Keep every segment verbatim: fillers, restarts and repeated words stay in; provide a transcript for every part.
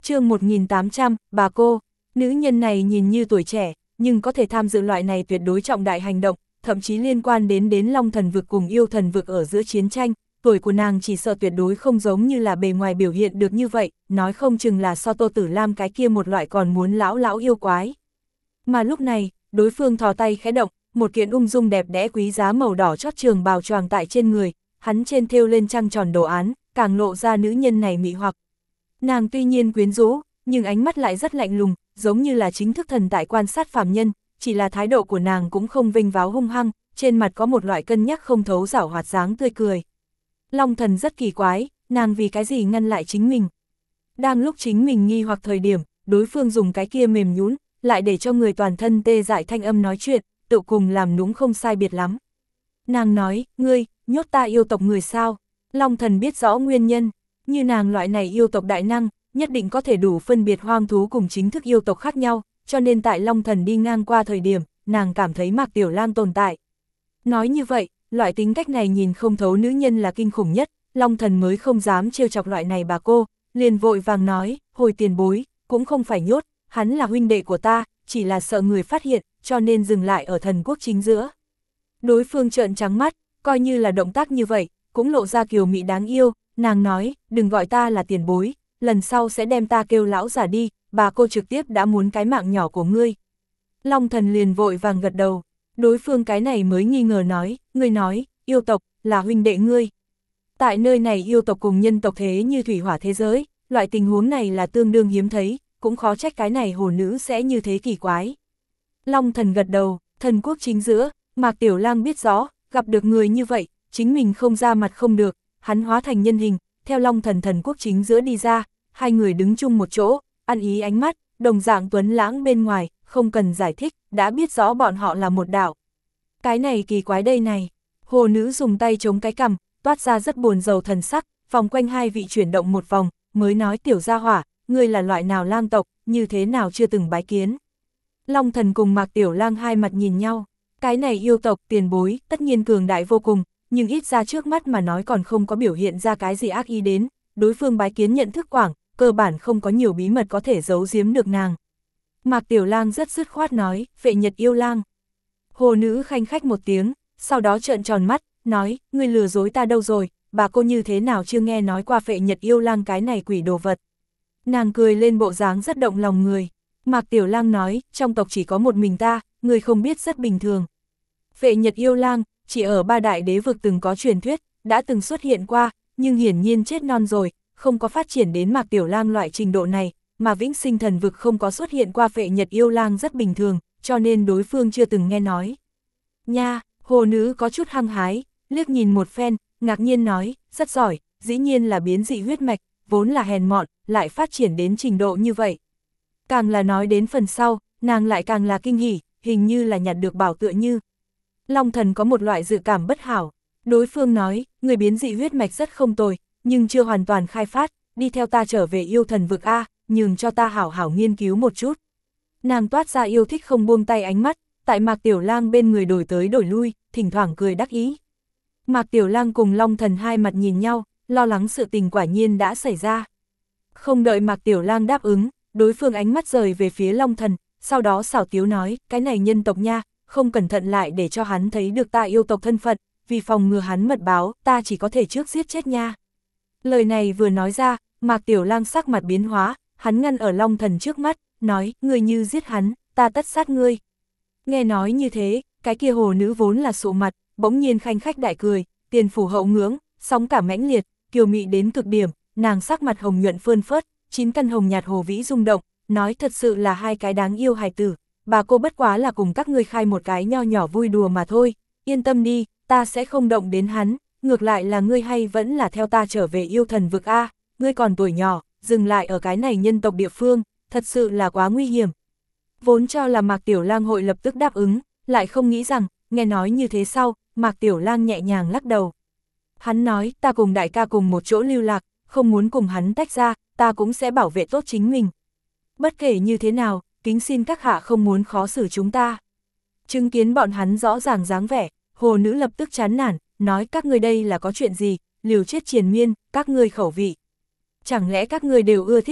Chương một nghìn tám trăm, bà cô. Nữ nhân này nhìn như tuổi trẻ, nhưng có thể tham dự loại này tuyệt đối trọng đại hành động, thậm chí liên quan đến đến Long Thần vực cùng Yêu Thần vực ở giữa chiến tranh. Tuổi của nàng chỉ sợ tuyệt đối không giống như là bề ngoài biểu hiện được như vậy, nói không chừng là so Tô Tử Lam cái kia một loại còn muốn lão lão yêu quái. Mà lúc này, đối phương thò tay khẽ động, một kiện ung dung đẹp đẽ quý giá màu đỏ chót trường bào choàng tại trên người, hắn trên thêu lên trăng tròn đồ án, càng lộ ra nữ nhân này mị hoặc. Nàng tuy nhiên quyến rũ, nhưng ánh mắt lại rất lạnh lùng, giống như là chính thức thần tại quan sát phàm nhân, chỉ là thái độ của nàng cũng không vênh váo hung hăng, trên mặt có một loại cân nhắc không thấu giảo hoạt dáng tươi cười. Long Thần rất kỳ quái, nàng vì cái gì ngăn lại chính mình. Đang lúc chính mình nghi hoặc thời điểm, đối phương dùng cái kia mềm nhũn, lại để cho người toàn thân tê dại thanh âm nói chuyện, tự cùng làm nũng không sai biệt lắm. Nàng nói, ngươi, nhốt ta yêu tộc người sao? Long Thần biết rõ nguyên nhân, như nàng loại này yêu tộc đại năng, nhất định có thể đủ phân biệt hoang thú cùng chính thức yêu tộc khác nhau, cho nên tại Long Thần đi ngang qua thời điểm, nàng cảm thấy Mạc Tiểu Lang tồn tại. Nói như vậy, loại tính cách này nhìn không thấu nữ nhân là kinh khủng nhất, Long Thần mới không dám trêu chọc loại này bà cô, liền vội vàng nói, hồi tiền bối, cũng không phải nhốt, hắn là huynh đệ của ta, chỉ là sợ người phát hiện, cho nên dừng lại ở thần quốc chính giữa. Đối phương trợn trắng mắt, coi như là động tác như vậy, cũng lộ ra kiều mị đáng yêu, nàng nói, đừng gọi ta là tiền bối, lần sau sẽ đem ta kêu lão giả đi, bà cô trực tiếp đã muốn cái mạng nhỏ của ngươi. Long Thần liền vội vàng gật đầu, đối phương cái này mới nghi ngờ nói, ngươi nói, yêu tộc, là huynh đệ ngươi. Tại nơi này yêu tộc cùng nhân tộc thế như thủy hỏa thế giới, loại tình huống này là tương đương hiếm thấy, cũng khó trách cái này hồ nữ sẽ như thế kỳ quái. Long Thần gật đầu, thần quốc chính giữa, Mạc Tiểu Lang biết rõ, gặp được người như vậy, chính mình không ra mặt không được, hắn hóa thành nhân hình, theo Long Thần thần quốc chính giữa đi ra, hai người đứng chung một chỗ, ăn ý ánh mắt, đồng dạng tuấn lãng bên ngoài, không cần giải thích, đã biết rõ bọn họ là một đạo. Cái này kỳ quái đây này, hồ nữ dùng tay chống cái cằm, toát ra rất buồn rầu thần sắc, vòng quanh hai vị chuyển động một vòng, mới nói Tiểu gia hỏa, ngươi là loại nào lang tộc, như thế nào chưa từng bái kiến. Long Thần cùng Mạc Tiểu Lang hai mặt nhìn nhau, cái này yêu tộc tiền bối, tất nhiên cường đại vô cùng, nhưng ít ra trước mắt mà nói còn không có biểu hiện ra cái gì ác ý đến, đối phương bái kiến nhận thức quảng, cơ bản không có nhiều bí mật có thể giấu giếm được nàng. Mạc Tiểu Lang rất dứt khoát nói, Phệ Nhật yêu lang. Hồ nữ khanh khách một tiếng, sau đó trợn tròn mắt, nói, ngươi lừa dối ta đâu rồi, bà cô như thế nào chưa nghe nói qua Phệ Nhật yêu lang cái này quỷ đồ vật. Nàng cười lên bộ dáng rất động lòng người. Mạc Tiểu Lang nói, trong tộc chỉ có một mình ta, ngươi không biết rất bình thường. Phệ Nhật yêu lang, chỉ ở ba đại đế vực từng có truyền thuyết, đã từng xuất hiện qua, nhưng hiển nhiên chết non rồi, không có phát triển đến Mạc Tiểu Lang loại trình độ này, mà Vĩnh Sinh thần vực không có xuất hiện qua Phệ Nhật yêu lang rất bình thường, cho nên đối phương chưa từng nghe nói. Nha, hồ nữ có chút hăng hái, liếc nhìn một phen, ngạc nhiên nói, rất giỏi, dĩ nhiên là biến dị huyết mạch, vốn là hèn mọn, lại phát triển đến trình độ như vậy. Càng là nói đến phần sau, nàng lại càng là kinh hỉ, hình như là nhặt được bảo tựa như. Long Thần có một loại dự cảm bất hảo, đối phương nói, người biến dị huyết mạch rất không tồi, nhưng chưa hoàn toàn khai phát, đi theo ta trở về yêu thần vực A, nhường cho ta hảo hảo nghiên cứu một chút. Nàng toát ra yêu thích không buông tay ánh mắt, tại Mạc Tiểu Lang bên người đổi tới đổi lui, thỉnh thoảng cười đắc ý. Mạc Tiểu Lang cùng Long Thần hai mặt nhìn nhau, lo lắng sự tình quả nhiên đã xảy ra. Không đợi Mạc Tiểu Lang đáp ứng, đối phương ánh mắt rời về phía Long Thần, sau đó xảo tiếu nói, cái này nhân tộc nha, không cẩn thận lại để cho hắn thấy được ta yêu tộc thân phận, vì phòng ngừa hắn mật báo, ta chỉ có thể trước giết chết nha. Lời này vừa nói ra, Mạc Tiểu Lang sắc mặt biến hóa, hắn ngăn ở Long Thần trước mắt, nói, ngươi như giết hắn, ta tất sát ngươi. Nghe nói như thế, cái kia hồ nữ vốn là sụ mặt, bỗng nhiên khanh khách đại cười, tiền phủ hậu ngưỡng, sóng cả mãnh liệt, kiều mị đến cực điểm, nàng sắc mặt hồng nhuận phơn phớt, chín căn hồng nhạt hồ vĩ rung động, nói thật sự là hai cái đáng yêu hài tử, bà cô bất quá là cùng các ngươi khai một cái nho nhỏ vui đùa mà thôi, yên tâm đi, ta sẽ không động đến hắn, ngược lại là ngươi hay vẫn là theo ta trở về yêu thần vực A, ngươi còn tuổi nhỏ, dừng lại ở cái này nhân tộc địa phương, thật sự là quá nguy hiểm. Vốn cho là Mạc Tiểu Lang hội lập tức đáp ứng, lại không nghĩ rằng, nghe nói như thế sau, Mạc Tiểu Lang nhẹ nhàng lắc đầu. Hắn nói, ta cùng đại ca cùng một chỗ lưu lạc, không muốn cùng hắn tách ra, ta cũng sẽ bảo vệ tốt chính mình. Bất kể như thế nào, kính xin các hạ không muốn khó xử chúng ta. Chứng kiến bọn hắn rõ ràng dáng vẻ, hồ nữ lập tức chán nản, nói các ngươi đây là có chuyện gì, liều chết triền miên, các ngươi khẩu vị. Chẳng lẽ các ngươi đều ưa thích nam,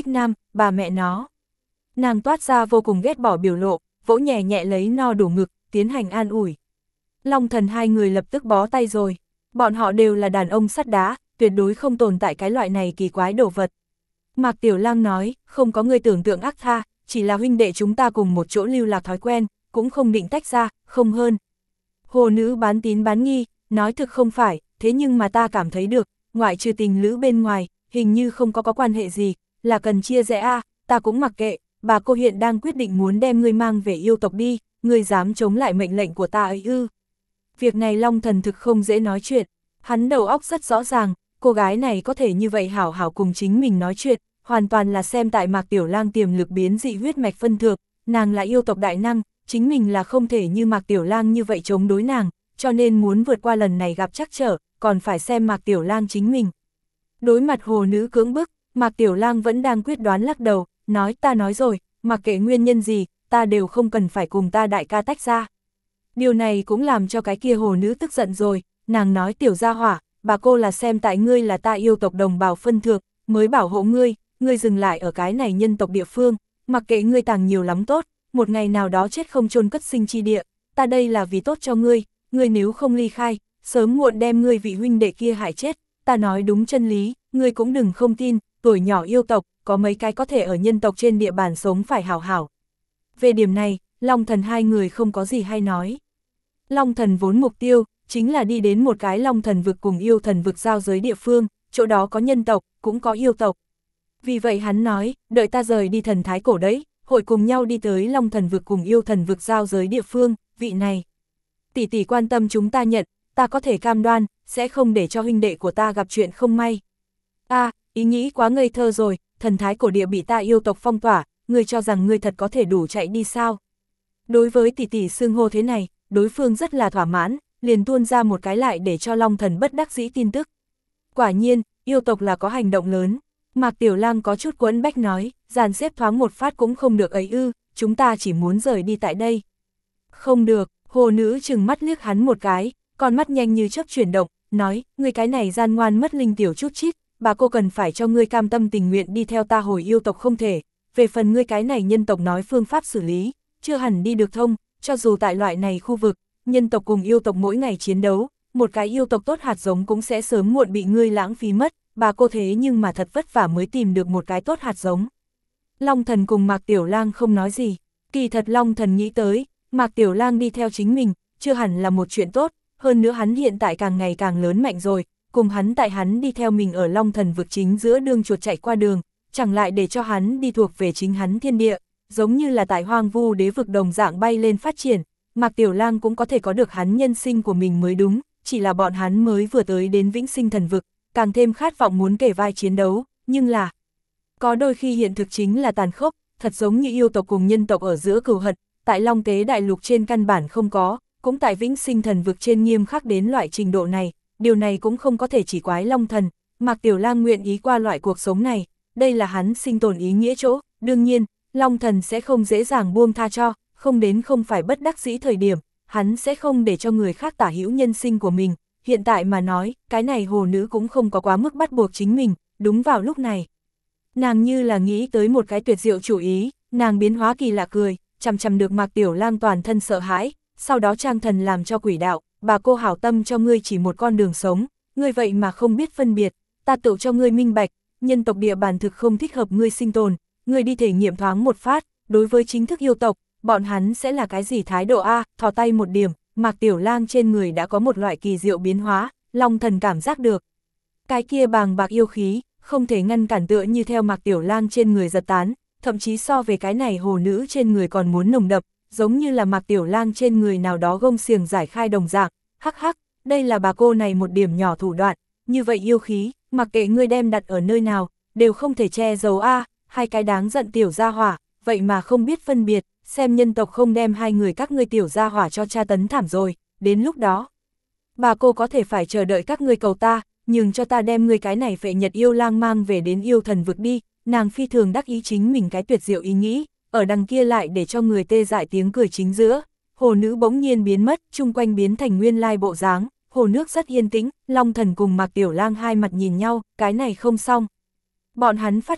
bà mẹ nó. Nàng toát ra vô cùng ghét bỏ biểu lộ, vỗ nhẹ nhẹ lấy no đủ ngực, tiến hành an ủi. Long Thần hai người lập tức bó tay rồi, bọn họ đều là đàn ông sắt đá, tuyệt đối không tồn tại cái loại này kỳ quái đồ vật. Mạc Tiểu Lang nói, không có người tưởng tượng ác tha, chỉ là huynh đệ chúng ta cùng một chỗ lưu lạc thói quen, cũng không định tách ra, không hơn. Hồ nữ bán tín bán nghi, nói thực không phải, thế nhưng mà ta cảm thấy được, ngoại trừ tình lữ bên ngoài, hình như không có có quan hệ gì, là cần chia rẽ a, ta cũng mặc kệ, bà cô hiện đang quyết định muốn đem ngươi mang về yêu tộc đi, ngươi dám chống lại mệnh lệnh của ta ấy ư. Việc này Long Thần thực không dễ nói chuyện, hắn đầu óc rất rõ ràng, cô gái này có thể như vậy hảo hảo cùng chính mình nói chuyện, hoàn toàn là xem tại Mạc Tiểu Lang tiềm lực biến dị huyết mạch phân thượng, nàng là yêu tộc đại năng, chính mình là không thể như Mạc Tiểu Lang như vậy chống đối nàng, cho nên muốn vượt qua lần này gặp trắc trở, còn phải xem Mạc Tiểu Lang chính mình. Đối mặt hồ nữ cưỡng bức, Mạc Tiểu Lang vẫn đang quyết đoán lắc đầu, nói ta nói rồi, mặc kệ nguyên nhân gì, ta đều không cần phải cùng ta đại ca tách ra. Điều này cũng làm cho cái kia hồ nữ tức giận rồi, nàng nói Tiểu gia hỏa, bà cô là xem tại ngươi là ta yêu tộc đồng bào phân thượng, mới bảo hộ ngươi, ngươi dừng lại ở cái này nhân tộc địa phương, mặc kệ ngươi tàng nhiều lắm tốt, một ngày nào đó chết không chôn cất sinh chi địa, ta đây là vì tốt cho ngươi, ngươi nếu không ly khai, sớm muộn đem ngươi vị huynh đệ kia hại chết, ta nói đúng chân lý, ngươi cũng đừng không tin, tuổi nhỏ yêu tộc, có mấy cái có thể ở nhân tộc trên địa bàn sống phải hảo hảo. Về điểm này, Long Thần hai người không có gì hay nói. Long Thần vốn mục tiêu, chính là đi đến một cái Long Thần vực cùng yêu thần vực giao giới địa phương, chỗ đó có nhân tộc, cũng có yêu tộc. Vì vậy hắn nói, đợi ta rời đi thần thái cổ đấy, hội cùng nhau đi tới Long Thần vực cùng yêu thần vực giao giới địa phương, vị này. Tỷ tỷ quan tâm chúng ta nhận, ta có thể cam đoan, sẽ không để cho huynh đệ của ta gặp chuyện không may. A, à, ý nghĩ quá ngây thơ rồi, thần thái cổ địa bị ta yêu tộc phong tỏa, ngươi cho rằng ngươi thật có thể đủ chạy đi sao? Đối với tỷ tỷ xưng hô thế này, đối phương rất là thỏa mãn, liền tuôn ra một cái lại để cho Long Thần bất đắc dĩ tin tức. Quả nhiên, yêu tộc là có hành động lớn. Mạc Tiểu Lang có chút quẫn bách nói, dàn xếp thoáng một phát cũng không được ấy ư, chúng ta chỉ muốn rời đi tại đây. Không được, hồ nữ chừng mắt liếc hắn một cái, con mắt nhanh như chớp chuyển động, nói, ngươi cái này gian ngoan mất linh tiểu chút chít, bà cô cần phải cho ngươi cam tâm tình nguyện đi theo ta hồi yêu tộc không thể, về phần ngươi cái này nhân tộc nói phương pháp xử lý, chưa hẳn đi được thông, cho dù tại loại này khu vực, nhân tộc cùng yêu tộc mỗi ngày chiến đấu, một cái yêu tộc tốt hạt giống cũng sẽ sớm muộn bị ngươi lãng phí mất, bà cô thế nhưng mà thật vất vả mới tìm được một cái tốt hạt giống. Long Thần cùng Mạc Tiểu Lang không nói gì, kỳ thật Long Thần nghĩ tới, Mạc Tiểu Lang đi theo chính mình, chưa hẳn là một chuyện tốt, hơn nữa hắn hiện tại càng ngày càng lớn mạnh rồi, cùng hắn tại hắn đi theo mình ở Long Thần vực chính giữa đường chuột chạy qua đường, chẳng lại để cho hắn đi thuộc về chính hắn thiên địa, giống như là tại hoang vu đế vực đồng dạng bay lên phát triển, Mạc Tiểu Lang cũng có thể có được hắn nhân sinh của mình mới đúng, chỉ là bọn hắn mới vừa tới đến vĩnh sinh thần vực, càng thêm khát vọng muốn kể vai chiến đấu, nhưng là có đôi khi hiện thực chính là tàn khốc, thật giống như yêu tộc cùng nhân tộc ở giữa cừu hận, tại Long Tế Đại Lục trên căn bản không có, cũng tại vĩnh sinh thần vực trên nghiêm khắc đến loại trình độ này, điều này cũng không có thể chỉ quái Long Thần, Mạc Tiểu Lang nguyện ý qua loại cuộc sống này, đây là hắn sinh tồn ý nghĩa chỗ, đương nhiên, Long Thần sẽ không dễ dàng buông tha cho, không đến không phải bất đắc dĩ thời điểm, hắn sẽ không để cho người khác tả hữu nhân sinh của mình, hiện tại mà nói, cái này hồ nữ cũng không có quá mức bắt buộc chính mình, đúng vào lúc này. Nàng như là nghĩ tới một cái tuyệt diệu chủ ý, nàng biến hóa kỳ lạ cười, chằm chằm được Mạc Tiểu Lang toàn thân sợ hãi, sau đó trang thần làm cho quỷ đạo, bà cô hảo tâm cho ngươi chỉ một con đường sống, ngươi vậy mà không biết phân biệt, ta tự cho ngươi minh bạch, nhân tộc địa bàn thực không thích hợp ngươi sinh tồn, ngươi đi thể nghiệm thoáng một phát, đối với chính thức yêu tộc, bọn hắn sẽ là cái gì thái độ a, thò tay một điểm, Mạc Tiểu Lang trên người đã có một loại kỳ diệu biến hóa, Long Thần cảm giác được. Cái kia bàng bạc yêu khí, không thể ngăn cản tựa như theo Mạc Tiểu Lang trên người giật tán, thậm chí so về cái này hồ nữ trên người còn muốn nồng đậm, giống như là Mạc Tiểu Lang trên người nào đó gông xiềng giải khai đồng dạng, hắc hắc, đây là bà cô này một điểm nhỏ thủ đoạn, như vậy yêu khí, mặc kệ ngươi đem đặt ở nơi nào, đều không thể che giấu a, hai cái đáng giận tiểu gia hỏa, vậy mà không biết phân biệt, xem nhân tộc không đem hai người các ngươi tiểu gia hỏa cho tra tấn thảm rồi, đến lúc đó, bà cô có thể phải chờ đợi các ngươi cầu ta, nhưng cho ta đem ngươi cái này phệ nhật yêu lang mang về đến yêu thần vực đi, nàng phi thường đắc ý chính mình cái tuyệt diệu ý nghĩ, ở đằng kia lại để cho người tê dại tiếng cười chính giữa, hồ nữ bỗng nhiên biến mất, chung quanh biến thành nguyên lai bộ dáng, hồ nước rất yên tĩnh, Long Thần cùng Mạc Tiểu Lang hai mặt nhìn nhau, cái này không xong. Bọn hắn phát hiện,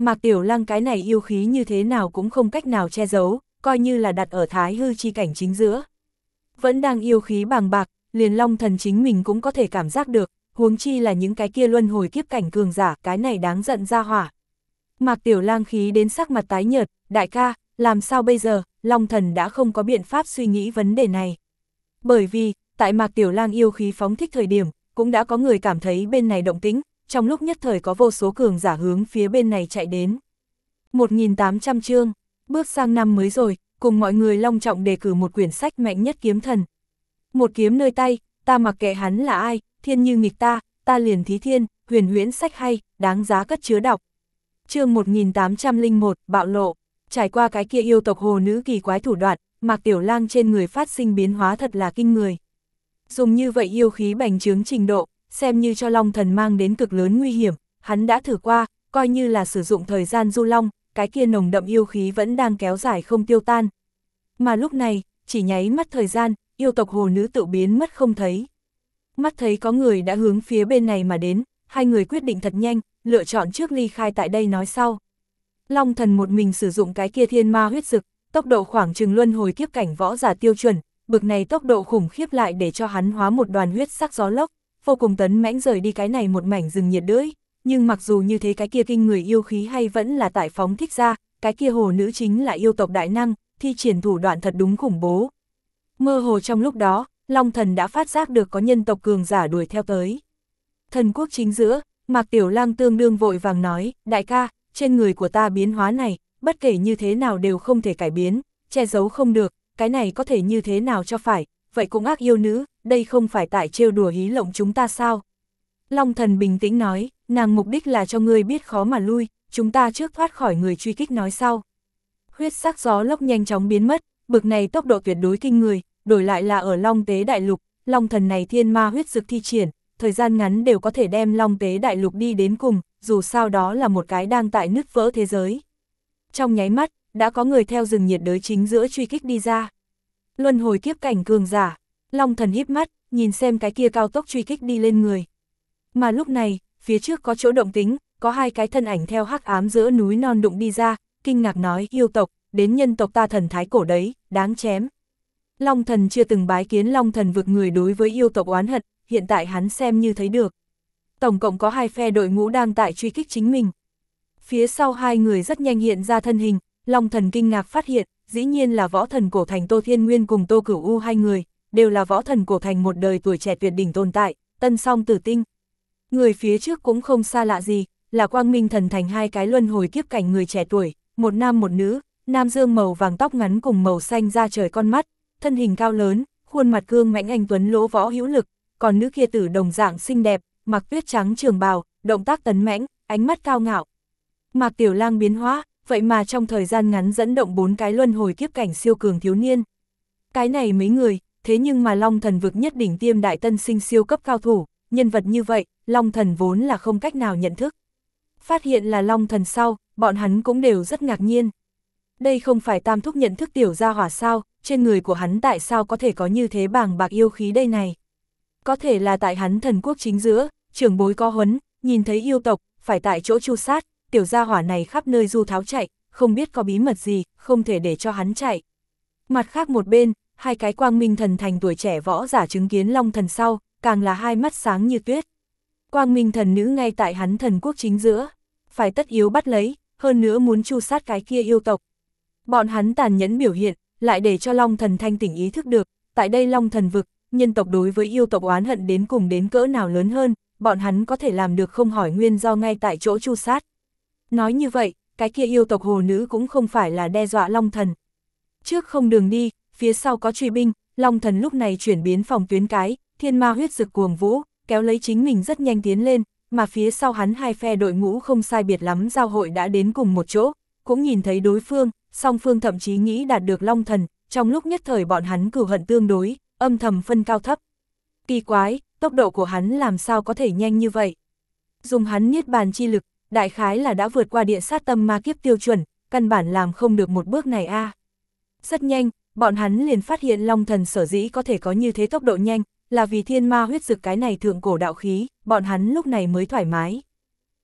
Mạc Tiểu Lăng cái này yêu khí như thế nào cũng không cách nào che giấu, coi như là đặt ở thái hư chi cảnh chính giữa. Vẫn đang yêu khí bàng bạc, liền Long Thần chính mình cũng có thể cảm giác được, huống chi là những cái kia luân hồi kiếp cảnh cường giả, cái này đáng giận ra hỏa. Mạc Tiểu Lang khí đến sắc mặt tái nhợt, đại ca, làm sao bây giờ, Long Thần đã không có biện pháp suy nghĩ vấn đề này. Bởi vì, tại Mạc Tiểu Lang yêu khí phóng thích thời điểm, cũng đã có người cảm thấy bên này động tĩnh, trong lúc nhất thời có vô số cường giả hướng phía bên này chạy đến. một nghìn tám trăm chương, bước sang năm mới rồi, cùng mọi người long trọng đề cử một quyển sách mạnh nhất kiếm thần. Một kiếm nơi tay, ta mặc kệ hắn là ai, thiên như nghịch ta, ta liền thí thiên, huyền huyễn sách hay, đáng giá cất chứa đọc. Chương một nghìn tám trăm lẻ một, bạo lộ. Trải qua cái kia yêu tộc hồ nữ kỳ quái thủ đoạn, Mạc Tiểu Lang trên người phát sinh biến hóa thật là kinh người. Dùng như vậy yêu khí bành trướng trình độ, xem như cho Long Thần mang đến cực lớn nguy hiểm, hắn đã thử qua, coi như là sử dụng thời gian du long, cái kia nồng đậm yêu khí vẫn đang kéo dài không tiêu tan. Mà lúc này, chỉ nháy mắt thời gian, yêu tộc hồ nữ tự biến mất không thấy. Mắt thấy có người đã hướng phía bên này mà đến, hai người quyết định thật nhanh, lựa chọn trước ly khai tại đây nói sau. Long Thần một mình sử dụng cái kia thiên ma huyết dực, tốc độ khoảng chừng luân hồi kiếp cảnh võ giả tiêu chuẩn, bực này tốc độ khủng khiếp lại để cho hắn hóa một đoàn huyết sắc gió lốc, vô cùng tấn mãnh rời đi cái này một mảnh rừng nhiệt đới. Nhưng mặc dù như thế cái kia kinh người yêu khí hay vẫn là tại phóng thích ra, cái kia hồ nữ chính là yêu tộc đại năng, thi triển thủ đoạn thật đúng khủng bố. Mơ hồ trong lúc đó, Long Thần đã phát giác được có nhân tộc cường giả đuổi theo tới. Thần quốc chính giữa, Mạc Tiểu Lang tương đương vội vàng nói, đại ca, trên người của ta biến hóa này, bất kể như thế nào đều không thể cải biến, che giấu không được, cái này có thể như thế nào cho phải, vậy cũng ác yêu nữ, đây không phải tại trêu đùa hí lộng chúng ta sao? Long Thần bình tĩnh nói, nàng mục đích là cho ngươi biết khó mà lui, chúng ta trước thoát khỏi người truy kích nói sau. Huyết sắc gió lốc nhanh chóng biến mất, bực này tốc độ tuyệt đối kinh người, đổi lại là ở Long Tế Đại Lục, Long Thần này thiên ma huyết dực thi triển, thời gian ngắn đều có thể đem Long Tế Đại Lục đi đến cùng, dù sao đó là một cái đang tại nứt vỡ thế giới. Trong nháy mắt, đã có người theo rừng nhiệt đới chính giữa truy kích đi ra. Luân hồi kiếp cảnh cường giả, Long Thần híp mắt, nhìn xem cái kia cao tốc truy kích đi lên người. Mà lúc này, phía trước có chỗ động tĩnh, có hai cái thân ảnh theo hắc ám giữa núi non đụng đi ra, kinh ngạc nói, yêu tộc, đến nhân tộc ta thần thái cổ đấy, đáng chém. Long Thần chưa từng bái kiến Long Thần vực người đối với yêu tộc oán hận, hiện tại hắn xem như thấy được. Tổng cộng có hai phe đội ngũ đang tại truy kích chính mình. Phía sau hai người rất nhanh hiện ra thân hình, Long Thần kinh ngạc phát hiện, dĩ nhiên là võ thần cổ thành Tô Thiên Nguyên cùng Tô Cửu U hai người, đều là võ thần cổ thành một đời tuổi trẻ tuyệt đỉnh tồn tại, Tân Song Tử Tinh. Người phía trước cũng không xa lạ gì, là Quang Minh Thần Thành hai cái luân hồi kiếp cảnh người trẻ tuổi, một nam một nữ, nam dương màu vàng tóc ngắn cùng màu xanh da trời con mắt, thân hình cao lớn, khuôn mặt cương mãnh anh tuấn lỗ võ hữu lực, còn nữ kia tử đồng dạng xinh đẹp, mặc tuyết trắng trường bào, động tác tấn mãnh, ánh mắt cao ngạo. Mạc Tiểu Lang biến hóa, vậy mà trong thời gian ngắn dẫn động bốn cái luân hồi kiếp cảnh siêu cường thiếu niên. Cái này mấy người, thế nhưng mà Long Thần vực nhất đỉnh tiêm đại tân sinh siêu cấp cao thủ, nhân vật như vậy, Long Thần vốn là không cách nào nhận thức. Phát hiện là Long Thần sau, bọn hắn cũng đều rất ngạc nhiên. Đây không phải tam thúc nhận thức tiểu gia hỏa sao, trên người của hắn tại sao có thể có như thế bàng bạc yêu khí đây này. Có thể là tại hắn thần quốc chính giữa, trưởng bối có huấn, nhìn thấy yêu tộc, phải tại chỗ tru sát, tiểu gia hỏa này khắp nơi du tháo chạy, không biết có bí mật gì, không thể để cho hắn chạy. Mặt khác một bên, hai cái Quang Minh Thần Thành tuổi trẻ võ giả chứng kiến Long Thần sau, càng là hai mắt sáng như tuyết. Quang Minh Thần Nữ ngay tại hắn thần quốc chính giữa, phải tất yếu bắt lấy, hơn nữa muốn tru sát cái kia yêu tộc. Bọn hắn tàn nhẫn biểu hiện, lại để cho Long Thần thanh tỉnh ý thức được, tại đây Long Thần vực, nhân tộc đối với yêu tộc oán hận đến cùng đến cỡ nào lớn hơn, bọn hắn có thể làm được không hỏi nguyên do ngay tại chỗ tru sát. Nói như vậy, cái kia yêu tộc hồ nữ cũng không phải là đe dọa Long Thần. Trước không đường đi, phía sau có truy binh, Long Thần lúc này chuyển biến phòng tuyến cái, thiên ma huyết dực cuồng vũ, kéo lấy chính mình rất nhanh tiến lên, mà phía sau hắn hai phe đội ngũ không sai biệt lắm giao hội đã đến cùng một chỗ, cũng nhìn thấy đối phương, song phương thậm chí nghĩ đạt được Long Thần, trong lúc nhất thời bọn hắn cửu hận tương đối, âm thầm phân cao thấp. Kỳ quái, tốc độ của hắn làm sao có thể nhanh như vậy? Dùng hắn niết bàn chi lực, đại khái là đã vượt qua địa sát tâm ma kiếp tiêu chuẩn, căn bản làm không được một bước này a. À. Rất nhanh, bọn hắn liền phát hiện Long Thần sở dĩ có thể có như thế tốc độ nhanh, là vì thiên ma huyết dực cái này thượng cổ đạo khí, bọn hắn lúc này mới thoải mái.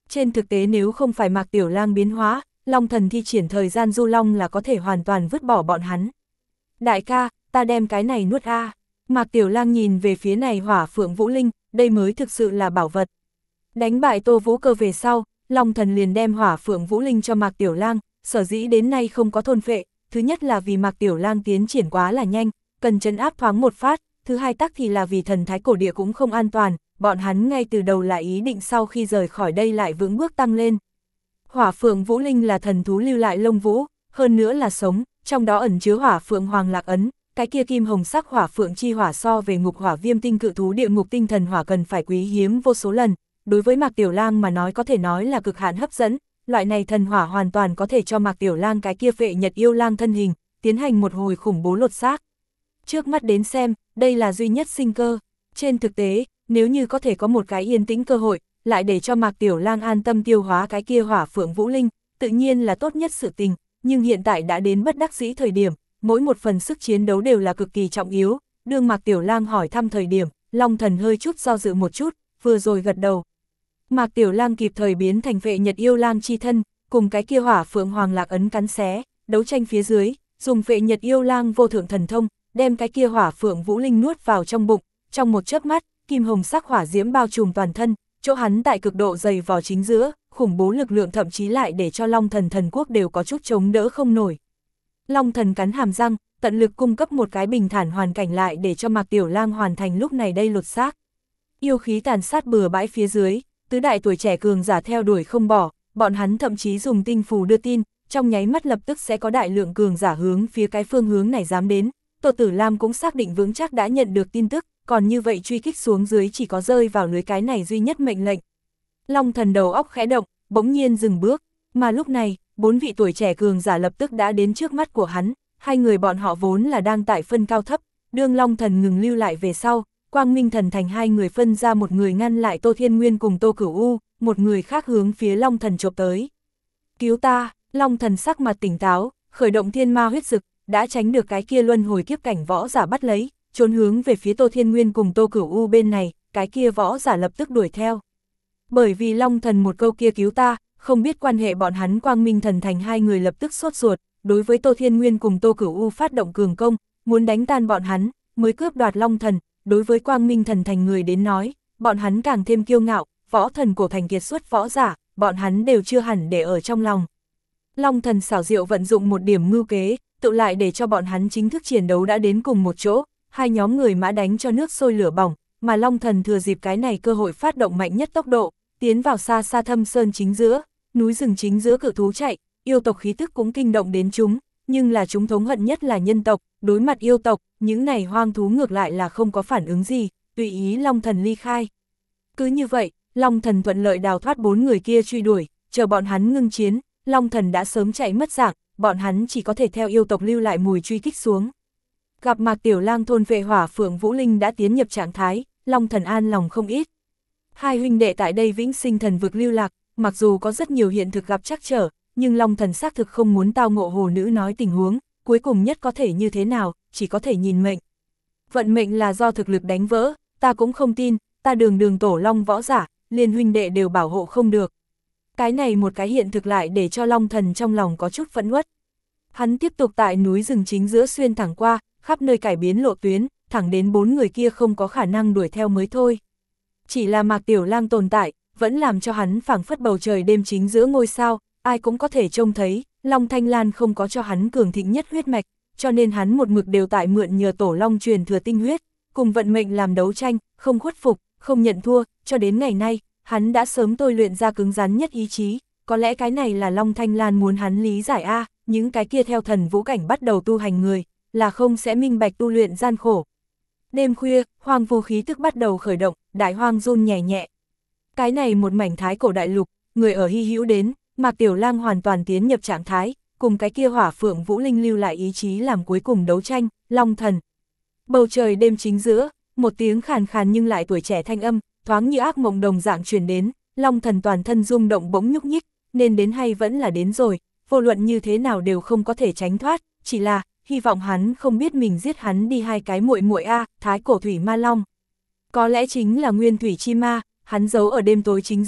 Trên thực tế nếu không phải Mạc Tiểu Lang biến hóa, Long Thần thi triển thời gian du long là có thể hoàn toàn vứt bỏ bọn hắn. Đại ca, ta đem cái này nuốt a. Mạc Tiểu Lang nhìn về phía này Hỏa Phượng Vũ Linh, đây mới thực sự là bảo vật. Đánh bại Tô Vũ Cơ về sau, Long Thần liền đem Hỏa Phượng Vũ Linh cho Mạc Tiểu Lang, sở dĩ đến nay không có thôn phệ, thứ nhất là vì Mạc Tiểu Lang tiến triển quá là nhanh, cần trấn áp thoáng một phát, thứ hai tắc thì là vì thần thái cổ địa cũng không an toàn, bọn hắn ngay từ đầu lại ý định sau khi rời khỏi đây lại vững bước tăng lên. Hỏa Phượng Vũ Linh là thần thú lưu lại lông vũ, hơn nữa là sống, trong đó ẩn chứa Hỏa Phượng Hoàng Lạc Ấn, cái kia kim hồng sắc Hỏa Phượng chi hỏa so về ngục hỏa viêm tinh cự thú địa ngục tinh thần hỏa cần phải quý hiếm vô số lần, đối với Mạc Tiểu Lang mà nói có thể nói là cực hạn hấp dẫn, loại này thần hỏa hoàn toàn có thể cho Mạc Tiểu Lang cái kia Phệ Nhật yêu lang thân hình, tiến hành một hồi khủng bố lột xác. Trước mắt đến xem, đây là duy nhất sinh cơ. Trên thực tế, nếu như có thể có một cái yên tĩnh cơ hội, lại để cho Mạc Tiểu Lang an tâm tiêu hóa cái kia Hỏa Phượng Vũ Linh, tự nhiên là tốt nhất sự tình, nhưng hiện tại đã đến bất đắc dĩ thời điểm, mỗi một phần sức chiến đấu đều là cực kỳ trọng yếu. Đương Mạc Tiểu Lang hỏi thăm thời điểm, Long Thần hơi chút do dự một chút, vừa rồi gật đầu. Mạc Tiểu Lang kịp thời biến thành Phệ Nhật yêu lang chi thân, cùng cái kia Hỏa Phượng Hoàng Lạc Ấn cắn xé, đấu tranh phía dưới, dùng Phệ Nhật yêu lang vô thượng thần thông, đem cái kia Hỏa Phượng Vũ Linh nuốt vào trong bụng, trong một chớp mắt, kim hồng sắc hỏa diễm bao trùm toàn thân, chỗ hắn tại cực độ dày vò chính giữa, khủng bố lực lượng thậm chí lại để cho Long Thần thần quốc đều có chút chống đỡ không nổi. Long Thần cắn hàm răng, tận lực cung cấp một cái bình thản hoàn cảnh lại để cho Mạc Tiểu Lang hoàn thành lúc này đây lột xác. Yêu khí tàn sát bừa bãi phía dưới, tứ đại tuổi trẻ cường giả theo đuổi không bỏ, bọn hắn thậm chí dùng tinh phù đưa tin, trong nháy mắt lập tức sẽ có đại lượng cường giả hướng phía cái phương hướng này dám đến. Tô Tử Lam cũng xác định vững chắc đã nhận được tin tức, còn như vậy truy kích xuống dưới chỉ có rơi vào lưới cái này duy nhất mệnh lệnh. Long Thần đầu óc khẽ động, bỗng nhiên dừng bước, mà lúc này, bốn vị tuổi trẻ cường giả lập tức đã đến trước mắt của hắn, hai người bọn họ vốn là đang tại phân cao thấp, đương Long Thần ngừng lưu lại về sau, Quang Minh Thần thành hai người phân ra một người ngăn lại Tô Thiên Nguyên cùng Tô Cửu U, một người khác hướng phía Long Thần chộp tới. Cứu ta, Long Thần sắc mặt tỉnh táo, khởi động thiên ma huyết dực, đã tránh được cái kia luân hồi kiếp cảnh võ giả bắt lấy, trốn hướng về phía Tô Thiên Nguyên cùng Tô Cửu U bên này, cái kia võ giả lập tức đuổi theo. Bởi vì Long Thần một câu kia cứu ta, không biết quan hệ bọn hắn Quang Minh Thần thành hai người lập tức sốt ruột, đối với Tô Thiên Nguyên cùng Tô Cửu U phát động cường công, muốn đánh tan bọn hắn, mới cướp đoạt Long Thần. Đối với Quang Minh Thần thành người đến nói, bọn hắn càng thêm kiêu ngạo, võ thần cổ thành kiệt xuất võ giả, bọn hắn đều chưa hẳn để ở trong lòng. Long Thần xảo diệu vận dụng một điểm mưu kế, tự lại để cho bọn hắn chính thức chiến đấu đã đến cùng một chỗ, hai nhóm người mã đánh cho nước sôi lửa bỏng, mà Long Thần thừa dịp cái này cơ hội phát động mạnh nhất tốc độ, tiến vào xa xa thâm sơn chính giữa, núi rừng chính giữa cự thú chạy, yêu tộc khí tức cũng kinh động đến chúng, nhưng là chúng thống hận nhất là nhân tộc, đối mặt yêu tộc, những này hoang thú ngược lại là không có phản ứng gì, tùy ý Long Thần ly khai. Cứ như vậy, Long Thần thuận lợi đào thoát bốn người kia truy đuổi, chờ bọn hắn ngưng chiến, Long Thần đã sớm chạy mất dạng, bọn hắn chỉ có thể theo yêu tộc lưu lại mùi truy kích xuống. Gặp Mạc Tiểu Lang thôn vệ Hỏa Phượng Vũ Linh đã tiến nhập trạng thái, Long Thần an lòng không ít. Hai huynh đệ tại đây vĩnh sinh thần vực lưu lạc, mặc dù có rất nhiều hiện thực gặp trắc trở, nhưng Long Thần xác thực không muốn tao ngộ hồ nữ nói tình huống, cuối cùng nhất có thể như thế nào, chỉ có thể nhìn mệnh. Vận mệnh là do thực lực đánh vỡ, ta cũng không tin, ta đường đường tổ long võ giả, liền huynh đệ đều bảo hộ không được. Cái này một cái hiện thực lại để cho Long Thần trong lòng có chút phẫn uất. Hắn tiếp tục tại núi rừng chính giữa xuyên thẳng qua, khắp nơi cải biến lộ tuyến, thẳng đến bốn người kia không có khả năng đuổi theo mới thôi. Chỉ là Mạc Tiểu Lang tồn tại, vẫn làm cho hắn phảng phất bầu trời đêm chính giữa ngôi sao, ai cũng có thể trông thấy, Long Thanh Lan không có cho hắn cường thịnh nhất huyết mạch, cho nên hắn một mực đều tại mượn nhờ tổ long truyền thừa tinh huyết, cùng vận mệnh làm đấu tranh, không khuất phục, không nhận thua, cho đến ngày nay, hắn đã sớm tôi luyện ra cứng rắn nhất ý chí, có lẽ cái này là Long Thanh Lan muốn hắn lý giải a, những cái kia theo thần vũ cảnh bắt đầu tu hành người, là không sẽ minh bạch tu luyện gian khổ. Đêm khuya, hoang vu khí tức bắt đầu khởi động, đại hoang run nhẹ nhẹ. Cái này một mảnh thái cổ đại lục, người ở hy hữu đến, Mạc Tiểu Lang hoàn toàn tiến nhập trạng thái, cùng cái kia Hỏa Phượng Vũ Linh lưu lại ý chí làm cuối cùng đấu tranh, Long Thần. Bầu trời đêm chính giữa, một tiếng khàn khàn nhưng lại tuổi trẻ thanh âm, thoáng như ác mộng đồng dạng truyền đến, Long Thần toàn thân rung động bỗng nhúc nhích, nên đến hay vẫn là đến rồi, vô luận như thế nào đều không có thể tránh thoát, chỉ là hy vọng hắn không biết mình giết hắn đi hai cái muội muội a, thái cổ thủy ma long. Có lẽ chính là nguyên thủy chi ma, hắn giấu ở đêm tối chính giữa,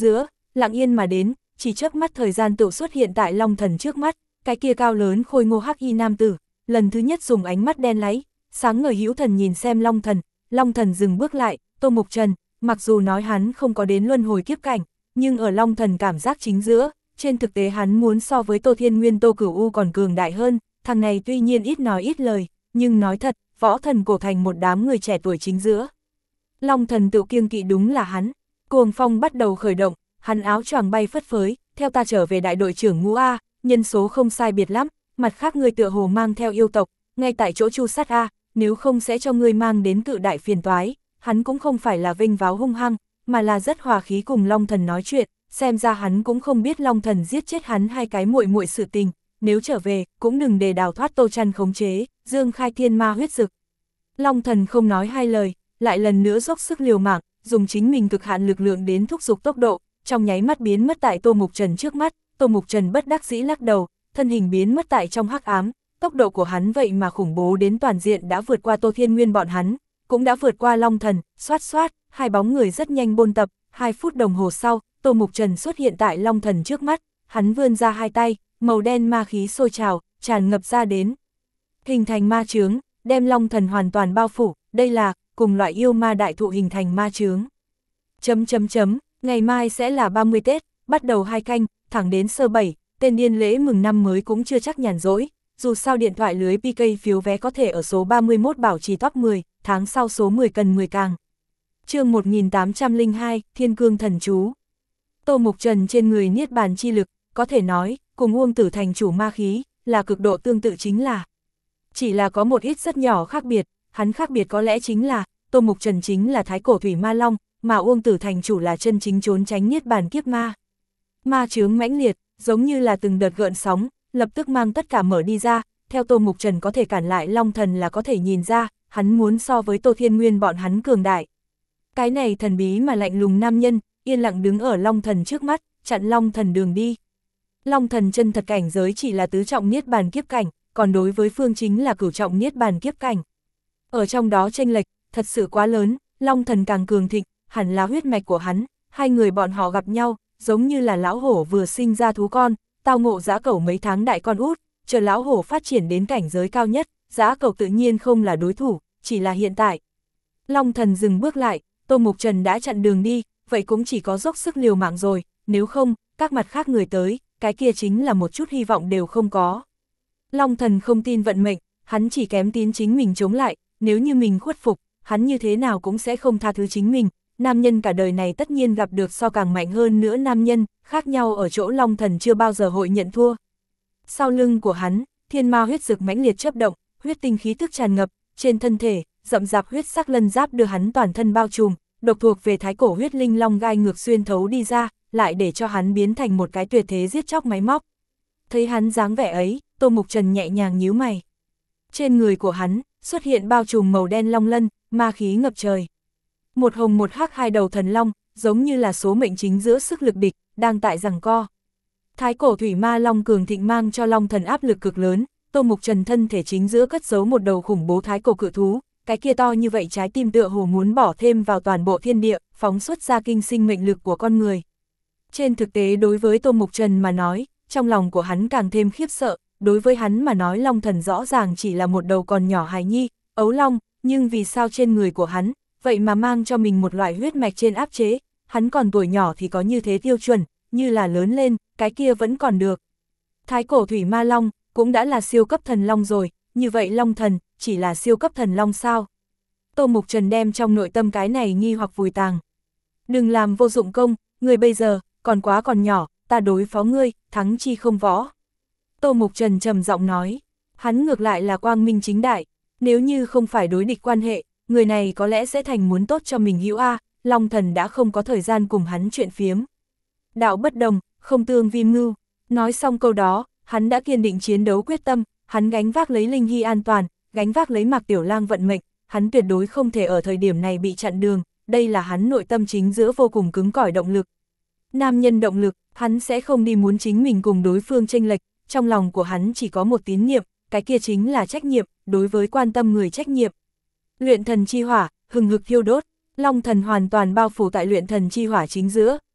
lặng yên mà đến, chỉ chớp mắt thời gian tự xuất hiện tại Long Thần trước mắt, cái kia cao lớn khôi ngô hắc y nam tử, lần thứ nhất dùng ánh mắt đen láy, sáng ngời hữu thần nhìn xem Long Thần, Long Thần dừng bước lại, Tô Mục Trần, mặc dù nói hắn không có đến luân hồi kiếp cảnh, nhưng ở Long Thần cảm giác chính giữa, trên thực tế hắn muốn so với Tô Thiên Nguyên Tô Cửu U còn cường đại hơn, thằng này tuy nhiên ít nói ít lời, nhưng nói thật, võ thần cổ thành một đám người trẻ tuổi chính giữa. Long Thần tự kiêng kỵ đúng là hắn, cuồng phong bắt đầu khởi động, hắn áo choàng bay phất phới, theo ta trở về đại đội trưởng Ngũ A, nhân số không sai biệt lắm, mặt khác người tựa hồ mang theo yêu tộc, ngay tại chỗ chu sát A, nếu không sẽ cho ngươi mang đến cự đại phiền toái, hắn cũng không phải là vinh váo hung hăng, mà là rất hòa khí cùng Long Thần nói chuyện, xem ra hắn cũng không biết Long Thần giết chết hắn hai cái muội muội sự tình, nếu trở về, cũng đừng để đào thoát Tô Trăn khống chế, dương khai thiên ma huyết dực. Long Thần không nói hai lời, lại lần nữa dốc sức liều mạng, dùng chính mình cực hạn lực lượng đến thúc giục tốc độ, trong nháy mắt biến mất tại Tô Mục Trần trước mắt, Tô Mục Trần bất đắc dĩ lắc đầu, thân hình biến mất tại trong hắc ám, tốc độ của hắn vậy mà khủng bố đến toàn diện đã vượt qua Tô Thiên Nguyên bọn hắn, cũng đã vượt qua Long Thần, xoát xoát, hai bóng người rất nhanh bôn tập, hai phút đồng hồ sau, Tô Mục Trần xuất hiện tại Long Thần trước mắt, hắn vươn ra hai tay, màu đen ma khí sôi trào, tràn ngập ra đến, hình thành ma chướng, đem Long Thần hoàn toàn bao phủ, đây là cùng loại yêu ma đại thụ hình thành ma chướng. Chấm chấm chấm, ngày mai sẽ là ba mươi Tết, bắt đầu hai canh, thẳng đến sơ bảy, tên điên lễ mừng năm mới cũng chưa chắc nhàn rỗi, dù sao điện thoại lưới pê ca phiếu vé có thể ở số ba mươi mốt bảo trì top mười, tháng sau số mười cần mười càng. Chương một nghìn tám trăm lẻ hai, Thiên Cương Thần Chú. Tô Mục Trần trên người niết bàn chi lực, có thể nói, cùng Uông Tử thành chủ ma khí, là cực độ tương tự chính là. Chỉ là có một ít rất nhỏ khác biệt, hắn khác biệt có lẽ chính là, Tô Mục Trần chính là thái cổ thủy ma long, mà Uông Tử thành chủ là chân chính trốn tránh niết bàn kiếp ma. Ma chướng mãnh liệt, giống như là từng đợt gợn sóng, lập tức mang tất cả mở đi ra, theo Tô Mục Trần có thể cản lại Long Thần là có thể nhìn ra, hắn muốn so với Tô Thiên Nguyên bọn hắn cường đại. Cái này thần bí mà lạnh lùng nam nhân, yên lặng đứng ở Long Thần trước mắt, chặn Long Thần đường đi. Long Thần chân thật cảnh giới chỉ là tứ trọng niết bàn kiếp cảnh, còn đối với phương chính là cửu trọng niết bàn kiếp cảnh. Ở trong đó chênh lệch, thật sự quá lớn, Long Thần càng cường thịnh, hẳn là huyết mạch của hắn, hai người bọn họ gặp nhau, giống như là lão hổ vừa sinh ra thú con, tao ngộ dã cẩu mấy tháng đại con út, chờ lão hổ phát triển đến cảnh giới cao nhất, dã cẩu tự nhiên không là đối thủ, chỉ là hiện tại. Long Thần dừng bước lại, Tô Mục Trần đã chặn đường đi, vậy cũng chỉ có dốc sức liều mạng rồi, nếu không, các mặt khác người tới, cái kia chính là một chút hy vọng đều không có. Long Thần không tin vận mệnh, hắn chỉ kém tín chính mình chống lại, nếu như mình khuất phục, hắn như thế nào cũng sẽ không tha thứ chính mình. Nam nhân cả đời này tất nhiên gặp được so càng mạnh hơn nữa nam nhân, khác nhau ở chỗ Long Thần chưa bao giờ hội nhận thua. Sau lưng của hắn, thiên ma huyết dực mãnh liệt chớp động, huyết tinh khí tức tràn ngập, trên thân thể, rậm rạp huyết sắc lân giáp đưa hắn toàn thân bao trùm, độc thuộc về thái cổ huyết linh long gai ngược xuyên thấu đi ra, lại để cho hắn biến thành một cái tuyệt thế giết chóc máy móc. Thấy hắn dáng vẻ ấy, Tô Mục Trần nhẹ nhàng nhíu mày. Trên người của hắn, xuất hiện bao trùm màu đen long lân, ma khí ngập trời. Một hồng một hắc hai đầu thần long, giống như là số mệnh chính giữa sức lực địch, đang tại giằng co. Thái cổ thủy ma long cường thịnh mang cho Long Thần áp lực cực lớn, Tô Mục Trần thân thể chính giữa cất giấu một đầu khủng bố thái cổ cự thú, cái kia to như vậy trái tim tựa hồ muốn bỏ thêm vào toàn bộ thiên địa, phóng xuất ra kinh sinh mệnh lực của con người. Trên thực tế đối với Tô Mục Trần mà nói, trong lòng của hắn càng thêm khiếp sợ, đối với hắn mà nói Long Thần rõ ràng chỉ là một đầu còn nhỏ hài nhi, ấu long, nhưng vì sao trên người của hắn, vậy mà mang cho mình một loại huyết mạch trên áp chế, hắn còn tuổi nhỏ thì có như thế tiêu chuẩn, như là lớn lên, cái kia vẫn còn được. Thái cổ thủy ma long, cũng đã là siêu cấp thần long rồi, như vậy Long Thần, chỉ là siêu cấp thần long sao? Tô Mục Trần đem trong nội tâm cái này nghi hoặc vùi tàng. Đừng làm vô dụng công, người bây giờ, còn quá còn nhỏ, ta đối phó ngươi, thắng chi không võ. Tô Mục Trần trầm giọng nói, hắn ngược lại là quang minh chính đại, nếu như không phải đối địch quan hệ, người này có lẽ sẽ thành muốn tốt cho mình hữu A, Long Thần đã không có thời gian cùng hắn chuyện phiếm. Đạo bất đồng, không tương vi mưu, nói xong câu đó, hắn đã kiên định chiến đấu quyết tâm, hắn gánh vác lấy Linh Hy an toàn, gánh vác lấy Mạc Tiểu Lang vận mệnh, hắn tuyệt đối không thể ở thời điểm này bị chặn đường, đây là hắn nội tâm chính giữa vô cùng cứng cỏi động lực. Nam nhân động lực, hắn sẽ không đi muốn chính mình cùng đối phương chênh lệch, trong lòng của hắn chỉ có một tín niệm, cái kia chính là trách nhiệm, đối với quan tâm người trách nhiệm. Luyện thần chi hỏa, hừng hực thiêu đốt, Long Thần hoàn toàn bao phủ tại luyện thần chi hỏa chính giữa,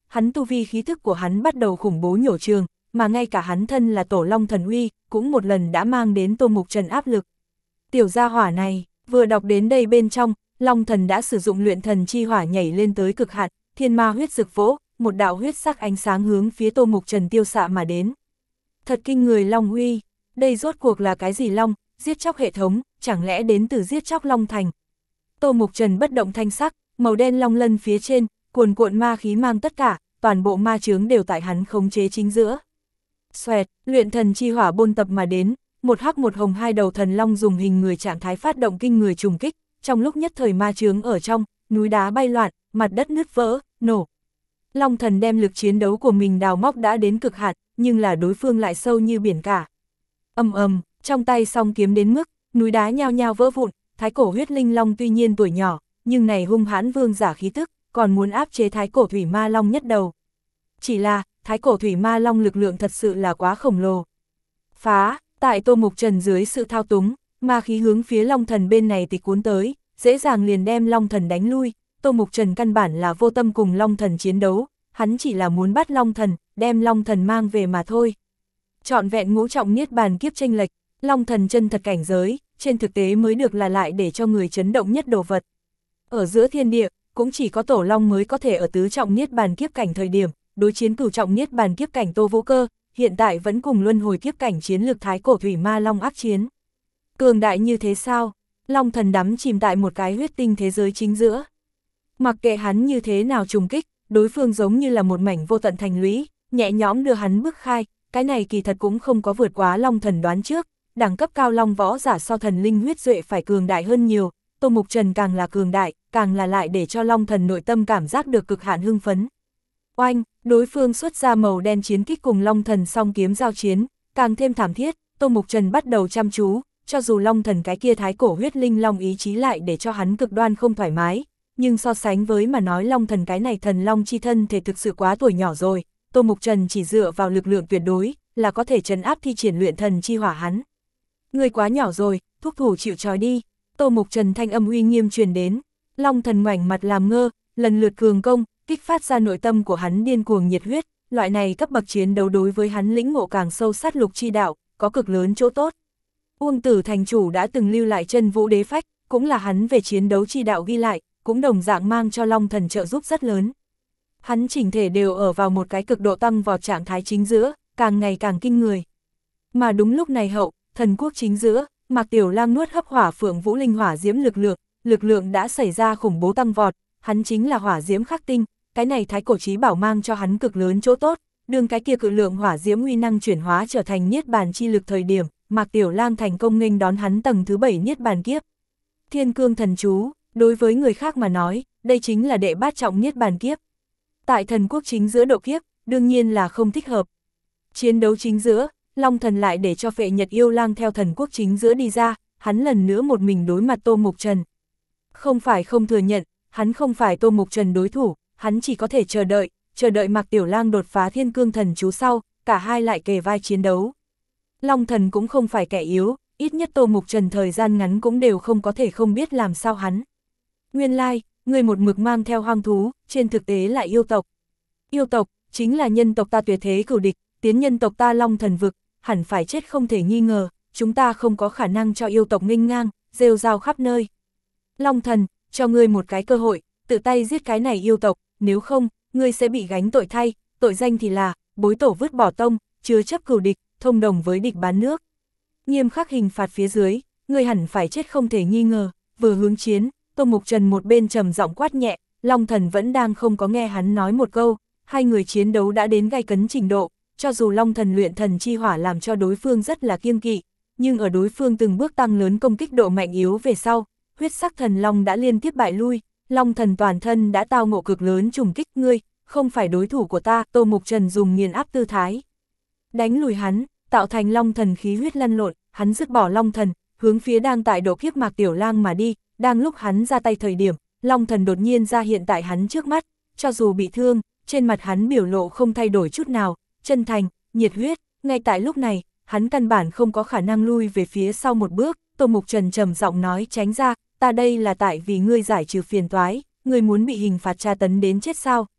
hắn tu vi khí thức của hắn bắt đầu khủng bố nhổ trường, mà ngay cả hắn thân là tổ long thần uy, cũng một lần đã mang đến Tô Mục Trần áp lực. Tiểu gia hỏa này, vừa đọc đến đây bên trong, Long Thần đã sử dụng luyện thần chi hỏa nhảy lên tới cực hạn, thiên ma huyết rực vỗ, một đạo huyết sắc ánh sáng hướng phía Tô Mục Trần tiêu xạ mà đến. Thật kinh người long uy, đây rốt cuộc là cái gì long, giết chóc hệ thống, chẳng lẽ đến từ giết chóc Long Thành. Tô Mục Trần bất động thanh sắc, màu đen long lân phía trên, cuồn cuộn ma khí mang tất cả, toàn bộ ma chướng đều tại hắn khống chế chính giữa. Xoẹt, luyện thần chi hỏa bôn tập mà đến, một hắc một hồng hai đầu thần long dùng hình người trạng thái phát động kinh người trùng kích, trong lúc nhất thời ma chướng ở trong, núi đá bay loạn, mặt đất nứt vỡ, nổ. Long Thần đem lực chiến đấu của mình đào móc đã đến cực hạn, nhưng là đối phương lại sâu như biển cả. Ầm ầm, trong tay song kiếm đến mức, núi đá nhao nhao vỡ vụn, thái cổ huyết linh long tuy nhiên tuổi nhỏ, nhưng này hung hãn vương giả khí tức, còn muốn áp chế thái cổ thủy ma long nhất đầu. Chỉ là, thái cổ thủy ma long lực lượng thật sự là quá khổng lồ. Phá, tại Tô Mục Trần dưới sự thao túng, ma khí hướng phía Long Thần bên này tịch cuốn tới, dễ dàng liền đem Long Thần đánh lui. Tô Mục Trần căn bản là vô tâm cùng Long Thần chiến đấu, hắn chỉ là muốn bắt Long Thần, đem Long Thần mang về mà thôi. Trọn vẹn ngũ trọng niết bàn kiếp chênh lệch, Long Thần chân thật cảnh giới, trên thực tế mới được là lại để cho người chấn động nhất đồ vật. Ở giữa thiên địa, cũng chỉ có Tổ Long mới có thể ở tứ trọng niết bàn kiếp cảnh thời điểm, đối chiến cửu trọng niết bàn kiếp cảnh Tô Vũ Cơ, hiện tại vẫn cùng luân hồi kiếp cảnh chiến lược thái cổ thủy ma long ác chiến. Cường đại như thế sao? Long Thần đắm chìm tại một cái huyết tinh thế giới chính giữa. Mặc kệ hắn như thế nào trùng kích, đối phương giống như là một mảnh vô tận thành lũy, nhẹ nhõm đưa hắn bước khai, cái này kỳ thật cũng không có vượt quá Long Thần đoán trước, đẳng cấp cao long võ giả so thần linh huyết duệ phải cường đại hơn nhiều, Tô Mục Trần càng là cường đại, càng là lại để cho Long Thần nội tâm cảm giác được cực hạn hưng phấn. Oanh, đối phương xuất ra màu đen chiến kích cùng Long Thần song kiếm giao chiến, càng thêm thảm thiết, Tô Mục Trần bắt đầu chăm chú, cho dù Long Thần cái kia thái cổ huyết linh long ý chí lại để cho hắn cực đoan không thoải mái, nhưng so sánh với mà nói Long Thần cái này thần long chi thân thể thực sự quá tuổi nhỏ rồi, Tô Mục Trần chỉ dựa vào lực lượng tuyệt đối, là có thể trấn áp thi triển luyện thần chi hỏa hắn. Người quá nhỏ rồi, thúc thủ chịu trói đi, Tô Mục Trần thanh âm uy nghiêm truyền đến, Long Thần ngoảnh mặt làm ngơ, lần lượt cường công, kích phát ra nội tâm của hắn điên cuồng nhiệt huyết, loại này cấp bậc chiến đấu đối với hắn lĩnh ngộ càng sâu sát lục chi đạo, có cực lớn chỗ tốt. Uông Tử thành chủ đã từng lưu lại chân vũ đế phách, cũng là hắn về chiến đấu chi đạo ghi lại, cũng đồng dạng mang cho Long Thần trợ giúp rất lớn. Hắn chỉnh thể đều ở vào một cái cực độ tăng vào trạng thái chính giữa, càng ngày càng kinh người. Mà đúng lúc này hậu, thần quốc chính giữa, Mạc Tiểu Lang nuốt hấp hỏa phượng vũ linh hỏa diễm lực lượng, lực lượng đã xảy ra khủng bố tăng vọt, hắn chính là hỏa diễm khắc tinh, cái này thái cổ chí bảo mang cho hắn cực lớn chỗ tốt, đương cái kia cự lượng hỏa diễm uy năng chuyển hóa trở thành niết bàn chi lực thời điểm, Mạc Tiểu Lang thành công nghênh đón hắn tầng thứ bảy niết bàn kiếp. Thiên cương thần chú, đối với người khác mà nói, đây chính là đệ bát trọng niết bàn kiếp. Tại thần quốc chính giữa độ kiếp, đương nhiên là không thích hợp. Chiến đấu chính giữa, Long Thần lại để cho Phệ Nhật Yêu Lang theo thần quốc chính giữa đi ra, hắn lần nữa một mình đối mặt Tô Mục Trần. Không phải không thừa nhận, hắn không phải Tô Mục Trần đối thủ, hắn chỉ có thể chờ đợi, chờ đợi Mạc Tiểu Lang đột phá thiên cương thần chú sau, cả hai lại kề vai chiến đấu. Long Thần cũng không phải kẻ yếu, ít nhất Tô Mục Trần thời gian ngắn cũng đều không có thể không biết làm sao hắn. Nguyên lai, người một mực mang theo hoang thú, trên thực tế là yêu tộc. Yêu tộc, chính là nhân tộc ta tuyệt thế cửu địch, tiến nhân tộc ta Long Thần vực, hẳn phải chết không thể nghi ngờ, chúng ta không có khả năng cho yêu tộc nghênh ngang, rêu rao khắp nơi. Long Thần, cho ngươi một cái cơ hội, tự tay giết cái này yêu tộc, nếu không, ngươi sẽ bị gánh tội thay, tội danh thì là, bối tổ vứt bỏ tông, chứa chấp cửu địch, thông đồng với địch bán nước. Nghiêm khắc hình phạt phía dưới, ngươi hẳn phải chết không thể nghi ngờ, vừa hướng chiến, Tô Mục Trần một bên trầm giọng quát nhẹ, Long Thần vẫn đang không có nghe hắn nói một câu, hai người chiến đấu đã đến gay cấn trình độ, cho dù Long Thần luyện thần chi hỏa làm cho đối phương rất là kiêng kỵ, nhưng ở đối phương từng bước tăng lớn công kích độ mạnh yếu về sau, huyết sắc thần long đã liên tiếp bại lui, Long Thần toàn thân đã tao ngộ cực lớn trùng kích, ngươi, không phải đối thủ của ta, Tô Mục Trần dùng nghiền áp tư thái. Đánh lùi hắn, tạo thành Long Thần khí huyết lăn lộn, hắn dứt bỏ Long Thần, hướng phía đang tại độ kiếp Mạc Tiểu Lang mà đi, đang lúc hắn ra tay thời điểm, Long Thần đột nhiên ra hiện tại hắn trước mắt, cho dù bị thương, trên mặt hắn biểu lộ không thay đổi chút nào, chân thành, nhiệt huyết, ngay tại lúc này, hắn căn bản không có khả năng lui về phía sau một bước, Tô Mục Trần trầm giọng nói tránh ra, ta đây là tại vì ngươi giải trừ phiền toái, ngươi muốn bị hình phạt tra tấn đến chết sao,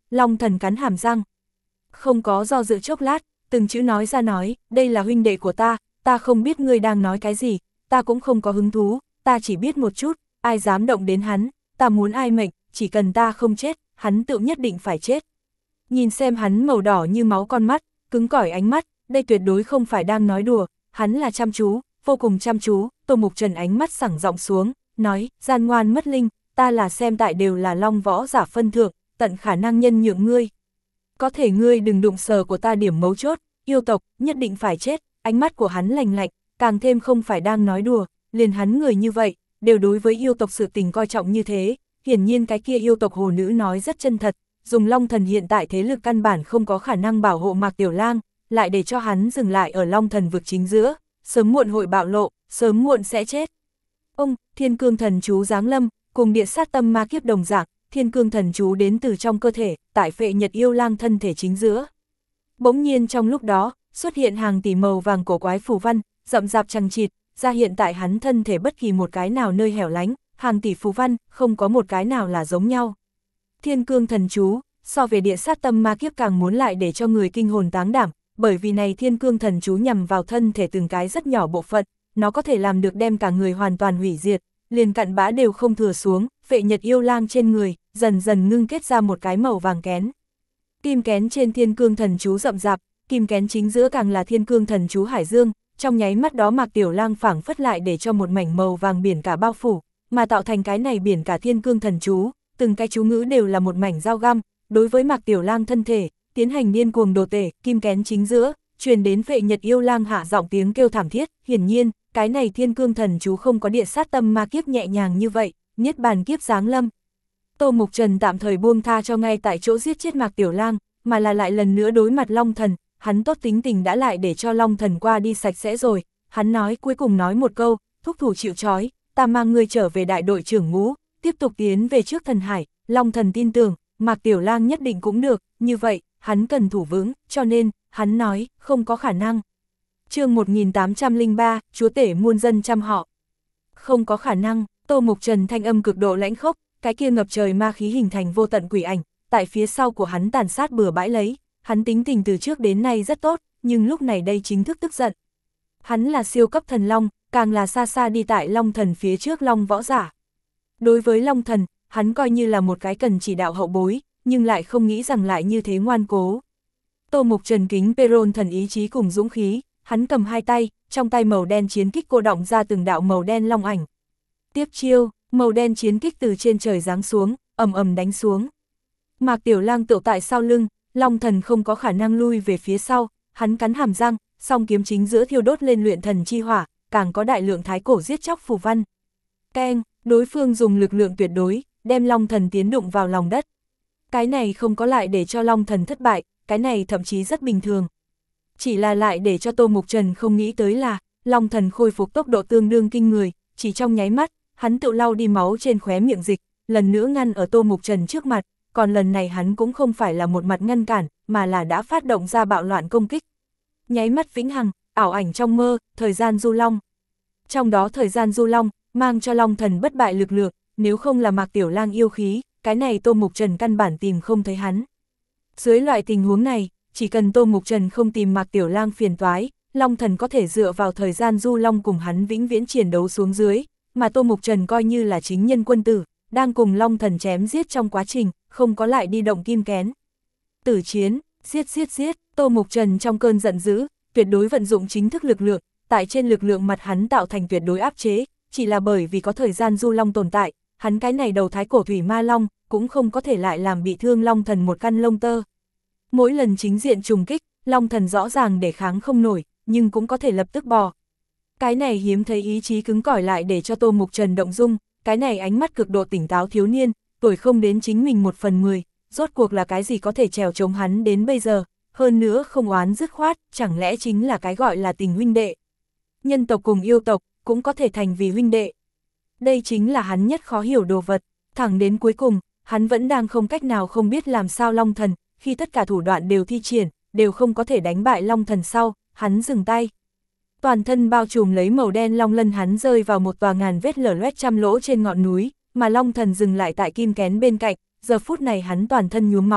Long Thần cắn hàm răng. Không có do dự chốc lát, từng chữ nói ra nói, đây là huynh đệ của ta, ta không biết ngươi đang nói cái gì, ta cũng không có hứng thú, ta chỉ biết một chút, ai dám động đến hắn, ta muốn ai mệnh, chỉ cần ta không chết, hắn tự nhất định phải chết. Nhìn xem hắn màu đỏ như máu con mắt, cứng cỏi ánh mắt, đây tuyệt đối không phải đang nói đùa, hắn là chăm chú, vô cùng chăm chú. Tô Mục Trần ánh mắt sẳng giọng xuống, nói, gian ngoan mất linh, ta là xem tại đều là long võ giả phân thượng, tận khả năng nhân nhượng ngươi. Có thể ngươi đừng đụng sờ của ta điểm mấu chốt, yêu tộc, nhất định phải chết. Ánh mắt của hắn lành lạnh, càng thêm không phải đang nói đùa, liền hắn người như vậy, đều đối với yêu tộc sự tình coi trọng như thế, hiển nhiên cái kia yêu tộc hồ nữ nói rất chân thật, dùng Long Thần hiện tại thế lực căn bản không có khả năng bảo hộ Mạc Tiểu Lang, lại để cho hắn dừng lại ở Long Thần vực chính giữa, sớm muộn hội bạo lộ, sớm muộn sẽ chết. Ông, Thiên Cương Thần chú giáng lâm, cùng địa sát tâm ma kiếp đồng dạng, Thiên Cương Thần chú đến từ trong cơ thể, tại Phệ Nhật Yêu Lang thân thể chính giữa. Bỗng nhiên trong lúc đó, xuất hiện hàng tỷ màu vàng cổ quái phù văn, rậm rạp chằng chịt, ra hiện tại hắn thân thể bất kỳ một cái nào nơi hẻo lánh, hàng tỷ phù văn, không có một cái nào là giống nhau. Thiên Cương Thần chú, so về địa sát tâm ma kiếp càng muốn lại để cho người kinh hồn táng đảm, bởi vì này Thiên Cương Thần chú nhằm vào thân thể từng cái rất nhỏ bộ phận, nó có thể làm được đem cả người hoàn toàn hủy diệt, liền cặn bã đều không thừa xuống. Phệ Nhật Yêu Lang trên người, dần dần ngưng kết ra một cái màu vàng kén. Kim kén trên Thiên Cương Thần chú rậm rạp, kim kén chính giữa càng là Thiên Cương Thần chú hải dương, trong nháy mắt đó Mạc Tiểu Lang phảng phất lại để cho một mảnh màu vàng biển cả bao phủ, mà tạo thành cái này biển cả Thiên Cương Thần chú, từng cái chú ngữ đều là một mảnh dao găm, đối với Mạc Tiểu Lang thân thể, tiến hành điên cuồng đồ tể. Kim kén chính giữa, truyền đến Phệ Nhật Yêu Lang hạ giọng tiếng kêu thảm thiết, hiển nhiên, cái này Thiên Cương Thần chú không có địa sát tâm ma kiếp nhẹ nhàng như vậy, niết bàn kiếp giáng lâm. Tô Mục Trần tạm thời buông tha cho ngay tại chỗ giết chết Mạc Tiểu Lang, mà là lại lần nữa đối mặt Long Thần, hắn tốt tính tình đã lại để cho Long Thần qua đi sạch sẽ rồi, hắn nói cuối cùng nói một câu, thúc thủ chịu trói, ta mang ngươi trở về đại đội trưởng ngũ, tiếp tục tiến về trước Thần Hải. Long Thần tin tưởng, Mạc Tiểu Lang nhất định cũng được, như vậy, hắn cần thủ vững, cho nên, hắn nói, không có khả năng. Chương một nghìn tám trăm lẻ ba, chúa tể muôn dân trăm họ. Không có khả năng. Tô Mục Trần thanh âm cực độ lãnh khốc, cái kia ngập trời ma khí hình thành vô tận quỷ ảnh, tại phía sau của hắn tàn sát bừa bãi lấy, hắn tính tình từ trước đến nay rất tốt, nhưng lúc này đây chính thức tức giận. Hắn là siêu cấp thần long, càng là xa xa đi tại Long Thần phía trước long võ giả. Đối với Long Thần, hắn coi như là một cái cần chỉ đạo hậu bối, nhưng lại không nghĩ rằng lại như thế ngoan cố. Tô Mục Trần kính Peron thần ý chí cùng dũng khí, hắn cầm hai tay, trong tay màu đen chiến kích cô động ra từng đạo màu đen long ảnh. Tiếp chiêu, màu đen chiến kích từ trên trời giáng xuống, ầm ầm đánh xuống. Mạc Tiểu Lang tựu tại sau lưng, Long Thần không có khả năng lui về phía sau, hắn cắn hàm răng, song kiếm chính giữa thiêu đốt lên luyện thần chi hỏa, càng có đại lượng thái cổ giết chóc phù văn. Keng, đối phương dùng lực lượng tuyệt đối, đem Long Thần tiến đụng vào lòng đất. Cái này không có lại để cho Long Thần thất bại, cái này thậm chí rất bình thường. Chỉ là lại để cho Tô Mục Trần không nghĩ tới là, Long Thần khôi phục tốc độ tương đương kinh người, chỉ trong nháy mắt, hắn tự lau đi máu trên khóe miệng dịch, lần nữa ngăn ở Tô Mục Trần trước mặt, còn lần này hắn cũng không phải là một mặt ngăn cản, mà là đã phát động ra bạo loạn công kích. Nháy mắt vĩnh hằng, ảo ảnh trong mơ, thời gian du long. Trong đó thời gian du long, mang cho Long Thần bất bại lực lượng, nếu không là Mạc Tiểu Lang yêu khí, cái này Tô Mục Trần căn bản tìm không thấy hắn. Dưới loại tình huống này, chỉ cần Tô Mục Trần không tìm Mạc Tiểu Lang phiền toái, Long Thần có thể dựa vào thời gian du long cùng hắn vĩnh viễn chiến đấu xuống dưới, mà Tô Mục Trần coi như là chính nhân quân tử, đang cùng Long Thần chém giết trong quá trình, không có lại đi động kim kén. Tử chiến, giết giết giết, Tô Mục Trần trong cơn giận dữ, tuyệt đối vận dụng chính thức lực lượng, tại trên lực lượng mặt hắn tạo thành tuyệt đối áp chế, chỉ là bởi vì có thời gian du long tồn tại, hắn cái này đầu thái cổ thủy ma long, cũng không có thể lại làm bị thương Long Thần một căn lông tơ. Mỗi lần chính diện trùng kích, Long Thần rõ ràng để kháng không nổi, nhưng cũng có thể lập tức bò. Cái này hiếm thấy ý chí cứng cỏi lại để cho Tô Mục Trần động dung, cái này ánh mắt cực độ tỉnh táo thiếu niên, tuổi không đến chính mình một phần mười, rốt cuộc là cái gì có thể trèo chống hắn đến bây giờ, hơn nữa không oán dứt khoát, chẳng lẽ chính là cái gọi là tình huynh đệ. Nhân tộc cùng yêu tộc, cũng có thể thành vì huynh đệ. Đây chính là hắn nhất khó hiểu đồ vật, thẳng đến cuối cùng, hắn vẫn đang không cách nào không biết làm sao Long Thần, khi tất cả thủ đoạn đều thi triển, đều không có thể đánh bại Long Thần sau, hắn dừng tay. Toàn thân bao trùm lấy màu đen long lân hắn rơi vào một tòa ngàn vết lở loét trăm lỗ trên ngọn núi, mà Long Thần dừng lại tại kim kén bên cạnh, giờ phút này hắn toàn thân nhuốm máu,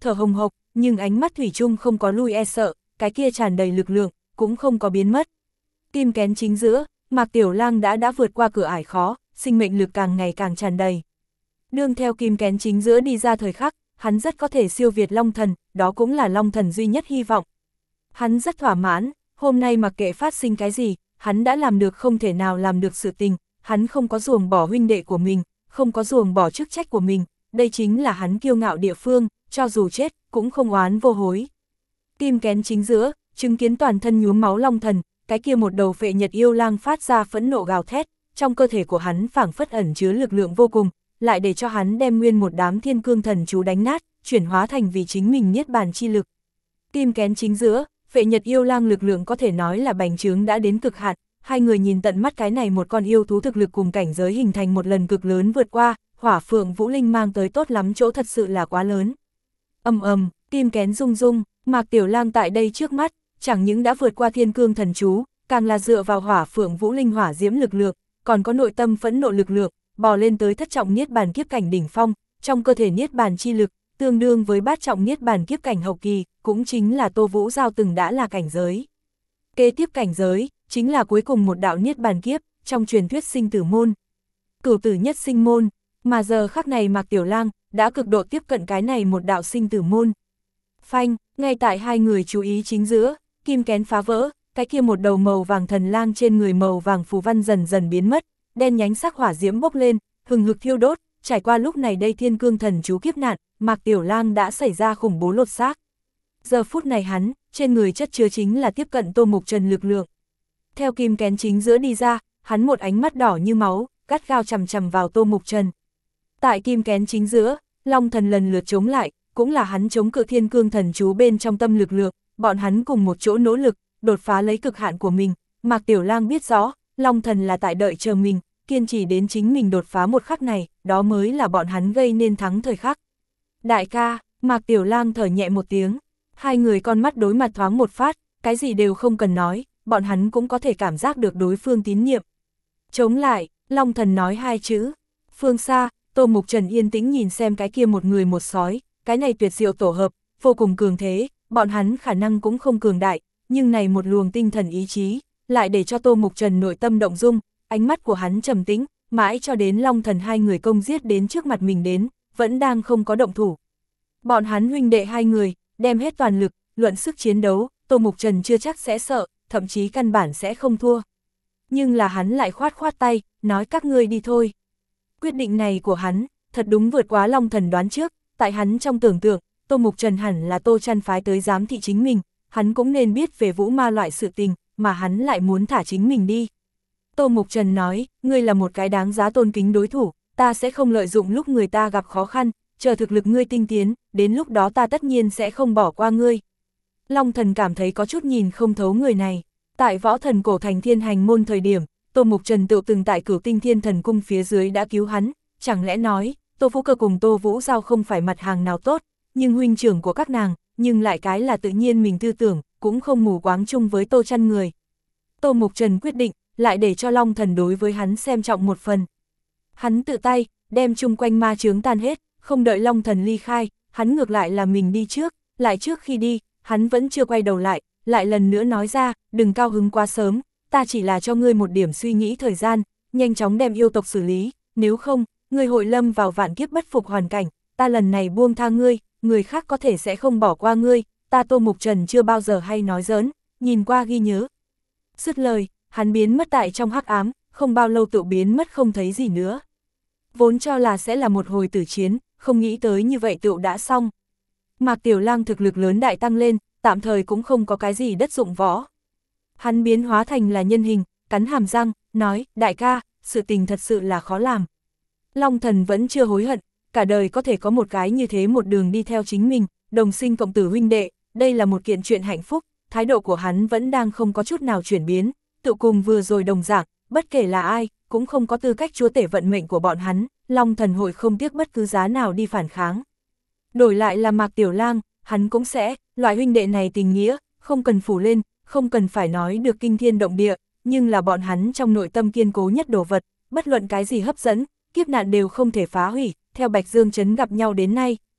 thở hồng hộc, nhưng ánh mắt thủy chung không có lui e sợ, cái kia tràn đầy lực lượng, cũng không có biến mất. Kim kén chính giữa, Mạc Tiểu Lang đã đã vượt qua cửa ải khó, sinh mệnh lực càng ngày càng tràn đầy. Đương theo kim kén chính giữa đi ra thời khắc, hắn rất có thể siêu việt Long Thần, đó cũng là Long Thần duy nhất hy vọng. Hắn rất thỏa mãn, hôm nay mặc kệ phát sinh cái gì, hắn đã làm được không thể nào làm được sự tình, hắn không có ruồng bỏ huynh đệ của mình, không có ruồng bỏ chức trách của mình, đây chính là hắn kiêu ngạo địa phương, cho dù chết, cũng không oán vô hối. Kim kén chính giữa, chứng kiến toàn thân nhuốm máu Long Thần, cái kia một đầu phệ nhật yêu lang phát ra phẫn nộ gào thét, trong cơ thể của hắn phảng phất ẩn chứa lực lượng vô cùng, lại để cho hắn đem nguyên một đám thiên cương thần chú đánh nát, chuyển hóa thành vì chính mình niết bàn chi lực. Kim kén chính giữa, phệ nhật yêu lang lực lượng có thể nói là bành trướng đã đến cực hạn, hai người nhìn tận mắt cái này một con yêu thú thực lực cùng cảnh giới hình thành một lần cực lớn vượt qua, Hỏa Phượng Vũ Linh mang tới tốt lắm chỗ thật sự là quá lớn. Ầm ầm, kim kén rung rung, Mạc Tiểu Lang tại đây trước mắt, chẳng những đã vượt qua thiên cương thần chú, càng là dựa vào Hỏa Phượng Vũ Linh hỏa diễm lực lượng, còn có nội tâm phẫn nộ lực lượng, bò lên tới thất trọng niết bàn kiếp cảnh đỉnh phong, trong cơ thể niết bàn chi lực, tương đương với bát trọng niết bàn kiếp cảnh hậu kỳ, cũng chính là Tô Vũ Giao từng đã là cảnh giới. Kế tiếp cảnh giới, chính là cuối cùng một đạo niết bàn kiếp, trong truyền thuyết sinh tử môn. Cửu tử nhất sinh môn, mà giờ khắc này Mạc Tiểu Lang đã cực độ tiếp cận cái này một đạo sinh tử môn. Phanh, ngay tại hai người chú ý chính giữa, kim kén phá vỡ, cái kia một đầu màu vàng thần lang trên người màu vàng phù văn dần dần biến mất, đen nhánh sắc hỏa diễm bốc lên, hừng hực thiêu đốt, trải qua lúc này đây thiên cương thần chú kiếp nạn, Mạc Tiểu Lang đã xảy ra khủng bố lột xác. Giờ phút này hắn, trên người chất chứa chính là tiếp cận Tô Mục Trần lực lượng. Theo kim kén chính giữa đi ra, hắn một ánh mắt đỏ như máu, gắt gao chằm chằm vào Tô Mục Trần. Tại kim kén chính giữa, Long Thần lần lượt chống lại, cũng là hắn chống cự thiên cương thần chú bên trong tâm lực lượng, bọn hắn cùng một chỗ nỗ lực, đột phá lấy cực hạn của mình. Mạc Tiểu Lang biết rõ, Long Thần là tại đợi chờ mình, kiên trì đến chính mình đột phá một khắc này, đó mới là bọn hắn gây nên thắng thời khắc. Đại ca, Mạc Tiểu Lang thở nhẹ một tiếng, hai người con mắt đối mặt thoáng một phát, cái gì đều không cần nói, bọn hắn cũng có thể cảm giác được đối phương tín nhiệm. Chống lại, Long Thần nói hai chữ. Phương xa, Tô Mục Trần yên tĩnh nhìn xem cái kia một người một sói, cái này tuyệt diệu tổ hợp, vô cùng cường thế, bọn hắn khả năng cũng không cường đại, nhưng này một luồng tinh thần ý chí, lại để cho Tô Mục Trần nội tâm động dung, ánh mắt của hắn trầm tĩnh, mãi cho đến Long Thần hai người công giết đến trước mặt mình đến, vẫn đang không có động thủ. Bọn hắn huynh đệ hai người, đem hết toàn lực, luận sức chiến đấu, Tô Mục Trần chưa chắc sẽ sợ, thậm chí căn bản sẽ không thua. Nhưng là hắn lại khoát khoát tay, nói các ngươi đi thôi. Quyết định này của hắn, thật đúng vượt quá Long Thần đoán trước, tại hắn trong tưởng tượng, Tô Mục Trần hẳn là Tô Trăn phái tới giám thị chính mình, hắn cũng nên biết về vũ ma loại sự tình, mà hắn lại muốn thả chính mình đi. Tô Mục Trần nói, ngươi là một cái đáng giá tôn kính đối thủ, ta sẽ không lợi dụng lúc người ta gặp khó khăn, chờ thực lực ngươi tinh tiến, đến lúc đó ta tất nhiên sẽ không bỏ qua ngươi. Long Thần cảm thấy có chút nhìn không thấu người này. Tại Võ Thần Cổ Thành Thiên Hành môn thời điểm, Tô Mục Trần tự từng tại Cửu Tinh Thiên Thần Cung phía dưới đã cứu hắn, chẳng lẽ nói, Tô Phú Cơ cùng Tô Vũ Giao không phải mặt hàng nào tốt, nhưng huynh trưởng của các nàng, nhưng lại cái là tự nhiên mình tư tưởng, cũng không mù quáng chung với Tô Trăn người. Tô Mục Trần quyết định, lại để cho Long Thần đối với hắn xem trọng một phần. Hắn tự tay, đem chung quanh ma chướng tan hết, không đợi Long Thần ly khai, hắn ngược lại là mình đi trước, lại trước khi đi, hắn vẫn chưa quay đầu lại, lại lần nữa nói ra, đừng cao hứng quá sớm, ta chỉ là cho ngươi một điểm suy nghĩ thời gian, nhanh chóng đem yêu tộc xử lý, nếu không, ngươi hội lâm vào vạn kiếp bất phục hoàn cảnh, ta lần này buông tha ngươi, người khác có thể sẽ không bỏ qua ngươi, ta Tô Mục Trần chưa bao giờ hay nói giỡn, nhìn qua ghi nhớ. Dứt lời, hắn biến mất tại trong hắc ám, không bao lâu tự biến mất không thấy gì nữa. Vốn cho là sẽ là một hồi tử chiến, không nghĩ tới như vậy tựu đã xong. Mạc Tiểu Lang thực lực lớn đại tăng lên, tạm thời cũng không có cái gì đất dụng võ. Hắn biến hóa thành là nhân hình, cắn hàm răng, nói, đại ca, sự tình thật sự là khó làm. Long Thần vẫn chưa hối hận, cả đời có thể có một cái như thế một đường đi theo chính mình, đồng sinh cộng tử huynh đệ, đây là một kiện chuyện hạnh phúc, thái độ của hắn vẫn đang không có chút nào chuyển biến, tự cùng vừa rồi đồng dạng, bất kể là ai, cũng không có tư cách chúa tể vận mệnh của bọn hắn, Long Thần hội không tiếc bất cứ giá nào đi phản kháng. Đổi lại là Mạc Tiểu Lang, hắn cũng sẽ, loại huynh đệ này tình nghĩa, không cần phủ lên, không cần phải nói được kinh thiên động địa, nhưng là bọn hắn trong nội tâm kiên cố nhất đồ vật, bất luận cái gì hấp dẫn, kiếp nạn đều không thể phá hủy, theo Bạch Dương Trấn gặp nhau đến nay,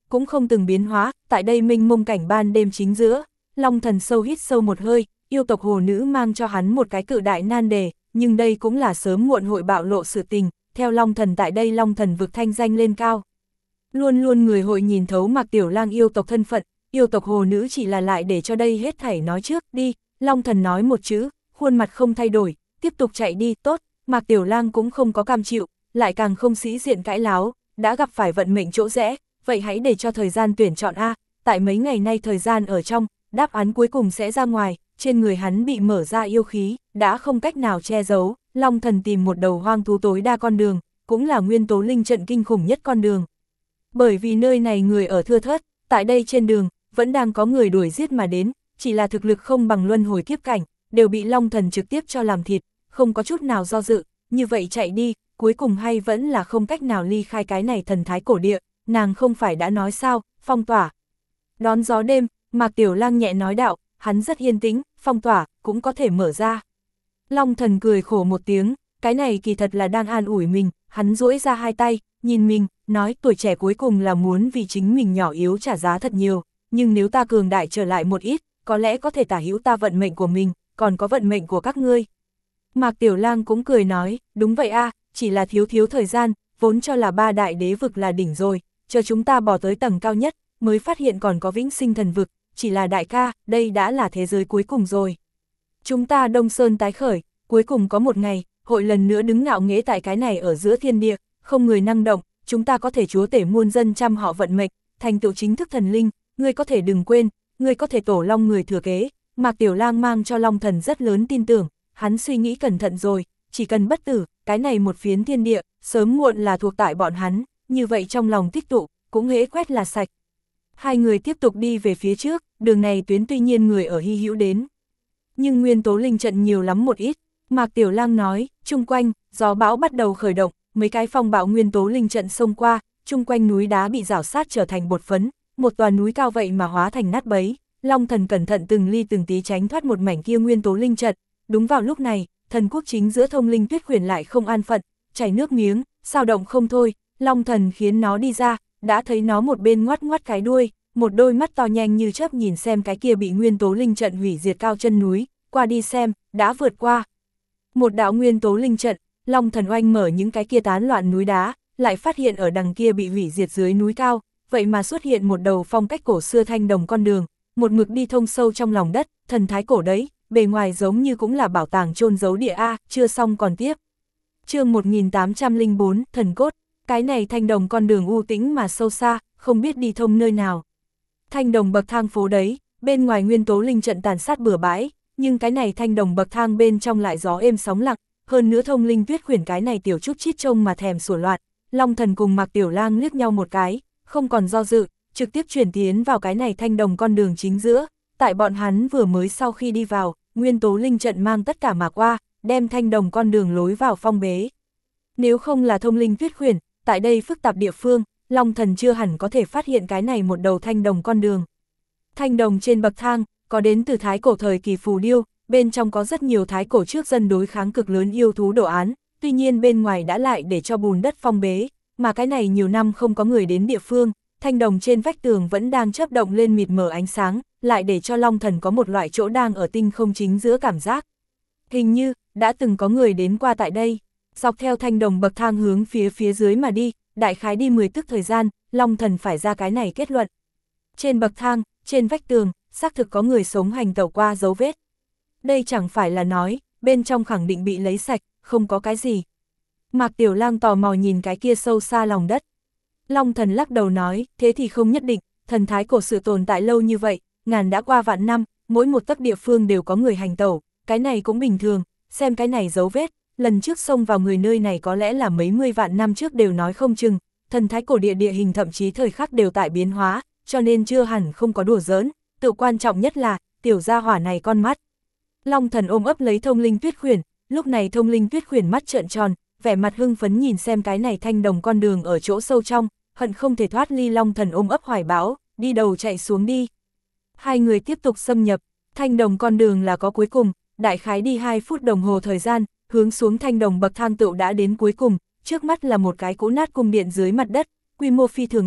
cũng không từng biến hóa, tại đây mênh mông cảnh ban đêm chính giữa, Long Thần sâu hít sâu một hơi, yêu tộc hồ nữ mang cho hắn một cái cự đại nan đề, nhưng đây cũng là sớm muộn hội bạo lộ sự tình, theo Long Thần tại đây Long Thần vực thanh danh lên cao. Luôn luôn người hội nhìn thấu Mạc Tiểu Lang yêu tộc thân phận, yêu tộc hồ nữ chỉ là lại để cho đây hết thảy nói trước đi, Long Thần nói một chữ, khuôn mặt không thay đổi, tiếp tục chạy đi, tốt, Mạc Tiểu Lang cũng không có cam chịu, lại càng không sĩ diện cãi láo, đã gặp phải vận mệnh chỗ rẽ, vậy hãy để cho thời gian tuyển chọn A, tại mấy ngày nay thời gian ở trong, đáp án cuối cùng sẽ ra ngoài, trên người hắn bị mở ra yêu khí, đã không cách nào che giấu, Long Thần tìm một đầu hoang thú tối đa con đường, cũng là nguyên tố linh trận kinh khủng nhất con đường. Bởi vì nơi này người ở thưa thớt, tại đây trên đường, vẫn đang có người đuổi giết mà đến, chỉ là thực lực không bằng luân hồi kiếp cảnh, đều bị Long Thần trực tiếp cho làm thịt, không có chút nào do dự, như vậy chạy đi, cuối cùng hay vẫn là không cách nào ly khai cái này thần thái cổ địa, nàng không phải đã nói sao, phong tỏa. Đón gió đêm, Mạc Tiểu Lang nhẹ nói đạo, hắn rất yên tĩnh, phong tỏa, cũng có thể mở ra. Long Thần cười khổ một tiếng, cái này kỳ thật là đang an ủi mình, hắn duỗi ra hai tay, nhìn mình, nói tuổi trẻ cuối cùng là muốn vì chính mình nhỏ yếu trả giá thật nhiều, nhưng nếu ta cường đại trở lại một ít, có lẽ có thể tả hữu ta vận mệnh của mình, còn có vận mệnh của các ngươi. Mạc Tiểu Lang cũng cười nói, đúng vậy a, chỉ là thiếu thiếu thời gian, vốn cho là ba đại đế vực là đỉnh rồi, chờ chúng ta bỏ tới tầng cao nhất, mới phát hiện còn có vĩnh sinh thần vực, chỉ là đại ca, đây đã là thế giới cuối cùng rồi. Chúng ta Đông Sơn tái khởi, cuối cùng có một ngày, hội lần nữa đứng ngạo nghễ tại cái này ở giữa thiên địa, không người năng động, chúng ta có thể chúa tể muôn dân trăm họ vận mệnh, thành tựu chính thức thần linh, ngươi có thể đừng quên, ngươi có thể tổ long người thừa kế. Mạc Tiểu Lang mang cho Long Thần rất lớn tin tưởng, hắn suy nghĩ cẩn thận rồi, chỉ cần bất tử, cái này một phiến thiên địa, sớm muộn là thuộc tại bọn hắn, như vậy trong lòng tích tụ, cũng hễ quét là sạch. Hai người tiếp tục đi về phía trước, đường này tuyến tuy nhiên người ở hy hữu đến. Nhưng nguyên tố linh trận nhiều lắm một ít, Mạc Tiểu Lang nói, chung quanh, gió bão bắt đầu khởi động, mấy cái phong bạo nguyên tố linh trận xông qua, chung quanh núi đá bị rào sát trở thành bột phấn, một tòa núi cao vậy mà hóa thành nát bấy. Long Thần cẩn thận từng ly từng tí tránh thoát một mảnh kia nguyên tố linh trận. Đúng vào lúc này, thần quốc chính giữa Thông Linh Tuyết Khuyển lại không an phận, chảy nước miếng, sao động không thôi. Long Thần khiến nó đi ra, đã thấy nó một bên ngoắt ngoắt cái đuôi, một đôi mắt to nhanh như chớp nhìn xem cái kia bị nguyên tố linh trận hủy diệt cao chân núi, qua đi xem, đã vượt qua. Một đạo nguyên tố linh trận, Long Thần oanh mở những cái kia tán loạn núi đá, lại phát hiện ở đằng kia bị hủy diệt dưới núi cao, vậy mà xuất hiện một đầu phong cách cổ xưa thanh đồng con đường, một mực đi thông sâu trong lòng đất, thần thái cổ đấy, bề ngoài giống như cũng là bảo tàng chôn giấu địa A, chưa xong còn tiếp. Chương một nghìn tám trăm lẻ bốn, thần cốt, cái này thanh đồng con đường u tĩnh mà sâu xa, không biết đi thông nơi nào. Thanh đồng bậc thang phố đấy, bên ngoài nguyên tố linh trận tàn sát bừa bãi, nhưng cái này thanh đồng bậc thang bên trong lại gió êm sóng lặng, hơn nữa Thông Linh Tuyết Khuyển cái này tiểu chút chít trông mà thèm sủa loạn. Long Thần cùng Mạc Tiểu Lang liếc nhau một cái, không còn do dự, trực tiếp chuyển tiến vào cái này thanh đồng con đường chính giữa. Tại bọn hắn vừa mới sau khi đi vào, nguyên tố linh trận mang tất cả mà qua, đem thanh đồng con đường lối vào phong bế. Nếu không là Thông Linh Tuyết Khuyển, tại đây phức tạp địa phương, Long Thần chưa hẳn có thể phát hiện cái này một đầu thanh đồng con đường. Thanh đồng trên bậc thang, có đến từ thái cổ thời kỳ phù điêu, bên trong có rất nhiều thái cổ trước dân đối kháng cực lớn yêu thú đồ án, tuy nhiên bên ngoài đã lại để cho bùn đất phong bế, mà cái này nhiều năm không có người đến địa phương, thanh đồng trên vách tường vẫn đang chớp động lên mịt mờ ánh sáng, lại để cho Long Thần có một loại chỗ đang ở tinh không chính giữa cảm giác. Hình như, đã từng có người đến qua tại đây, dọc theo thanh đồng bậc thang hướng phía phía dưới mà đi, đại khái đi mười tức thời gian, Long Thần phải ra cái này kết luận. Trên bậc thang, trên vách tường, xác thực có người sống hành tẩu qua dấu vết. Đây chẳng phải là nói, bên trong khẳng định bị lấy sạch, không có cái gì. Mạc Tiểu Lang tò mò nhìn cái kia sâu xa lòng đất. Long Thần lắc đầu nói, thế thì không nhất định, thần thái cổ sự tồn tại lâu như vậy, ngàn đã qua vạn năm, mỗi một tấc địa phương đều có người hành tẩu, cái này cũng bình thường, xem cái này dấu vết, lần trước xông vào người nơi này có lẽ là mấy mươi vạn năm trước đều nói không chừng, thần thái cổ địa địa hình thậm chí thời khắc đều tại biến hóa, cho nên chưa hẳn không có đùa giỡn, tự quan trọng nhất là, tiểu gia hỏa này con mắt. Long Thần ôm ấp lấy Thông Linh Tuyết Khuyển, lúc này Thông Linh Tuyết Khuyển mắt trợn tròn, vẻ mặt hưng phấn nhìn xem cái này thanh đồng con đường ở chỗ sâu trong, hận không thể thoát ly Long Thần ôm ấp hoài bão, đi đầu chạy xuống đi. Hai người tiếp tục xâm nhập, thanh đồng con đường là có cuối cùng, đại khái đi hai phút đồng hồ thời gian, hướng xuống thanh đồng bậc thang tựu đã đến cuối cùng, trước mắt là một cái cũ nát cung điện dưới mặt đất, quy mô phi thường đại,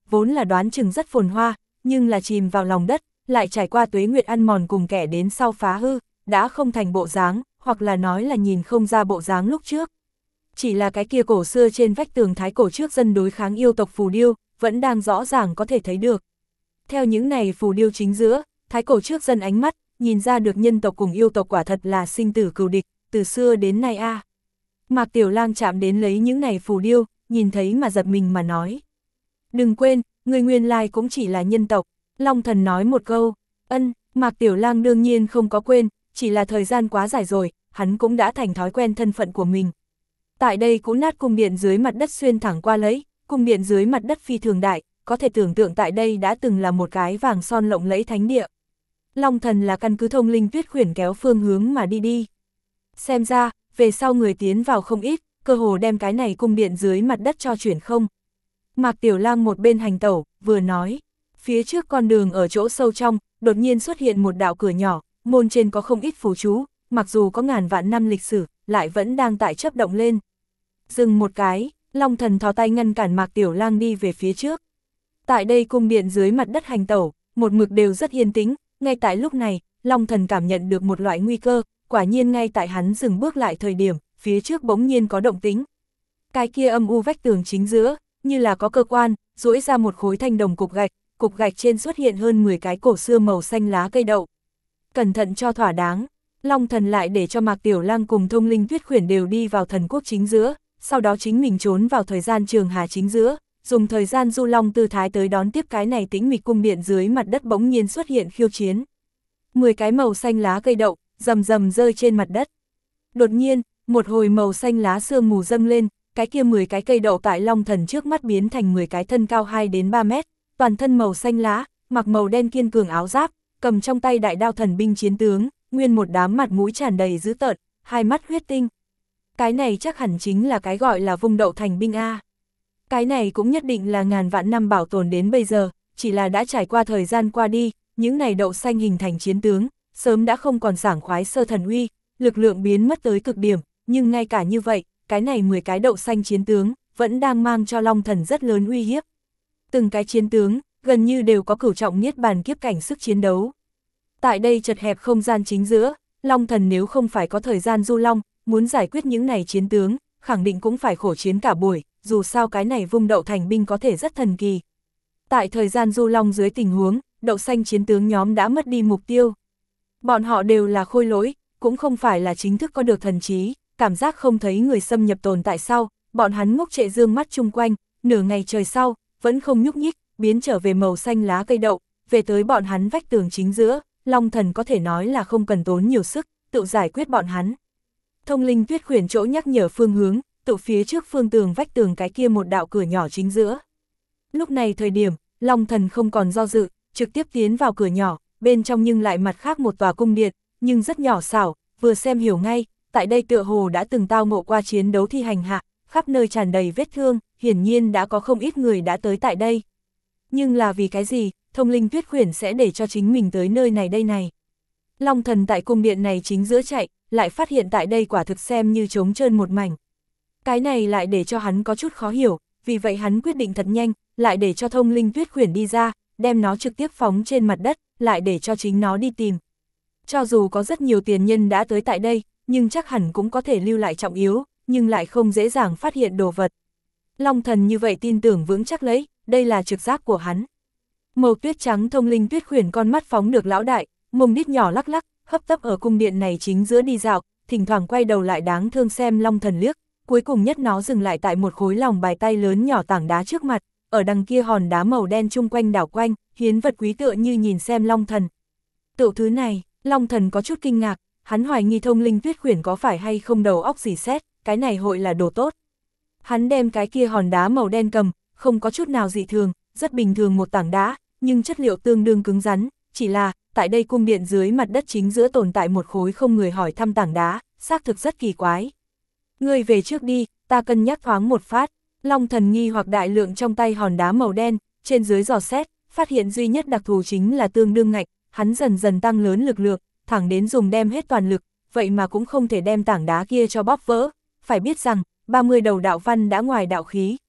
vốn là đoán chừng rất phồn hoa, nhưng là chìm vào lòng đất, lại trải qua tuế nguyệt ăn mòn cùng kẻ đến sau phá hư, đã không thành bộ dáng, hoặc là nói là nhìn không ra bộ dáng lúc trước. Chỉ là cái kia cổ xưa trên vách tường thái cổ trước dân đối kháng yêu tộc phù điêu, vẫn đang rõ ràng có thể thấy được. Theo những này phù điêu chính giữa, thái cổ trước dân ánh mắt, nhìn ra được nhân tộc cùng yêu tộc quả thật là sinh tử cừu địch, từ xưa đến nay a. À. Mạc Tiểu Lang chạm đến lấy những này phù điêu, nhìn thấy mà giật mình mà nói. Đừng quên, người nguyên lai cũng chỉ là nhân tộc, Long Thần nói một câu, ân, Mạc Tiểu Lang đương nhiên không có quên, chỉ là thời gian quá dài rồi, hắn cũng đã thành thói quen thân phận của mình. Tại đây cũ nát cung điện dưới mặt đất xuyên thẳng qua lấy, cung điện dưới mặt đất phi thường đại, có thể tưởng tượng tại đây đã từng là một cái vàng son lộng lẫy thánh địa. Long Thần là căn cứ thông linh tuyết khuyển kéo phương hướng mà đi đi. Xem ra, về sau người tiến vào không ít, cơ hồ đem cái này cung điện dưới mặt đất cho chuyển không. Mạc Tiểu Lang một bên hành tẩu, vừa nói, phía trước con đường ở chỗ sâu trong, đột nhiên xuất hiện một đạo cửa nhỏ, môn trên có không ít phù chú, mặc dù có ngàn vạn năm lịch sử, lại vẫn đang tại chấp động lên. Dừng một cái, Long Thần thò tay ngăn cản Mạc Tiểu Lang đi về phía trước. Tại đây cung điện dưới mặt đất hành tẩu, một mực đều rất yên tĩnh, ngay tại lúc này, Long Thần cảm nhận được một loại nguy cơ, quả nhiên ngay tại hắn dừng bước lại thời điểm, phía trước bỗng nhiên có động tĩnh. Cái kia âm u vách tường chính giữa, như là có cơ quan, duỗi ra một khối thanh đồng cục gạch, cục gạch trên xuất hiện hơn mười cái cổ xưa màu xanh lá cây đậu. Cẩn thận cho thỏa đáng, Long Thần lại để cho Mạc Tiểu Lang cùng thông linh tuyết khuyển đều đi vào thần quốc chính giữa, sau đó chính mình trốn vào thời gian trường hà chính giữa, dùng thời gian du long tư thái tới đón tiếp cái này tĩnh mịch cung điện dưới mặt đất bỗng nhiên xuất hiện khiêu chiến. mười cái màu xanh lá cây đậu, rầm rầm rơi trên mặt đất. Đột nhiên, một hồi màu xanh lá sương mù dâng lên, cái kia mười cái cây đậu tại Long Thần trước mắt biến thành mười cái thân cao hai đến ba mét, toàn thân màu xanh lá, mặc màu đen kiên cường áo giáp, cầm trong tay đại đao thần binh chiến tướng, nguyên một đám mặt mũi tràn đầy dữ tợn, hai mắt huyết tinh. Cái này chắc hẳn chính là cái gọi là vung đậu thành binh A. Cái này cũng nhất định là ngàn vạn năm bảo tồn đến bây giờ, chỉ là đã trải qua thời gian qua đi, những này đậu xanh hình thành chiến tướng, sớm đã không còn sảng khoái sơ thần uy, lực lượng biến mất tới cực điểm, nhưng ngay cả như vậy, cái này mười cái đậu xanh chiến tướng, vẫn đang mang cho Long Thần rất lớn uy hiếp. Từng cái chiến tướng, gần như đều có cửu trọng niết bàn kiếp cảnh sức chiến đấu. Tại đây chật hẹp không gian chính giữa, Long Thần nếu không phải có thời gian du long, muốn giải quyết những này chiến tướng, khẳng định cũng phải khổ chiến cả buổi, dù sao cái này vung đậu thành binh có thể rất thần kỳ. Tại thời gian du long dưới tình huống, đậu xanh chiến tướng nhóm đã mất đi mục tiêu. Bọn họ đều là khôi lỗi, cũng không phải là chính thức có được thần trí, cảm giác không thấy người xâm nhập tồn tại sau, bọn hắn ngốc trệ dương mắt chung quanh, nửa ngày trời sau, vẫn không nhúc nhích, biến trở về màu xanh lá cây đậu, về tới bọn hắn vách tường chính giữa, Long Thần có thể nói là không cần tốn nhiều sức, tự giải quyết bọn hắn. Thông linh tuyết khuyển chỗ nhắc nhở phương hướng, tự phía trước phương tường vách tường cái kia một đạo cửa nhỏ chính giữa. Lúc này thời điểm, Long Thần không còn do dự, trực tiếp tiến vào cửa nhỏ, bên trong nhưng lại mặt khác một tòa cung điện, nhưng rất nhỏ xảo, vừa xem hiểu ngay, tại đây tựa hồ đã từng tao ngộ qua chiến đấu thi hành hạ, khắp nơi tràn đầy vết thương, hiển nhiên đã có không ít người đã tới tại đây. Nhưng là vì cái gì, thông linh tuyết khuyển sẽ để cho chính mình tới nơi này đây này. Long Thần tại cung điện này chính giữa chạy, lại phát hiện tại đây quả thực xem như trống trơn một mảnh. Cái này lại để cho hắn có chút khó hiểu, vì vậy hắn quyết định thật nhanh, lại để cho thông linh tuyết khuyển đi ra, đem nó trực tiếp phóng trên mặt đất, lại để cho chính nó đi tìm. Cho dù có rất nhiều tiền nhân đã tới tại đây, nhưng chắc hẳn cũng có thể lưu lại trọng yếu, nhưng lại không dễ dàng phát hiện đồ vật. Long Thần như vậy tin tưởng vững chắc lấy, đây là trực giác của hắn. Màu tuyết trắng thông linh tuyết khuyển con mắt phóng được lão đại, mông đít nhỏ lắc lắc, hấp tấp ở cung điện này chính giữa đi dạo, thỉnh thoảng quay đầu lại đáng thương xem Long Thần liếc, cuối cùng nhất nó dừng lại tại một khối lòng bài tay lớn nhỏ tảng đá trước mặt, ở đằng kia hòn đá màu đen chung quanh đảo quanh, hiến vật quý tựa như nhìn xem Long Thần. Tự thứ này, Long Thần có chút kinh ngạc, hắn hoài nghi thông linh tuyết khuyển có phải hay không đầu óc gì xét, cái này hội là đồ tốt. Hắn đem cái kia hòn đá màu đen cầm, không có chút nào dị thường, rất bình thường một tảng đá, nhưng chất liệu tương đương cứng rắn, chỉ là, tại đây cung điện dưới mặt đất chính giữa tồn tại một khối không người hỏi thăm tảng đá, xác thực rất kỳ quái. Ngươi về trước đi, ta cân nhắc thoáng một phát, Long Thần nghi hoặc đại lượng trong tay hòn đá màu đen, trên dưới dò xét, phát hiện duy nhất đặc thù chính là tương đương ngạch, hắn dần dần tăng lớn lực lượng, thẳng đến dùng đem hết toàn lực, vậy mà cũng không thể đem tảng đá kia cho bóp vỡ, phải biết rằng, ba mươi đầu đạo văn đã ngoài đạo khí,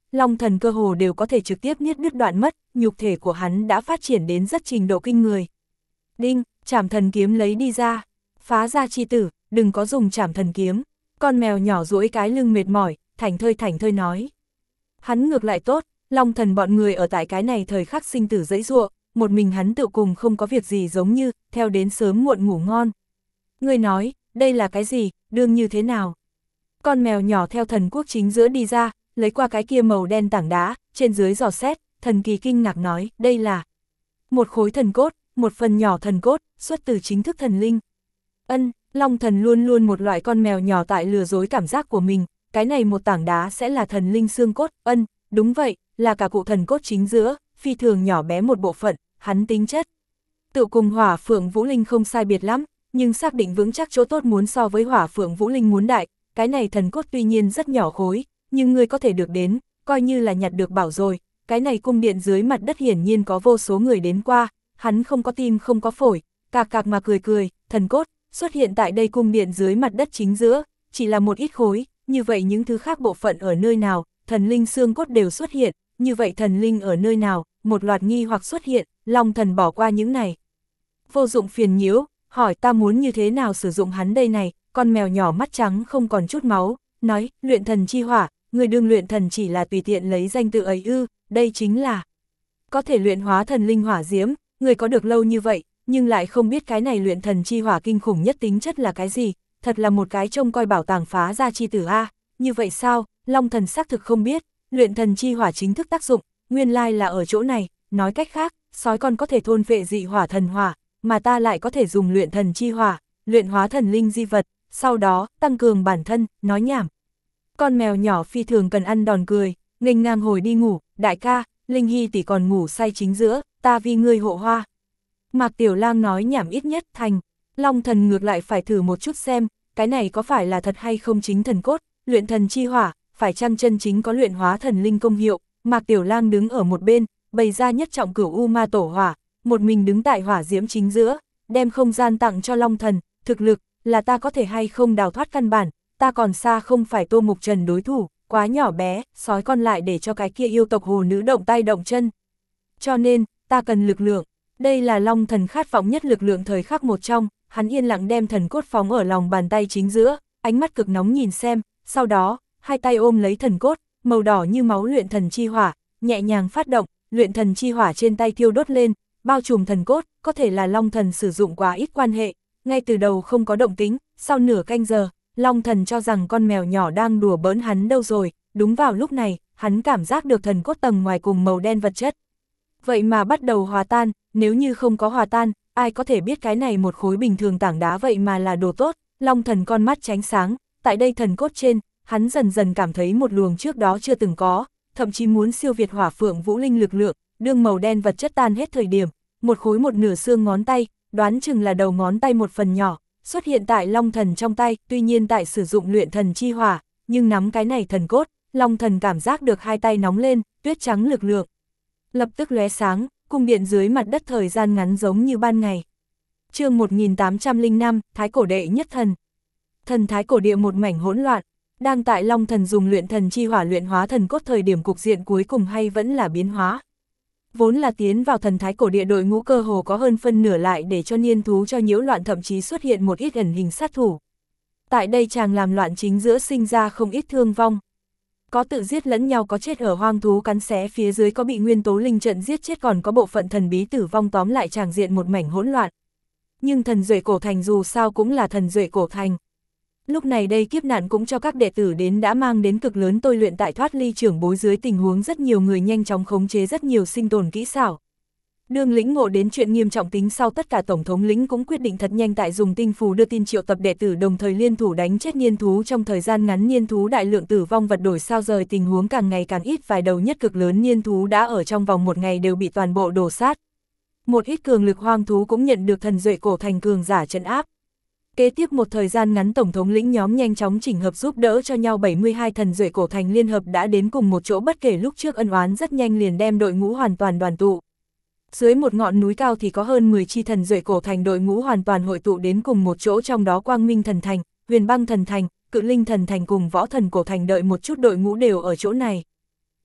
long thần cơ hồ đều có thể trực tiếp niết đứt đoạn mất, nhục thể của hắn đã phát triển đến rất trình độ kinh người. Đinh, trảm thần kiếm lấy đi ra, phá ra chi tử, đừng có dùng trảm thần kiếm. Con mèo nhỏ duỗi cái lưng mệt mỏi, thảnh thơi thảnh thơi nói. Hắn ngược lại tốt, long thần bọn người ở tại cái này thời khắc sinh tử dãy giụa, một mình hắn tự cùng không có việc gì giống như, theo đến sớm muộn ngủ ngon. Ngươi nói, đây là cái gì, đương như thế nào? Con mèo nhỏ theo thần quốc chính giữa đi ra, lấy qua cái kia màu đen tảng đá, trên dưới dò xét, thần kỳ kinh ngạc nói, đây là một khối thần cốt, một phần nhỏ thần cốt, xuất từ chính thức thần linh. Ân, long thần luôn luôn một loại con mèo nhỏ tại lừa dối cảm giác của mình, cái này một tảng đá sẽ là thần linh xương cốt, ân, đúng vậy, là cả cụ thần cốt chính giữa, phi thường nhỏ bé một bộ phận, hắn tính chất. Tự cùng hỏa phượng vũ linh không sai biệt lắm, nhưng xác định vững chắc chỗ tốt muốn so với hỏa phượng vũ linh muốn đại, cái này thần cốt tuy nhiên rất nhỏ khối, nhưng người có thể được đến, coi như là nhặt được bảo rồi, cái này cung điện dưới mặt đất hiển nhiên có vô số người đến qua, hắn không có tim không có phổi, cạc cạc mà cười cười, thần cốt, xuất hiện tại đây cung điện dưới mặt đất chính giữa, chỉ là một ít khối, như vậy những thứ khác bộ phận ở nơi nào, thần linh xương cốt đều xuất hiện, như vậy thần linh ở nơi nào, một loạt nghi hoặc xuất hiện, long thần bỏ qua những này. Vô dụng phiền nhiễu, hỏi ta muốn như thế nào sử dụng hắn đây này, con mèo nhỏ mắt trắng không còn chút máu, nói, luyện thần chi hỏa, người đương luyện thần chỉ là tùy tiện lấy danh tự ấy ư, đây chính là có thể luyện hóa thần linh hỏa diễm, người có được lâu như vậy, nhưng lại không biết cái này luyện thần chi hỏa kinh khủng nhất tính chất là cái gì, thật là một cái trông coi bảo tàng phá ra chi tử a. Như vậy sao, long thần xác thực không biết, luyện thần chi hỏa chính thức tác dụng, nguyên lai là ở chỗ này, nói cách khác, sói con có thể thôn phệ dị hỏa thần hỏa, mà ta lại có thể dùng luyện thần chi hỏa, luyện hóa thần linh di vật, sau đó, tăng cường bản thân, nói nhảm. Con mèo nhỏ phi thường cần ăn đòn cười, nghênh ngang hồi đi ngủ, đại ca, Linh Hy tỷ còn ngủ say chính giữa, ta vì ngươi hộ hoa. Mạc Tiểu Lang nói nhảm ít nhất thành, long thần ngược lại phải thử một chút xem, cái này có phải là thật hay không chính thần cốt, luyện thần chi hỏa, phải chăng chân chính có luyện hóa thần linh công hiệu. Mạc Tiểu Lang đứng ở một bên, bày ra nhất trọng cửu u ma tổ hỏa, một mình đứng tại hỏa diễm chính giữa, đem không gian tặng cho long thần, thực lực, là ta có thể hay không đào thoát căn bản, ta còn xa không phải Tô Mục Trần đối thủ, quá nhỏ bé, sói con lại để cho cái kia yêu tộc hồ nữ động tay động chân. Cho nên, ta cần lực lượng, đây là long thần khát vọng nhất lực lượng thời khắc một trong, hắn yên lặng đem thần cốt phóng ở lòng bàn tay chính giữa, ánh mắt cực nóng nhìn xem, sau đó, hai tay ôm lấy thần cốt, màu đỏ như máu luyện thần chi hỏa, nhẹ nhàng phát động, luyện thần chi hỏa trên tay thiêu đốt lên, bao trùm thần cốt, có thể là long thần sử dụng quá ít quan hệ, ngay từ đầu không có động tính, sau nửa canh giờ, long thần cho rằng con mèo nhỏ đang đùa bỡn hắn đâu rồi, đúng vào lúc này, hắn cảm giác được thần cốt tầng ngoài cùng màu đen vật chất. Vậy mà bắt đầu hòa tan, nếu như không có hòa tan, ai có thể biết cái này một khối bình thường tảng đá vậy mà là đồ tốt, long thần con mắt tránh sáng, tại đây thần cốt trên, hắn dần dần cảm thấy một luồng trước đó chưa từng có, thậm chí muốn siêu việt hỏa phượng vũ linh lực lượng, đương màu đen vật chất tan hết thời điểm, một khối một nửa xương ngón tay, đoán chừng là đầu ngón tay một phần nhỏ, xuất hiện tại long thần trong tay, tuy nhiên tại sử dụng luyện thần chi hỏa, nhưng nắm cái này thần cốt, long thần cảm giác được hai tay nóng lên, tuyết trắng lực lượng. Lập tức lóe sáng, cung điện dưới mặt đất thời gian ngắn giống như ban ngày. Chương một nghìn tám trăm lẻ năm, Thái cổ đệ nhất thần. Thần thái cổ địa một mảnh hỗn loạn, đang tại long thần dùng luyện thần chi hỏa luyện hóa thần cốt thời điểm cục diện cuối cùng hay vẫn là biến hóa. Vốn là tiến vào thần thái cổ địa đội ngũ cơ hồ có hơn phân nửa lại để cho niên thú cho nhiễu loạn, thậm chí xuất hiện một ít ẩn hình sát thủ. Tại đây chàng làm loạn chính giữa sinh ra không ít thương vong. Có tự giết lẫn nhau, có chết ở hoang thú cắn xé phía dưới, có bị nguyên tố linh trận giết chết, còn có bộ phận thần bí tử vong, tóm lại tràng diện một mảnh hỗn loạn. Nhưng thần duệ cổ thành dù sao cũng là thần duệ cổ thành. Lúc này đây kiếp nạn cũng cho các đệ tử đến đã mang đến cực lớn tôi luyện, tại thoát ly trưởng bối dưới tình huống rất nhiều người nhanh chóng khống chế rất nhiều sinh tồn kỹ xảo. Đương lĩnh ngộ đến chuyện nghiêm trọng tính sau, tất cả tổng thống lĩnh cũng quyết định thật nhanh tại dùng tinh phù đưa tin triệu tập đệ tử đồng thời liên thủ đánh chết niên thú. Trong thời gian ngắn niên thú đại lượng tử vong vật đổi sao rời, tình huống càng ngày càng ít, vài đầu nhất cực lớn niên thú đã ở trong vòng một ngày đều bị toàn bộ đổ sát. Một ít cường lực hoang thú cũng nhận được thần duệ cổ thành cường giả trấn áp. Kế tiếp một thời gian ngắn, tổng thống lĩnh nhóm nhanh chóng chỉnh hợp giúp đỡ cho nhau, bảy mươi hai thần duệ cổ thành liên hợp đã đến cùng một chỗ, bất kể lúc trước ân oán rất nhanh liền đem đội ngũ hoàn toàn đoàn tụ. Dưới một ngọn núi cao thì có hơn mười chi thần duệ cổ thành đội ngũ hoàn toàn hội tụ đến cùng một chỗ, trong đó Quang Minh thần thành, Huyền Băng thần thành, Cự Linh thần thành cùng Võ thần cổ thành đợi một chút đội ngũ đều ở chỗ này.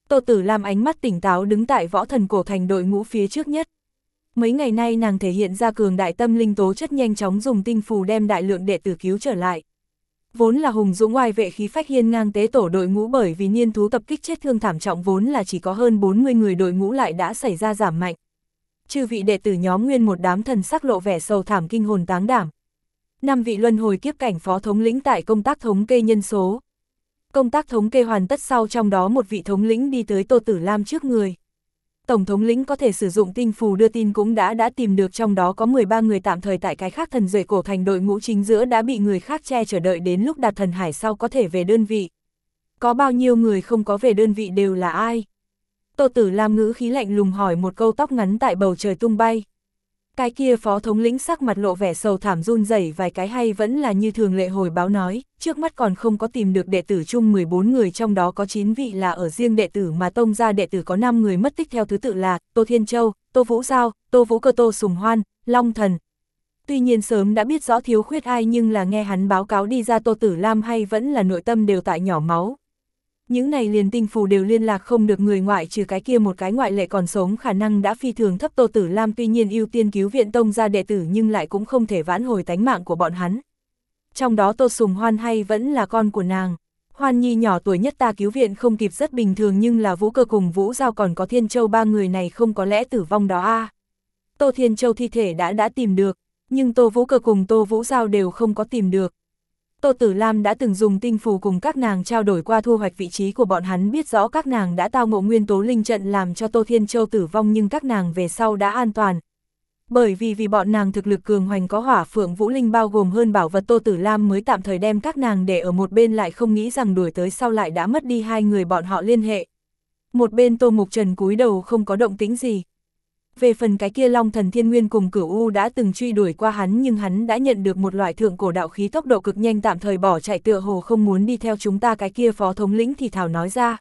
Tô Tử Lam ánh mắt tỉnh táo đứng tại võ thần cổ thành đội ngũ phía trước nhất. Mấy ngày nay nàng thể hiện ra cường đại tâm linh tố chất, nhanh chóng dùng tinh phù đem đại lượng đệ tử cứu trở lại. Vốn là hùng dũng oai vệ khí phách hiên ngang tế tổ đội ngũ, bởi vì niên thú tập kích chết thương thảm trọng vốn là chỉ có hơn bốn mươi người, đội ngũ lại đã xảy ra giảm mạnh. Chư vị đệ tử nhóm nguyên một đám thần sắc lộ vẻ sầu thảm kinh hồn táng đảm. Năm vị luân hồi kiếp cảnh phó thống lĩnh tại công tác thống kê nhân số. Công tác thống kê hoàn tất sau, trong đó một vị thống lĩnh đi tới Tô Tử Lam trước người. Tổng thống lĩnh có thể sử dụng tinh phù đưa tin cũng đã đã tìm được, trong đó có mười ba người tạm thời tại cái khác thần duệ cổ thành đội ngũ chính giữa đã bị người khác che chở, đợi đến lúc đạt thần hải sau có thể về đơn vị. Có bao nhiêu người không có về đơn vị đều là ai? Tô Tử Lam ngữ khí lạnh lùng hỏi một câu, tóc ngắn tại bầu trời tung bay. Cái kia phó thống lĩnh sắc mặt lộ vẻ sầu thảm, run rẩy vài cái hay vẫn là như thường lệ hồi báo nói, trước mắt còn không có tìm được đệ tử chung mười bốn người, trong đó có chín vị là ở riêng đệ tử mà tông gia đệ tử có năm người mất tích, theo thứ tự là Tô Thiên Châu, Tô Vũ Giao, Tô Vũ Cơ, Tô Sùng Hoan, Long Thần. Tuy nhiên sớm đã biết rõ thiếu khuyết ai, nhưng là nghe hắn báo cáo đi ra, Tô Tử Lam hay vẫn là nội tâm đều tại nhỏ máu. Những này liền tinh phù đều liên lạc không được người, ngoại trừ cái kia một cái ngoại lệ còn sống khả năng đã phi thường thấp. Tô Tử Lam tuy nhiên ưu tiên cứu viện tông gia đệ tử, nhưng lại cũng không thể vãn hồi tánh mạng của bọn hắn. Trong đó Tô Sùng Hoan hay vẫn là con của nàng. Hoan Nhi nhỏ tuổi nhất ta cứu viện không kịp rất bình thường, nhưng là Vũ Cơ cùng Vũ Giao còn có Thiên Châu ba người này không có lẽ tử vong đó a à. Tô Thiên Châu thi thể đã đã tìm được, nhưng Tô Vũ Cơ cùng Tô Vũ Giao đều không có tìm được. Tô Tử Lam đã từng dùng tinh phù cùng các nàng trao đổi qua thu hoạch vị trí của bọn hắn, biết rõ các nàng đã tao ngộ nguyên tố linh trận làm cho Tô Thiên Châu tử vong, nhưng các nàng về sau đã an toàn. Bởi vì vì bọn nàng thực lực cường hoành, có hỏa phượng vũ linh bao gồm hơn bảo vật, Tô Tử Lam mới tạm thời đem các nàng để ở một bên, lại không nghĩ rằng đuổi tới sau lại đã mất đi hai người bọn họ liên hệ. Một bên Tô Mục Trần cúi đầu không có động tĩnh gì. Về phần cái kia Long Thần Thiên Nguyên cùng Cửu U đã từng truy đuổi qua hắn, nhưng hắn đã nhận được một loại thượng cổ đạo khí, tốc độ cực nhanh, tạm thời bỏ chạy, tựa hồ không muốn đi theo chúng ta. Cái kia phó thống lĩnh thì thào nói ra.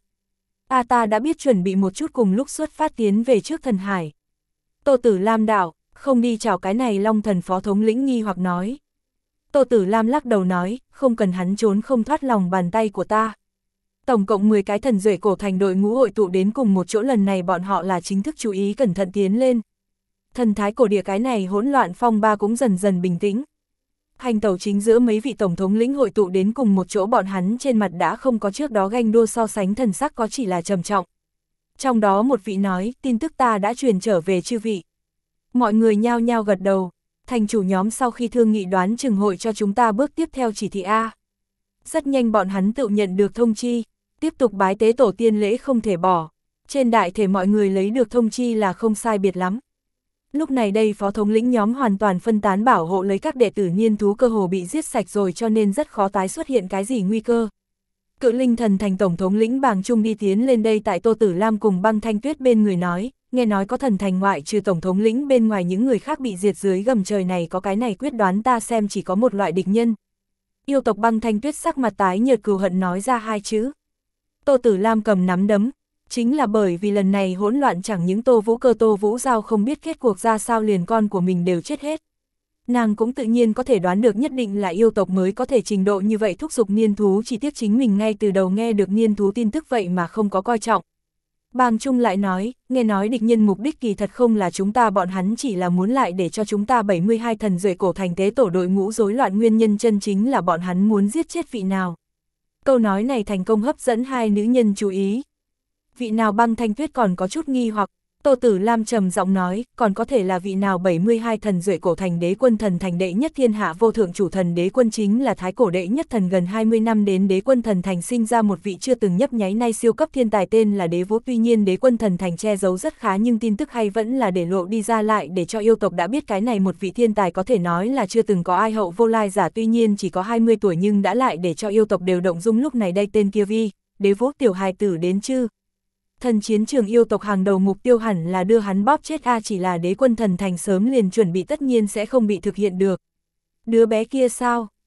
A ta đã biết, chuẩn bị một chút, cùng lúc xuất phát tiến về trước thần hải. Tô Tử Lam đạo, không đi chào cái này Long Thần, phó thống lĩnh nghi hoặc nói. Tô Tử Lam lắc đầu nói, không cần, hắn trốn không thoát lòng bàn tay của ta. Tổng cộng mười cái thần duệ cổ thành đội ngũ hội tụ đến cùng một chỗ, lần này bọn họ là chính thức chú ý cẩn thận tiến lên. Thần thái cổ địa cái này hỗn loạn phong ba cũng dần dần bình tĩnh. Hành tẩu chính giữa mấy vị tổng thống lĩnh hội tụ đến cùng một chỗ, bọn hắn trên mặt đã không có trước đó ganh đua so sánh, thần sắc có chỉ là trầm trọng. Trong đó một vị nói, tin tức ta đã truyền trở về chư vị. Mọi người nhao nhao gật đầu. Thành chủ nhóm sau khi thương nghị đoán chừng hội cho chúng ta bước tiếp theo chỉ thị A. Rất nhanh bọn hắn tự nhận được thông chi, tiếp tục bái tế tổ tiên lễ không thể bỏ. Trên đại thể mọi người lấy được thông chi là không sai biệt lắm. Lúc này đây phó thống lĩnh nhóm hoàn toàn phân tán bảo hộ lấy các đệ tử niên thú, cơ hồ bị giết sạch rồi, cho nên rất khó tái xuất hiện cái gì nguy cơ. Cự Linh Thần Thành tổng thống lĩnh Bàng Trung đi tiến lên đây tại Tô Tử Lam cùng Băng Thanh Tuyết bên người nói, nghe nói có thần thành ngoại trừ tổng thống lĩnh bên ngoài những người khác bị diệt dưới gầm trời này, có cái này quyết đoán ta xem chỉ có một loại địch nhân. Yêu tộc Băng Thanh Tuyết sắc mặt tái nhợt cừu hận nói ra hai chữ. Tô Tử Lam cầm nắm đấm, chính là bởi vì lần này hỗn loạn chẳng những Tô Vũ Cơ, Tô Vũ Giao không biết kết cuộc ra sao, liền con của mình đều chết hết. Nàng cũng tự nhiên có thể đoán được nhất định là yêu tộc mới có thể trình độ như vậy thúc giục niên thú, chỉ tiếc chính mình ngay từ đầu nghe được niên thú tin tức vậy mà không có coi trọng. Bàng Trung lại nói, nghe nói địch nhân mục đích kỳ thật không là chúng ta, bọn hắn chỉ là muốn lại để cho chúng ta bảy mươi hai thần duệ cổ thành tế tổ đội ngũ rối loạn, nguyên nhân chân chính là bọn hắn muốn giết chết vị nào. Câu nói này thành công hấp dẫn hai nữ nhân chú ý. Vị nào? Băng Thanh Tuyết còn có chút nghi hoặc. Tô Tử Lam trầm giọng nói, còn có thể là vị nào? bảy mươi hai thần duệ cổ thành đế quân, thần thành đệ nhất thiên hạ vô thượng chủ thần đế quân, chính là thái cổ đệ nhất thần, gần hai mươi năm đến đế quân thần thành sinh ra một vị chưa từng nhấp nháy nay siêu cấp thiên tài, tên là Đế Vũ. Tuy nhiên đế quân thần thành che giấu rất khá, nhưng tin tức hay vẫn là để lộ đi ra, lại để cho yêu tộc đã biết cái này một vị thiên tài có thể nói là chưa từng có ai hậu vô lai giả, tuy nhiên chỉ có hai mươi tuổi nhưng đã lại để cho yêu tộc đều động dung. Lúc này đây tên kia Vi, Đế Vũ tiểu hài tử đến chứ? Thần chiến trường yêu tộc hàng đầu mục tiêu hẳn là đưa hắn bóp chết a, chỉ là đế quân thần thành sớm liền chuẩn bị, tất nhiên sẽ không bị thực hiện được. Đứa bé kia sao?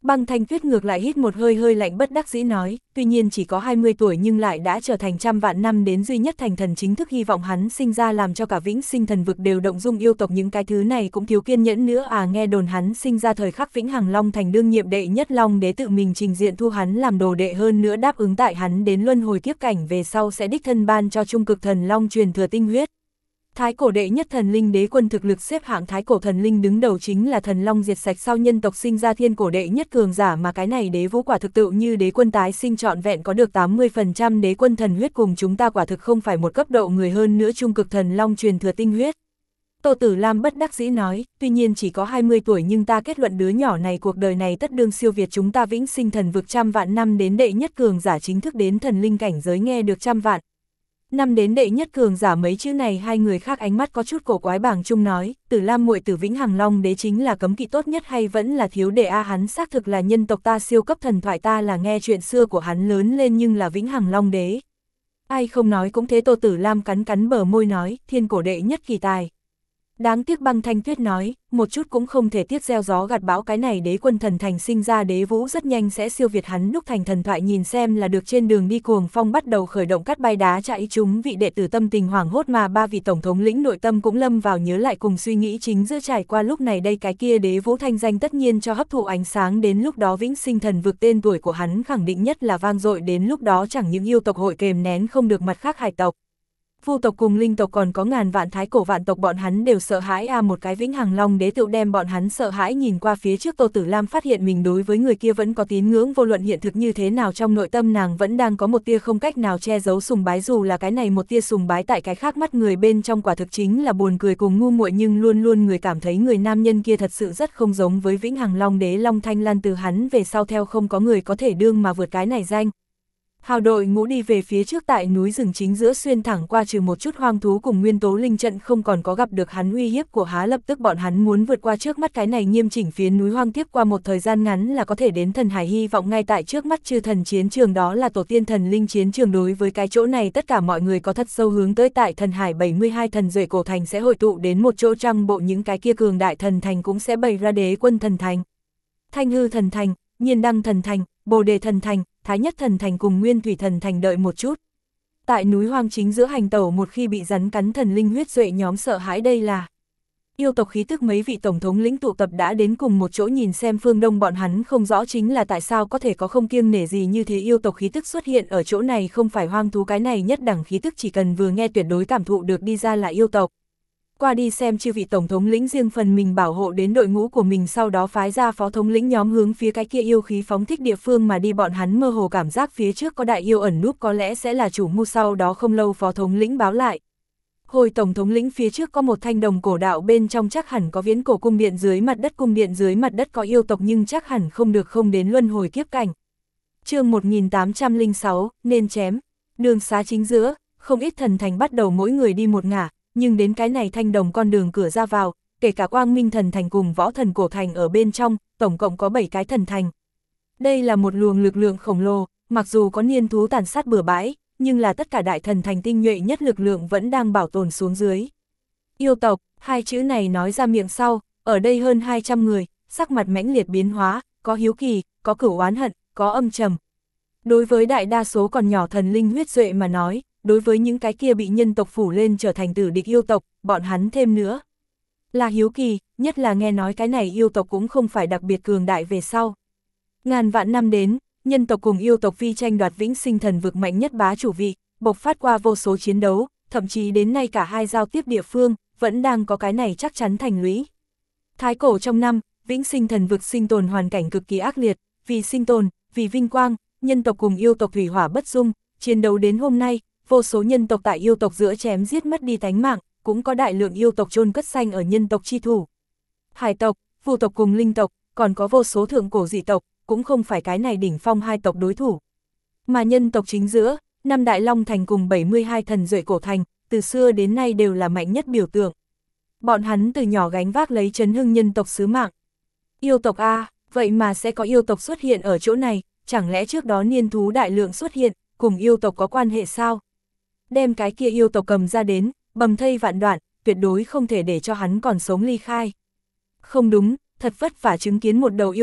Băng Thanh Tuyết ngược lại hít một hơi hơi lạnh bất đắc dĩ nói, tuy nhiên chỉ có hai mươi tuổi nhưng lại đã trở thành trăm vạn năm đến duy nhất thành thần chính thức, hy vọng hắn sinh ra làm cho cả vĩnh sinh thần vực đều động dung, yêu tộc những cái thứ này cũng thiếu kiên nhẫn nữa à. Nghe đồn hắn sinh ra thời khắc vĩnh hằng long thành đương nhiệm đệ nhất long đế tự mình trình diện thu hắn làm đồ đệ, hơn nữa đáp ứng tại hắn đến luân hồi kiếp cảnh về sau sẽ đích thân ban cho trung cực thần long truyền thừa tinh huyết. Thái cổ đệ nhất thần linh đế quân thực lực xếp hạng thái cổ thần linh đứng đầu chính là thần long diệt sạch sau nhân tộc sinh ra thiên cổ đệ nhất cường giả, mà cái này đế vũ quả thực tự như đế quân tái sinh trọn vẹn có được tám mươi phần trăm đế quân thần huyết, cùng chúng ta quả thực không phải một cấp độ người, hơn nữa trung cực thần long truyền thừa tinh huyết. Tô Tử Lam bất đắc dĩ nói, tuy nhiên chỉ có hai mươi tuổi nhưng ta kết luận đứa nhỏ này cuộc đời này tất đương siêu việt chúng ta vĩnh sinh thần vực trăm vạn năm đến đệ nhất cường giả, chính thức đến thần linh cảnh giới, nghe được trăm vạn năm đến đệ nhất cường giả mấy chữ này hai người khác ánh mắt có chút cổ quái. Bảng Trung nói, Tử Lam muội tử, vĩnh hằng long đế chính là cấm kỵ tốt nhất hay vẫn là thiếu đệ a? Hắn xác thực là nhân tộc ta siêu cấp thần thoại, ta là nghe chuyện xưa của hắn lớn lên, nhưng là vĩnh hằng long đế ai không nói cũng thế. Tô Tử Lam cắn cắn bờ môi nói, thiên cổ đệ nhất kỳ tài. Đáng tiếc. Băng Thanh Tuyết nói, một chút cũng không thể tiếc gieo gió gặt bão, cái này đế quân thần thành sinh ra đế vũ rất nhanh sẽ siêu việt hắn đúc thành thần thoại, nhìn xem là được. Trên đường đi cuồng phong bắt đầu khởi động, cắt bay đá chạy, chúng vị đệ tử tâm tình hoảng hốt, mà ba vị tổng thống lĩnh nội tâm cũng lâm vào nhớ lại cùng suy nghĩ chính giữa. Trải qua lúc này đây, cái kia đế vũ thanh danh tất nhiên cho hấp thụ ánh sáng, đến lúc đó vĩnh sinh thần vực tên tuổi của hắn khẳng định nhất là vang dội, đến lúc đó chẳng những yêu tộc hội kềm nén không được mặt khác hải tộc, vu tộc cùng linh tộc còn có ngàn vạn thái cổ vạn tộc bọn hắn đều sợ hãi a. À, một cái vĩnh hằng long đế tự đem bọn hắn sợ hãi. Nhìn qua phía trước, Tô Tử Lam phát hiện mình đối với người kia vẫn có tín ngưỡng, vô luận hiện thực như thế nào trong nội tâm nàng vẫn đang có một tia không cách nào che giấu sùng bái, dù là cái này một tia sùng bái tại cái khác mắt người bên trong quả thực chính là buồn cười cùng ngu muội, nhưng luôn luôn người cảm thấy người nam nhân kia thật sự rất không giống với vĩnh hằng long đế Long Thanh Lan, từ hắn về sau theo không có người có thể đương mà vượt cái này danh. Hào đội ngũ đi về phía trước, tại núi rừng chính giữa xuyên thẳng qua, trừ một chút hoang thú cùng nguyên tố linh trận không còn có gặp được hắn uy hiếp của há. Lập tức bọn hắn muốn vượt qua trước mắt cái này nghiêm chỉnh phía núi hoang, tiếp qua một thời gian ngắn là có thể đến thần hải, hy vọng ngay tại trước mắt chư thần chiến trường, đó là tổ tiên thần linh chiến trường. Đối với cái chỗ này tất cả mọi người có thật sâu hướng tới, tại thần hải bảy mươi hai thần duệ cổ thành sẽ hội tụ đến một chỗ, trăng bộ những cái kia cường đại thần thành cũng sẽ bày ra đế quân thần thành, Thanh Hư thần thành, Nhiên Đăng thần thành, Bồ Đề thần thành, Thái Nhất thần thành cùng Nguyên Thủy thần thành. Đợi một chút, tại núi hoang chính giữa hành tẩu, một khi bị rắn cắn thần linh huyết duệ nhóm sợ hãi, đây là yêu tộc khí tức. Mấy vị tổng thống lĩnh tụ tập đã đến cùng một chỗ, nhìn xem phương đông, bọn hắn không rõ chính là tại sao có thể có không kiêng nể gì như thế yêu tộc khí tức xuất hiện ở chỗ này, không phải hoang thú, cái này nhất đẳng khí tức chỉ cần vừa nghe tuyệt đối cảm thụ được đi ra là yêu tộc. Qua đi xem chư vị tổng thống lĩnh riêng phần mình bảo hộ đến đội ngũ của mình, sau đó phái ra phó thống lĩnh nhóm hướng phía cái kia yêu khí phóng thích địa phương mà đi. Bọn hắn mơ hồ cảm giác phía trước có đại yêu ẩn núp, có lẽ sẽ là chủ mưu. Sau đó không lâu phó thống lĩnh báo lại, hồi tổng thống lĩnh, phía trước có một thanh đồng cổ đạo, bên trong chắc hẳn có viễn cổ cung điện, dưới mặt đất cung điện dưới mặt đất có yêu tộc, nhưng chắc hẳn không được không đến luân hồi kiếp cảnh. Chương một nghìn tám trăm lẻ sáu, nên chém. Đường xá chính giữa, không ít thần thành bắt đầu mỗi người đi một ngả, nhưng đến cái này thanh đồng con đường cửa ra vào, kể cả Quang Minh thần thành cùng Võ thần cổ thành ở bên trong, tổng cộng có bảy cái thần thành. Đây là một luồng lực lượng khổng lồ, mặc dù có niên thú tàn sát bừa bãi, nhưng là tất cả đại thần thành tinh nhuệ nhất lực lượng vẫn đang bảo tồn xuống dưới. Yêu tộc, hai chữ này nói ra miệng sau, ở đây hơn hai trăm người, sắc mặt mãnh liệt biến hóa, có hiếu kỳ, có cửu oán hận, có âm trầm. Đối với đại đa số còn nhỏ thần linh huyết duệ mà nói, đối với những cái kia bị nhân tộc phủ lên trở thành tử địch yêu tộc, bọn hắn thêm nữa là hiếu kỳ, nhất là nghe nói cái này yêu tộc cũng không phải đặc biệt cường đại về sau. Ngàn vạn năm đến, nhân tộc cùng yêu tộc phi tranh đoạt vĩnh sinh thần vực mạnh nhất bá chủ vị, bộc phát qua vô số chiến đấu, thậm chí đến nay cả hai giao tiếp địa phương, vẫn đang có cái này chắc chắn thành lũy. Thái cổ trong năm, vĩnh sinh thần vực sinh tồn hoàn cảnh cực kỳ ác liệt, vì sinh tồn, vì vinh quang, nhân tộc cùng yêu tộc thủy hỏa bất dung, chiến đấu đến hôm nay, vô số nhân tộc tại yêu tộc giữa chém giết mất đi tánh mạng, cũng có đại lượng yêu tộc chôn cất xanh ở nhân tộc chi thủ. Hải tộc, vu tộc cùng linh tộc, còn có vô số thượng cổ dị tộc, cũng không phải cái này đỉnh phong hai tộc đối thủ. Mà nhân tộc chính giữa, năm đại long thành cùng bảy mươi hai thần duệ cổ thành, từ xưa đến nay đều là mạnh nhất biểu tượng. Bọn hắn từ nhỏ gánh vác lấy chấn hưng nhân tộc sứ mạng. Yêu tộc a, vậy mà sẽ có yêu tộc xuất hiện ở chỗ này, chẳng lẽ trước đó niên thú đại lượng xuất hiện, cùng yêu tộc có quan hệ sao? Đem cái kia yêu tộc cầm ra đến, bầm thây vạn đoạn, tuyệt đối không thể để cho hắn còn sống ly khai. Không đúng, thật vất vả chứng kiến một đầu yêu tộc,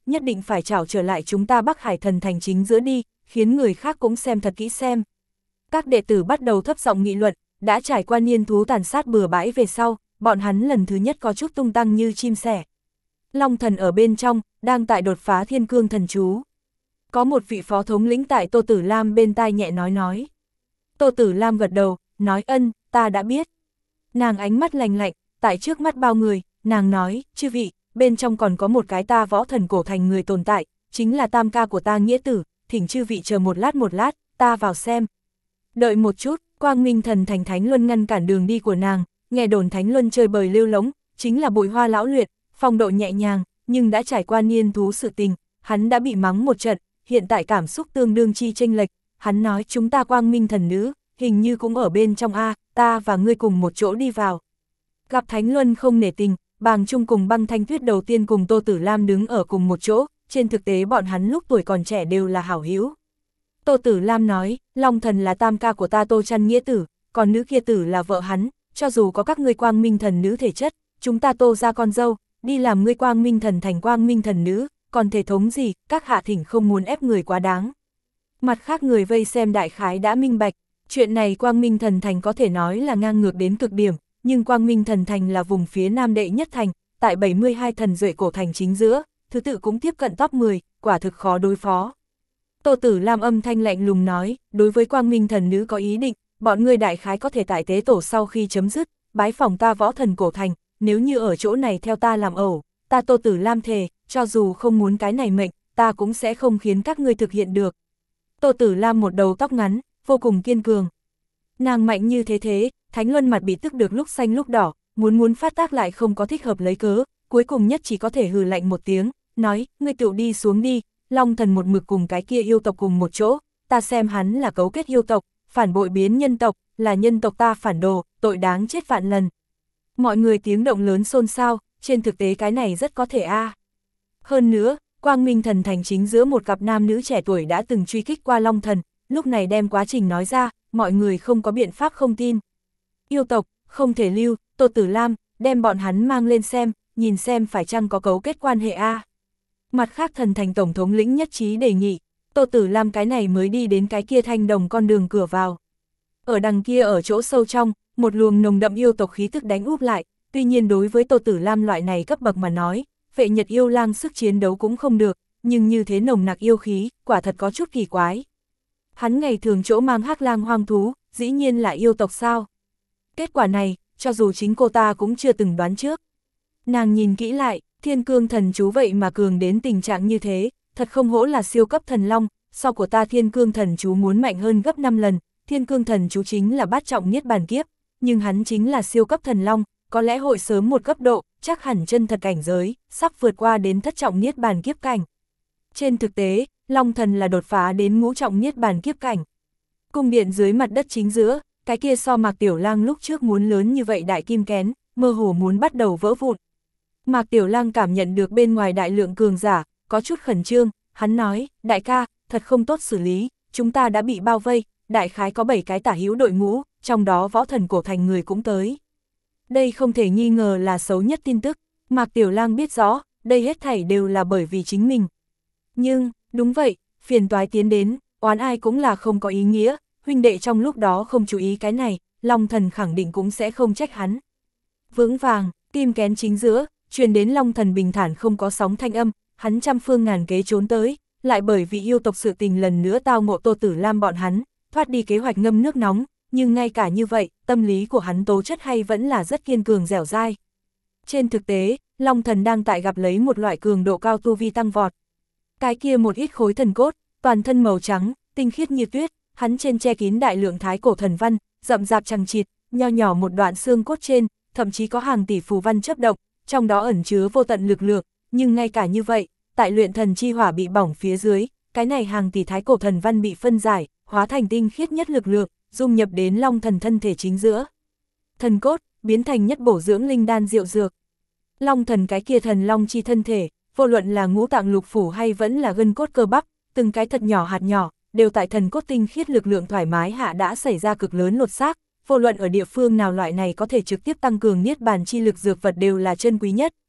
nhất định phải trảo trở lại chúng ta Bắc Hải thần thành chính giữa đi, khiến người khác cũng xem thật kỹ xem. Các đệ tử bắt đầu thấp giọng nghị luận, đã trải qua niên thú tàn sát bừa bãi về sau, bọn hắn lần thứ nhất có chút tung tăng như chim sẻ. Long thần ở bên trong, đang tại đột phá thiên cương thần chú. Có một vị phó thống lĩnh tại Tô Tử Lam bên tai nhẹ nói nói. Tô Tử Lam gật đầu, nói ân, ta đã biết. Nàng ánh mắt lạnh lạnh, tại trước mắt bao người, nàng nói, chư vị, bên trong còn có một cái ta võ thần cổ thành người tồn tại, chính là tam ca của ta nghĩa tử, thỉnh chư vị chờ một lát một lát, ta vào xem. Đợi một chút, Quang Minh thần thành Thánh Luân ngăn cản đường đi của nàng, nghe đồn Thánh Luân chơi bời lưu lống, chính là bụi hoa lão luyện, phong độ nhẹ nhàng, nhưng đã trải qua niên thú sự tình, hắn đã bị mắng một trận, hiện tại cảm xúc tương đương chi chênh lệch, hắn nói chúng ta Quang Minh thần nữ, hình như cũng ở bên trong a, ta và ngươi cùng một chỗ đi vào. Gặp Thánh Luân không nể tình, Bàng Trung cùng Băng Thanh Tuyết đầu tiên cùng Tô Tử Lam đứng ở cùng một chỗ, trên thực tế bọn hắn lúc tuổi còn trẻ đều là hảo hữu. Tô Tử Lam nói, Long thần là tam ca của ta Tô Trăn nghĩa tử, còn nữ kia tử là vợ hắn, cho dù có các ngươi Quang Minh thần nữ thể chất, chúng ta Tô ra con dâu, đi làm ngươi Quang Minh thần thành Quang Minh thần nữ, còn thể thống gì, các hạ thỉnh không muốn ép người quá đáng. Mặt khác người vây xem đại khái đã minh bạch, chuyện này Quang Minh thần thành có thể nói là ngang ngược đến cực điểm, nhưng Quang Minh thần thành là vùng phía nam đệ nhất thành, tại bảy mươi hai thần duệ cổ thành chính giữa, thứ tự cũng tiếp cận top mười, quả thực khó đối phó. Tô Tử Lam âm thanh lạnh lùng nói, đối với Quang Minh thần nữ có ý định, bọn ngươi đại khái có thể tại tế tổ sau khi chấm dứt, bái phỏng ta võ thần cổ thành, nếu như ở chỗ này theo ta làm ẩu, ta Tô Tử Lam thề, cho dù không muốn cái này mệnh, ta cũng sẽ không khiến các ngươi thực hiện được. Tô Tử Lam một đầu tóc ngắn, vô cùng kiên cường. Nàng mạnh như thế thế, Thánh Luân mặt bị tức được lúc xanh lúc đỏ, muốn muốn phát tác lại không có thích hợp lấy cớ, cuối cùng nhất chỉ có thể hừ lạnh một tiếng, nói, ngươi tự đi xuống đi, Long thần một mực cùng cái kia yêu tộc cùng một chỗ, ta xem hắn là cấu kết yêu tộc, phản bội biến nhân tộc, là nhân tộc ta phản đồ, tội đáng chết vạn lần. Mọi người tiếng động lớn xôn xao, trên thực tế cái này rất có thể a. À. Hơn nữa, Quang Minh thần thành chính giữa một cặp nam nữ trẻ tuổi đã từng truy kích qua Long thần, lúc này đem quá trình nói ra, mọi người không có biện pháp không tin. Yêu tộc, không thể lưu, Tô Tử Lam, đem bọn hắn mang lên xem, nhìn xem phải chăng có cấu kết quan hệ a. À. Mặt khác thần thành tổng thống lĩnh nhất trí đề nghị, Tô Tử Lam cái này mới đi đến cái kia thanh đồng con đường cửa vào. Ở đằng kia ở chỗ sâu trong, một luồng nồng đậm yêu tộc khí tức đánh úp lại, tuy nhiên đối với Tô Tử Lam loại này cấp bậc mà nói, Phệ Nhật yêu lang sức chiến đấu cũng không được, nhưng như thế nồng nặc yêu khí, quả thật có chút kỳ quái. Hắn ngày thường chỗ mang hắc lang hoang thú, dĩ nhiên là yêu tộc sao? Kết quả này, cho dù chính cô ta cũng chưa từng đoán trước. Nàng nhìn kỹ lại, thiên cương thần chú vậy mà cường đến tình trạng như thế, thật không hổ là siêu cấp thần long, sau của ta thiên cương thần chú muốn mạnh hơn gấp năm lần, thiên cương thần chú chính là bát trọng niết bàn kiếp, nhưng hắn chính là siêu cấp thần long, có lẽ hội sớm một cấp độ, chắc hẳn chân thật cảnh giới, sắp vượt qua đến thất trọng niết bàn kiếp cảnh. Trên thực tế, Long thần là đột phá đến ngũ trọng niết bàn kiếp cảnh. Cung điện dưới mặt đất chính giữa, cái kia so Mạc Tiểu Lang lúc trước muốn lớn như vậy đại kim kén, mơ hồ muốn bắt đầu vỡ vụn. Mạc Tiểu Lang cảm nhận được bên ngoài đại lượng cường giả, có chút khẩn trương, hắn nói, đại ca, thật không tốt xử lý, chúng ta đã bị bao vây, đại khái có bảy cái tả hữu đội ngũ, trong đó võ thần cổ thành người cũng tới. Đây không thể nghi ngờ là xấu nhất tin tức, Mạc Tiểu Lang biết rõ, đây hết thảy đều là bởi vì chính mình. Nhưng, đúng vậy, phiền toái tiến đến, oán ai cũng là không có ý nghĩa, huynh đệ trong lúc đó không chú ý cái này, Long thần khẳng định cũng sẽ không trách hắn. Vững vàng, kim kén chính giữa, truyền đến Long thần bình thản không có sóng thanh âm, hắn trăm phương ngàn kế trốn tới, lại bởi vì yêu tộc sự tình lần nữa tao ngộ Tô Tử Lam bọn hắn, thoát đi kế hoạch ngâm nước nóng, nhưng ngay cả như vậy, tâm lý của hắn tố chất hay vẫn là rất kiên cường dẻo dai. Trên thực tế, Long thần đang tại gặp lấy một loại cường độ cao tu vi tăng vọt. Cái kia một ít khối thần cốt, toàn thân màu trắng, tinh khiết như tuyết, hắn trên che kín đại lượng thái cổ thần văn, rậm rạp chằng chịt, nho nhỏ một đoạn xương cốt trên, thậm chí có hàng tỷ phù văn chớp động, trong đó ẩn chứa vô tận lực lượng, nhưng ngay cả như vậy, tại luyện thần chi hỏa bị bỏng phía dưới, cái này hàng tỷ thái cổ thần văn bị phân giải, hóa thành tinh khiết nhất lực lượng, dung nhập đến Long thần thân thể chính giữa. Thần cốt, biến thành nhất bổ dưỡng linh đan diệu dược. Long thần cái kia thần long chi thân thể, vô luận là ngũ tạng lục phủ hay vẫn là gân cốt cơ bắp, từng cái thật nhỏ hạt nhỏ, đều tại thần cốt tinh khiết lực lượng thoải mái hạ đã xảy ra cực lớn lột xác, vô luận ở địa phương nào loại này có thể trực tiếp tăng cường niết bàn chi lực dược vật đều là chân quý nhất,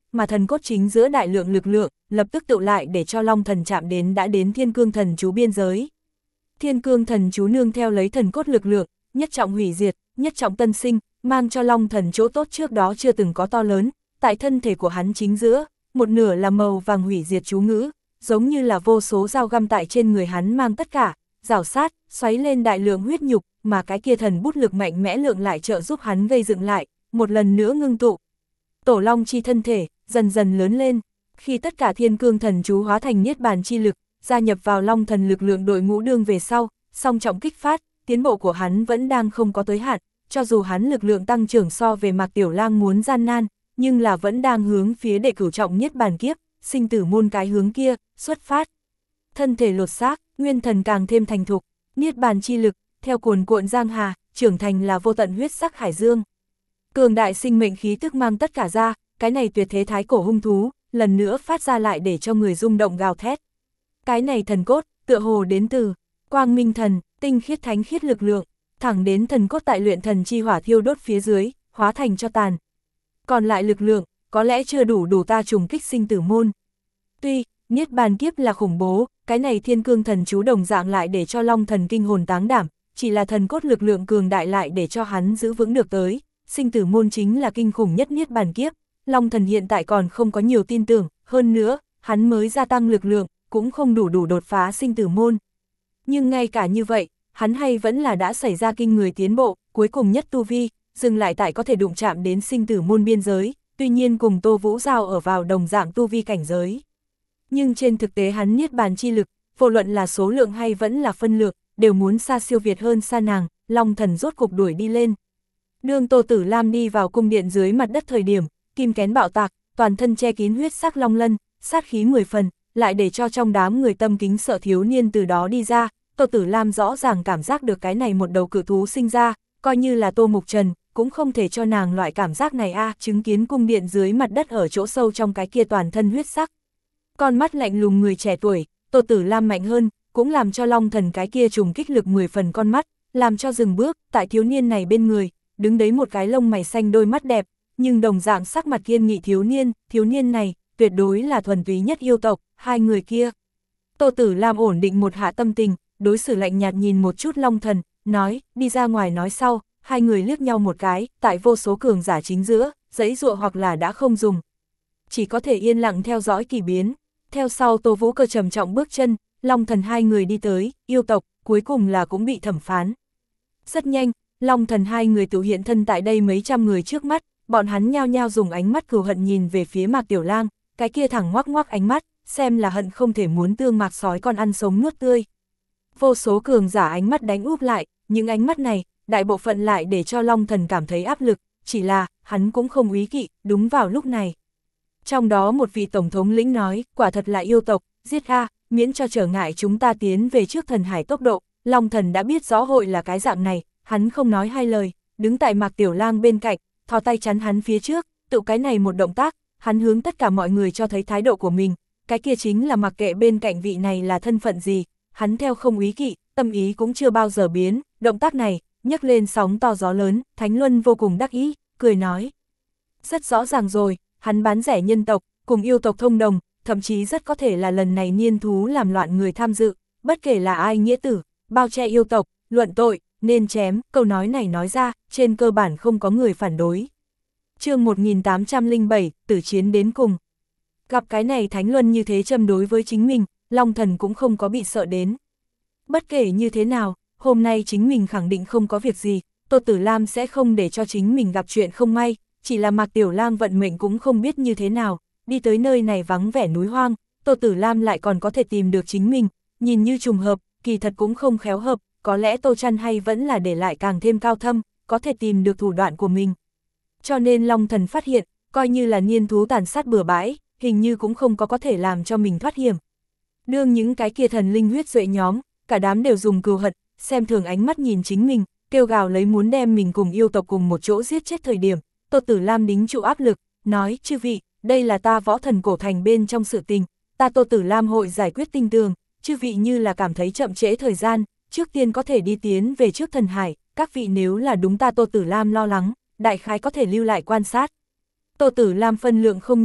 mà thần cốt chính giữa đại lượng lực lượng, lập tức tụ lại để cho Long Thần chạm đến đã đến Thiên Cương Thần Chú biên giới. Thiên Cương Thần Chú nương theo lấy thần cốt lực lượng, nhất trọng hủy diệt, nhất trọng tân sinh, mang cho Long Thần chỗ tốt trước đó chưa từng có to lớn, tại thân thể của hắn chính giữa, một nửa là màu vàng hủy diệt chú ngữ, giống như là vô số dao găm tại trên người hắn mang tất cả, rào sát, xoáy lên đại lượng huyết nhục, mà cái kia thần bút lực mạnh mẽ lượng lại trợ giúp hắn gây dựng lại, một lần nữa ngưng tụ. Tổ Long chi thân thể, dần dần lớn lên, khi tất cả Thiên Cương Thần Chú hóa thành niết bàn chi lực, gia nhập vào Long Thần lực lượng đội ngũ đương về sau, song trọng kích phát, tiến bộ của hắn vẫn đang không có tới hạn, cho dù hắn lực lượng tăng trưởng so về Mạc Tiểu Lang muốn gian nan, nhưng là vẫn đang hướng phía đệ cửu trọng niết bàn kiếp, sinh tử môn cái hướng kia, xuất phát. Thân thể lột xác, nguyên thần càng thêm thành thục, niết bàn chi lực, theo cuồn cuộn giang hà, trưởng thành là vô tận huyết sắc hải dương. Cường đại sinh mệnh khí tức mang tất cả ra, cái này tuyệt thế thái cổ hung thú, lần nữa phát ra lại để cho người rung động gào thét. Cái này thần cốt, tựa hồ đến từ Quang Minh Thần, tinh khiết thánh khiết lực lượng, thẳng đến thần cốt tại luyện thần chi hỏa thiêu đốt phía dưới, hóa thành cho tàn. Còn lại lực lượng, có lẽ chưa đủ đủ ta trùng kích sinh tử môn. Tuy, niết bàn kiếp là khủng bố, cái này Thiên Cương Thần Chú đồng dạng lại để cho Long Thần kinh hồn táng đảm, chỉ là thần cốt lực lượng cường đại lại để cho hắn giữ vững được tới. Sinh tử môn chính là kinh khủng nhất niết bàn kiếp, Long Thần hiện tại còn không có nhiều tin tưởng, hơn nữa, hắn mới gia tăng lực lượng, cũng không đủ đủ đột phá sinh tử môn. Nhưng ngay cả như vậy, hắn hay vẫn là đã xảy ra kinh người tiến bộ, cuối cùng nhất tu vi, dừng lại tại có thể đụng chạm đến sinh tử môn biên giới, tuy nhiên cùng Tô Vũ Giao ở vào đồng dạng tu vi cảnh giới. Nhưng trên thực tế hắn niết bàn chi lực, vô luận là số lượng hay vẫn là phân lượng, đều muốn xa siêu việt hơn xa nàng, Long Thần rốt cục đuổi đi lên. Đương Tô Tử Lam đi vào cung điện dưới mặt đất thời điểm, kim kén bạo tạc, toàn thân che kín huyết sắc long lân, sát khí mười phần, lại để cho trong đám người tâm kính sợ thiếu niên từ đó đi ra. Tô Tử Lam rõ ràng cảm giác được cái này một đầu cự thú sinh ra, coi như là Tô Mục Trần, cũng không thể cho nàng loại cảm giác này a. Chứng kiến cung điện dưới mặt đất ở chỗ sâu trong cái kia toàn thân huyết sắc. Con mắt lạnh lùng người trẻ tuổi, Tô Tử Lam mạnh hơn, cũng làm cho Long Thần cái kia trùng kích lực mười phần con mắt, làm cho dừng bước, tại thiếu niên này bên người, đứng đấy một cái lông mày xanh đôi mắt đẹp, nhưng đồng dạng sắc mặt kiên nghị thiếu niên, thiếu niên này, tuyệt đối là thuần túy nhất yêu tộc, hai người kia. Tô Tử Lam ổn định một hạ tâm tình, đối xử lạnh nhạt nhìn một chút Long Thần, nói, đi ra ngoài nói sau, hai người liếc nhau một cái, tại vô số cường giả chính giữa, giãy giụa hoặc là đã không dùng. Chỉ có thể yên lặng theo dõi kỳ biến, theo sau Tô Vũ Cơ trầm trọng bước chân, Long Thần hai người đi tới, yêu tộc, cuối cùng là cũng bị thẩm phán. Rất nhanh, Long Thần hai người tự hiện thân tại đây mấy trăm người trước mắt, bọn hắn nhao nhao dùng ánh mắt cừu hận nhìn về phía Mạc Tiểu Lang, cái kia thẳng ngoắc ngoắc ánh mắt, xem là hận không thể muốn tương Mạc sói con ăn sống nuốt tươi. Vô số cường giả ánh mắt đánh úp lại, những ánh mắt này, đại bộ phận lại để cho Long Thần cảm thấy áp lực, chỉ là, hắn cũng không úy kỵ, đúng vào lúc này. Trong đó một vị tổng thống lĩnh nói, quả thật là yêu tộc, giết a, miễn cho trở ngại chúng ta tiến về trước thần hải tốc độ. Long Thần đã biết rõ hội là cái dạng này, hắn không nói hai lời, đứng tại Mạc Tiểu Lang bên cạnh, thò tay chắn hắn phía trước, tự cái này một động tác, hắn hướng tất cả mọi người cho thấy thái độ của mình, cái kia chính là mặc kệ bên cạnh vị này là thân phận gì, hắn theo không úy kỵ, tâm ý cũng chưa bao giờ biến, động tác này, nhấc lên sóng to gió lớn, Thánh Luân vô cùng đắc ý, cười nói. Rất rõ ràng rồi, hắn bán rẻ nhân tộc, cùng yêu tộc thông đồng, thậm chí rất có thể là lần này niên thú làm loạn người tham dự, bất kể là ai nghĩa tử, bao che yêu tộc, luận tội, nên chém, câu nói này nói ra, trên cơ bản không có người phản đối. Chương một nghìn tám trăm lẻ bảy, tử chiến đến cùng. Gặp cái này Thánh Luân như thế châm đối với chính mình, Long Thần cũng không có bị sợ đến. Bất kể như thế nào, hôm nay chính mình khẳng định không có việc gì, Tô Tử Lam sẽ không để cho chính mình gặp chuyện không may, chỉ là Mạc Tiểu Lang vận mệnh cũng không biết như thế nào, đi tới nơi này vắng vẻ núi hoang, Tô Tử Lam lại còn có thể tìm được chính mình, nhìn như trùng hợp, kỳ thật cũng không khéo hợp, có lẽ Tô Trăn hay vẫn là để lại càng thêm cao thâm, có thể tìm được thủ đoạn của mình. Cho nên Long Thần phát hiện, coi như là niên thú tàn sát bừa bãi, hình như cũng không có có thể làm cho mình thoát hiểm. Đương những cái kia thần linh huyết duệ nhóm, cả đám đều dùng cừu hận, xem thường ánh mắt nhìn chính mình, kêu gào lấy muốn đem mình cùng yêu tộc cùng một chỗ giết chết thời điểm, Tô Tử Lam đính trụ áp lực, nói, chư vị, đây là ta Võ Thần cổ thành bên trong sự tình, ta Tô Tử Lam hội giải quyết tinh tường, chư vị như là cảm thấy chậm trễ thời gian, trước tiên có thể đi tiến về trước thần hải, các vị nếu là đúng ta Tô Tử Lam lo lắng, đại khái có thể lưu lại quan sát. Tô Tử Lam phân lượng không nhỏ,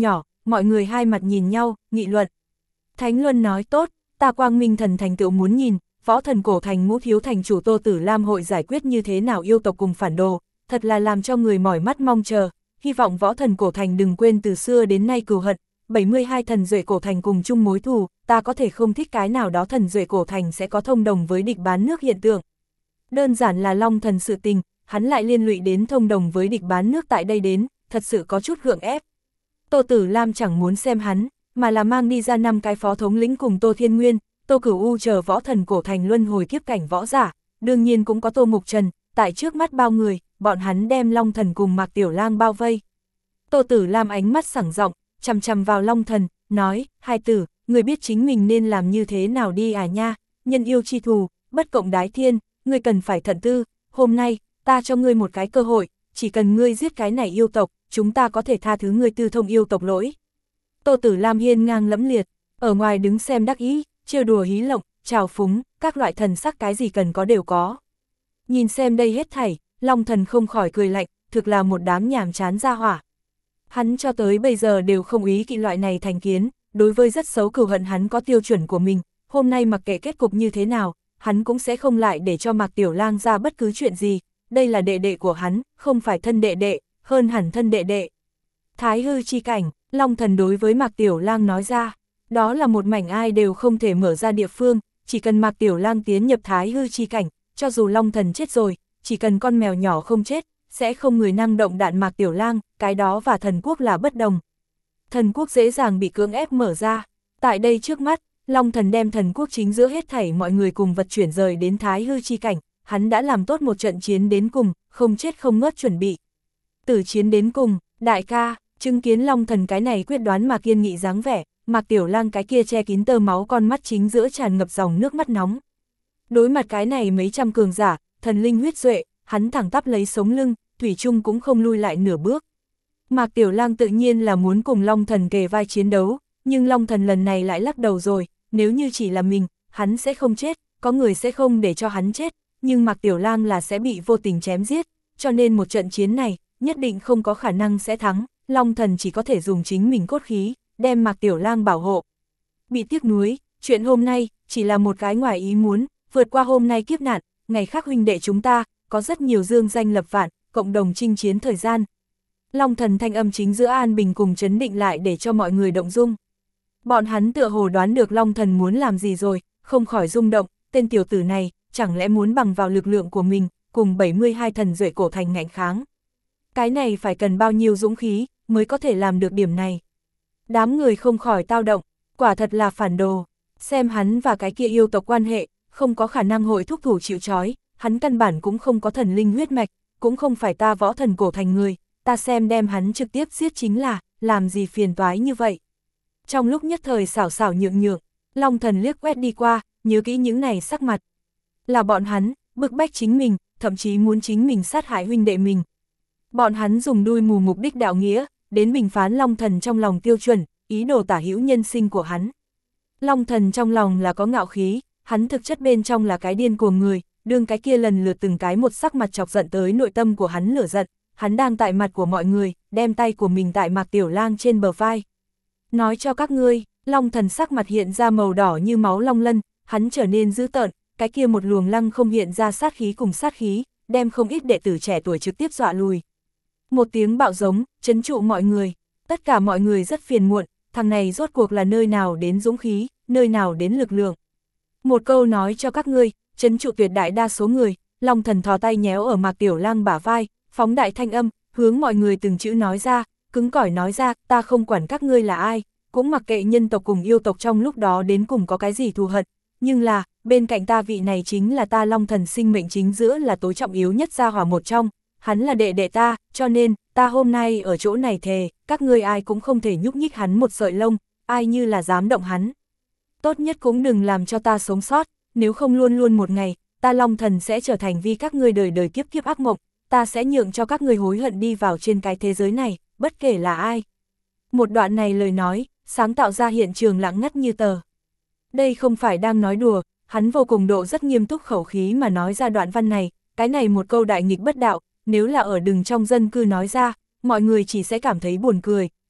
mọi người hai mặt nhìn nhau, nghị luận. Thánh Luân nói tốt, ta Quang Minh Thần thành tựu muốn nhìn, võ thần cổ thành ngũ thiếu thành chủ Tô Tử Lam hội giải quyết như thế nào yêu tộc cùng phản đồ, thật là làm cho người mỏi mắt mong chờ, hy vọng võ thần cổ thành đừng quên từ xưa đến nay cừu hận, bảy mươi hai thần duệ cổ thành cùng chung mối thù, ta có thể không thích cái nào đó thần duệ cổ thành sẽ có thông đồng với địch bán nước hiện tượng. Đơn giản là Long thần sự tình, hắn lại liên lụy đến thông đồng với địch bán nước tại đây đến, thật sự có chút gượng ép. Tô Tử Lam chẳng muốn xem hắn, mà là mang đi ra năm cái phó thống lĩnh cùng Tô Thiên Nguyên, Tô Cửu U chờ võ thần cổ thành luân hồi kiếp cảnh võ giả, đương nhiên cũng có Tô Mục Trần, tại trước mắt bao người, bọn hắn đem Long thần cùng Mạc Tiểu Lang bao vây. Tô Tử Lam ánh mắt sảng rộng, chằm chằm vào Long thần, nói, hai tử, người biết chính mình nên làm như thế nào đi à nha, nhân yêu chi thù, bất cộng đái thiên, ngươi cần phải thận tư, hôm nay, ta cho ngươi một cái cơ hội, chỉ cần ngươi giết cái này yêu tộc, chúng ta có thể tha thứ ngươi tư thông yêu tộc lỗi. Tô Tử Lam hiên ngang lẫm liệt, ở ngoài đứng xem đắc ý, trêu đùa hí lộng, trào phúng, các loại thần sắc cái gì cần có đều có. Nhìn xem đây hết thảy, Long thần không khỏi cười lạnh, thực là một đám nhàm chán ra hỏa. Hắn cho tới bây giờ đều không ý kỵ loại này thành kiến, đối với rất xấu cừu hận hắn có tiêu chuẩn của mình, hôm nay mặc kệ kết cục như thế nào, hắn cũng sẽ không lại để cho Mạc Tiểu Lang ra bất cứ chuyện gì, đây là đệ đệ của hắn, không phải thân đệ đệ, hơn hẳn thân đệ đệ. Thái hư chi cảnh, Long thần đối với Mạc Tiểu Lang nói ra, đó là một mảnh ai đều không thể mở ra địa phương, chỉ cần Mạc Tiểu Lang tiến nhập thái hư chi cảnh, cho dù Long thần chết rồi, chỉ cần con mèo nhỏ không chết, sẽ không người năng động đạn Mạc Tiểu Lang, cái đó và thần quốc là bất đồng. Thần quốc dễ dàng bị cưỡng ép mở ra, tại đây trước mắt, Long thần đem thần quốc chính giữa hết thảy mọi người cùng vật chuyển rời đến thái hư chi cảnh, hắn đã làm tốt một trận chiến đến cùng, không chết không ngớt chuẩn bị. Tử chiến đến cùng, đại ca, chứng kiến Long thần cái này quyết đoán mà kiên nghị dáng vẻ, Mạc Tiểu Lang cái kia che kín tơ máu con mắt chính giữa tràn ngập dòng nước mắt nóng. Đối mặt cái này mấy trăm cường giả, thần linh huyết duệ, hắn thẳng tắp lấy sống lưng, thủy chung cũng không lui lại nửa bước. Mạc Tiểu Lang tự nhiên là muốn cùng Long thần kề vai chiến đấu, nhưng Long thần lần này lại lắc đầu rồi, nếu như chỉ là mình, hắn sẽ không chết, có người sẽ không để cho hắn chết, nhưng Mạc Tiểu Lang là sẽ bị vô tình chém giết, cho nên một trận chiến này, nhất định không có khả năng sẽ thắng, Long thần chỉ có thể dùng chính mình cốt khí, đem Mạc Tiểu Lang bảo hộ. Bị tiếc nuối, chuyện hôm nay, chỉ là một cái ngoài ý muốn, vượt qua hôm nay kiếp nạn, ngày khác huynh đệ chúng ta, có rất nhiều dương danh lập vạn, cộng đồng chinh chiến thời gian. Long thần thanh âm chính giữa an bình cùng chấn định lại để cho mọi người động dung. Bọn hắn tựa hồ đoán được Long thần muốn làm gì rồi, không khỏi rung động, tên tiểu tử này, chẳng lẽ muốn bằng vào lực lượng của mình, cùng bảy mươi hai thần duệ cổ thành ngạnh kháng. Cái này phải cần bao nhiêu dũng khí, mới có thể làm được điểm này. Đám người không khỏi tao động, quả thật là phản đồ, xem hắn và cái kia yêu tộc quan hệ, không có khả năng hội thúc thủ chịu trói, hắn căn bản cũng không có thần linh huyết mạch, cũng không phải ta võ thần cổ thành người, ta xem đem hắn trực tiếp giết chính là, làm gì phiền toái như vậy. Trong lúc nhất thời xảo xảo nhượng nhượng, Long thần liếc quét đi qua, nhớ kỹ những này sắc mặt. Là bọn hắn, bức bách chính mình, thậm chí muốn chính mình sát hại huynh đệ mình. Bọn hắn dùng đuôi mù mục đích đạo nghĩa, đến bình phán Long thần trong lòng tiêu chuẩn, ý đồ tả hữu nhân sinh của hắn. Long thần trong lòng là có ngạo khí, hắn thực chất bên trong là cái điên cuồng người, đương cái kia lần lượt từng cái một sắc mặt chọc giận tới nội tâm của hắn lửa giận, hắn đang tại mặt của mọi người, đem tay của mình tại Mạc Tiểu Lang trên bờ vai. Nói cho các ngươi, Long thần sắc mặt hiện ra màu đỏ như máu long lân, hắn trở nên dữ tợn, cái kia một luồng lăng không hiện ra sát khí cùng sát khí, đem không ít đệ tử trẻ tuổi trực tiếp dọa lùi. Một tiếng bạo giống, chấn trụ mọi người, tất cả mọi người rất phiền muộn, thằng này rốt cuộc là nơi nào đến dũng khí, nơi nào đến lực lượng. Một câu nói cho các ngươi, chấn trụ tuyệt đại đa số người, Long thần thò tay nhéo ở Mạc Tiểu Lang bả vai, phóng đại thanh âm, hướng mọi người từng chữ nói ra, cứng cỏi nói ra, ta không quản các ngươi là ai, cũng mặc kệ nhân tộc cùng yêu tộc trong lúc đó đến cùng có cái gì thù hận, nhưng là, bên cạnh ta vị này chính là ta Long thần sinh mệnh chính giữa là tối trọng yếu nhất gia hỏa một trong, hắn là đệ đệ ta, cho nên, ta hôm nay ở chỗ này thề, các ngươi ai cũng không thể nhúc nhích hắn một sợi lông, ai như là dám động hắn. Tốt nhất cũng đừng làm cho ta sống sót, nếu không luôn luôn một ngày, ta Long thần sẽ trở thành vì các ngươi đời đời kiếp kiếp ác mộng, ta sẽ nhượng cho các ngươi hối hận đi vào trên cái thế giới này, bất kể là ai. Một đoạn này lời nói, sáng tạo ra hiện trường lặng ngắt như tờ. Đây không phải đang nói đùa, hắn vô cùng độ rất nghiêm túc khẩu khí mà nói ra đoạn văn này, cái này một câu đại nghịch bất đạo, nếu là ở đừng trong dân cư nói ra, mọi người chỉ sẽ cảm thấy buồn cười,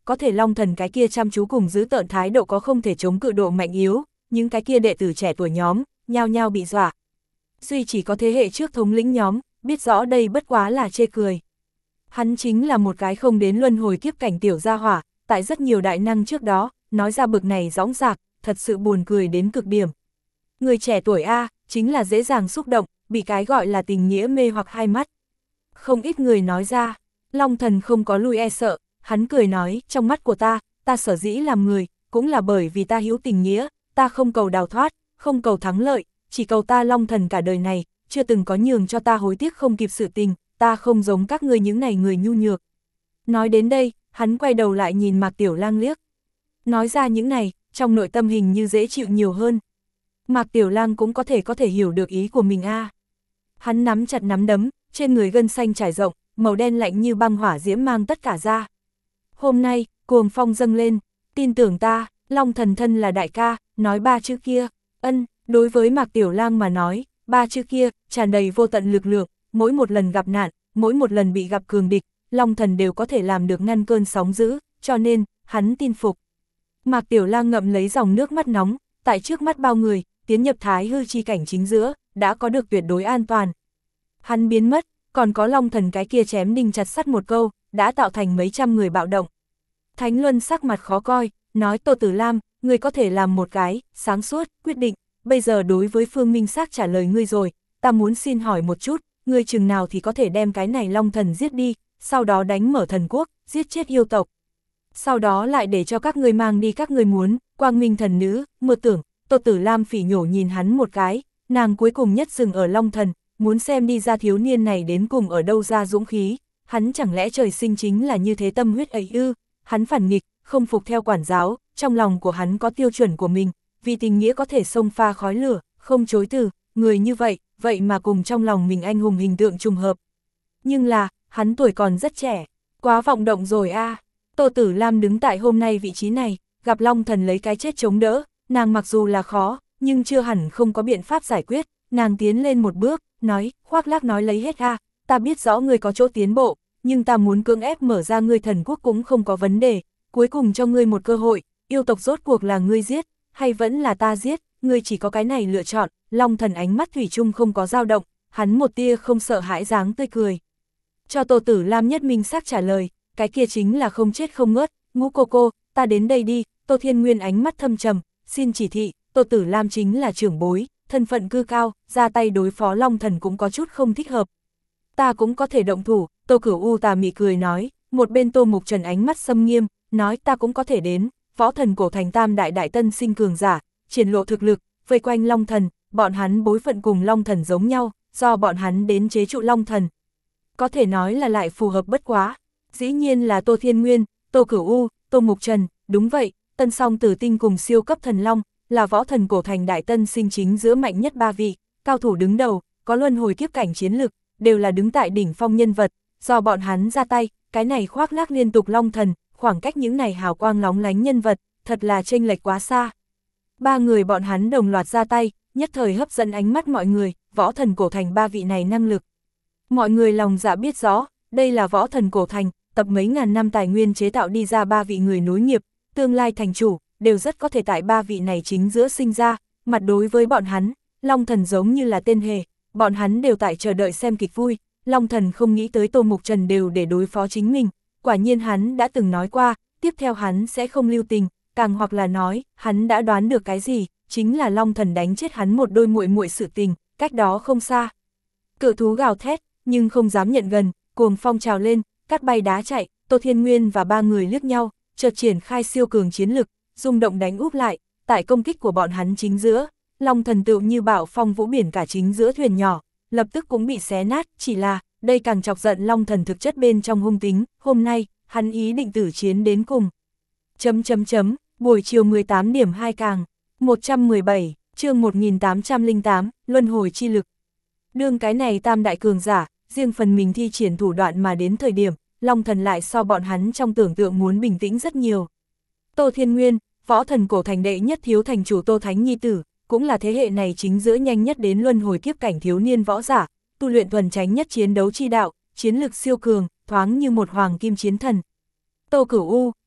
có thể Long Thần cái kia chăm chú cùng giữ tợn thái độ có không thể chống cự độ mạnh yếu, những cái kia đệ tử trẻ tuổi nhóm, nhao nhao bị dọa. Duy chỉ có thế hệ trước thống lĩnh nhóm, biết rõ đây bất quá là chê cười. Hắn chính là một cái không đến luân hồi kiếp cảnh tiểu gia hỏa, tại rất nhiều đại năng trước đó, nói ra bực này dõng dạc, thật sự buồn cười đến cực điểm. Người trẻ tuổi A, chính là dễ dàng xúc động, bị cái gọi là tình nghĩa mê hoặc hai mắt. Không ít người nói ra, Long Thần không có lui e sợ, hắn cười nói, trong mắt của ta, ta sở dĩ làm người, cũng là bởi vì ta hữu tình nghĩa, ta không cầu đào thoát, không cầu thắng lợi, chỉ cầu ta Long Thần cả đời này, chưa từng có nhường cho ta hối tiếc không kịp sự tình, ta không giống các ngươi những này người nhu nhược. Nói đến đây, hắn quay đầu lại nhìn Mạc Tiểu Lang liếc. Nói ra những này, trong nội tâm hình như dễ chịu nhiều hơn. Mạc Tiểu Lang cũng có thể có thể hiểu được ý của mình a. À. Hắn nắm chặt nắm đấm, trên người gân xanh trải rộng, màu đen lạnh như băng hỏa diễm mang tất cả ra. Hôm nay, cuồng phong dâng lên, tin tưởng ta, Long Thần thân là đại ca, nói ba chữ kia, ân, đối với Mạc Tiểu Lang mà nói, ba chữ kia, tràn đầy vô tận lực lượng, mỗi một lần gặp nạn, mỗi một lần bị gặp cường địch, Long Thần đều có thể làm được ngăn cơn sóng dữ, cho nên, hắn tin phục. Mạc Tiểu Lang ngậm lấy dòng nước mắt nóng, tại trước mắt bao người, tiến nhập thái hư chi cảnh chính giữa, đã có được tuyệt đối an toàn. Hắn biến mất, còn có Long Thần cái kia chém đinh chặt sắt một câu, đã tạo thành mấy trăm người bạo động. Thánh Luân sắc mặt khó coi, nói Tô Tử Lam, ngươi có thể làm một cái, sáng suốt, quyết định, bây giờ đối với Phương Minh Sắc trả lời ngươi rồi, ta muốn xin hỏi một chút, ngươi chừng nào thì có thể đem cái này Long Thần giết đi, sau đó đánh mở thần quốc, giết chết yêu tộc. Sau đó lại để cho các ngươi mang đi các ngươi muốn, Quang Minh thần nữ, mơ tưởng, Tô Tử Lam phỉ nhổ nhìn hắn một cái, nàng cuối cùng nhất dừng ở Long Thần, muốn xem đi ra thiếu niên này đến cùng ở đâu ra dũng khí, hắn chẳng lẽ trời sinh chính là như thế tâm huyết ấy ư, hắn phản nghịch, không phục theo quản giáo, trong lòng của hắn có tiêu chuẩn của mình, vì tình nghĩa có thể xông pha khói lửa, không chối từ, người như vậy, vậy mà cùng trong lòng mình anh hùng hình tượng trùng hợp. Nhưng là, hắn tuổi còn rất trẻ, quá vọng động rồi a. À. Tô Tử Lam đứng tại hôm nay vị trí này, gặp Long Thần lấy cái chết chống đỡ, nàng mặc dù là khó, nhưng chưa hẳn không có biện pháp giải quyết, nàng tiến lên một bước, nói, khoác lác nói lấy hết a, ta biết rõ ngươi có chỗ tiến bộ, nhưng ta muốn cưỡng ép mở ra ngươi thần quốc cũng không có vấn đề, cuối cùng cho ngươi một cơ hội, yêu tộc rốt cuộc là ngươi giết, hay vẫn là ta giết, ngươi chỉ có cái này lựa chọn. Long Thần ánh mắt thủy chung không có dao động, hắn một tia không sợ hãi dáng tươi cười. Cho Tô Tử Lam nhất minh xác trả lời, cái kia chính là không chết không ngớt, Ngũ cô cô, ta đến đây đi. Tô Thiên Nguyên ánh mắt thâm trầm, xin chỉ thị, Tô Tử Lam chính là trưởng bối, thân phận cư cao, ra tay đối phó Long Thần cũng có chút không thích hợp. Ta cũng có thể động thủ, Tô Cửu U tà mị cười nói, một bên Tô Mục Trần ánh mắt xâm nghiêm, nói ta cũng có thể đến, võ thần cổ thành tam đại đại tân sinh cường giả, triển lộ thực lực, vây quanh Long Thần, bọn hắn bối phận cùng Long Thần giống nhau, do bọn hắn đến chế trụ Long Thần. Có thể nói là lại phù hợp bất quá, dĩ nhiên là Tô Thiên Nguyên, Tô Cửu U, Tô Mục Trần, đúng vậy, tân song tử tinh cùng siêu cấp thần Long, là võ thần cổ thành đại tân sinh chính giữa mạnh nhất ba vị, cao thủ đứng đầu, có luân hồi kiếp cảnh chiến lực, đều là đứng tại đỉnh phong nhân vật, do bọn hắn ra tay, cái này khoác lác liên tục Long Thần, khoảng cách những này hào quang lóng lánh nhân vật, thật là chênh lệch quá xa. Ba người bọn hắn đồng loạt ra tay, nhất thời hấp dẫn ánh mắt mọi người, võ thần cổ thành ba vị này năng lực. Mọi người lòng dạ biết rõ, đây là võ thần cổ thành, tập mấy ngàn năm tài nguyên chế tạo đi ra ba vị người nối nghiệp, tương lai thành chủ, đều rất có thể tại ba vị này chính giữa sinh ra, mặt đối với bọn hắn, Long Thần giống như là tên hề, bọn hắn đều tại chờ đợi xem kịch vui, Long Thần không nghĩ tới Tô Mục Trần đều để đối phó chính mình, quả nhiên hắn đã từng nói qua, tiếp theo hắn sẽ không lưu tình, càng hoặc là nói, hắn đã đoán được cái gì, chính là Long Thần đánh chết hắn một đôi muội muội sự tình, cách đó không xa. Cự thú gào thét, nhưng không dám nhận gần, cuồng phong trào lên, cát bay đá chạy, Tô Thiên Nguyên và ba người liếc nhau, chợt triển khai siêu cường chiến lực, rung động đánh úp lại, tại công kích của bọn hắn chính giữa, Long Thần tựu như bão phong vũ biển cả chính giữa thuyền nhỏ, lập tức cũng bị xé nát, chỉ là, đây càng chọc giận Long Thần thực chất bên trong hung tính, hôm nay, hắn ý định tử chiến đến cùng. Chấm chấm chấm, buổi chiều mười tám điểm hai càng, một trăm mười bảy, chương một nghìn tám trăm lẻ tám, luân hồi chi lực. Đương cái này tam đại cường giả, riêng phần mình thi triển thủ đoạn mà đến thời điểm, Long Thần lại so bọn hắn trong tưởng tượng muốn bình tĩnh rất nhiều. Tô Thiên Nguyên, võ thần cổ thành đệ nhất thiếu thành chủ Tô Thánh Nhi Tử, cũng là thế hệ này chính giữa nhanh nhất đến luân hồi kiếp cảnh thiếu niên võ giả, tu luyện thuần tránh nhất chiến đấu chi đạo, chiến lực siêu cường, thoáng như một hoàng kim chiến thần. Tô Cửu U,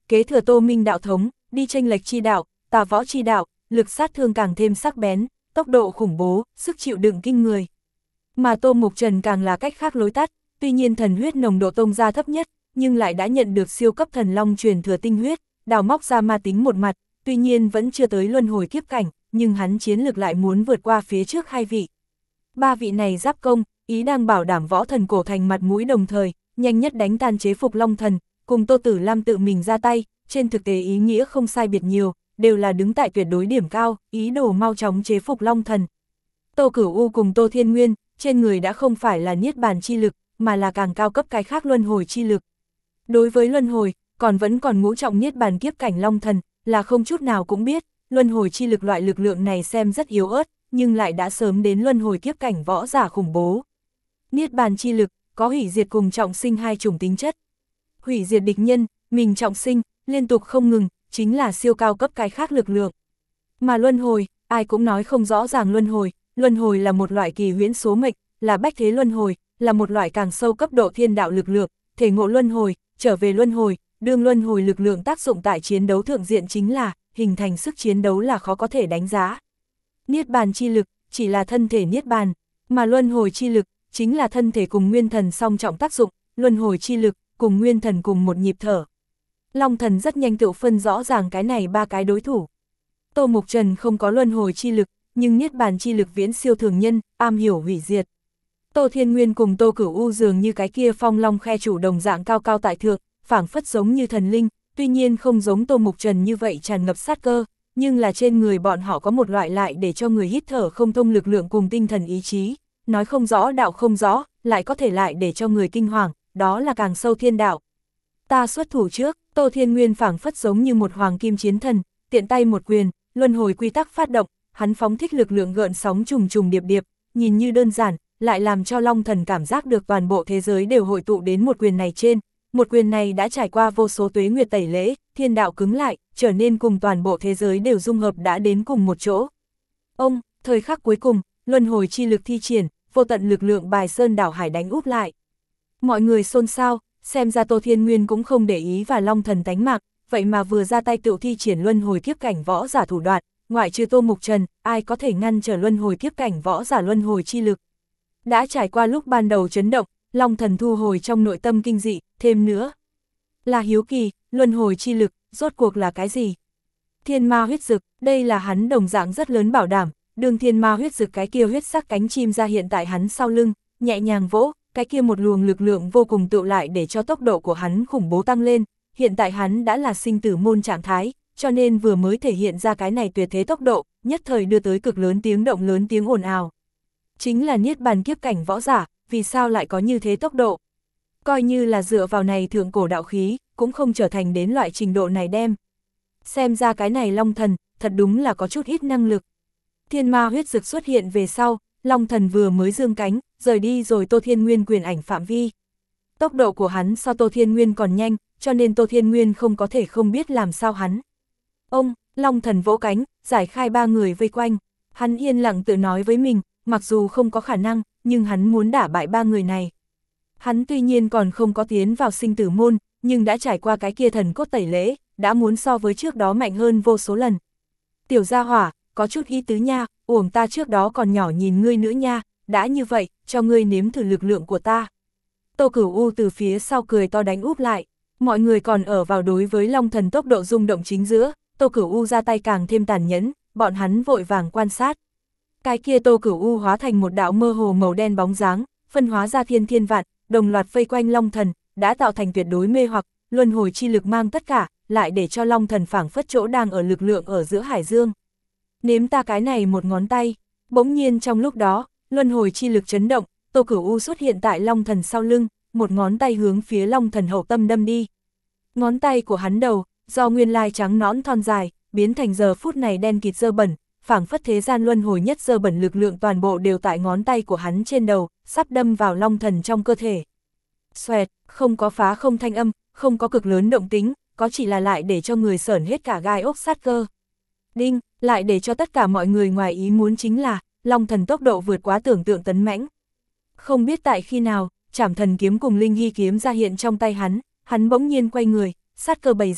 kế thừa Tô Minh đạo thống, đi tranh lệch chi đạo, tà võ chi đạo, lực sát thương càng thêm sắc bén, tốc độ khủng bố, sức chịu đựng kinh người. Mà Tô Mục Trần càng là cách khác lối tắt, tuy nhiên thần huyết nồng độ tông ra thấp nhất, nhưng lại đã nhận được siêu cấp thần long truyền thừa tinh huyết, đào móc ra ma tính một mặt, tuy nhiên vẫn chưa tới luân hồi kiếp cảnh, nhưng hắn chiến lực lại muốn vượt qua phía trước hai vị. Ba vị này giáp công, ý đang bảo đảm võ thần cổ thành mặt mũi đồng thời, nhanh nhất đánh tan chế phục long thần, cùng Tô Tử Lam tự mình ra tay, trên thực tế ý nghĩa không sai biệt nhiều, đều là đứng tại tuyệt đối điểm cao, ý đồ mau chóng chế phục long thần. Tô Cửu U cùng Tô Thiên Nguyên, trên người đã không phải là niết bàn chi lực, mà là càng cao cấp cái khác luân hồi chi lực. Đối với luân hồi, còn vẫn còn ngũ trọng niết bàn kiếp cảnh long thần, là không chút nào cũng biết, luân hồi chi lực loại lực lượng này xem rất yếu ớt, nhưng lại đã sớm đến luân hồi kiếp cảnh võ giả khủng bố. Niết bàn chi lực, có hủy diệt cùng trọng sinh hai chủng tính chất. Hủy diệt địch nhân, mình trọng sinh, liên tục không ngừng, chính là siêu cao cấp cái khác lực lượng. Mà luân hồi, ai cũng nói không rõ ràng luân hồi, luân hồi là một loại kỳ huyễn số mệnh, là bách thế luân hồi, là một loại càng sâu cấp độ thiên đạo lực lượng, thể ngộ luân hồi, trở về luân hồi, đương luân hồi lực lượng tác dụng tại chiến đấu thượng diện chính là, hình thành sức chiến đấu là khó có thể đánh giá. Niết bàn chi lực, chỉ là thân thể niết bàn, mà luân hồi chi lực, chính là thân thể cùng nguyên thần song trọng tác dụng, luân hồi chi lực, cùng nguyên thần cùng một nhịp thở. Long thần rất nhanh tự phân rõ ràng cái này ba cái đối thủ. Tô Mục Trần không có luân hồi chi lực, nhưng niết bàn chi lực viễn siêu thường nhân, am hiểu hủy diệt. Tô Thiên Nguyên cùng Tô Cửu U dường như cái kia phong long khe chủ đồng dạng cao cao tại thượng, phảng phất giống như thần linh, tuy nhiên không giống Tô Mục Trần như vậy tràn ngập sát cơ, nhưng là trên người bọn họ có một loại lại để cho người hít thở không thông lực lượng cùng tinh thần ý chí, nói không rõ đạo không rõ, lại có thể lại để cho người kinh hoàng, đó là càng sâu thiên đạo. Ta xuất thủ trước, Tô Thiên Nguyên phảng phất giống như một hoàng kim chiến thần, tiện tay một quyền, luân hồi quy tắc phát động, hắn phóng thích lực lượng gợn sóng trùng trùng điệp điệp, nhìn như đơn giản, lại làm cho Long Thần cảm giác được toàn bộ thế giới đều hội tụ đến một quyền này trên. Một quyền này đã trải qua vô số tuế nguyệt tẩy lễ, thiên đạo cứng lại, trở nên cùng toàn bộ thế giới đều dung hợp đã đến cùng một chỗ. Ông, thời khắc cuối cùng, luân hồi chi lực thi triển, vô tận lực lượng bài sơn đảo hải đánh úp lại. Mọi người xôn xao, xem ra Tô Thiên Nguyên cũng không để ý và Long Thần tánh mạng, vậy mà vừa ra tay tự thi triển luân hồi kiếp cảnh võ giả thủ đoạn, ngoại trừ Tô Mục Trần, ai có thể ngăn trở luân hồi kiếp cảnh võ giả luân hồi chi lực. Đã trải qua lúc ban đầu chấn động, Long Thần thu hồi trong nội tâm kinh dị, thêm nữa là hiếu kỳ, luân hồi chi lực, rốt cuộc là cái gì? Thiên ma huyết dực, đây là hắn đồng dạng rất lớn bảo đảm, đường thiên ma huyết dực cái kia huyết sắc cánh chim ra hiện tại hắn sau lưng, nhẹ nhàng vỗ, cái kia một luồng lực lượng vô cùng tụ lại để cho tốc độ của hắn khủng bố tăng lên, hiện tại hắn đã là sinh tử môn trạng thái, cho nên vừa mới thể hiện ra cái này tuyệt thế tốc độ, nhất thời đưa tới cực lớn tiếng động lớn tiếng ồn ào. Chính là niết bàn kiếp cảnh võ giả, vì sao lại có như thế tốc độ? Coi như là dựa vào này thượng cổ đạo khí, cũng không trở thành đến loại trình độ này đem. Xem ra cái này Long Thần, thật đúng là có chút ít năng lực. Thiên ma huyết dực xuất hiện về sau, Long Thần vừa mới dương cánh, rời đi rồi Tô Thiên Nguyên quyền ảnh phạm vi. Tốc độ của hắn so Tô Thiên Nguyên còn nhanh, cho nên Tô Thiên Nguyên không có thể không biết làm sao hắn. Ông, Long Thần vỗ cánh, giải khai ba người vây quanh. Hắn yên lặng tự nói với mình, mặc dù không có khả năng, nhưng hắn muốn đả bại ba người này. Hắn tuy nhiên còn không có tiến vào sinh tử môn, nhưng đã trải qua cái kia thần cốt tẩy lễ, đã muốn so với trước đó mạnh hơn vô số lần. Tiểu gia hỏa, có chút ý tứ nha, uổng ta trước đó còn nhỏ nhìn ngươi nữa nha, đã như vậy, cho ngươi nếm thử lực lượng của ta. Tô Cửu U từ phía sau cười to đánh úp lại, mọi người còn ở vào đối với Long Thần tốc độ rung động chính giữa, Tô Cửu U ra tay càng thêm tàn nhẫn, bọn hắn vội vàng quan sát. Cái kia Tô Cửu U hóa thành một đạo mơ hồ màu đen bóng dáng, phân hóa ra thiên thiên vạn, đồng loạt vây quanh Long Thần, đã tạo thành tuyệt đối mê hoặc, luân hồi chi lực mang tất cả, lại để cho Long Thần phảng phất chỗ đang ở lực lượng ở giữa hải dương. Nếm ta cái này một ngón tay, bỗng nhiên trong lúc đó, luân hồi chi lực chấn động, Tô Cửu U xuất hiện tại Long Thần sau lưng, một ngón tay hướng phía Long Thần hậu tâm đâm đi. Ngón tay của hắn đầu, do nguyên lai trắng nõn thon dài, biến thành giờ phút này đen kịt dơ bẩn, phảng phất thế gian luân hồi nhất dơ bẩn lực lượng toàn bộ đều tại ngón tay của hắn trên đầu, sắp đâm vào Long Thần trong cơ thể. Xoẹt, không có phá không thanh âm, không có cực lớn động tính, có chỉ là lại để cho người sởn hết cả gai ốc sát cơ. Đinh, lại để cho tất cả mọi người ngoài ý muốn chính là, Long Thần tốc độ vượt quá tưởng tượng tấn mãnh. Không biết tại khi nào, Trảm Thần kiếm cùng Linh Hy kiếm ra hiện trong tay hắn, hắn bỗng nhiên quay người, sát cơ bày ra,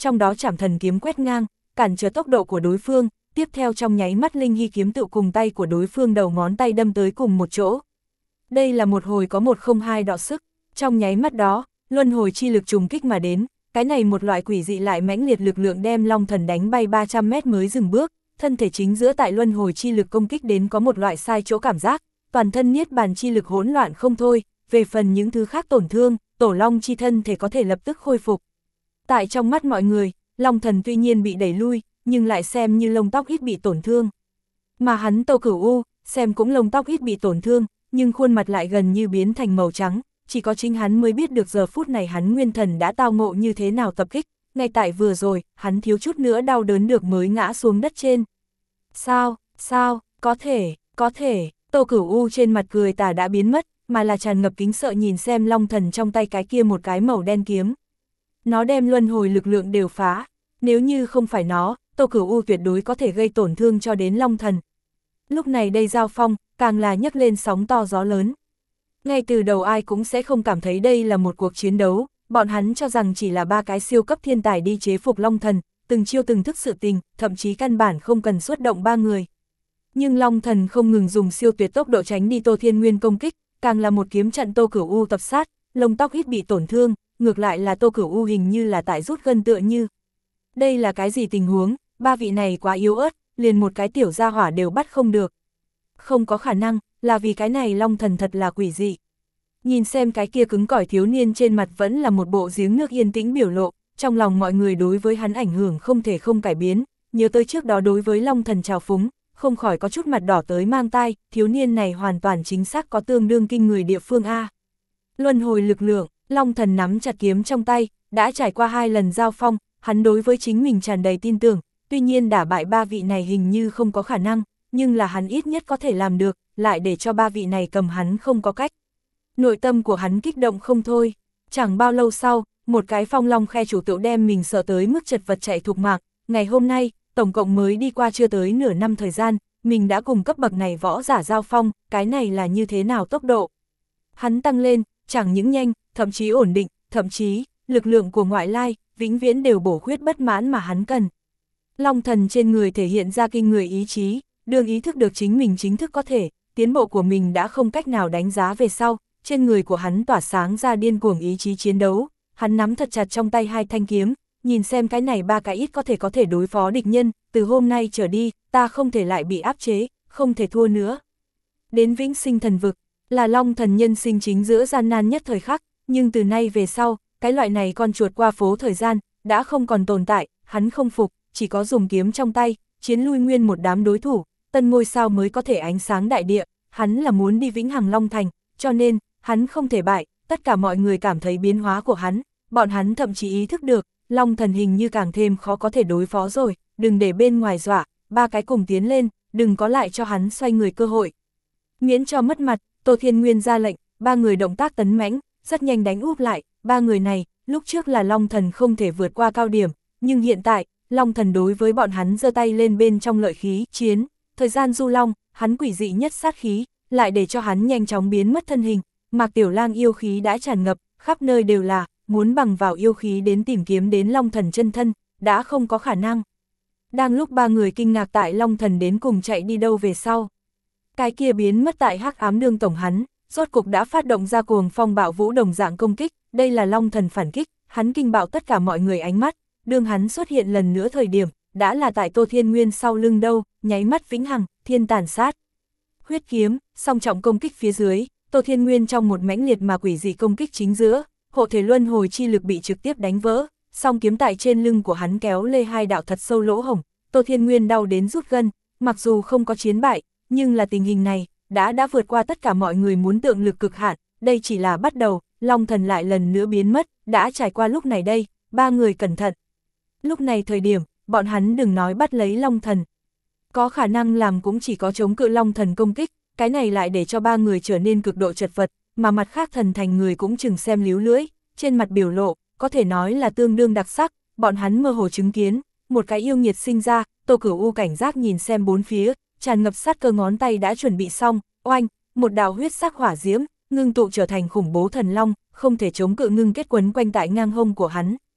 trong đó Trảm Thần kiếm quét ngang, cản trở tốc độ của đối phương, tiếp theo trong nháy mắt Linh Hy kiếm tự cùng tay của đối phương đầu ngón tay đâm tới cùng một chỗ. Đây là một hồi có một không hai đọ sức, trong nháy mắt đó, luân hồi chi lực trùng kích mà đến, cái này một loại quỷ dị lại mãnh liệt lực lượng đem Long Thần đánh bay ba trăm mét mới dừng bước, thân thể chính giữa tại luân hồi chi lực công kích đến có một loại sai chỗ cảm giác, toàn thân niết bàn chi lực hỗn loạn không thôi, về phần những thứ khác tổn thương, Tổ Long chi thân thể có thể lập tức khôi phục. Tại trong mắt mọi người, Long Thần tuy nhiên bị đẩy lui, nhưng lại xem như lông tóc ít bị tổn thương. Mà hắn Tô Cửu U, xem cũng lông tóc ít bị tổn thương, nhưng khuôn mặt lại gần như biến thành màu trắng, chỉ có chính hắn mới biết được giờ phút này hắn nguyên thần đã tao ngộ như thế nào tập kích, ngay tại vừa rồi, hắn thiếu chút nữa đau đớn được mới ngã xuống đất trên. Sao, sao, có thể, có thể, Tô Cửu U trên mặt cười tà đã biến mất, mà là tràn ngập kính sợ nhìn xem Long Thần trong tay cái kia một cái màu đen kiếm. Nó đem luân hồi lực lượng đều phá, nếu như không phải nó, Tô Cửu U tuyệt đối có thể gây tổn thương cho đến Long Thần. Lúc này đây giao phong, càng là nhấc lên sóng to gió lớn. Ngay từ đầu ai cũng sẽ không cảm thấy đây là một cuộc chiến đấu, bọn hắn cho rằng chỉ là ba cái siêu cấp thiên tài đi chế phục Long Thần, từng chiêu từng thức sự tình, thậm chí căn bản không cần xuất động ba người. Nhưng Long Thần không ngừng dùng siêu tuyệt tốc độ tránh đi Tô Thiên Nguyên công kích, càng là một kiếm trận Tô Cửu U tập sát, lông tóc ít bị tổn thương, ngược lại là Tô Cửu U hình như là tại rút gân tựa như. Đây là cái gì tình huống, ba vị này quá yếu ớt, liền một cái tiểu gia hỏa đều bắt không được. Không có khả năng, là vì cái này Long Thần thật là quỷ dị. Nhìn xem cái kia cứng cỏi thiếu niên trên mặt vẫn là một bộ giếng nước yên tĩnh biểu lộ, trong lòng mọi người đối với hắn ảnh hưởng không thể không cải biến, nhớ tới trước đó đối với Long Thần trào phúng, không khỏi có chút mặt đỏ tới mang tai, thiếu niên này hoàn toàn chính xác có tương đương kinh người địa phương A. Luân hồi lực lượng, Long Thần nắm chặt kiếm trong tay, đã trải qua hai lần giao phong, hắn đối với chính mình tràn đầy tin tưởng, tuy nhiên đả bại ba vị này hình như không có khả năng, nhưng là hắn ít nhất có thể làm được, lại để cho ba vị này cầm hắn không có cách. Nội tâm của hắn kích động không thôi, chẳng bao lâu sau, một cái phong long khe chủ tựu đem mình sợ tới mức chật vật chạy thục mạng, ngày hôm nay, tổng cộng mới đi qua chưa tới nửa năm thời gian, mình đã cùng cấp bậc này võ giả giao phong, cái này là như thế nào tốc độ. Hắn tăng lên, chẳng những nhanh, thậm chí ổn định, thậm chí, lực lượng của ngoại lai, vĩnh viễn đều bổ khuyết bất mãn mà hắn cần. Long Thần trên người thể hiện ra kinh người ý chí, đương ý thức được chính mình chính thức có thể, tiến bộ của mình đã không cách nào đánh giá về sau, trên người của hắn tỏa sáng ra điên cuồng ý chí chiến đấu, hắn nắm thật chặt trong tay hai thanh kiếm, nhìn xem cái này ba cái ít có thể có thể đối phó địch nhân, từ hôm nay trở đi, ta không thể lại bị áp chế, không thể thua nữa. Đến vĩnh sinh thần vực, là Long Thần nhân sinh chính giữa gian nan nhất thời khắc, nhưng từ nay về sau, cái loại này con chuột qua phố thời gian, đã không còn tồn tại, hắn không phục, chỉ có dùng kiếm trong tay, chiến lui nguyên một đám đối thủ, tân ngôi sao mới có thể ánh sáng đại địa, hắn là muốn đi vĩnh hằng Long Thành, cho nên, hắn không thể bại, tất cả mọi người cảm thấy biến hóa của hắn, bọn hắn thậm chí ý thức được, Long Thần hình như càng thêm khó có thể đối phó rồi, đừng để bên ngoài dọa, ba cái cùng tiến lên, đừng có lại cho hắn xoay người cơ hội. Miễn cho mất mặt, Tô Thiên Nguyên ra lệnh, ba người động tác tấn mãnh, rất nhanh đánh úp lại, ba người này, lúc trước là Long Thần không thể vượt qua cao điểm, nhưng hiện tại, Long Thần đối với bọn hắn giơ tay lên bên trong lợi khí, chiến, thời gian du long, hắn quỷ dị nhất sát khí, lại để cho hắn nhanh chóng biến mất thân hình, Mạc Tiểu Lang yêu khí đã tràn ngập, khắp nơi đều là, muốn bằng vào yêu khí đến tìm kiếm đến Long Thần chân thân, đã không có khả năng. Đang lúc ba người kinh ngạc tại Long Thần đến cùng chạy đi đâu về sau. Cái kia biến mất tại hắc ám đương tổng hắn, rốt cục đã phát động ra cuồng phong bạo vũ đồng dạng công kích, đây là Long Thần phản kích, hắn kinh bạo tất cả mọi người ánh mắt, đương hắn xuất hiện lần nữa thời điểm, đã là tại Tô Thiên Nguyên sau lưng đâu, nháy mắt vĩnh hằng, thiên tàn sát. Huyết kiếm, song trọng công kích phía dưới, Tô Thiên Nguyên trong một mãnh liệt mà quỷ dị công kích chính giữa, hộ thể luân hồi chi lực bị trực tiếp đánh vỡ, song kiếm tại trên lưng của hắn kéo lê hai đạo thật sâu lỗ hổng, Tô Thiên Nguyên đau đến rút gân, mặc dù không có chiến bại, nhưng là tình hình này, đã đã vượt qua tất cả mọi người muốn tượng lực cực hạn, đây chỉ là bắt đầu, Long Thần lại lần nữa biến mất, đã trải qua lúc này đây, ba người cẩn thận. Lúc này thời điểm, bọn hắn đừng nói bắt lấy Long Thần. Có khả năng làm cũng chỉ có chống cự Long Thần công kích, cái này lại để cho ba người trở nên cực độ chật vật, mà mặt khác thần thành người cũng chừng xem líu lưỡi, trên mặt biểu lộ, có thể nói là tương đương đặc sắc, bọn hắn mơ hồ chứng kiến, một cái yêu nghiệt sinh ra, Tô Cửu U cảnh giác nhìn xem bốn phía, tràn ngập sát cơ ngón tay đã chuẩn bị xong, oanh, một đạo huyết sắc hỏa diễm, ngưng tụ trở thành khủng bố thần long, không thể chống cự ngưng kết quấn quanh tại ngang hông của hắn,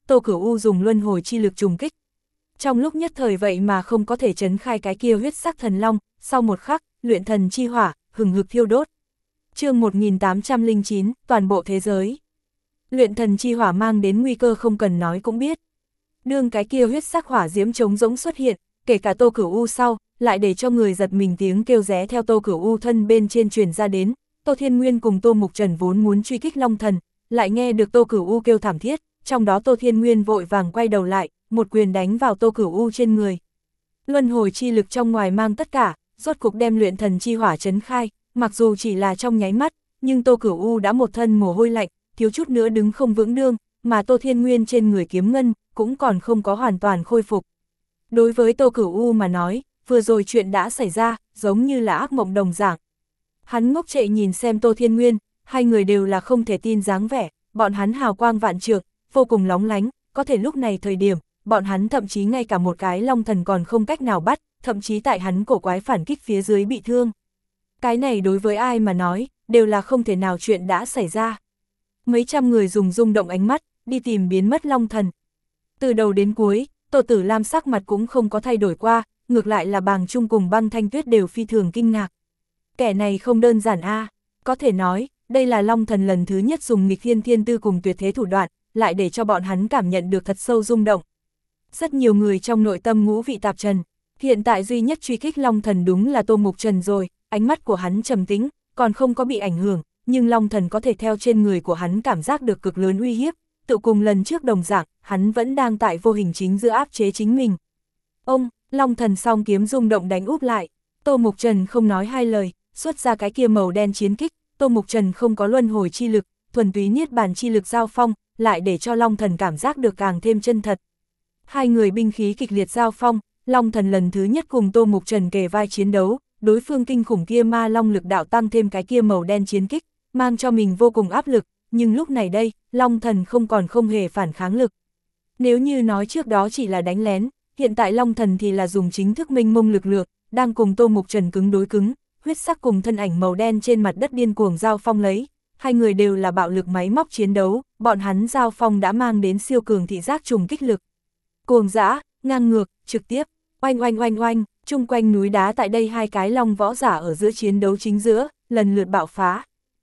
Tô Cửu U dùng luân hồi chi lực trùng kích. Trong lúc nhất thời vậy mà không có thể trấn khai cái kia huyết sắc thần long, sau một khắc, luyện thần chi hỏa, hừng hực thiêu đốt. Chương một nghìn tám trăm lẻ chín, toàn bộ thế giới. Luyện thần chi hỏa mang đến nguy cơ không cần nói cũng biết. Đương cái kia huyết sắc hỏa diễm trống rỗng xuất hiện, kể cả Tô Cửu U sau, lại để cho người giật mình tiếng kêu ré theo Tô Cửu U thân bên trên truyền ra đến. Tô Thiên Nguyên cùng Tô Mục Trần vốn muốn truy kích Long Thần, lại nghe được Tô Cửu U kêu thảm thiết, trong đó Tô Thiên Nguyên vội vàng quay đầu lại, một quyền đánh vào Tô Cửu U trên người. Luân hồi chi lực trong ngoài mang tất cả, rốt cục đem luyện thần chi hỏa trấn khai, mặc dù chỉ là trong nháy mắt, nhưng Tô Cửu U đã một thân mồ hôi lạnh, thiếu chút nữa đứng không vững đương, mà Tô Thiên Nguyên trên người kiếm ngân cũng còn không có hoàn toàn khôi phục. Đối với Tô Cửu U mà nói, vừa rồi chuyện đã xảy ra, giống như là ác mộng đồng dạng. Hắn ngốc trệ nhìn xem Tô Thiên Nguyên, hai người đều là không thể tin dáng vẻ, bọn hắn hào quang vạn trượng, vô cùng lóng lánh, có thể lúc này thời điểm, bọn hắn thậm chí ngay cả một cái long thần còn không cách nào bắt, thậm chí tại hắn cổ quái phản kích phía dưới bị thương. Cái này đối với ai mà nói, đều là không thể nào chuyện đã xảy ra. Mấy trăm người dùng rung động ánh mắt, đi tìm biến mất long thần. Từ đầu đến cuối, Tô Tử Lam sắc mặt cũng không có thay đổi qua, ngược lại là Bàng Trung cùng Băng Thanh Tuyết đều phi thường kinh ngạc. Kẻ này không đơn giản a, à. Có thể nói, đây là long thần lần thứ nhất dùng nghịch thiên thiên tư cùng tuyệt thế thủ đoạn, lại để cho bọn hắn cảm nhận được thật sâu rung động. Rất nhiều người trong nội tâm ngũ vị tạp trần, hiện tại duy nhất truy kích long thần đúng là Tô Mục Trần rồi, ánh mắt của hắn trầm tĩnh, còn không có bị ảnh hưởng, nhưng long thần có thể theo trên người của hắn cảm giác được cực lớn uy hiếp, tự cùng lần trước đồng dạng, hắn vẫn đang tại vô hình chính giữa áp chế chính mình. Ông, long thần song kiếm rung động đánh úp lại, Tô Mục Trần không nói hai lời, xuất ra cái kia màu đen chiến kích, Tô Mục Trần không có luân hồi chi lực, thuần túy niết bàn chi lực giao phong, lại để cho long thần cảm giác được càng thêm chân thật. Hai người binh khí kịch liệt giao phong, long thần lần thứ nhất cùng Tô Mục Trần kề vai chiến đấu, đối phương kinh khủng kia ma long lực đạo tăng thêm cái kia màu đen chiến kích, mang cho mình vô cùng áp lực, nhưng lúc này đây, long thần không còn không hề phản kháng lực. Nếu như nói trước đó chỉ là đánh lén, hiện tại long thần thì là dùng chính thức mênh mông lực lượng, đang cùng Tô Mục Trần cứng đối cứng, huyết sắc cùng thân ảnh màu đen trên mặt đất điên cuồng giao phong lấy. Hai người đều là bạo lực máy móc chiến đấu, bọn hắn giao phong đã mang đến siêu cường thị giác trùng kích lực. Cuồng dã, ngang ngược, trực tiếp, oanh oanh oanh oanh, chung quanh núi đá tại đây hai cái long võ giả ở giữa chiến đấu chính giữa, lần lượt bạo phá.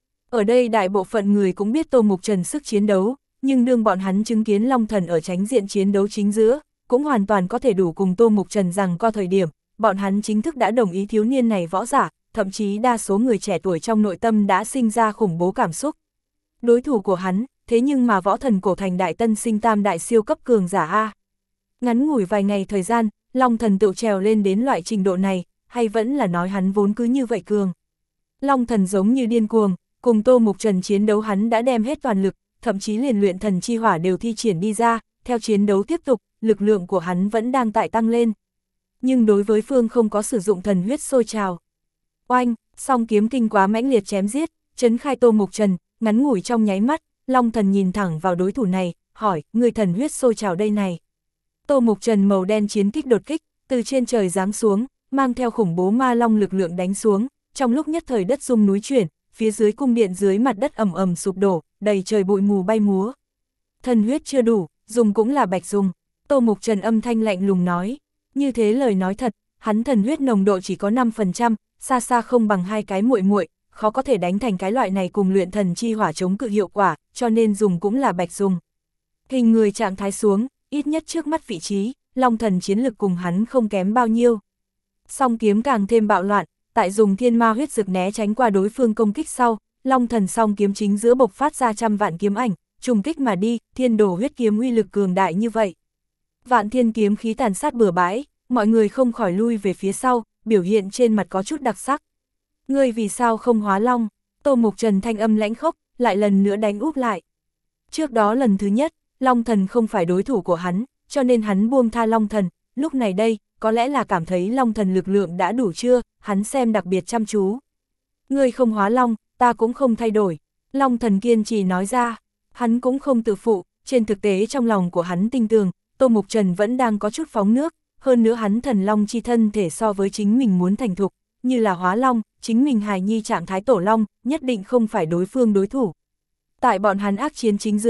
Ở đây đại bộ phận người cũng biết Tô Mục Trần sức chiến đấu, nhưng đương bọn hắn chứng kiến long thần ở tránh diện chiến đấu chính giữa, cũng hoàn toàn có thể đủ cùng Tô Mục Trần rằng co thời điểm, bọn hắn chính thức đã đồng ý thiếu niên này võ giả, thậm chí đa số người trẻ tuổi trong nội tâm đã sinh ra khủng bố cảm xúc. Đối thủ của hắn, thế nhưng mà võ thần cổ thành đại tân sinh tam đại siêu cấp cường giả a. Ngắn ngủi vài ngày thời gian, long thần tự trèo lên đến loại trình độ này, hay vẫn là nói hắn vốn cứ như vậy cường. Long thần giống như điên cuồng, cùng Tô Mục Trần chiến đấu hắn đã đem hết toàn lực, thậm chí liền luyện thần chi hỏa đều thi triển đi ra, theo chiến đấu tiếp tục, lực lượng của hắn vẫn đang tại tăng lên. Nhưng đối với phương không có sử dụng thần huyết sôi trào. Oanh, song kiếm kinh quá mãnh liệt chém giết, trấn khai Tô Mục Trần, ngắn ngủi trong nháy mắt, long thần nhìn thẳng vào đối thủ này, hỏi, người thần huyết sôi trào đây này. Tô Mục Trần màu đen chiến kích đột kích, từ trên trời giáng xuống, mang theo khủng bố ma long lực lượng đánh xuống, trong lúc nhất thời đất rung núi chuyển, phía dưới cung điện dưới mặt đất ầm ầm sụp đổ, đầy trời bụi mù bay múa. Thần huyết chưa đủ, dùng cũng là bạch dùng, Tô Mục Trần âm thanh lạnh lùng nói, như thế lời nói thật, hắn thần huyết nồng độ chỉ có năm phần trăm, xa xa không bằng hai cái muội muội, khó có thể đánh thành cái loại này cùng luyện thần chi hỏa chống cự hiệu quả, cho nên dùng cũng là bạch dùng. Hình người trạng thái xuống, ít nhất trước mắt vị trí, long thần chiến lực cùng hắn không kém bao nhiêu. Song kiếm càng thêm bạo loạn, tại dùng thiên ma huyết dực né tránh qua đối phương công kích sau, long thần song kiếm chính giữa bộc phát ra trăm vạn kiếm ảnh, trùng kích mà đi, thiên đổ huyết kiếm uy lực cường đại như vậy. Vạn thiên kiếm khí tàn sát bừa bãi, mọi người không khỏi lui về phía sau, biểu hiện trên mặt có chút đặc sắc. Ngươi vì sao không hóa long? Tô Mục Trần thanh âm lãnh khốc, lại lần nữa đánh úp lại. Trước đó lần thứ nhất, long thần không phải đối thủ của hắn, cho nên hắn buông tha long thần, lúc này đây, có lẽ là cảm thấy long thần lực lượng đã đủ chưa, hắn xem đặc biệt chăm chú. Ngươi không hóa long, ta cũng không thay đổi. Long thần kiên trì nói ra, hắn cũng không tự phụ, trên thực tế trong lòng của hắn tinh tường, Tô Mục Trần vẫn đang có chút phóng nước, hơn nữa hắn thần long chi thân thể so với chính mình muốn thành thục, như là hóa long, chính mình hài nhi trạng thái tổ long, nhất định không phải đối phương đối thủ. Tại bọn hắn ác chiến chính giữa,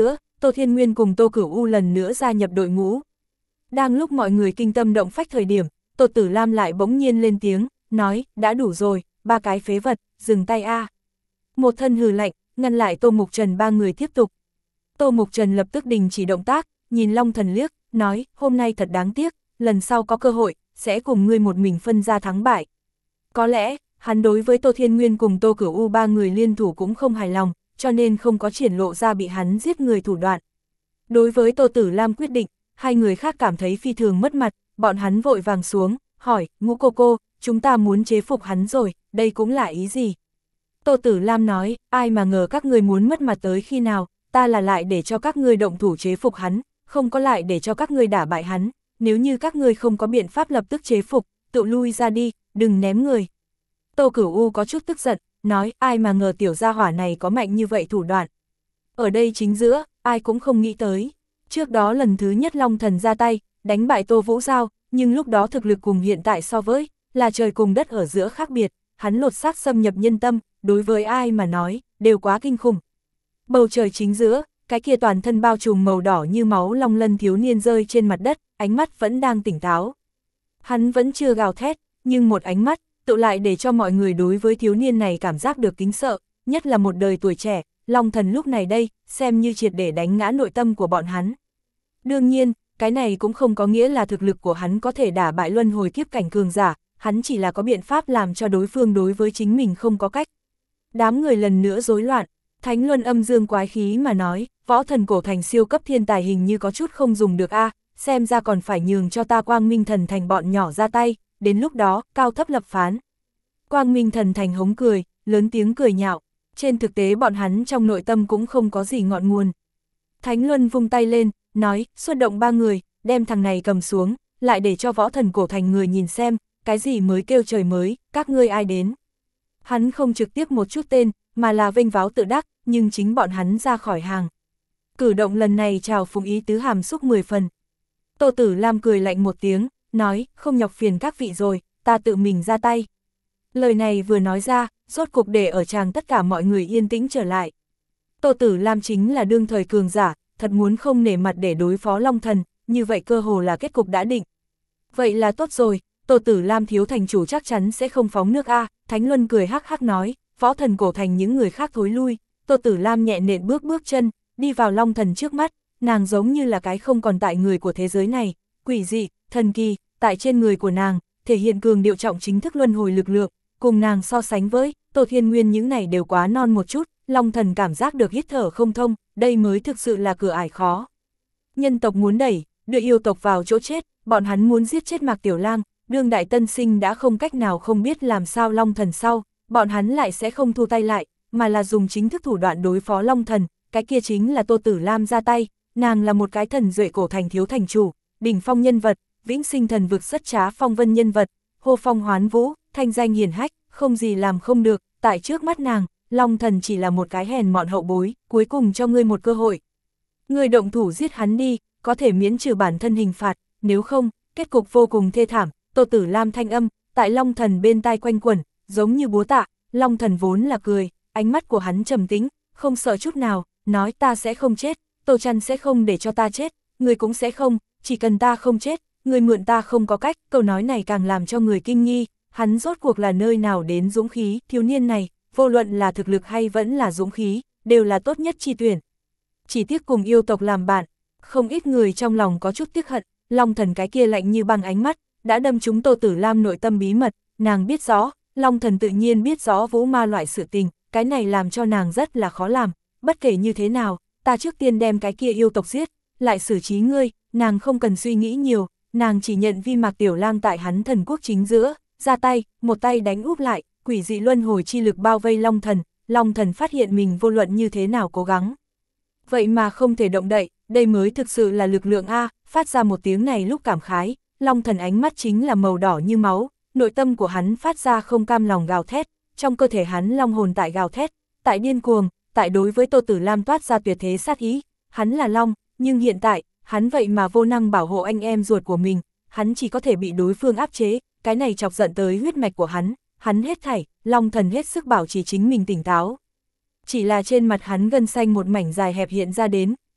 Tô Thiên Nguyên cùng Tô Cửu U lần nữa gia nhập đội ngũ. Đang lúc mọi người kinh tâm động phách thời điểm, Tô Tử Lam lại bỗng nhiên lên tiếng, nói, đã đủ rồi, ba cái phế vật, dừng tay a. Một thân hừ lạnh, ngăn lại Tô Mục Trần ba người tiếp tục. Tô Mục Trần lập tức đình chỉ động tác, nhìn Long Thần liếc, nói, hôm nay thật đáng tiếc, lần sau có cơ hội, sẽ cùng ngươi một mình phân ra thắng bại. Có lẽ, hắn đối với Tô Thiên Nguyên cùng Tô Cửu U ba người liên thủ cũng không hài lòng, cho nên không có triển lộ ra bị hắn giết người thủ đoạn. Đối với Tô Tử Lam quyết định, hai người khác cảm thấy phi thường mất mặt, bọn hắn vội vàng xuống, hỏi, Ngũ cô cô, chúng ta muốn chế phục hắn rồi, đây cũng là ý gì? Tô Tử Lam nói, ai mà ngờ các ngươi muốn mất mặt tới khi nào, ta là lại để cho các ngươi động thủ chế phục hắn, không có lại để cho các ngươi đả bại hắn, nếu như các ngươi không có biện pháp lập tức chế phục, tự lui ra đi, đừng ném người. Tô Cửu U có chút tức giận, nói, ai mà ngờ tiểu gia hỏa này có mạnh như vậy thủ đoạn. Ở đây chính giữa, ai cũng không nghĩ tới. Trước đó lần thứ nhất Long Thần ra tay, đánh bại Tô Vũ Giao, nhưng lúc đó thực lực cùng hiện tại so với, là trời cùng đất ở giữa khác biệt, hắn lột xác xâm nhập nhân tâm, đối với ai mà nói, đều quá kinh khủng. Bầu trời chính giữa, cái kia toàn thân bao trùm màu đỏ như máu long lân thiếu niên rơi trên mặt đất, ánh mắt vẫn đang tỉnh táo. Hắn vẫn chưa gào thét, nhưng một ánh mắt, tự lại để cho mọi người đối với thiếu niên này cảm giác được kính sợ, nhất là một đời tuổi trẻ, Long Thần lúc này đây, xem như triệt để đánh ngã nội tâm của bọn hắn. Đương nhiên, cái này cũng không có nghĩa là thực lực của hắn có thể đả bại luân hồi kiếp cảnh cường giả, hắn chỉ là có biện pháp làm cho đối phương đối với chính mình không có cách. Đám người lần nữa rối loạn, Thánh Luân âm dương quái khí mà nói, võ thần cổ thành siêu cấp thiên tài hình như có chút không dùng được a, xem ra còn phải nhường cho ta Quang Minh Thần Thành bọn nhỏ ra tay, đến lúc đó, cao thấp lập phán. Quang Minh Thần Thành hống cười, lớn tiếng cười nhạo, trên thực tế bọn hắn trong nội tâm cũng không có gì ngọn nguồn. Thánh Luân vung tay lên, nói, xuất động ba người, đem thằng này cầm xuống, lại để cho võ thần cổ thành người nhìn xem, cái gì mới kêu trời mới, các ngươi ai đến. Hắn không trực tiếp một chút tên, mà là vênh váo tự đắc, nhưng chính bọn hắn ra khỏi hàng. Cử động lần này chào phúng ý tứ hàm xúc mười phần. Tô Tử Lam cười lạnh một tiếng, nói, không nhọc phiền các vị rồi, ta tự mình ra tay. Lời này vừa nói ra, rốt cục để ở tràng tất cả mọi người yên tĩnh trở lại. Tô Tử Lam chính là đương thời cường giả, thật muốn không nể mặt để đối phó Long Thần, như vậy cơ hồ là kết cục đã định. Vậy là tốt rồi, Tô Tử Lam thiếu thành chủ chắc chắn sẽ không phóng nước a. Thánh Luân cười hắc hắc nói, võ thần cổ thành những người khác thối lui, Tô Tử Lam nhẹ nện bước bước chân, đi vào Long Thần trước mắt, nàng giống như là cái không còn tại người của thế giới này, quỷ dị, thần kỳ, tại trên người của nàng, thể hiện cường điệu trọng chính thức luân hồi lực lượng, cùng nàng so sánh với, Tô Thiên Nguyên những này đều quá non một chút, Long Thần cảm giác được hít thở không thông, đây mới thực sự là cửa ải khó. Nhân tộc muốn đẩy, đưa yêu tộc vào chỗ chết, bọn hắn muốn giết chết Mạc Tiểu Lang, đương đại tân sinh đã không cách nào không biết làm sao Long Thần sau, bọn hắn lại sẽ không thu tay lại, mà là dùng chính thức thủ đoạn đối phó Long Thần, cái kia chính là Tô Tử Lam ra tay, nàng là một cái thần duệ cổ thành thiếu thành chủ, đỉnh phong nhân vật, vĩnh sinh thần vực xuất trá phong vân nhân vật, hô phong hoán vũ, thanh danh hiển hách, không gì làm không được, tại trước mắt nàng, Long Thần chỉ là một cái hèn mọn hậu bối, cuối cùng cho ngươi một cơ hội. Ngươi động thủ giết hắn đi, có thể miễn trừ bản thân hình phạt, nếu không, kết cục vô cùng thê thảm. Tô Tử Lam thanh âm, tại Long Thần bên tai quanh quẩn, giống như búa tạ, Long Thần vốn là cười, ánh mắt của hắn trầm tĩnh, không sợ chút nào, nói ta sẽ không chết, Tô Trăn sẽ không để cho ta chết, người cũng sẽ không, chỉ cần ta không chết, người mượn ta không có cách, câu nói này càng làm cho người kinh nghi, hắn rốt cuộc là nơi nào đến dũng khí, thiếu niên này, vô luận là thực lực hay vẫn là dũng khí, đều là tốt nhất chi tuyển. Chỉ tiếc cùng yêu tộc làm bạn, không ít người trong lòng có chút tiếc hận, Long Thần cái kia lạnh như băng ánh mắt, đã đâm trúng Tô Tử Lam nội tâm bí mật, nàng biết rõ, Long Thần tự nhiên biết rõ vũ ma loại sự tình, cái này làm cho nàng rất là khó làm, bất kể như thế nào, ta trước tiên đem cái kia yêu tộc giết, lại xử trí ngươi, nàng không cần suy nghĩ nhiều, nàng chỉ nhận vi Mạc Tiểu Lang tại hắn thần quốc chính giữa, ra tay, một tay đánh úp lại, quỷ dị luân hồi chi lực bao vây Long Thần, Long Thần phát hiện mình vô luận như thế nào cố gắng. Vậy mà không thể động đậy, đây mới thực sự là lực lượng A, phát ra một tiếng này lúc cảm khái, Long Thần ánh mắt chính là màu đỏ như máu, nội tâm của hắn phát ra không cam lòng gào thét, trong cơ thể hắn long hồn tại gào thét, tại điên cuồng, tại đối với Tô Tử Lam toát ra tuyệt thế sát ý, hắn là long, nhưng hiện tại, hắn vậy mà vô năng bảo hộ anh em ruột của mình, hắn chỉ có thể bị đối phương áp chế, cái này chọc giận tới huyết mạch của hắn, hắn hết thảy, Long Thần hết sức bảo trì chính mình tỉnh táo. Chỉ là trên mặt hắn gân xanh một mảnh dài hẹp hiện ra đến,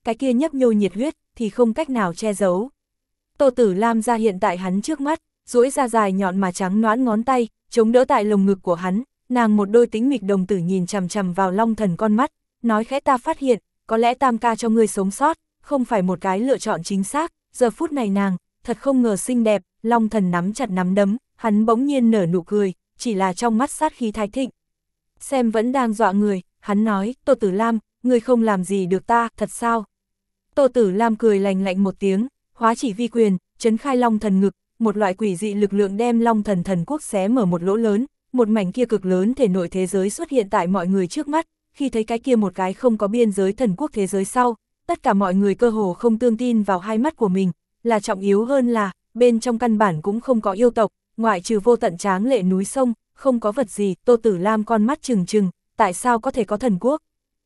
cái kia nhấp nhô nhiệt huyết, thì không cách nào che giấu. Tô Tử Lam ra hiện tại hắn trước mắt, duỗi ra dài nhọn mà trắng nõn ngón tay, chống đỡ tại lồng ngực của hắn, nàng một đôi tĩnh mịch đồng tử nhìn chằm chằm vào Long Thần con mắt, nói khẽ ta phát hiện, có lẽ tam ca cho ngươi sống sót, không phải một cái lựa chọn chính xác, giờ phút này nàng, thật không ngờ xinh đẹp, Long Thần nắm chặt nắm đấm, hắn bỗng nhiên nở nụ cười, chỉ là trong mắt sát khí thái thịnh. Xem vẫn đang dọa người, hắn nói, Tô Tử Lam, ngươi không làm gì được ta, thật sao? Tô Tử Lam cười lành lạnh một tiếng, hóa chỉ vi quyền, chấn khai Long Thần ngực, một loại quỷ dị lực lượng đem Long Thần thần quốc xé mở một lỗ lớn, một mảnh kia cực lớn thể nội thế giới xuất hiện tại mọi người trước mắt, khi thấy cái kia một cái không có biên giới thần quốc thế giới sau, tất cả mọi người cơ hồ không tương tin vào hai mắt của mình, là trọng yếu hơn là, bên trong căn bản cũng không có yêu tộc, ngoại trừ vô tận tráng lệ núi sông, không có vật gì. Tô Tử Lam con mắt trừng trừng, tại sao có thể có thần quốc?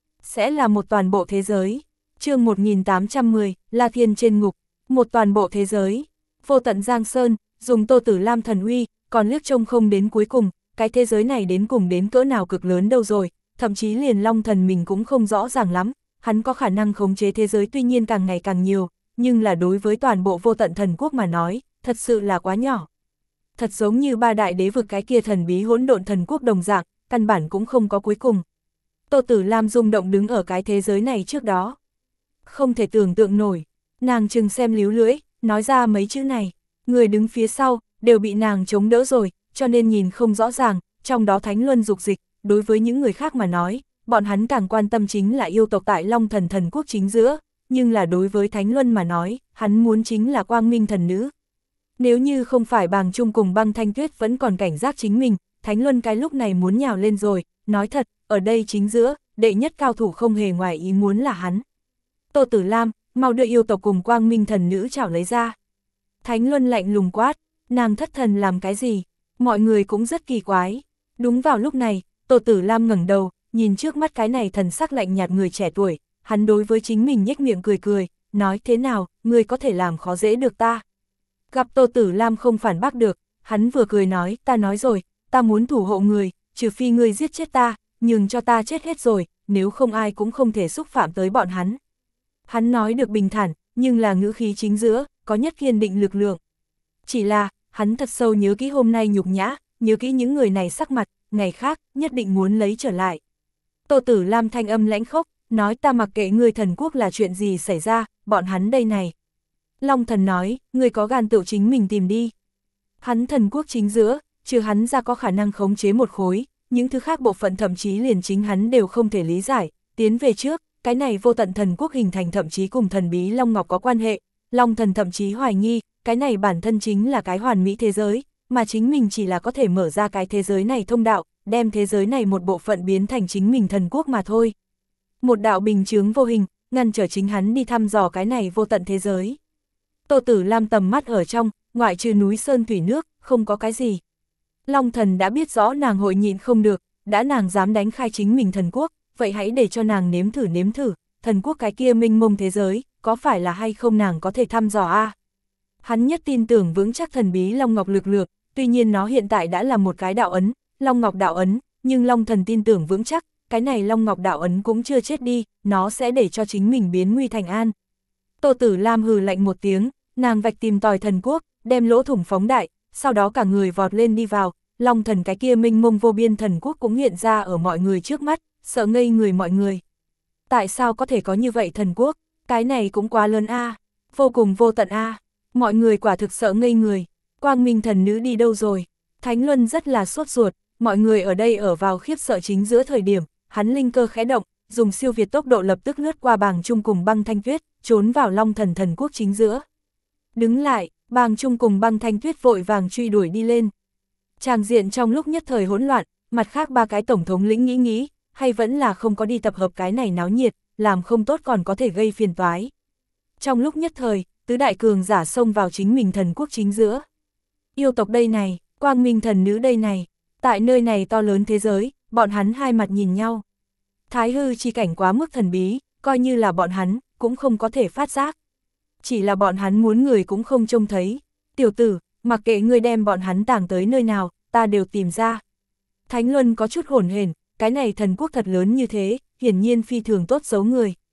Sẽ là một toàn bộ thế giới. Chương một nghìn tám trăm mười, La Thiên trên ngục, một toàn bộ thế giới. Vô tận Giang Sơn, dùng Tô Tử Lam thần uy, còn liếc trông không đến cuối cùng, cái thế giới này đến cùng đến cỡ nào cực lớn đâu rồi, thậm chí liền Long Thần mình cũng không rõ ràng lắm, hắn có khả năng khống chế thế giới tuy nhiên càng ngày càng nhiều, nhưng là đối với toàn bộ vô tận thần quốc mà nói, thật sự là quá nhỏ. Thật giống như ba đại đế vực cái kia thần bí hỗn độn thần quốc đồng dạng, căn bản cũng không có cuối cùng. Tô Tử Lam rung động đứng ở cái thế giới này trước đó. Không thể tưởng tượng nổi, nàng chừng xem líu lưỡi, nói ra mấy chữ này, người đứng phía sau, đều bị nàng chống đỡ rồi, cho nên nhìn không rõ ràng, trong đó Thánh Luân dục dịch, đối với những người khác mà nói, bọn hắn càng quan tâm chính là yêu tộc tại Long Thần thần quốc chính giữa, nhưng là đối với Thánh Luân mà nói, hắn muốn chính là quang minh thần nữ. Nếu như không phải Bàng Trung cùng Băng Thanh Tuyết vẫn còn cảnh giác chính mình, Thánh Luân cái lúc này muốn nhào lên rồi, nói thật, ở đây chính giữa, đệ nhất cao thủ không hề ngoài ý muốn là hắn. Tô Tử Lam, mau đưa yêu tộc cùng quang minh thần nữ chảo lấy ra. Thánh Luân lạnh lùng quát, nàng thất thần làm cái gì? Mọi người cũng rất kỳ quái. Đúng vào lúc này, Tô Tử Lam ngẩng đầu, nhìn trước mắt cái này thần sắc lạnh nhạt người trẻ tuổi, hắn đối với chính mình nhếch miệng cười cười, nói thế nào, ngươi có thể làm khó dễ được ta. Gặp Tô Tử Lam không phản bác được, hắn vừa cười nói, ta nói rồi, ta muốn thủ hộ người, trừ phi ngươi giết chết ta, nhưng cho ta chết hết rồi, nếu không ai cũng không thể xúc phạm tới bọn hắn. Hắn nói được bình thản, nhưng là ngữ khí chính giữa, có nhất kiên định lực lượng. Chỉ là, hắn thật sâu nhớ kỹ hôm nay nhục nhã, nhớ kỹ những người này sắc mặt, ngày khác, nhất định muốn lấy trở lại. Tô Tử Lam thanh âm lãnh khốc, nói ta mặc kệ ngươi thần quốc là chuyện gì xảy ra, bọn hắn đây này. Long Thần nói, ngươi có gan tự chính mình tìm đi. Hắn thần quốc chính giữa, trừ hắn ra có khả năng khống chế một khối, những thứ khác bộ phận thậm chí liền chính hắn đều không thể lý giải, tiến về trước, cái này vô tận thần quốc hình thành thậm chí cùng thần bí Long Ngọc có quan hệ, Long Thần thậm chí hoài nghi, cái này bản thân chính là cái hoàn mỹ thế giới, mà chính mình chỉ là có thể mở ra cái thế giới này thông đạo, đem thế giới này một bộ phận biến thành chính mình thần quốc mà thôi. Một đạo bình chướng vô hình, ngăn trở chính hắn đi thăm dò cái này vô tận thế giới. Tô Tử Lam tầm mắt ở trong, ngoại trừ núi sơn thủy nước, không có cái gì. Long Thần đã biết rõ nàng hội nhịn không được, đã nàng dám đánh khai chính mình thần quốc, vậy hãy để cho nàng nếm thử nếm thử, thần quốc cái kia mênh mông thế giới, có phải là hay không nàng có thể thăm dò a? À? Hắn nhất tin tưởng vững chắc thần bí Long Ngọc lực lượng, tuy nhiên nó hiện tại đã là một cái đạo ấn, Long Ngọc đạo ấn, nhưng Long Thần tin tưởng vững chắc, cái này Long Ngọc đạo ấn cũng chưa chết đi, nó sẽ để cho chính mình biến nguy thành an. Tô Tử Lam hừ lạnh một tiếng, nàng vạch tìm tòi thần quốc, đem lỗ thủng phóng đại, sau đó cả người vọt lên đi vào, Long Thần cái kia mênh mông vô biên thần quốc cũng hiện ra ở mọi người trước mắt, sợ ngây người mọi người. Tại sao có thể có như vậy thần quốc, cái này cũng quá lớn a, à, vô cùng vô tận a, à. Mọi người quả thực sợ ngây người, quang minh thần nữ đi đâu rồi? Thánh Luân rất là sốt ruột, mọi người ở đây ở vào khiếp sợ chính giữa thời điểm, hắn linh cơ khẽ động, dùng siêu việt tốc độ lập tức lướt qua Bàng Trung cùng Băng Thanh Tuyết, trốn vào Long Thần thần quốc chính giữa. Đứng lại, Bàng Trung cùng Băng Thanh Tuyết vội vàng truy đuổi đi lên. Tràng diện trong lúc nhất thời hỗn loạn, mặt khác ba cái tổng thống lĩnh nghĩ nghĩ, hay vẫn là không có đi tập hợp cái này náo nhiệt, làm không tốt còn có thể gây phiền toái. Trong lúc nhất thời, tứ đại cường giả xông vào chính mình thần quốc chính giữa. Yêu tộc đây này, quang minh thần nữ đây này, tại nơi này to lớn thế giới, bọn hắn hai mặt nhìn nhau. Thái hư chi cảnh quá mức thần bí, coi như là bọn hắn, cũng không có thể phát giác. Chỉ là bọn hắn muốn người cũng không trông thấy. Tiểu tử, mặc kệ ngươi đem bọn hắn tàng tới nơi nào, ta đều tìm ra. Thánh Luân có chút hổn hển, cái này thần quốc thật lớn như thế, hiển nhiên phi thường tốt giấu người.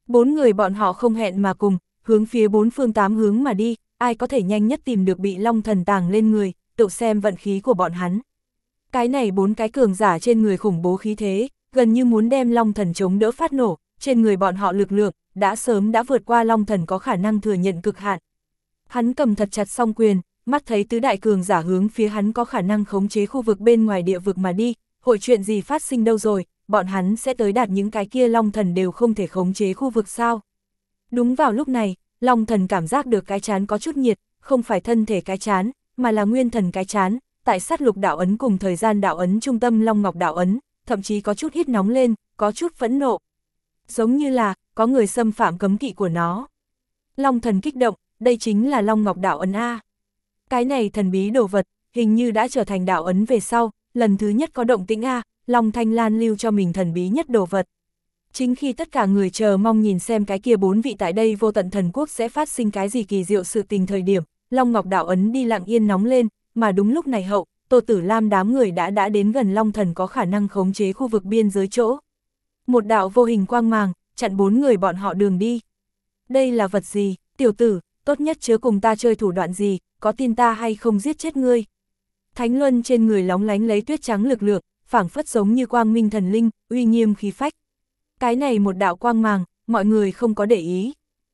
Bốn người bọn họ không hẹn mà cùng, hướng phía bốn phương tám hướng mà đi, ai có thể nhanh nhất tìm được bị Long Thần tàng lên người, tự xem vận khí của bọn hắn. Cái này bốn cái cường giả trên người khủng bố khí thế, gần như muốn đem Long Thần chống đỡ phát nổ, trên người bọn họ lực lượng, đã sớm đã vượt qua Long Thần có khả năng thừa nhận cực hạn. Hắn cầm thật chặt song quyền, mắt thấy tứ đại cường giả hướng phía hắn có khả năng khống chế khu vực bên ngoài địa vực mà đi, hội chuyện gì phát sinh đâu rồi, bọn hắn sẽ tới đạt những cái kia Long Thần đều không thể khống chế khu vực sao. Đúng vào lúc này, Long Thần cảm giác được cái chán có chút nhiệt, không phải thân thể cái chán, mà là nguyên thần cái chán, tại sát lục đạo ấn cùng thời gian đạo ấn trung tâm Long Ngọc đạo ấn, thậm chí có chút hít nóng lên, có chút phẫn nộ. Giống như là, có người xâm phạm cấm kỵ của nó. Long Thần kích động, đây chính là Long Ngọc đạo ấn A. Cái này thần bí đồ vật, hình như đã trở thành đạo ấn về sau, lần thứ nhất có động tĩnh A, Long Thanh Lan lưu cho mình thần bí nhất đồ vật. Chính khi tất cả người chờ mong nhìn xem cái kia bốn vị tại đây vô tận thần quốc sẽ phát sinh cái gì kỳ diệu sự tình thời điểm, Long Ngọc đạo ấn đi lặng yên nóng lên, mà đúng lúc này hậu, Tô Tử Lam đám người đã đã đến gần Long Thần có khả năng khống chế khu vực biên giới chỗ. Một đạo vô hình quang màng, chặn bốn người bọn họ đường đi. Đây là vật gì, tiểu tử, tốt nhất chớ cùng ta chơi thủ đoạn gì, có tin ta hay không giết chết ngươi. Thánh Luân trên người lóng lánh lấy tuyết trắng lực lượng, phảng phất giống như quang minh thần linh, uy nghiêm khí phách. Cái này một đạo quang màng, mọi người không có để ý.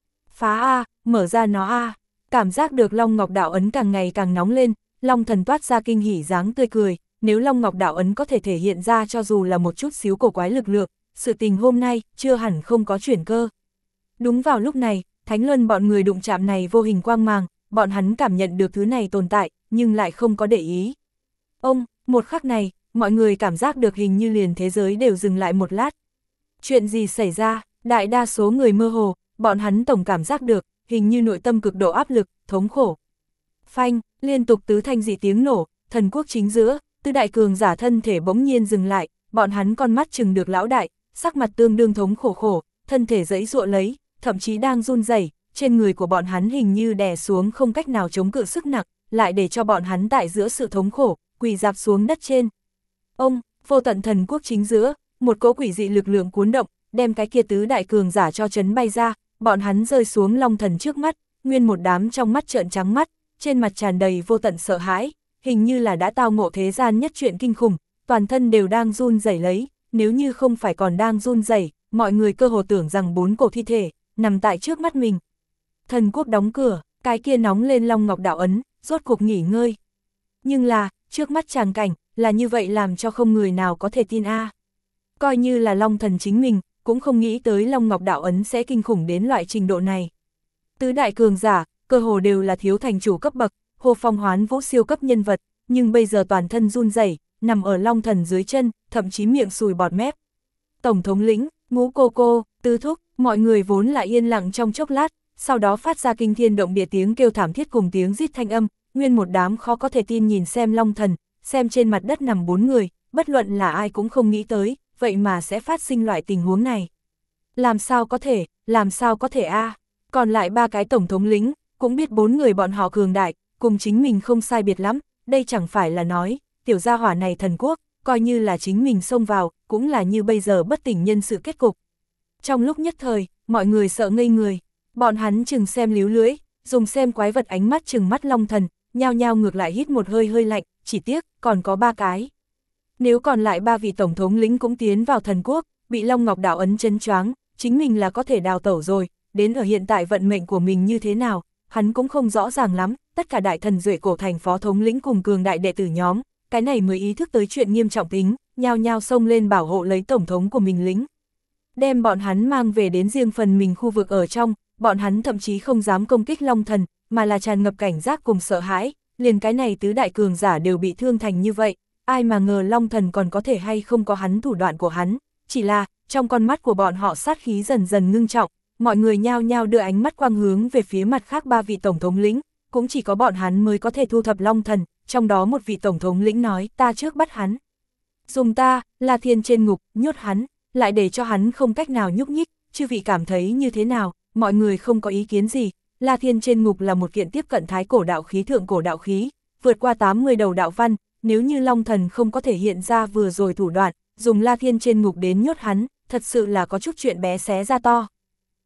Phá A, mở ra nó A, cảm giác được Long Ngọc đạo ấn càng ngày càng nóng lên, Long Thần toát ra kinh hỉ dáng tươi cười, nếu Long Ngọc đạo ấn có thể thể hiện ra cho dù là một chút xíu cổ quái lực lượng, sự tình hôm nay chưa hẳn không có chuyển cơ. Đúng vào lúc này, Thánh Luân bọn người đụng chạm này vô hình quang màng, bọn hắn cảm nhận được thứ này tồn tại, nhưng lại không có để ý. Ông, một khắc này, mọi người cảm giác được hình như liền thế giới đều dừng lại một lát. Chuyện gì xảy ra, đại đa số người mơ hồ, bọn hắn tổng cảm giác được, hình như nội tâm cực độ áp lực, thống khổ. Phanh, liên tục tứ thanh dị tiếng nổ, thần quốc chính giữa, tư đại cường giả thân thể bỗng nhiên dừng lại, bọn hắn con mắt chừng được lão đại, sắc mặt tương đương thống khổ khổ, thân thể giãy giụa lấy, thậm chí đang run rẩy, trên người của bọn hắn hình như đè xuống không cách nào chống cự sức nặng, lại để cho bọn hắn tại giữa sự thống khổ, quỳ rạp xuống đất trên. Ông, vô tận thần quốc chính giữa, một cỗ quỷ dị lực lượng cuốn động, đem cái kia tứ đại cường giả cho chấn bay ra, bọn hắn rơi xuống Long Thần trước mắt, nguyên một đám trong mắt trợn trắng mắt, trên mặt tràn đầy vô tận sợ hãi, hình như là đã tao ngộ thế gian nhất chuyện kinh khủng, toàn thân đều đang run rẩy lấy, nếu như không phải còn đang run rẩy, mọi người cơ hồ tưởng rằng bốn cổ thi thể nằm tại trước mắt mình. Thần quốc đóng cửa, cái kia nóng lên Long Ngọc đạo ấn, rốt cuộc nghỉ ngơi. Nhưng là, trước mắt tràng cảnh, là như vậy làm cho không người nào có thể tin a. Coi như là Long Thần chính mình, cũng không nghĩ tới Long Ngọc đạo ấn sẽ kinh khủng đến loại trình độ này. Tứ đại cường giả, cơ hồ đều là thiếu thành chủ cấp bậc, Hồ Phong Hoán Vũ siêu cấp nhân vật, nhưng bây giờ toàn thân run rẩy, nằm ở Long Thần dưới chân, thậm chí miệng sùi bọt mép. Tổng thống lĩnh, Ngũ cô cô, Tứ thúc, mọi người vốn là yên lặng trong chốc lát, sau đó phát ra kinh thiên động địa tiếng kêu thảm thiết cùng tiếng rít thanh âm, nguyên một đám khó có thể tin nhìn xem Long Thần, xem trên mặt đất nằm bốn người, bất luận là ai cũng không nghĩ tới, vậy mà sẽ phát sinh loại tình huống này. Làm sao có thể, làm sao có thể a? Còn lại ba cái tổng thống lĩnh, cũng biết bốn người bọn họ cường đại, cùng chính mình không sai biệt lắm, đây chẳng phải là nói, tiểu gia hỏa này thần quốc, coi như là chính mình xông vào, cũng là như bây giờ bất tỉnh nhân sự kết cục. Trong lúc nhất thời, mọi người sợ ngây người, bọn hắn chừng xem líu lưỡi, dùng xem quái vật ánh mắt chừng mắt Long Thần, nhao nhao ngược lại hít một hơi hơi lạnh, chỉ tiếc, còn có ba cái. Nếu còn lại ba vị tổng thống lĩnh cũng tiến vào thần quốc, bị Long Ngọc đạo ấn chấn choáng, chính mình là có thể đào tẩu rồi, đến ở hiện tại vận mệnh của mình như thế nào, hắn cũng không rõ ràng lắm, tất cả đại thần duệ cổ thành phó thống lĩnh cùng cường đại đệ tử nhóm, cái này mới ý thức tới chuyện nghiêm trọng tính, nhao nhao xông lên bảo hộ lấy tổng thống của mình lính. Đem bọn hắn mang về đến riêng phần mình khu vực ở trong, bọn hắn thậm chí không dám công kích Long Thần, mà là tràn ngập cảnh giác cùng sợ hãi, liền cái này tứ đại cường giả đều bị thương thành như vậy, ai mà ngờ Long Thần còn có thể hay không có hắn thủ đoạn của hắn, chỉ là, trong con mắt của bọn họ sát khí dần dần ngưng trọng, mọi người nhao nhao đưa ánh mắt quang hướng về phía mặt khác ba vị tổng thống lĩnh, cũng chỉ có bọn hắn mới có thể thu thập Long Thần, trong đó một vị tổng thống lĩnh nói, ta trước bắt hắn. Dùng ta, La Thiên trên ngục, nhốt hắn, lại để cho hắn không cách nào nhúc nhích, chư vị cảm thấy như thế nào, mọi người không có ý kiến gì. La Thiên trên ngục là một kiện tiếp cận thái cổ đạo khí thượng cổ đạo khí, vượt qua tám mươi đầu đạo văn, nếu như Long Thần không có thể hiện ra vừa rồi thủ đoạn, dùng La Thiên trên ngục đến nhốt hắn, thật sự là có chút chuyện bé xé ra to.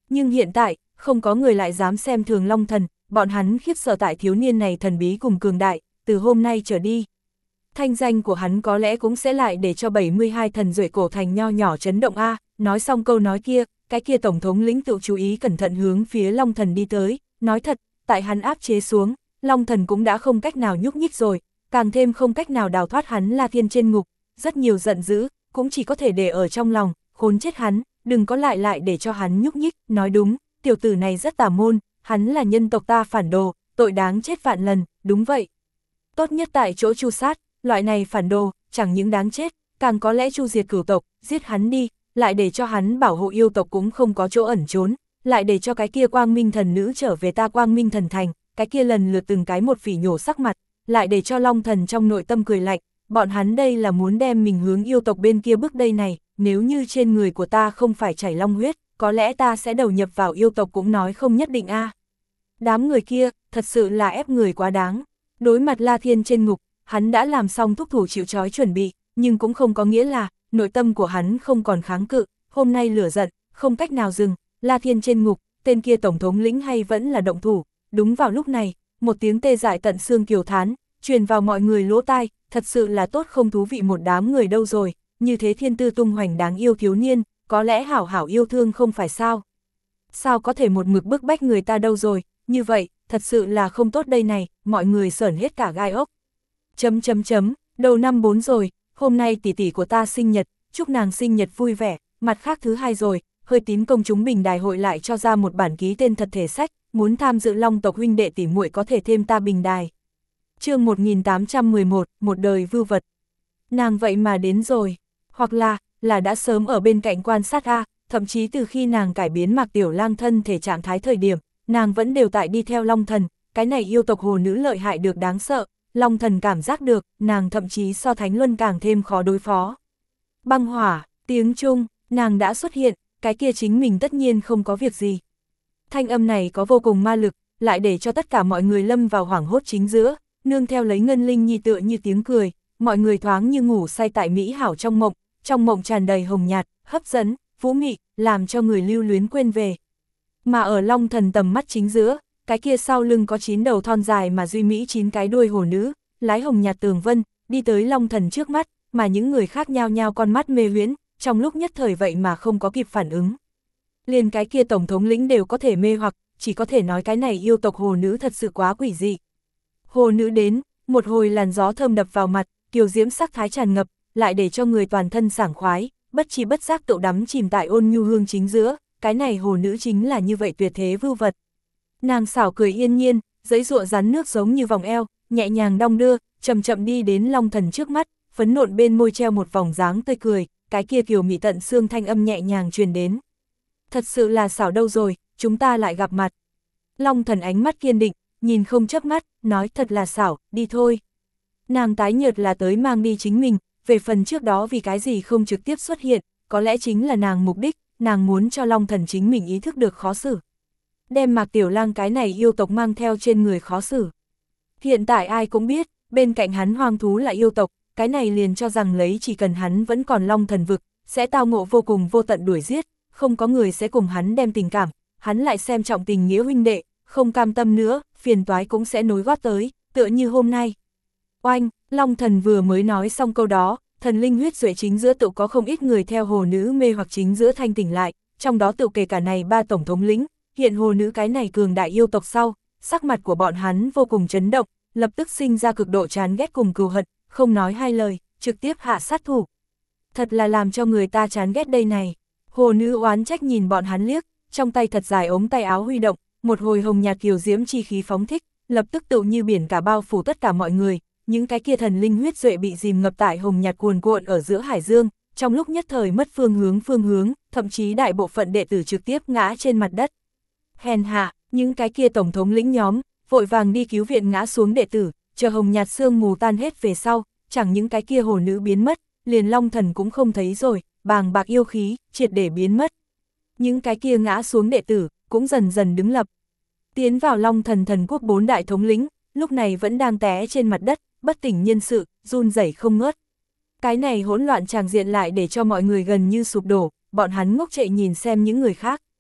Nhưng hiện tại, không có người lại dám xem thường Long Thần, bọn hắn khiếp sợ tại thiếu niên này thần bí cùng cường đại, từ hôm nay trở đi. Thanh danh của hắn có lẽ cũng sẽ lại để cho bảy mươi hai thần duệ cổ thành nho nhỏ chấn động a. Nói xong câu nói kia, cái kia tổng thống lĩnh tự chú ý cẩn thận hướng phía Long Thần đi tới, nói thật, tại hắn áp chế xuống, Long Thần cũng đã không cách nào nhúc nhích rồi, càng thêm không cách nào đào thoát hắn La Thiên trên ngục, rất nhiều giận dữ, cũng chỉ có thể để ở trong lòng, khốn chết hắn, đừng có lại lại để cho hắn nhúc nhích, nói đúng, tiểu tử này rất tà môn, hắn là nhân tộc ta phản đồ, tội đáng chết vạn lần, đúng vậy. Tốt nhất tại chỗ chu sát, loại này phản đồ, chẳng những đáng chết, càng có lẽ chu diệt cửu tộc, giết hắn đi, lại để cho hắn bảo hộ yêu tộc cũng không có chỗ ẩn trốn, lại để cho cái kia quang minh thần nữ trở về ta quang minh thần thành, cái kia lần lượt từng cái một phỉ nhổ sắc mặt, lại để cho Long Thần trong nội tâm cười lạnh, bọn hắn đây là muốn đem mình hướng yêu tộc bên kia bước đây này, nếu như trên người của ta không phải chảy long huyết, có lẽ ta sẽ đầu nhập vào yêu tộc cũng nói không nhất định a. Đám người kia, thật sự là ép người quá đáng, đối mặt La Thiên trên ngục, hắn đã làm xong thúc thủ chịu trói chuẩn bị, nhưng cũng không có nghĩa là, nội tâm của hắn không còn kháng cự, hôm nay lửa giận, không cách nào dừng, La Thiên trên ngục, tên kia tổng thống lĩnh hay vẫn là động thủ, đúng vào lúc này, một tiếng tê dại tận xương kiều thán, truyền vào mọi người lỗ tai, thật sự là tốt không thú vị một đám người đâu rồi, như thế thiên tư tung hoành đáng yêu thiếu niên, có lẽ hảo hảo yêu thương không phải sao. Sao có thể một mực bức bách người ta đâu rồi, như vậy, thật sự là không tốt đây này, mọi người sởn hết cả gai ốc. Chấm chấm chấm, đầu năm bốn rồi, hôm nay tỷ tỷ của ta sinh nhật, chúc nàng sinh nhật vui vẻ, mặt khác thứ hai rồi, hơi tín công chúng bình đài hội lại cho ra một bản ký tên thật thể sách, muốn tham dự Long tộc huynh đệ tỷ muội có thể thêm ta bình đài. Chương một nghìn tám trăm mười một, một đời vưu vật. Nàng vậy mà đến rồi, hoặc là, là đã sớm ở bên cạnh quan sát a, thậm chí từ khi nàng cải biến Mạc Tiểu Lang thân thể trạng thái thời điểm, nàng vẫn đều tại đi theo Long Thần, cái này yêu tộc hồ nữ lợi hại được đáng sợ, Long Thần cảm giác được, nàng thậm chí so Thánh Luân càng thêm khó đối phó. Băng hỏa, tiếng Trung, nàng đã xuất hiện, cái kia chính mình tất nhiên không có việc gì. Thanh âm này có vô cùng ma lực, lại để cho tất cả mọi người lâm vào hoảng hốt chính giữa, nương theo lấy ngân linh nhi tựa như tiếng cười, mọi người thoáng như ngủ say tại mỹ hảo trong mộng, trong mộng tràn đầy hồng nhạt, hấp dẫn, vũ mị, làm cho người lưu luyến quên về. Mà ở Long Thần tầm mắt chính giữa, cái kia sau lưng có chín đầu thon dài mà duy mỹ chín cái đuôi hồ nữ, lái hồng nhạt tường vân, đi tới Long Thần trước mắt, mà những người khác nhao nhao con mắt mê huyễn, trong lúc nhất thời vậy mà không có kịp phản ứng. Liền cái kia tổng thống lĩnh đều có thể mê hoặc, chỉ có thể nói cái này yêu tộc hồ nữ thật sự quá quỷ dị. Hồ nữ đến, một hồi làn gió thơm đập vào mặt, kiều diễm sắc thái tràn ngập, lại để cho người toàn thân sảng khoái, bất chi bất giác tự đắm chìm tại ôn nhu hương chính giữa, cái này hồ nữ chính là như vậy tuyệt thế vưu vật. Nàng xảo cười yên nhiên, giấy ruộng rắn nước giống như vòng eo, nhẹ nhàng đong đưa, chậm chậm đi đến Long Thần trước mắt, phấn nộn bên môi treo một vòng dáng tươi cười, cái kia kiều mị tận xương thanh âm nhẹ nhàng truyền đến. Thật sự là xảo đâu rồi, chúng ta lại gặp mặt. Long Thần ánh mắt kiên định, nhìn không chớp mắt, nói thật là xảo, đi thôi. Nàng tái nhợt là tới mang đi chính mình, về phần trước đó vì cái gì không trực tiếp xuất hiện, có lẽ chính là nàng mục đích, nàng muốn cho Long Thần chính mình ý thức được khó xử. Đem Mạc Tiểu Lang cái này yêu tộc mang theo trên người khó xử. Hiện tại ai cũng biết, bên cạnh hắn hoang thú là yêu tộc, cái này liền cho rằng lấy chỉ cần hắn vẫn còn Long Thần vực, sẽ tao ngộ vô cùng vô tận đuổi giết, không có người sẽ cùng hắn đem tình cảm, hắn lại xem trọng tình nghĩa huynh đệ, không cam tâm nữa, phiền toái cũng sẽ nối gót tới, tựa như hôm nay. Oanh, Long Thần vừa mới nói xong câu đó, thần linh huyết duệ chính giữa tự có không ít người theo hồ nữ mê hoặc chính giữa thanh tỉnh lại, trong đó tự kể cả này ba tổng thống lĩnh, hiện hồ nữ cái này cường đại yêu tộc sau, sắc mặt của bọn hắn vô cùng chấn động, lập tức sinh ra cực độ chán ghét cùng cừu hận, không nói hai lời, trực tiếp hạ sát thủ. Thật là làm cho người ta chán ghét đây này. Hồ nữ oán trách nhìn bọn hắn liếc, trong tay thật dài ống tay áo huy động, một hồi hồng nhạt kiều diễm chi khí phóng thích, lập tức tự như biển cả bao phủ tất cả mọi người, những cái kia thần linh huyết duệ bị dìm ngập tại hồng nhạt cuồn cuộn ở giữa hải dương, trong lúc nhất thời mất phương hướng phương hướng, thậm chí đại bộ phận đệ tử trực tiếp ngã trên mặt đất. Hèn hạ, những cái kia tổng thống lĩnh nhóm, vội vàng đi cứu viện ngã xuống đệ tử, chờ hồng nhạt sương mù tan hết về sau, chẳng những cái kia hồ nữ biến mất, liền Long Thần cũng không thấy rồi, bàng bạc yêu khí, triệt để biến mất. Những cái kia ngã xuống đệ tử, cũng dần dần đứng lập. Tiến vào Long Thần thần quốc bốn đại thống lĩnh, lúc này vẫn đang té trên mặt đất, bất tỉnh nhân sự, run rẩy không ngớt. Cái này hỗn loạn tràng diện lại để cho mọi người gần như sụp đổ, bọn hắn ngốc trệ nhìn xem những người khác.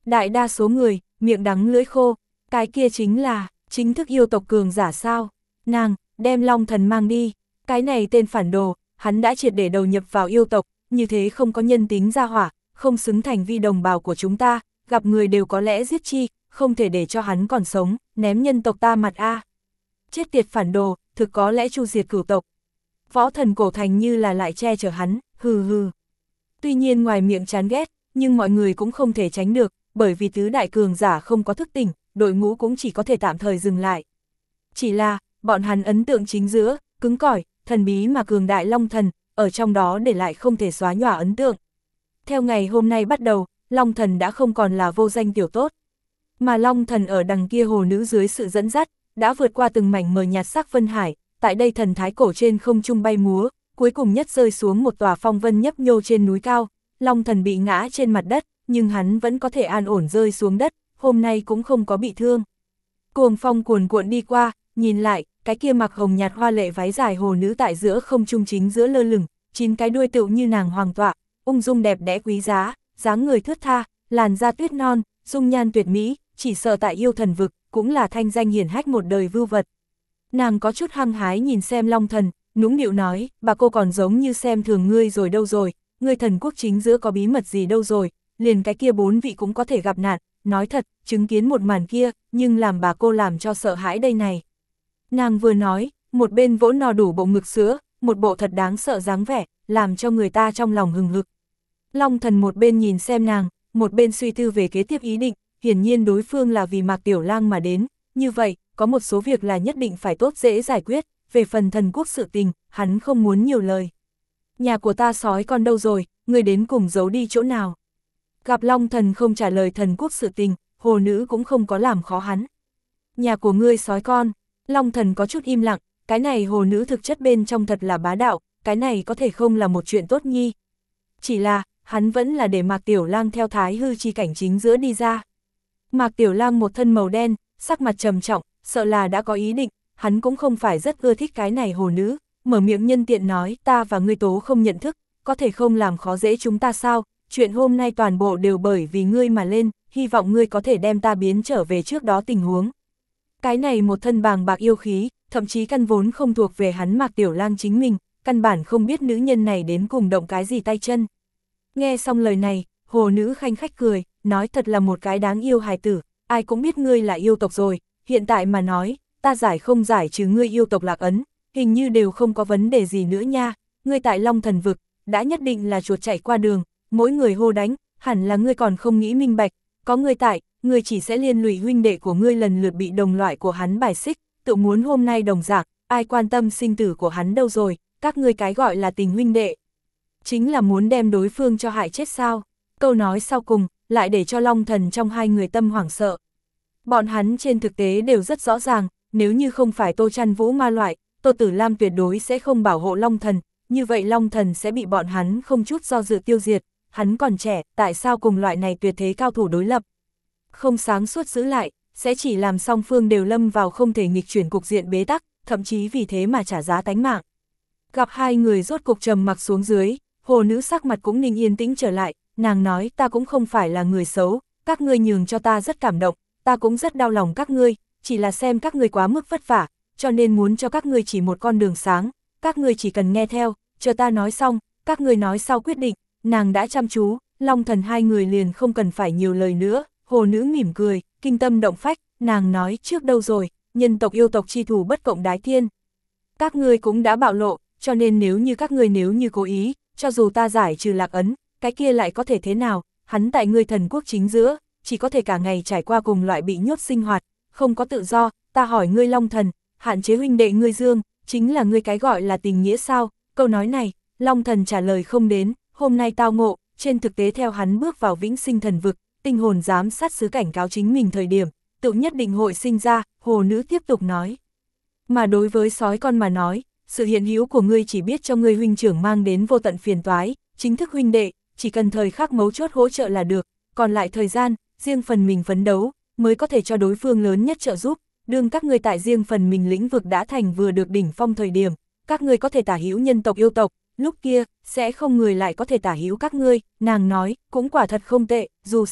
Đại đa số người, miệng đắng lưỡi khô, cái kia chính là, chính thức yêu tộc cường giả sao? Nàng, đem Long Thần mang đi, cái này tên phản đồ, hắn đã triệt để đầu nhập vào yêu tộc, như thế không có nhân tính ra hỏa, không xứng thành vi đồng bào của chúng ta, gặp người đều có lẽ giết chi, không thể để cho hắn còn sống, ném nhân tộc ta mặt a. Chết tiệt phản đồ, thực có lẽ chu diệt cửu tộc. Võ Thần Cổ Thành như là lại che chở hắn, hừ hừ. Tuy nhiên ngoài miệng chán ghét, nhưng mọi người cũng không thể tránh được, bởi vì tứ đại cường giả không có thức tỉnh, đội ngũ cũng chỉ có thể tạm thời dừng lại. Chỉ là, bọn hắn ấn tượng chính giữa, cứng cỏi, thần bí mà cường đại Long Thần, ở trong đó để lại không thể xóa nhòa ấn tượng. Theo ngày hôm nay bắt đầu, Long Thần đã không còn là vô danh tiểu tốt. Mà Long Thần ở đằng kia hồ nữ dưới sự dẫn dắt, đã vượt qua từng mảnh mờ nhạt sắc vân hải, tại đây thần thái cổ trên không trung bay múa, cuối cùng nhất rơi xuống một tòa phong vân nhấp nhô trên núi cao. Long Thần bị ngã trên mặt đất, nhưng hắn vẫn có thể an ổn rơi xuống đất, hôm nay cũng không có bị thương. Cuồng phong cuồn cuộn đi qua, nhìn lại, cái kia mặc hồng nhạt hoa lệ váy dài hồ nữ tại giữa không trung chính giữa lơ lửng, chín cái đuôi tựu như nàng hoàng tọa, ung dung đẹp đẽ quý giá, dáng người thướt tha, làn da tuyết non, dung nhan tuyệt mỹ, chỉ sợ tại yêu thần vực, cũng là thanh danh hiển hách một đời vưu vật. Nàng có chút hăng hái nhìn xem Long Thần, nũng nịu nói, bà cô còn giống như xem thường ngươi rồi đâu rồi, ngươi thần quốc chính giữa có bí mật gì đâu rồi, liền cái kia bốn vị cũng có thể gặp nạn, nói thật, chứng kiến một màn kia, nhưng làm bà cô làm cho sợ hãi đây này. Nàng vừa nói, một bên vỗ no đủ bộ ngực sữa, một bộ thật đáng sợ dáng vẻ, làm cho người ta trong lòng hừng hực. Long Thần một bên nhìn xem nàng, một bên suy tư về kế tiếp ý định, hiển nhiên đối phương là vì Mạc Tiểu Lang mà đến, như vậy, có một số việc là nhất định phải tốt dễ giải quyết, về phần thần quốc sự tình, hắn không muốn nhiều lời. Nhà của ta sói con đâu rồi, người đến cùng giấu đi chỗ nào? Gặp Long Thần không trả lời thần quốc sự tình, hồ nữ cũng không có làm khó hắn. Nhà của ngươi sói con, Long Thần có chút im lặng, cái này hồ nữ thực chất bên trong thật là bá đạo, cái này có thể không là một chuyện tốt nhi. Chỉ là, hắn vẫn là để Mạc Tiểu Lang theo thái hư chi cảnh chính giữa đi ra. Mạc Tiểu Lang một thân màu đen, sắc mặt trầm trọng, sợ là đã có ý định, hắn cũng không phải rất ưa thích cái này hồ nữ, mở miệng nhân tiện nói, ta và ngươi tố không nhận thức, có thể không làm khó dễ chúng ta sao, chuyện hôm nay toàn bộ đều bởi vì ngươi mà lên, hy vọng ngươi có thể đem ta biến trở về trước đó tình huống. Cái này một thân bàng bạc yêu khí, thậm chí căn vốn không thuộc về hắn Mạc Tiểu Lang chính mình, căn bản không biết nữ nhân này đến cùng động cái gì tay chân. Nghe xong lời này, hồ nữ khanh khách cười, nói thật là một cái đáng yêu hài tử, ai cũng biết ngươi là yêu tộc rồi, hiện tại mà nói, ta giải không giải trừ ngươi yêu tộc lạc ấn, hình như đều không có vấn đề gì nữa nha, ngươi tại Long Thần vực, đã nhất định là chuột chạy qua đường, mỗi người hô đánh, hẳn là ngươi còn không nghĩ minh bạch, có ngươi tại, ngươi chỉ sẽ liên lụy huynh đệ của ngươi lần lượt bị đồng loại của hắn bài xích, tự muốn hôm nay đồng dạng, ai quan tâm sinh tử của hắn đâu rồi, các ngươi cái gọi là tình huynh đệ. Chính là muốn đem đối phương cho hại chết sao? Câu nói sau cùng, lại để cho Long Thần trong hai người tâm hoảng sợ. Bọn hắn trên thực tế đều rất rõ ràng, nếu như không phải Tô Trăn Vũ ma loại, Tô Tử Lam tuyệt đối sẽ không bảo hộ Long Thần, như vậy Long Thần sẽ bị bọn hắn không chút do dự tiêu diệt, hắn còn trẻ, tại sao cùng loại này tuyệt thế cao thủ đối lập? Không sáng suốt giữ lại, sẽ chỉ làm song phương đều lâm vào không thể nghịch chuyển cục diện bế tắc, thậm chí vì thế mà trả giá tánh mạng. Gặp hai người rốt cục trầm mặc xuống dưới, hồ nữ sắc mặt cũng ninh yên tĩnh trở lại, nàng nói ta cũng không phải là người xấu, các ngươi nhường cho ta rất cảm động, ta cũng rất đau lòng các ngươi, chỉ là xem các ngươi quá mức vất vả, cho nên muốn cho các ngươi chỉ một con đường sáng, các ngươi chỉ cần nghe theo, chờ ta nói xong, các ngươi nói sau quyết định, nàng đã chăm chú, Long Thần hai người liền không cần phải nhiều lời nữa, hồ nữ mỉm cười, kinh tâm động phách, nàng nói trước đâu rồi, nhân tộc yêu tộc chi thủ bất cộng đái thiên. Các ngươi cũng đã bạo lộ, cho nên nếu như các ngươi nếu như cố ý, cho dù ta giải trừ lạc ấn, cái kia lại có thể thế nào, hắn tại ngươi thần quốc chính giữa, chỉ có thể cả ngày trải qua cùng loại bị nhốt sinh hoạt, không có tự do, ta hỏi ngươi Long Thần, hạn chế huynh đệ ngươi Dương, chính là ngươi cái gọi là tình nghĩa sao? Câu nói này, Long Thần trả lời không đến, hôm nay tao ngộ, trên thực tế theo hắn bước vào vĩnh sinh thần vực, tinh hồn giám sát sứ cảnh cáo chính mình thời điểm, tự nhất định hội sinh ra, hồ nữ tiếp tục nói. Mà đối với sói con mà nói, sự hiện hữu của ngươi chỉ biết cho ngươi huynh trưởng mang đến vô tận phiền toái, chính thức huynh đệ, chỉ cần thời khắc mấu chốt hỗ trợ là được, còn lại thời gian, riêng phần mình phấn đấu, mới có thể cho đối phương lớn nhất trợ giúp, đương các ngươi tại riêng phần mình lĩnh vực đã thành vừa được đỉnh phong thời điểm, các ngươi có thể tả hữu nhân tộc yêu tộc, lúc kia, sẽ không người lại có thể tả hữu các ngươi, nàng nói, cũng quả thật không tệ, dù sao,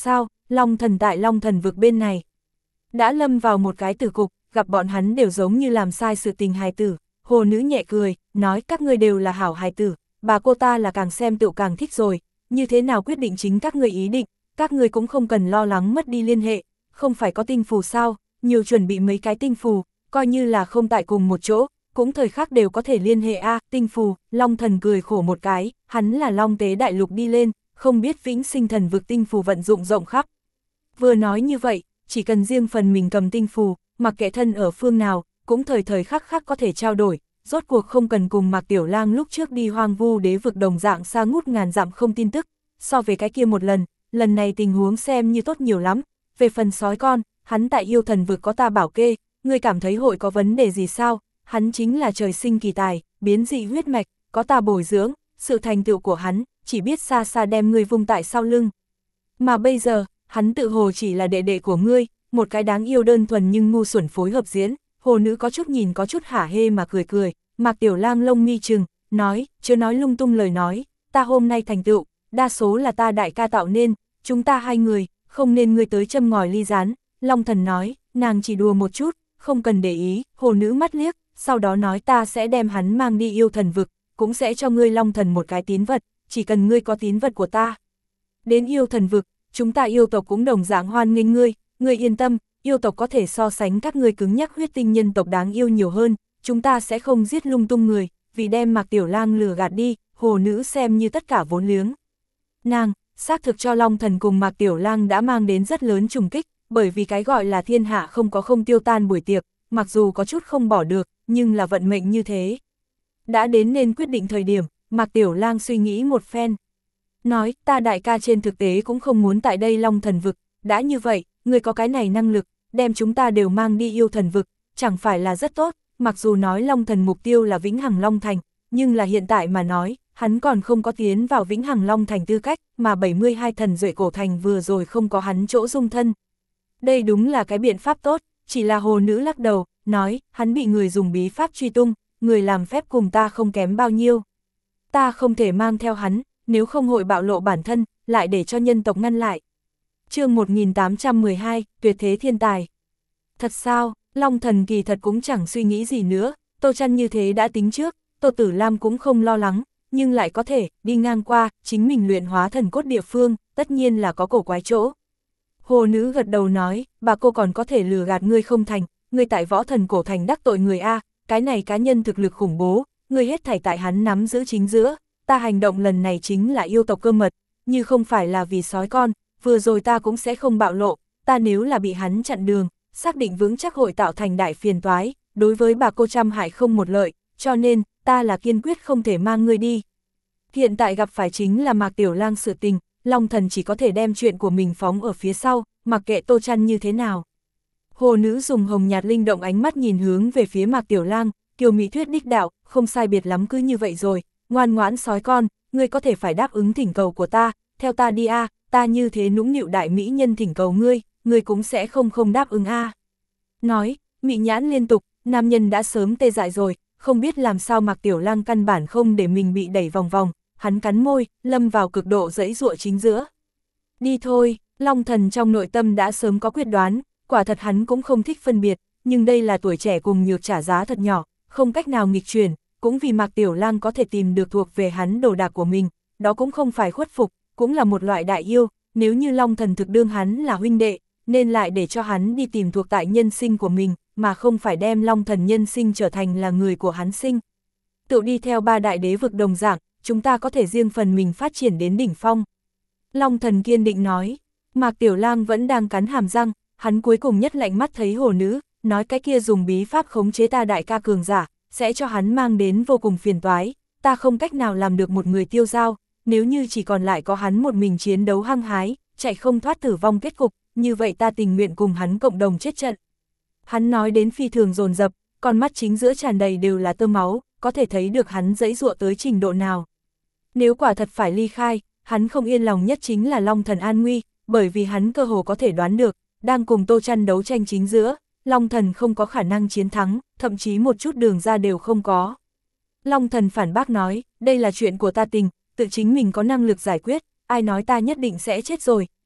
Long Thần tại Long Thần vực bên này đã lâm vào một cái tử cục, gặp bọn hắn đều giống như làm sai sự tình hài tử. Hồ nữ nhẹ cười, nói các ngươi đều là hảo hài tử, bà cô ta là càng xem tựu càng thích rồi, như thế nào quyết định chính các ngươi ý định, các ngươi cũng không cần lo lắng mất đi liên hệ, không phải có tinh phù sao, nhiều chuẩn bị mấy cái tinh phù, coi như là không tại cùng một chỗ, cũng thời khắc đều có thể liên hệ a. À, tinh phù. Long Thần cười khổ một cái, hắn là Long Tế đại lục đi lên, không biết Vĩnh Sinh Thần vực tinh phù vận dụng rộng khắp. Vừa nói như vậy, chỉ cần riêng phần mình cầm tinh phù, mặc kệ thân ở phương nào, cũng thời thời khắc khắc có thể trao đổi, rốt cuộc không cần cùng Mạc Tiểu Lang lúc trước đi Hoang Vu Đế vực đồng dạng xa ngút ngàn dặm không tin tức, so về cái kia một lần, lần này tình huống xem như tốt nhiều lắm. Về phần sói con, hắn tại yêu thần vực có ta bảo kê, ngươi cảm thấy hội có vấn đề gì sao? Hắn chính là trời sinh kỳ tài, biến dị huyết mạch, có ta bồi dưỡng, sự thành tựu của hắn, chỉ biết xa xa đem ngươi vung tại sau lưng. Mà bây giờ, hắn tự hồ chỉ là đệ đệ của ngươi, một cái đáng yêu đơn thuần nhưng ngu xuẩn phối hợp diễn. Hồ nữ có chút nhìn có chút hả hê mà cười cười, Mạc Tiểu Lang lông mi trừng, nói, chớ nói lung tung lời nói, ta hôm nay thành tựu, đa số là ta đại ca tạo nên, chúng ta hai người, không nên ngươi tới châm ngòi ly rán. Long Thần nói, nàng chỉ đùa một chút, không cần để ý. Hồ nữ mắt liếc, sau đó nói ta sẽ đem hắn mang đi yêu thần vực, cũng sẽ cho ngươi Long Thần một cái tín vật, chỉ cần ngươi có tín vật của ta. Đến yêu thần vực, chúng ta yêu tộc cũng đồng dạng hoan nghênh ngươi, ngươi yên tâm, yêu tộc có thể so sánh các ngươi cứng nhắc huyết tinh nhân tộc đáng yêu nhiều hơn, chúng ta sẽ không giết lung tung người, vì đem Mạc Tiểu Lang lừa gạt đi. Hồ nữ xem như tất cả vốn liếng. Nàng, xác thực cho Long Thần cùng Mạc Tiểu Lang đã mang đến rất lớn trùng kích, bởi vì cái gọi là thiên hạ không có không tiêu tan buổi tiệc, mặc dù có chút không bỏ được, nhưng là vận mệnh như thế. Đã đến nên quyết định thời điểm, Mạc Tiểu Lang suy nghĩ một phen. Nói, ta đại ca trên thực tế cũng không muốn tại đây Long Thần vực, đã như vậy, người có cái này năng lực, đem chúng ta đều mang đi yêu thần vực, chẳng phải là rất tốt, mặc dù nói Long Thần mục tiêu là Vĩnh Hằng Long Thành, nhưng là hiện tại mà nói, hắn còn không có tiến vào Vĩnh Hằng Long Thành tư cách, mà bảy mươi hai thần duệ cổ thành vừa rồi không có hắn chỗ dung thân. Đây đúng là cái biện pháp tốt, chỉ là hồ nữ lắc đầu, nói, hắn bị người dùng bí pháp truy tung, người làm phép cùng ta không kém bao nhiêu. Ta không thể mang theo hắn, nếu không hội bạo lộ bản thân, lại để cho nhân tộc ngăn lại. Chương một nghìn tám trăm mười hai, tuyệt thế thiên tài. Thật sao, Long Thần kỳ thật cũng chẳng suy nghĩ gì nữa, Tô Trăn như thế đã tính trước, Tô Tử Lam cũng không lo lắng, nhưng lại có thể đi ngang qua, chính mình luyện hóa thần cốt địa phương, tất nhiên là có cổ quái chỗ. Hồ nữ gật đầu nói, bà cô còn có thể lừa gạt ngươi không thành, ngươi tại võ thần cổ thành đắc tội người A, cái này cá nhân thực lực khủng bố, ngươi hết thảy tại hắn nắm giữ chính giữa, ta hành động lần này chính là yêu tộc cơ mật, như không phải là vì sói con, vừa rồi ta cũng sẽ không bạo lộ, ta nếu là bị hắn chặn đường, xác định vững chắc hội tạo thành đại phiền toái, đối với bà cô trăm hại không một lợi, cho nên, ta là kiên quyết không thể mang ngươi đi. Hiện tại gặp phải chính là Mạc Tiểu Lang sự tình, Long Thần chỉ có thể đem chuyện của mình phóng ở phía sau, mặc kệ Tô Trăn như thế nào. Hồ nữ dùng hồng nhạt linh động ánh mắt nhìn hướng về phía Mạc Tiểu Lang, kiều mỹ thuyết đích đạo, không sai biệt lắm cứ như vậy rồi, ngoan ngoãn sói con, ngươi có thể phải đáp ứng thỉnh cầu của ta, theo ta đi a, ta như thế nũng nịu đại mỹ nhân thỉnh cầu ngươi, ngươi cũng sẽ không không đáp ứng a. Nói, mị nhãn liên tục, nam nhân đã sớm tê dại rồi, không biết làm sao Mạc Tiểu Lang căn bản không để mình bị đẩy vòng vòng, hắn cắn môi, lâm vào cực độ dẫy dụa chính giữa. Đi thôi, Long Thần trong nội tâm đã sớm có quyết đoán, quả thật hắn cũng không thích phân biệt, nhưng đây là tuổi trẻ cùng nhược trả giá thật nhỏ, không cách nào nghịch chuyển, cũng vì Mạc Tiểu Lang có thể tìm được thuộc về hắn đồ đạc của mình, đó cũng không phải khuất phục, cũng là một loại đại yêu, nếu như Long Thần thực đương hắn là huynh đệ, nên lại để cho hắn đi tìm thuộc tại nhân sinh của mình, mà không phải đem Long Thần nhân sinh trở thành là người của hắn sinh. Tự đi theo ba đại đế vực đồng dạng, chúng ta có thể riêng phần mình phát triển đến đỉnh phong. Long Thần kiên định nói, Mạc Tiểu Lang vẫn đang cắn hàm răng, hắn cuối cùng nhất lạnh mắt thấy hồ nữ, nói cái kia dùng bí pháp khống chế ta đại ca cường giả, sẽ cho hắn mang đến vô cùng phiền toái, ta không cách nào làm được một người tiêu dao, nếu như chỉ còn lại có hắn một mình chiến đấu hăng hái, chạy không thoát tử vong kết cục, như vậy ta tình nguyện cùng hắn cộng đồng chết trận. Hắn nói đến phi thường dồn dập, con mắt chính giữa tràn đầy đều là tơ máu, có thể thấy được hắn dẫy dụa tới trình độ nào. Nếu quả thật phải ly khai, hắn không yên lòng nhất chính là Long Thần an nguy, bởi vì hắn cơ hồ có thể đoán được, đang cùng Tô Trăn đấu tranh chính giữa, Long Thần không có khả năng chiến thắng, thậm chí một chút đường ra đều không có. Long Thần phản bác nói, đây là chuyện của ta tình, tự chính mình có năng lực giải quyết, ai nói ta nhất định sẽ chết rồi,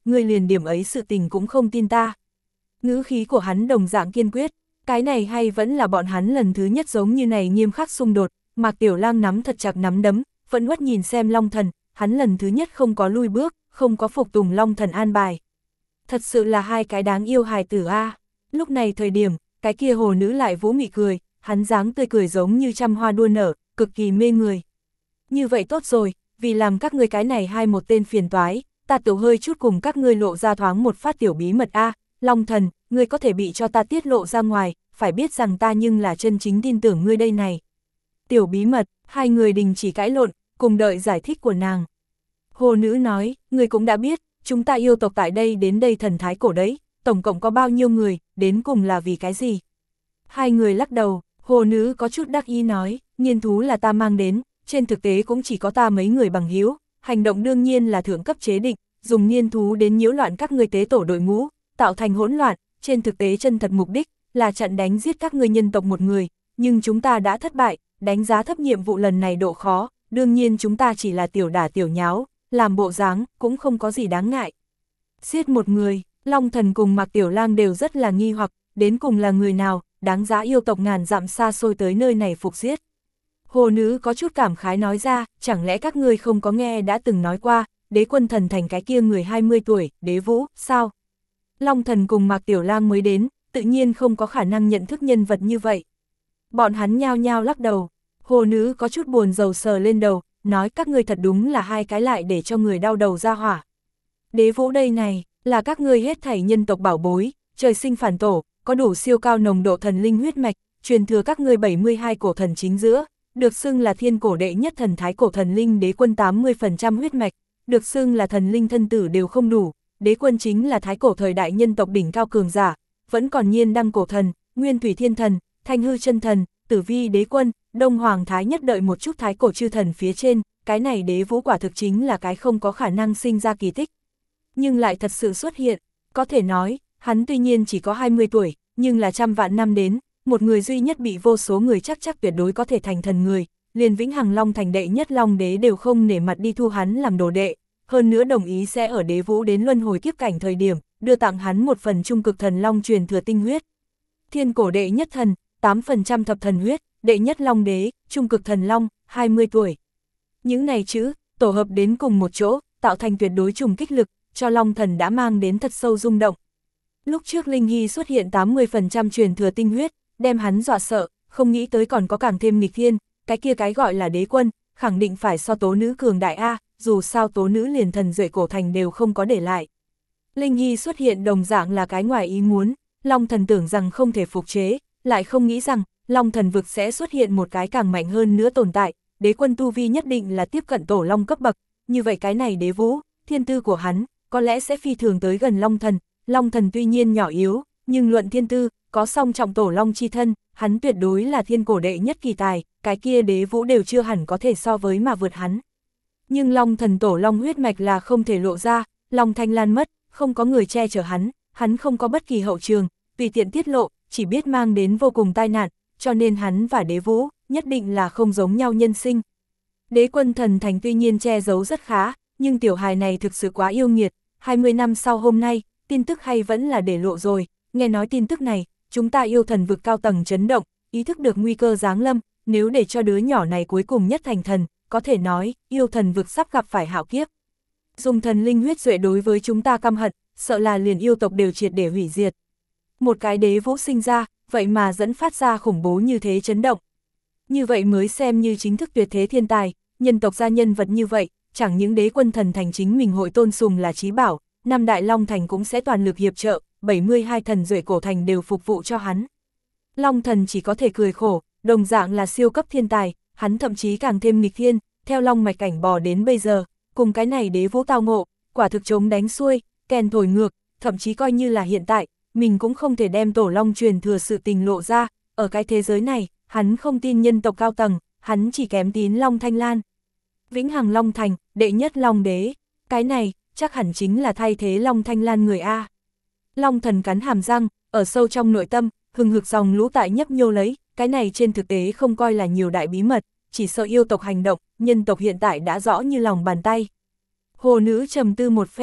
ngươi liền điểm ấy sự tình cũng không tin ta. Ngữ khí của hắn đồng dạng kiên quyết, cái này hay vẫn là bọn hắn lần thứ nhất giống như này nghiêm khắc xung đột, Mạc Tiểu Lang nắm thật chặt nắm đấm, vẫn uất nhìn xem Long Thần, hắn lần thứ nhất không có lui bước, không có phục tùng Long Thần an bài. Thật sự là hai cái đáng yêu hài tử a. Lúc này thời điểm, cái kia hồ nữ lại vũ mị cười, hắn dáng tươi cười giống như trăm hoa đua nở, cực kỳ mê người. Như vậy tốt rồi, vì làm các ngươi cái này hai một tên phiền toái, ta tiểu hơi chút cùng các ngươi lộ ra thoáng một phát tiểu bí mật a. Long Thần, ngươi có thể bị cho ta tiết lộ ra ngoài, phải biết rằng ta nhưng là chân chính tin tưởng ngươi đây này. Tiểu bí mật, hai người đình chỉ cãi lộn, cùng đợi giải thích của nàng. Hồ nữ nói, ngươi cũng đã biết, chúng ta yêu tộc tại đây đến đây thần thái cổ đấy, tổng cộng có bao nhiêu người, đến cùng là vì cái gì? Hai người lắc đầu, hồ nữ có chút đắc ý nói, nghiên thú là ta mang đến, trên thực tế cũng chỉ có ta mấy người bằng hữu, hành động đương nhiên là thượng cấp chế định, dùng nghiên thú đến nhiễu loạn các ngươi tế tổ đội ngũ, tạo thành hỗn loạn, trên thực tế chân thật mục đích là chặn đánh giết các ngươi nhân tộc một người, nhưng chúng ta đã thất bại, đánh giá thấp nhiệm vụ lần này độ khó, đương nhiên chúng ta chỉ là tiểu đả tiểu nháo, làm bộ dáng, cũng không có gì đáng ngại. Giết một người, Long Thần cùng Mạc Tiểu Lang đều rất là nghi hoặc, đến cùng là người nào, đáng giá yêu tộc ngàn dặm xa xôi tới nơi này phục giết. Hồ nữ có chút cảm khái nói ra, chẳng lẽ các ngươi không có nghe đã từng nói qua, đế quân thần thành cái kia người hai mươi tuổi, đế vũ, sao? Long Thần cùng Mạc Tiểu Lang mới đến, tự nhiên không có khả năng nhận thức nhân vật như vậy. Bọn hắn nhao nhao lắc đầu, hồ nữ có chút buồn rầu sờ lên đầu, nói các ngươi thật đúng là hai cái lại để cho người đau đầu ra hỏa. Đế vũ đây này, là các ngươi hết thảy nhân tộc bảo bối, trời sinh phản tổ, có đủ siêu cao nồng độ thần linh huyết mạch, truyền thừa các ngươi bảy mươi hai cổ thần chính giữa, được xưng là thiên cổ đệ nhất thần thái cổ thần linh đế quân tám mươi phần trăm huyết mạch, được xưng là thần linh thân tử đều không đủ, đế quân chính là thái cổ thời đại nhân tộc đỉnh cao cường giả, vẫn còn nhiên đăng cổ thần, nguyên thủy thiên thần, thanh hư chân thần, tử vi đế quân, đông hoàng thái nhất đợi một chút thái cổ chư thần phía trên, cái này đế vũ quả thực chính là cái không có khả năng sinh ra kỳ tích. Nhưng lại thật sự xuất hiện, có thể nói, hắn tuy nhiên chỉ có hai mươi tuổi, nhưng là trăm vạn năm đến, một người duy nhất bị vô số người chắc chắc tuyệt đối có thể thành thần người, liền vĩnh hằng long thành đệ nhất long đế đều không nể mặt đi thu hắn làm đồ đệ, hơn nữa đồng ý sẽ ở đế vũ đến luân hồi kiếp cảnh thời điểm, đưa tặng hắn một phần trung cực thần long truyền thừa tinh huyết. Thiên cổ đệ nhất thần, tám phần trăm thập thần huyết, đệ nhất long đế, trung cực thần long, hai mươi tuổi. Những này chữ, tổ hợp đến cùng một chỗ, tạo thành tuyệt đối trùng kích lực, cho Long Thần đã mang đến thật sâu rung động. Lúc trước Linh Hy xuất hiện tám mươi phần trăm truyền thừa tinh huyết, đem hắn dọa sợ, không nghĩ tới còn có càng thêm nghịch thiên, cái kia cái gọi là đế quân, khẳng định phải so tố nữ cường đại A, dù sao tố nữ liền thần duệ cổ thành đều không có để lại. Linh Hy xuất hiện đồng dạng là cái ngoài ý muốn, Long Thần tưởng rằng không thể phục chế, lại không nghĩ rằng, Long Thần vực sẽ xuất hiện một cái càng mạnh hơn nữa tồn tại, đế quân tu vi nhất định là tiếp cận tổ Long cấp bậc, như vậy cái này đế vũ, thiên tư của hắn, có lẽ sẽ phi thường tới gần Long Thần, Long Thần tuy nhiên nhỏ yếu, nhưng luận thiên tư, có song trọng tổ Long chi thân, hắn tuyệt đối là thiên cổ đệ nhất kỳ tài, cái kia đế vũ đều chưa hẳn có thể so với mà vượt hắn. Nhưng Long Thần tổ Long huyết mạch là không thể lộ ra, Long Thanh Lan mất, không có người che chở hắn, hắn không có bất kỳ hậu trường, tùy tiện tiết lộ, chỉ biết mang đến vô cùng tai nạn, cho nên hắn và đế vũ, nhất định là không giống nhau nhân sinh. Đế quân thần thành tuy nhiên che giấu rất khá, nhưng tiểu hài này thực sự quá yêu nghiệt, hai mươi năm sau hôm nay, tin tức hay vẫn là để lộ rồi, nghe nói tin tức này, chúng ta yêu thần vực cao tầng chấn động, ý thức được nguy cơ giáng lâm, nếu để cho đứa nhỏ này cuối cùng nhất thành thần, có thể nói, yêu thần vực sắp gặp phải hạo kiếp. Dùng thần linh huyết duệ đối với chúng ta căm hận, sợ là liền yêu tộc đều triệt để hủy diệt. Một cái đế vũ sinh ra, vậy mà dẫn phát ra khủng bố như thế chấn động. Như vậy mới xem như chính thức tuyệt thế thiên tài, nhân tộc gia nhân vật như vậy, chẳng những đế quân thần thành chính mình hội tôn sùng là chí bảo, năm đại Long Thành cũng sẽ toàn lực hiệp trợ, bảy mươi hai thần duệ cổ thành đều phục vụ cho hắn. Long Thần chỉ có thể cười khổ, đồng dạng là siêu cấp thiên tài, hắn thậm chí càng thêm nghịch thiên, theo long mạch cảnh bò đến bây giờ, cùng cái này đế vũ tao ngộ, quả thực chống đánh xuôi, kèn thổi ngược, thậm chí coi như là hiện tại, mình cũng không thể đem tổ long truyền thừa sự tình lộ ra, ở cái thế giới này, hắn không tin nhân tộc cao tầng, hắn chỉ kém tín Long Thanh Lan. Vĩnh hằng Long Thành, đệ nhất Long Đế, cái này, chắc hẳn chính là thay thế Long Thanh Lan người A. Long Thần cắn hàm răng, ở sâu trong nội tâm, hừng hực dòng lũ tại nhấp nhô lấy, cái này trên thực tế không coi là nhiều đại bí mật, chỉ sợ yêu tộc hành động, nhân tộc hiện tại đã rõ như lòng bàn tay. Hồ nữ trầm tư một phen,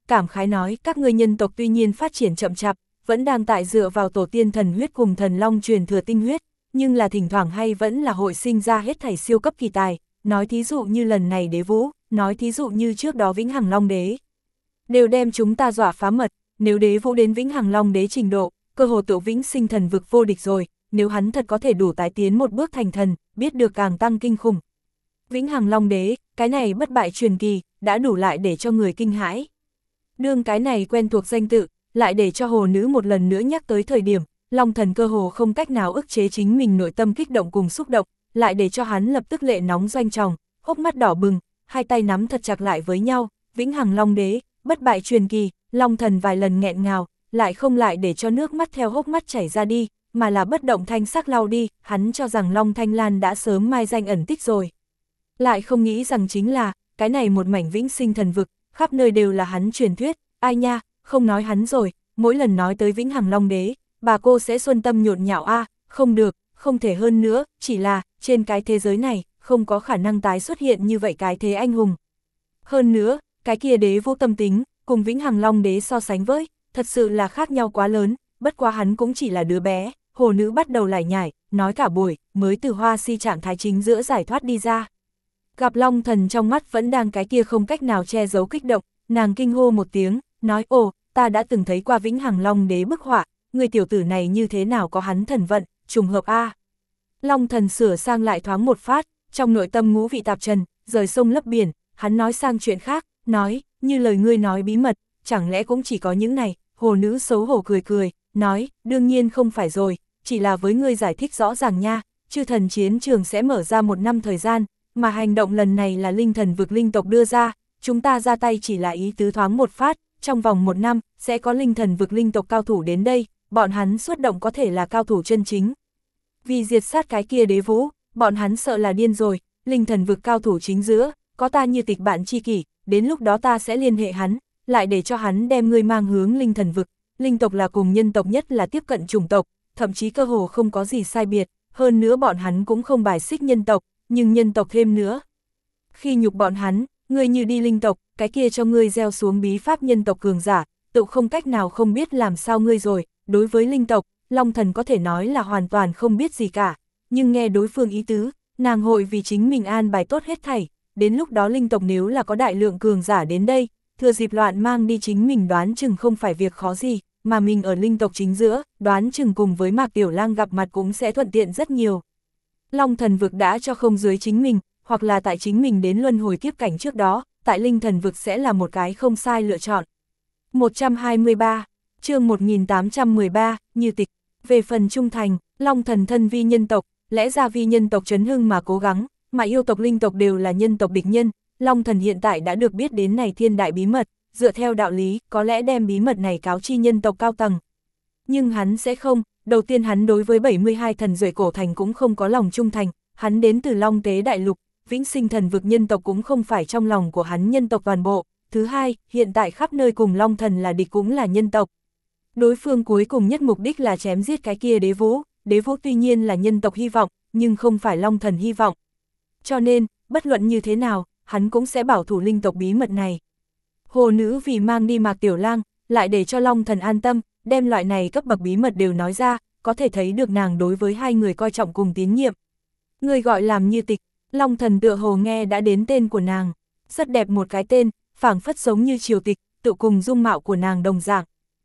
cảm khái nói các ngươi nhân tộc tuy nhiên phát triển chậm chạp, vẫn đang tại dựa vào tổ tiên thần huyết cùng thần long truyền thừa tinh huyết, nhưng là thỉnh thoảng hay vẫn là hội sinh ra hết thảy siêu cấp kỳ tài, nói thí dụ như lần này đế vũ, nói thí dụ như trước đó Vĩnh Hằng Long Đế. Đều đem chúng ta dọa phá mật, nếu đế vũ đến Vĩnh Hằng Long Đế trình độ, cơ hồ tự vĩnh sinh thần vực vô địch rồi, nếu hắn thật có thể đủ tái tiến một bước thành thần, biết được càng tăng kinh khủng. Vĩnh Hằng Long Đế, cái này bất bại truyền kỳ, đã đủ lại để cho người kinh hãi. Đương cái này quen thuộc danh tự, lại để cho hồ nữ một lần nữa nhắc tới thời điểm, Long Thần cơ hồ không cách nào ức chế chính mình nội tâm kích động cùng xúc động, lại để cho hắn lập tức lệ nóng doanh tròng, hốc mắt đỏ bừng, hai tay nắm thật chặt lại với nhau, Vĩnh Hằng Long Đế, bất bại truyền kỳ, Long Thần vài lần nghẹn ngào, lại không lại để cho nước mắt theo hốc mắt chảy ra đi, mà là bất động thanh sắc lau đi, hắn cho rằng Long Thanh Lan đã sớm mai danh ẩn tích rồi. Lại không nghĩ rằng chính là, cái này một mảnh vĩnh sinh thần vực, khắp nơi đều là hắn truyền thuyết, ai nha, không nói hắn rồi, mỗi lần nói tới Vĩnh Hằng Long Đế, bà cô sẽ xuân tâm nhộn nhạo a, không được, không thể hơn nữa, chỉ là, trên cái thế giới này, không có khả năng tái xuất hiện như vậy cái thế anh hùng. Hơn nữa, cái kia đế vô tâm tính, cùng Vĩnh Hằng Long Đế so sánh với, thật sự là khác nhau quá lớn, bất quá hắn cũng chỉ là đứa bé, hồ nữ bắt đầu lải nhải, nói cả buổi, mới từ hoa si trạng thái chính giữa giải thoát đi ra. Gặp Long Thần trong mắt vẫn đang cái kia không cách nào che giấu kích động, nàng kinh hô một tiếng, nói ồ, ta đã từng thấy qua Vĩnh Hằng Long Đế bức họa, người tiểu tử này như thế nào có hắn thần vận, trùng hợp a. Long Thần sửa sang lại thoáng một phát, trong nội tâm ngũ vị tạp trần, rời sông lấp biển, hắn nói sang chuyện khác, nói, như lời ngươi nói bí mật, chẳng lẽ cũng chỉ có những này, hồ nữ xấu hổ cười cười, nói, đương nhiên không phải rồi, chỉ là với ngươi giải thích rõ ràng nha, chư thần chiến trường sẽ mở ra một năm thời gian, mà hành động lần này là linh thần vực linh tộc đưa ra, chúng ta ra tay chỉ là ý tứ thoáng một phát, trong vòng một năm, sẽ có linh thần vực linh tộc cao thủ đến đây, bọn hắn xuất động có thể là cao thủ chân chính. Vì diệt sát cái kia đế vũ, bọn hắn sợ là điên rồi, linh thần vực cao thủ chính giữa, có ta như tịch bạn tri kỷ, đến lúc đó ta sẽ liên hệ hắn, lại để cho hắn đem ngươi mang hướng linh thần vực, linh tộc là cùng nhân tộc nhất là tiếp cận chủng tộc, thậm chí cơ hồ không có gì sai biệt, hơn nữa bọn hắn cũng không bài xích nhân tộc, nhưng nhân tộc thêm nữa. Khi nhục bọn hắn, ngươi như đi linh tộc, cái kia cho ngươi gieo xuống bí pháp nhân tộc cường giả, tự không cách nào không biết làm sao ngươi rồi, đối với linh tộc, Long Thần có thể nói là hoàn toàn không biết gì cả, nhưng nghe đối phương ý tứ, nàng hội vì chính mình an bài tốt hết thảy, đến lúc đó linh tộc nếu là có đại lượng cường giả đến đây, thừa dịp loạn mang đi chính mình đoán chừng không phải việc khó gì, mà mình ở linh tộc chính giữa, đoán chừng cùng với Mạc Tiểu Lang gặp mặt cũng sẽ thuận tiện rất nhiều. Long Thần vực đã cho không dưới chính mình, hoặc là tại chính mình đến luân hồi kiếp cảnh trước đó, tại linh thần vực sẽ là một cái không sai lựa chọn. một trăm hai mươi ba, chương một nghìn tám trăm mười ba, Như Tịch, về phần trung thành, Long Thần thân vi nhân tộc, lẽ ra vi nhân tộc chấn hưng mà cố gắng, mà yêu tộc linh tộc đều là nhân tộc địch nhân, Long Thần hiện tại đã được biết đến này thiên đại bí mật, dựa theo đạo lý, có lẽ đem bí mật này cáo chi nhân tộc cao tầng. Nhưng hắn sẽ không, đầu tiên hắn đối với bảy mươi hai thần duệ cổ thành cũng không có lòng trung thành, hắn đến từ Long Tế Đại Lục, vĩnh sinh thần vực nhân tộc cũng không phải trong lòng của hắn nhân tộc toàn bộ. Thứ hai, hiện tại khắp nơi cùng Long Thần là địch cũng là nhân tộc. Đối phương cuối cùng nhất mục đích là chém giết cái kia đế vũ, đế vũ tuy nhiên là nhân tộc hy vọng, nhưng không phải Long Thần hy vọng. Cho nên, bất luận như thế nào, hắn cũng sẽ bảo thủ linh tộc bí mật này. Hồ nữ vì mang đi Mạc Tiểu Lang, lại để cho Long Thần an tâm, đem loại này cấp bậc bí mật đều nói ra, có thể thấy được nàng đối với hai người coi trọng cùng tín nhiệm. Người gọi làm Như Tịch, Long Thần tựa hồ nghe đã đến tên của nàng, rất đẹp một cái tên, phảng phất giống như triều tịch, tự cùng dung mạo của nàng đồng dạng.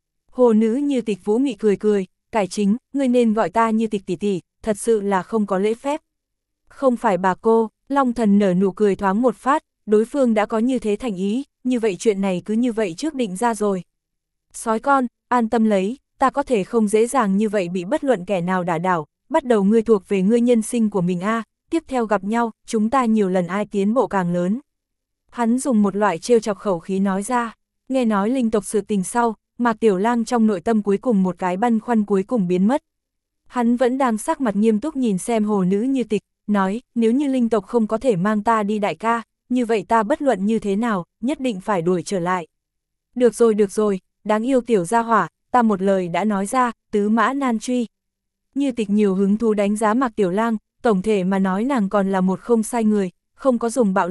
Hồ nữ Như Tịch vũ mị cười cười, cải chính, ngươi nên gọi ta Như Tịch tỷ tỷ, thật sự là không có lễ phép. Không phải bà cô, Long Thần nở nụ cười thoáng một phát, đối phương đã có như thế thành ý, như vậy chuyện này cứ như vậy trước định ra rồi. Sói con, an tâm lấy, ta có thể không dễ dàng như vậy bị bất luận kẻ nào đả đảo, bắt đầu ngươi thuộc về ngươi nhân sinh của mình a, tiếp theo gặp nhau, chúng ta nhiều lần ai tiến bộ càng lớn. Hắn dùng một loại trêu chọc khẩu khí nói ra, nghe nói linh tộc sự tình sau, Mạc Tiểu Lang trong nội tâm cuối cùng một cái băn khoăn cuối cùng biến mất. Hắn vẫn đang sắc mặt nghiêm túc nhìn xem hồ nữ Như Tịch, nói, nếu như linh tộc không có thể mang ta đi đại ca, như vậy ta bất luận như thế nào, nhất định phải đuổi trở lại. Được rồi được rồi, đáng yêu tiểu gia hỏa, ta một lời đã nói ra, tứ mã nan truy. Như Tịch nhiều hứng thú đánh giá Mạc Tiểu Lang, tổng thể mà nói nàng còn là một không sai người, không có dùng bạo lực,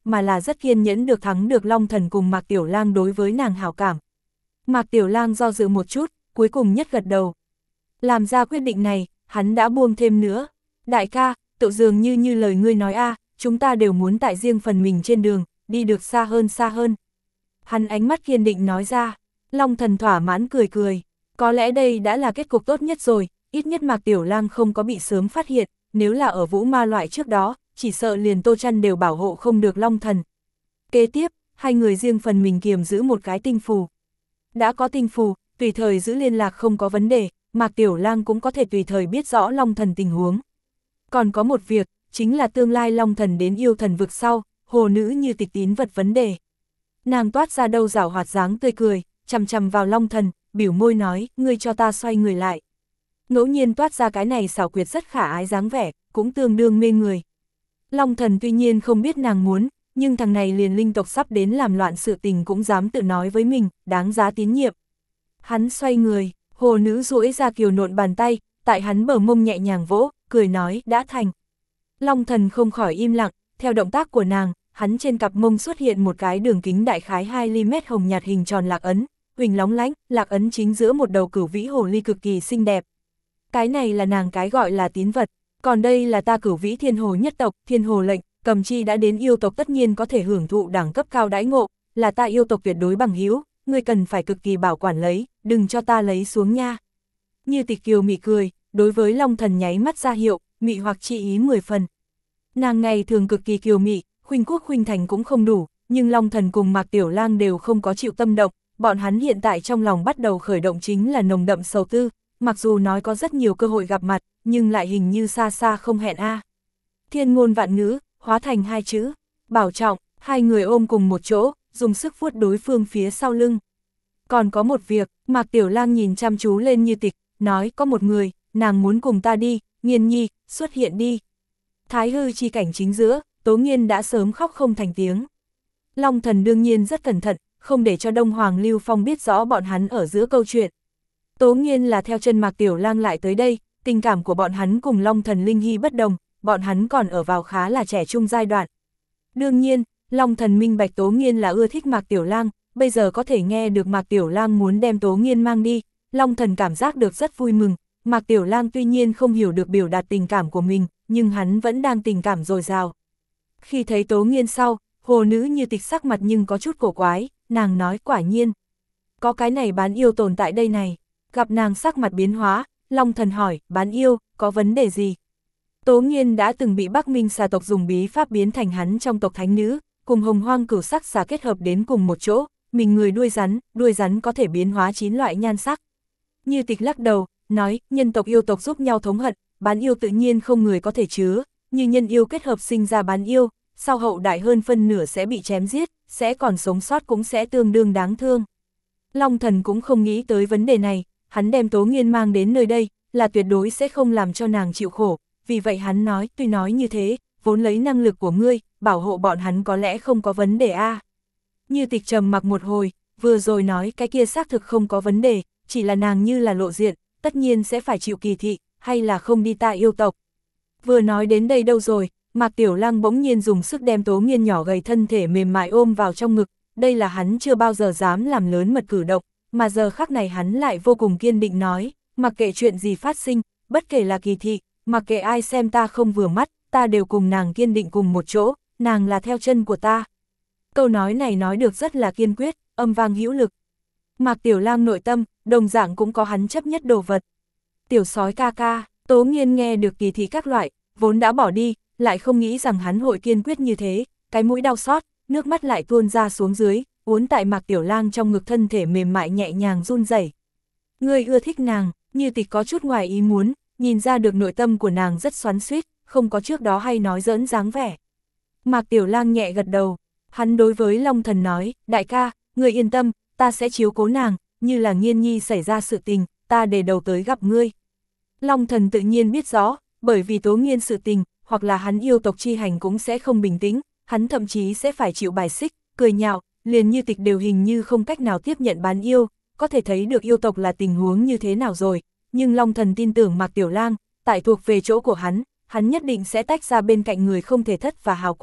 mà là rất kiên nhẫn được thắng được Long Thần cùng Mạc Tiểu Lang đối với nàng hảo cảm. Mạc Tiểu Lang do dự một chút, cuối cùng nhất gật đầu. Làm ra quyết định này, hắn đã buông thêm nữa. Đại ca, tự dường như như lời ngươi nói a, chúng ta đều muốn tại riêng phần mình trên đường, đi được xa hơn xa hơn. Hắn ánh mắt kiên định nói ra. Long Thần thỏa mãn cười cười. Có lẽ đây đã là kết cục tốt nhất rồi, ít nhất Mạc Tiểu Lang không có bị sớm phát hiện, nếu là ở Vũ Ma loại trước đó, chỉ sợ liền Tô Trăn đều bảo hộ không được Long Thần. Kế tiếp, hai người riêng phần mình kiềm giữ một cái tinh phù. Đã có tinh phù, tùy thời giữ liên lạc không có vấn đề, Mạc Tiểu Lang cũng có thể tùy thời biết rõ Long Thần tình huống. Còn có một việc, chính là tương lai Long Thần đến yêu thần vực sau, hồ nữ Như Tịch tín vật vấn đề. Nàng toát ra đâu rảo hoạt dáng tươi cười, chằm chằm vào Long Thần, biểu môi nói, ngươi cho ta xoay người lại. Ngẫu nhiên toát ra cái này xảo quyệt rất khả ái dáng vẻ, cũng tương đương mê người. Long Thần tuy nhiên không biết nàng muốn, nhưng thằng này liền linh tộc sắp đến làm loạn sự tình cũng dám tự nói với mình, đáng giá tín nhiệm. Hắn xoay người, hồ nữ duỗi ra kiều nộn bàn tay, tại hắn bờ mông nhẹ nhàng vỗ, cười nói, đã thành. Long Thần không khỏi im lặng, theo động tác của nàng, hắn trên cặp mông xuất hiện một cái đường kính đại khái hai mi li mét hồng nhạt hình tròn lạc ấn, huỳnh lóng lánh, lạc ấn chính giữa một đầu cửu vĩ hồ ly cực kỳ xinh đẹp. Cái này là nàng cái gọi là tín vật, còn đây là ta cửu vĩ thiên hồ nhất tộc, thiên hồ lệnh, cầm chi đã đến yêu tộc tất nhiên có thể hưởng thụ đẳng cấp cao đãi ngộ, là ta yêu tộc tuyệt đối bằng hữu, ngươi cần phải cực kỳ bảo quản lấy, đừng cho ta lấy xuống nha. Như Tịch kiều mị cười, đối với Long Thần nháy mắt ra hiệu, mị hoặc chi ý mười phần. Nàng ngày thường cực kỳ kiều mị, khuynh quốc khuynh thành cũng không đủ, nhưng Long Thần cùng Mạc Tiểu Lang đều không có chịu tâm động, bọn hắn hiện tại trong lòng bắt đầu khởi động chính là nồng đậm sầu tư, mặc dù nói có rất nhiều cơ hội gặp mặt, nhưng lại hình như xa xa không hẹn a. Thiên ngôn vạn ngữ, hóa thành hai chữ, bảo trọng, hai người ôm cùng một chỗ, dùng sức vuốt đối phương phía sau lưng. Còn có một việc, Mạc Tiểu Lang nhìn chăm chú lên Như Tịch, nói có một người, nàng muốn cùng ta đi, Nghiên nhi, xuất hiện đi. Thái hư chi cảnh chính giữa, Tố Nghiên đã sớm khóc không thành tiếng. Long Thần đương nhiên rất cẩn thận, không để cho Đông Hoàng Lưu Phong biết rõ bọn hắn ở giữa câu chuyện. Tố Nghiên là theo chân Mạc Tiểu Lang lại tới đây, tình cảm của bọn hắn cùng Long Thần Linh Hy bất đồng, bọn hắn còn ở vào khá là trẻ trung giai đoạn. Đương nhiên, Long Thần minh bạch Tố Nghiên là ưa thích Mạc Tiểu Lang, bây giờ có thể nghe được Mạc Tiểu Lang muốn đem Tố Nghiên mang đi, Long Thần cảm giác được rất vui mừng. Mạc Tiểu Lang tuy nhiên không hiểu được biểu đạt tình cảm của mình, nhưng hắn vẫn đang tình cảm dồi dào. Khi thấy Tố Nghiên sau, hồ nữ Như Tịch sắc mặt nhưng có chút cổ quái, nàng nói quả nhiên. Có cái này bán yêu tồn tại đây này, gặp nàng sắc mặt biến hóa, Long Thần hỏi, bán yêu, có vấn đề gì? Tố Nghiên đã từng bị Bắc Minh xà tộc dùng bí pháp biến thành hắn trong tộc thánh nữ, cùng hồng hoang cửu sắc xà kết hợp đến cùng một chỗ, mình người đuôi rắn, đuôi rắn có thể biến hóa chín loại nhan sắc. Như Tịch lắc đầu, nói, nhân tộc yêu tộc giúp nhau thống hận, bán yêu tự nhiên không người có thể chứa, như nhân yêu kết hợp sinh ra bán yêu, sau hậu đại hơn phân nửa sẽ bị chém giết, sẽ còn sống sót cũng sẽ tương đương đáng thương. Long Thần cũng không nghĩ tới vấn đề này, hắn đem Tố Nghiên mang đến nơi đây, là tuyệt đối sẽ không làm cho nàng chịu khổ, vì vậy hắn nói, tuy nói như thế, vốn lấy năng lực của ngươi, bảo hộ bọn hắn có lẽ không có vấn đề a. Như Tịch trầm mặc một hồi, vừa rồi nói cái kia xác thực không có vấn đề, chỉ là nàng như là lộ diện, tất nhiên sẽ phải chịu kỳ thị, hay là không đi ta yêu tộc. Vừa nói đến đây đâu rồi, Mạc Tiểu Lang bỗng nhiên dùng sức đem Tố Nghiên nhỏ gầy thân thể mềm mại ôm vào trong ngực, đây là hắn chưa bao giờ dám làm lớn mật cử động, mà giờ khắc này hắn lại vô cùng kiên định nói, mặc kệ chuyện gì phát sinh, bất kể là kỳ thị, mặc kệ ai xem ta không vừa mắt, ta đều cùng nàng kiên định cùng một chỗ, nàng là theo chân của ta. Câu nói này nói được rất là kiên quyết, âm vang hữu lực. Mạc Tiểu Lang nội tâm, đồng dạng cũng có hắn chấp nhất đồ vật. Tiểu sói ca ca, Tố Nghiên nghe được kỳ thị các loại, vốn đã bỏ đi, lại không nghĩ rằng hắn hội kiên quyết như thế, cái mũi đau xót, nước mắt lại tuôn ra xuống dưới, uốn tại Mạc Tiểu Lang trong ngực thân thể mềm mại nhẹ nhàng run rẩy. Ngươi ưa thích nàng, Như Tịch có chút ngoài ý muốn, nhìn ra được nội tâm của nàng rất xoắn xuýt, không có trước đó hay nói giỡn dáng vẻ. Mạc Tiểu Lang nhẹ gật đầu, hắn đối với Long Thần nói, đại ca, ngươi yên tâm, ta sẽ chiếu cố nàng, như là Nghiên nhi xảy ra sự tình, ta để đầu tới gặp ngươi. Long Thần tự nhiên biết rõ, bởi vì Tố Nghiên sự tình, hoặc là hắn yêu tộc chi hành cũng sẽ không bình tĩnh, hắn thậm chí sẽ phải chịu bài xích, cười nhạo, liền Như Tịch đều hình như không cách nào tiếp nhận bán yêu, có thể thấy được yêu tộc là tình huống như thế nào rồi, nhưng Long Thần tin tưởng Mạc Tiểu Lang, tại thuộc về chỗ của hắn, hắn nhất định sẽ tách ra bên cạnh người không thể thất và hào quang,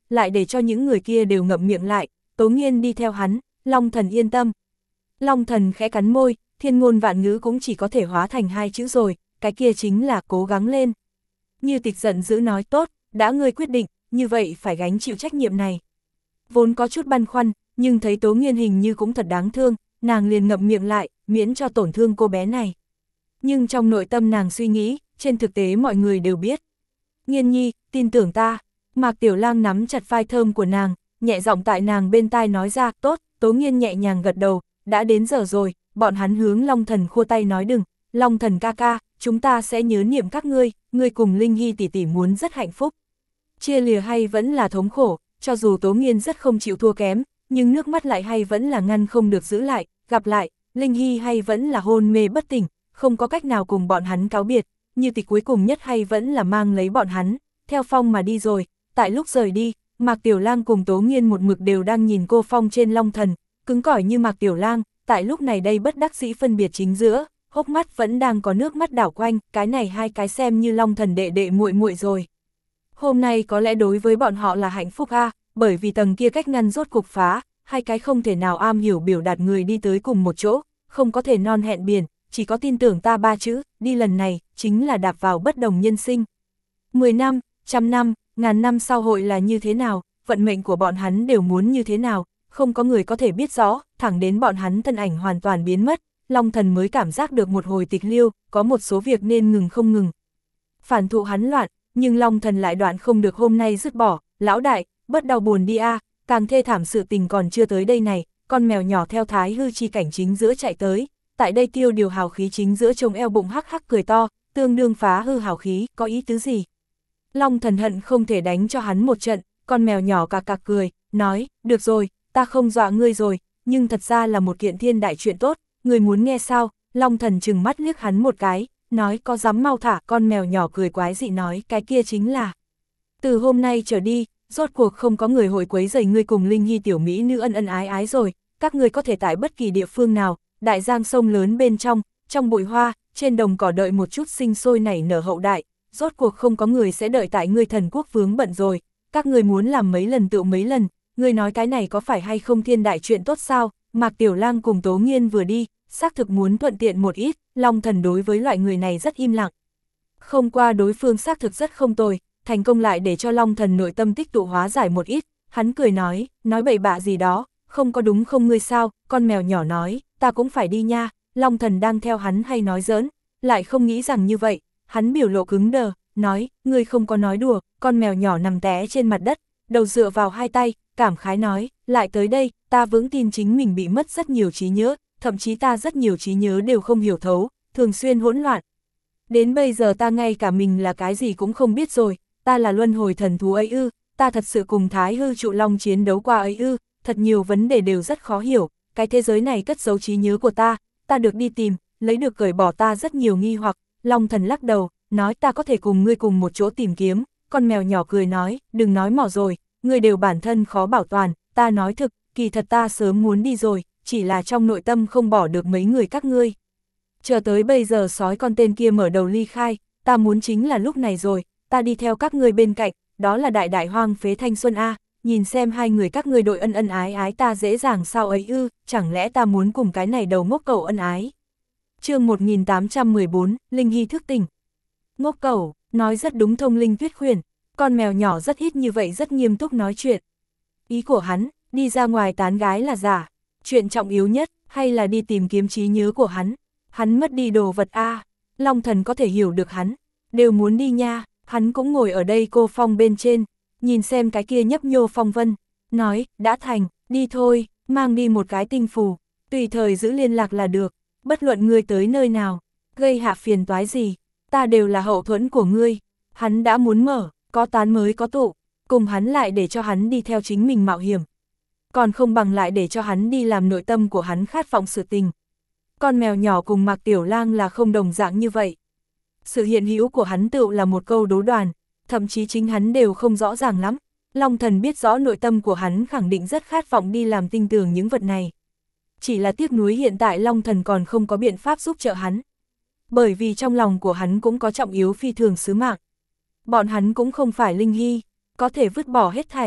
lại để cho những người kia đều ngậm miệng lại, Tố Nghiên đi theo hắn, Long Thần yên tâm. Long Thần khẽ cắn môi, thiên ngôn vạn ngữ cũng chỉ có thể hóa thành hai chữ rồi, cái kia chính là cố gắng lên. Như Tịch giận dữ nói tốt, đã ngươi quyết định, như vậy phải gánh chịu trách nhiệm này. Vốn có chút băn khoăn, nhưng thấy Tố Nghiên hình như cũng thật đáng thương, nàng liền ngậm miệng lại, miễn cho tổn thương cô bé này. Nhưng trong nội tâm nàng suy nghĩ, trên thực tế mọi người đều biết. Nghiên nhi, tin tưởng ta. Mạc Tiểu Lang nắm chặt vai thơm của nàng, nhẹ giọng tại nàng bên tai nói ra, tốt. Tố Nghiên nhẹ nhàng gật đầu, đã đến giờ rồi, bọn hắn hướng Long Thần khua tay nói đừng, Long Thần ca ca, chúng ta sẽ nhớ niệm các ngươi, ngươi cùng Linh Hy tỷ tỷ muốn rất hạnh phúc. Chia lìa hay vẫn là thống khổ, cho dù Tố Nghiên rất không chịu thua kém, nhưng nước mắt lại hay vẫn là ngăn không được giữ lại, gặp lại, Linh Hy hay vẫn là hôn mê bất tỉnh, không có cách nào cùng bọn hắn cáo biệt, Như Tịch cuối cùng nhất hay vẫn là mang lấy bọn hắn, theo Phong mà đi rồi. Tại lúc rời đi, Mạc Tiểu Lang cùng Tố Nghiên một mực đều đang nhìn cô Phong trên Long Thần, cứng cỏi như Mạc Tiểu Lang, tại lúc này đây bất đắc dĩ phân biệt chính giữa, hốc mắt vẫn đang có nước mắt đảo quanh, cái này hai cái xem như Long Thần đệ đệ muội muội rồi. Hôm nay có lẽ đối với bọn họ là hạnh phúc a, à, bởi vì tầng kia cách ngăn rốt cục phá, hai cái không thể nào am hiểu biểu đạt người đi tới cùng một chỗ, không có thể non hẹn biển, chỉ có tin tưởng ta ba chữ, đi lần này, chính là đạp vào bất đồng nhân sinh. Mười năm, trăm năm, ngàn năm sau hội là như thế nào, vận mệnh của bọn hắn đều muốn như thế nào, không có người có thể biết rõ, thẳng đến bọn hắn thân ảnh hoàn toàn biến mất, Long Thần mới cảm giác được một hồi tịch liêu, có một số việc nên ngừng không ngừng. Phản thụ hắn loạn, nhưng Long Thần lại đoạn không được hôm nay dứt bỏ, lão đại, bớt đau buồn đi a, càng thê thảm sự tình còn chưa tới đây này, con mèo nhỏ theo thái hư chi cảnh chính giữa chạy tới, tại đây tiêu điều hào khí chính giữa trông eo bụng hắc hắc cười to, tương đương phá hư hào khí, có ý tứ gì? Long Thần hận không thể đánh cho hắn một trận, con mèo nhỏ cạc cạc cười, nói, được rồi, ta không dọa ngươi rồi, nhưng thật ra là một kiện thiên đại chuyện tốt, ngươi muốn nghe sao? Long Thần trừng mắt liếc hắn một cái, nói có dám mau thả, con mèo nhỏ cười quái dị nói, cái kia chính là. Từ hôm nay trở đi, rốt cuộc không có người hội quấy rầy ngươi cùng Linh Hy tiểu mỹ nữ ân ân ái ái rồi, các ngươi có thể tại bất kỳ địa phương nào, đại giang sông lớn bên trong, trong bụi hoa, trên đồng cỏ đợi một chút sinh sôi nảy nở hậu đại, rốt cuộc không có người sẽ đợi tại ngươi thần quốc vướng bận rồi, các ngươi muốn làm mấy lần tựu mấy lần, ngươi nói cái này có phải hay không thiên đại chuyện tốt sao? Mạc Tiểu Lang cùng Tố Nghiên vừa đi, xác thực muốn thuận tiện một ít, Long Thần đối với loại người này rất im lặng. Không qua đối phương xác thực rất không tồi, thành công lại để cho Long Thần nội tâm tích tụ hóa giải một ít, hắn cười nói, nói bậy bạ gì đó, không có đúng không ngươi sao? Con mèo nhỏ nói, ta cũng phải đi nha. Long Thần đang theo hắn hay nói giỡn, lại không nghĩ rằng như vậy, hắn biểu lộ cứng đờ, nói, ngươi không có nói đùa. Con mèo nhỏ nằm té trên mặt đất, đầu dựa vào hai tay, cảm khái nói, lại tới đây, ta vững tin chính mình bị mất rất nhiều trí nhớ, thậm chí ta rất nhiều trí nhớ đều không hiểu thấu, thường xuyên hỗn loạn. Đến bây giờ ta ngay cả mình là cái gì cũng không biết rồi, ta là luân hồi thần thú ấy ư, ta thật sự cùng Thái Hư Trụ Long chiến đấu qua ấy ư, thật nhiều vấn đề đều rất khó hiểu, cái thế giới này cất giấu trí nhớ của ta, ta được đi tìm, lấy được cởi bỏ ta rất nhiều nghi hoặc. Long Thần lắc đầu, nói ta có thể cùng ngươi cùng một chỗ tìm kiếm. Con mèo nhỏ cười nói, đừng nói mỏ rồi, ngươi đều bản thân khó bảo toàn, ta nói thực, kỳ thật ta sớm muốn đi rồi, chỉ là trong nội tâm không bỏ được mấy người các ngươi. Chờ tới bây giờ sói con tên kia mở đầu ly khai, ta muốn chính là lúc này rồi, ta đi theo các ngươi bên cạnh, đó là đại đại hoang phế thanh xuân A, nhìn xem hai người các ngươi đội ân ân ái ái ta dễ dàng sao ấy ư, chẳng lẽ ta muốn cùng cái này đầu ngốc cẩu ân ái. Chương một nghìn tám trăm mười bốn, Linh Hy thức tỉnh. Ngốc cẩu, nói rất đúng thông linh tuyết khuyển, con mèo nhỏ rất ít như vậy rất nghiêm túc nói chuyện. Ý của hắn, đi ra ngoài tán gái là giả, chuyện trọng yếu nhất, hay là đi tìm kiếm trí nhớ của hắn, hắn mất đi đồ vật A, Long Thần có thể hiểu được hắn, đều muốn đi nha, hắn cũng ngồi ở đây cô phong bên trên, nhìn xem cái kia nhấp nhô phong vân, nói, đã thành, đi thôi, mang đi một cái tinh phù, tùy thời giữ liên lạc là được, bất luận ngươi tới nơi nào, gây hạ phiền toái gì, ta đều là hậu thuẫn của ngươi, hắn đã muốn mở, có tán mới có tụ, cùng hắn lại để cho hắn đi theo chính mình mạo hiểm, còn không bằng lại để cho hắn đi làm nội tâm của hắn khát vọng sự tình. Con mèo nhỏ cùng Mạc Tiểu Lang là không đồng dạng như vậy. Sự hiện hữu của hắn tựu là một câu đố đoàn, thậm chí chính hắn đều không rõ ràng lắm. Long Thần biết rõ nội tâm của hắn khẳng định rất khát vọng đi làm tinh tường những vật này. Chỉ là tiếc nuối hiện tại Long Thần còn không có biện pháp giúp trợ hắn. Bởi vì trong lòng của hắn cũng có trọng yếu phi thường sứ mạng. Bọn hắn cũng không phải Linh Hy, có thể vứt bỏ hết thảy.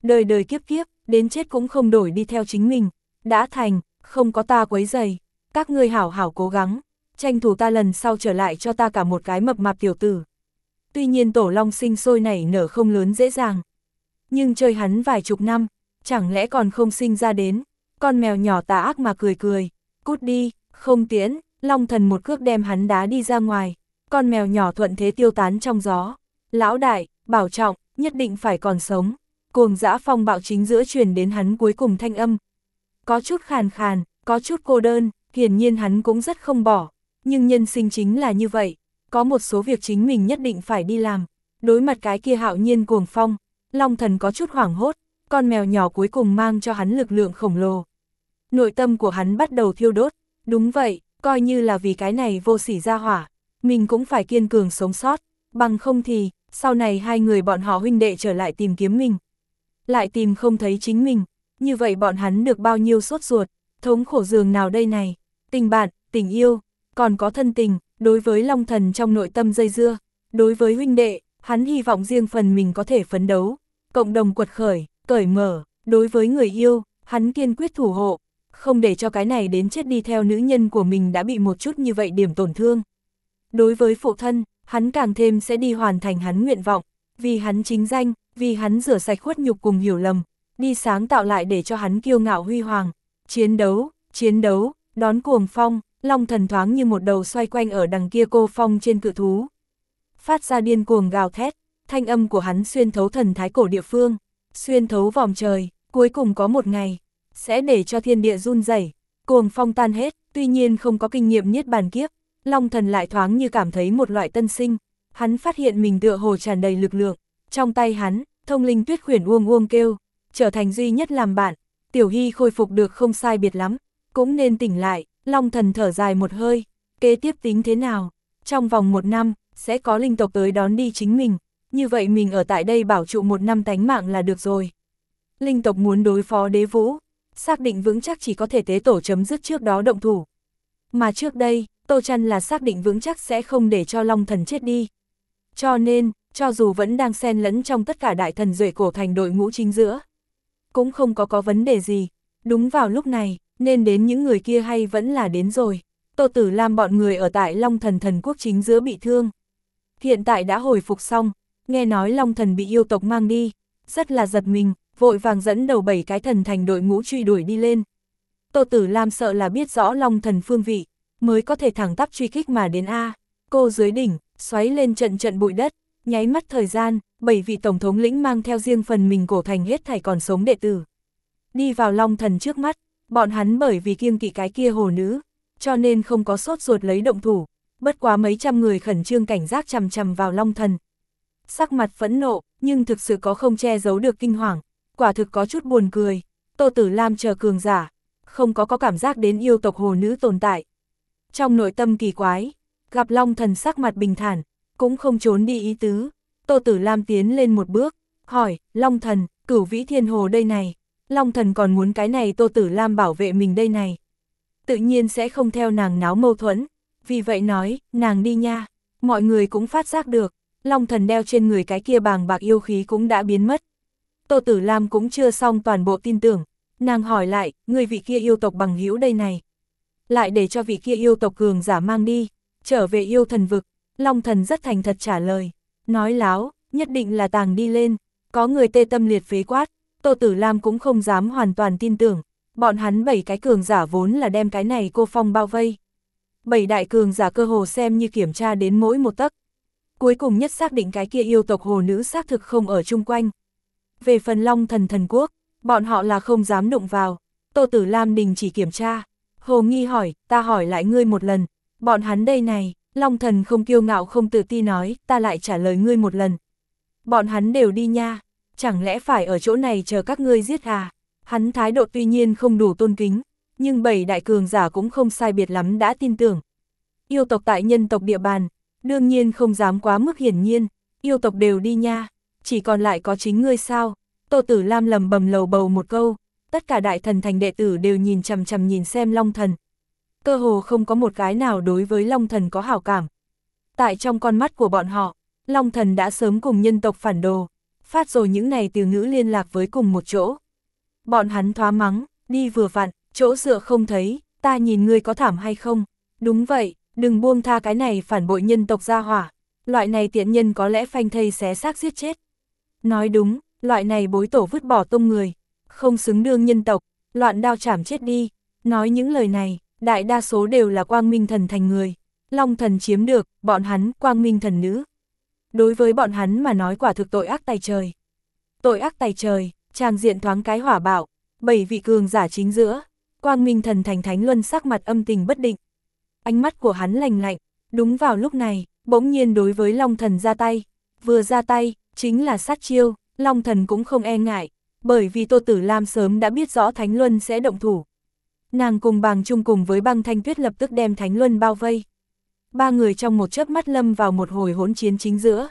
đời đời kiếp kiếp, đến chết cũng không đổi đi theo chính mình, đã thành, không có ta quấy rầy, các ngươi hảo hảo cố gắng, tranh thủ ta lần sau trở lại cho ta cả một cái mập mạp tiểu tử. Tuy nhiên tổ long sinh sôi nảy nở không lớn dễ dàng, nhưng chơi hắn vài chục năm, chẳng lẽ còn không sinh ra đến, con mèo nhỏ tà ác mà cười cười, cút đi, không tiễn, Long Thần một cước đem hắn đá đi ra ngoài, con mèo nhỏ thuận thế tiêu tán trong gió. Lão đại, bảo trọng, nhất định phải còn sống. Cuồng dã phong bạo chính giữa truyền đến hắn cuối cùng thanh âm. Có chút khàn khàn, có chút cô đơn, hiển nhiên hắn cũng rất không bỏ, nhưng nhân sinh chính là như vậy, có một số việc chính mình nhất định phải đi làm. Đối mặt cái kia hạo nhiên cuồng phong, Long Thần có chút hoảng hốt, con mèo nhỏ cuối cùng mang cho hắn lực lượng khổng lồ. Nội tâm của hắn bắt đầu thiêu đốt, đúng vậy, coi như là vì cái này vô sỉ ra hỏa, mình cũng phải kiên cường sống sót, bằng không thì, sau này hai người bọn họ huynh đệ trở lại tìm kiếm mình. Lại tìm không thấy chính mình, như vậy bọn hắn được bao nhiêu sốt ruột, thống khổ giường nào đây này, tình bạn, tình yêu, còn có thân tình, đối với Long Thần trong nội tâm dây dưa, đối với huynh đệ, hắn hy vọng riêng phần mình có thể phấn đấu, cộng đồng quật khởi, cởi mở, đối với người yêu, hắn kiên quyết thủ hộ, không để cho cái này đến chết đi theo nữ nhân của mình đã bị một chút như vậy điểm tổn thương. Đối với phụ thân, hắn càng thêm sẽ đi hoàn thành hắn nguyện vọng, vì hắn chính danh, vì hắn rửa sạch khuất nhục cùng hiểu lầm, đi sáng tạo lại để cho hắn kiêu ngạo huy hoàng, chiến đấu, chiến đấu, đón cuồng phong, Long Thần thoáng như một đầu xoay quanh ở đằng kia cô phong trên cự thú. Phát ra điên cuồng gào thét, thanh âm của hắn xuyên thấu thần thái cổ địa phương, xuyên thấu vòm trời, cuối cùng có một ngày, sẽ để cho thiên địa run rẩy, cuồng phong tan hết, tuy nhiên không có kinh nghiệm niết bàn kiếp, Long Thần lại thoáng như cảm thấy một loại tân sinh, hắn phát hiện mình tựa hồ tràn đầy lực lượng, trong tay hắn, thông linh tuyết khuyển uông uông kêu, trở thành duy nhất làm bạn, Tiểu Hy khôi phục được không sai biệt lắm, cũng nên tỉnh lại, Long Thần thở dài một hơi, kế tiếp tính thế nào, trong vòng một năm, sẽ có linh tộc tới đón đi chính mình, như vậy mình ở tại đây bảo trụ một năm tánh mạng là được rồi. Linh tộc muốn đối phó đế vũ, xác định vững chắc chỉ có thể tế tổ chấm dứt trước đó động thủ. Mà trước đây, Tô Chăn là xác định vững chắc sẽ không để cho Long Thần chết đi. Cho nên, cho dù vẫn đang xen lẫn trong tất cả đại thần duệ cổ thành đội ngũ chính giữa, cũng không có có vấn đề gì. Đúng vào lúc này, nên đến những người kia hay vẫn là đến rồi. Tô Tử Lam bọn người ở tại Long Thần thần quốc chính giữa bị thương. Hiện tại đã hồi phục xong, nghe nói Long Thần bị yêu tộc mang đi, rất là giật mình, vội vàng dẫn đầu bảy cái thần thành đội ngũ truy đuổi đi lên. Tô Tử Lam sợ là biết rõ Long Thần phương vị, mới có thể thẳng tắp truy kích mà đến A. Cô dưới đỉnh, xoáy lên trận trận bụi đất, nháy mắt thời gian, bảy vị tổng thống lĩnh mang theo riêng phần mình cổ thành hết thảy còn sống đệ tử. Đi vào Long Thần trước mắt, bọn hắn bởi vì kiêng kỵ cái kia hồ nữ, cho nên không có sốt ruột lấy động thủ, bất quá mấy trăm người khẩn trương cảnh giác chằm chằm vào Long Thần. Sắc mặt phẫn nộ, nhưng thực sự có không che giấu được kinh hoàng, quả thực có chút buồn cười. Tô Tử Lam chờ cường giả, không có có cảm giác đến yêu tộc hồ nữ tồn tại. Trong nội tâm kỳ quái, gặp Long Thần sắc mặt bình thản, cũng không trốn đi ý tứ. Tô Tử Lam tiến lên một bước, hỏi, Long Thần, Cửu Vĩ Thiên Hồ đây này. Long Thần còn muốn cái này Tô Tử Lam bảo vệ mình đây này. Tự nhiên sẽ không theo nàng náo mâu thuẫn, vì vậy nói, nàng đi nha. Mọi người cũng phát giác được, Long Thần đeo trên người cái kia bàng bạc yêu khí cũng đã biến mất. Tô Tử Lam cũng chưa xong toàn bộ tin tưởng, nàng hỏi lại, người vị kia yêu tộc bằng hữu đây này. Lại để cho vị kia yêu tộc cường giả mang đi, trở về yêu thần vực. Long Thần rất thành thật trả lời, nói láo, nhất định là tàng đi lên, có người tê tâm liệt phế quát. Tô Tử Lam cũng không dám hoàn toàn tin tưởng, bọn hắn bảy cái cường giả vốn là đem cái này cô phong bao vây. Bảy đại cường giả cơ hồ xem như kiểm tra đến mỗi một tấc. Cuối cùng nhất xác định cái kia yêu tộc hồ nữ xác thực không ở chung quanh. Về phần Long Thần thần quốc, bọn họ là không dám đụng vào. Tô Tử Lam đình chỉ kiểm tra. Hồ Nghi hỏi, ta hỏi lại ngươi một lần, bọn hắn đây này. Long Thần không kiêu ngạo không tự ti nói, ta lại trả lời ngươi một lần. Bọn hắn đều đi nha, chẳng lẽ phải ở chỗ này chờ các ngươi giết à? Hắn thái độ tuy nhiên không đủ tôn kính, nhưng bảy đại cường giả cũng không sai biệt lắm đã tin tưởng. Yêu tộc tại nhân tộc địa bàn, đương nhiên không dám quá mức hiển nhiên, yêu tộc đều đi nha, chỉ còn lại có chính ngươi sao? Tô Tử Lam lầm bầm lầu bầu một câu, tất cả đại thần thành đệ tử đều nhìn chằm chằm nhìn xem Long Thần. Cơ hồ không có một cái nào đối với Long Thần có hảo cảm. Tại trong con mắt của bọn họ, Long Thần đã sớm cùng nhân tộc phản đồ, phát rồi những này từ ngữ liên lạc với cùng một chỗ. Bọn hắn thoá mắng, đi vừa vặn, chỗ dựa không thấy, ta nhìn ngươi có thảm hay không? Đúng vậy, đừng buông tha cái này phản bội nhân tộc gia hỏa, loại này tiện nhân có lẽ phanh thây xé xác giết chết. Nói đúng, loại này bối tổ vứt bỏ tông người, không xứng đương nhân tộc, loạn đao chảm chết đi. Nói những lời này, đại đa số đều là quang minh thần thành người. Long thần chiếm được, bọn hắn quang minh thần nữ. Đối với bọn hắn mà nói quả thực tội ác tày trời. Tội ác tày trời, tràng diện thoáng cái hỏa bạo, bảy vị cường giả chính giữa, quang minh thần thành Thánh Luân sắc mặt âm tình bất định. Ánh mắt của hắn lành lạnh, đúng vào lúc này, bỗng nhiên đối với Long thần ra tay. Vừa ra tay, chính là sát chiêu, Long thần cũng không e ngại, bởi vì Tô Tử Lam sớm đã biết rõ Thánh Luân sẽ động thủ. Nàng cùng Bàng Trung cùng với Băng Thanh Tuyết lập tức đem Thánh Luân bao vây. Ba người trong một chớp mắt lâm vào một hồi hỗn chiến chính giữa.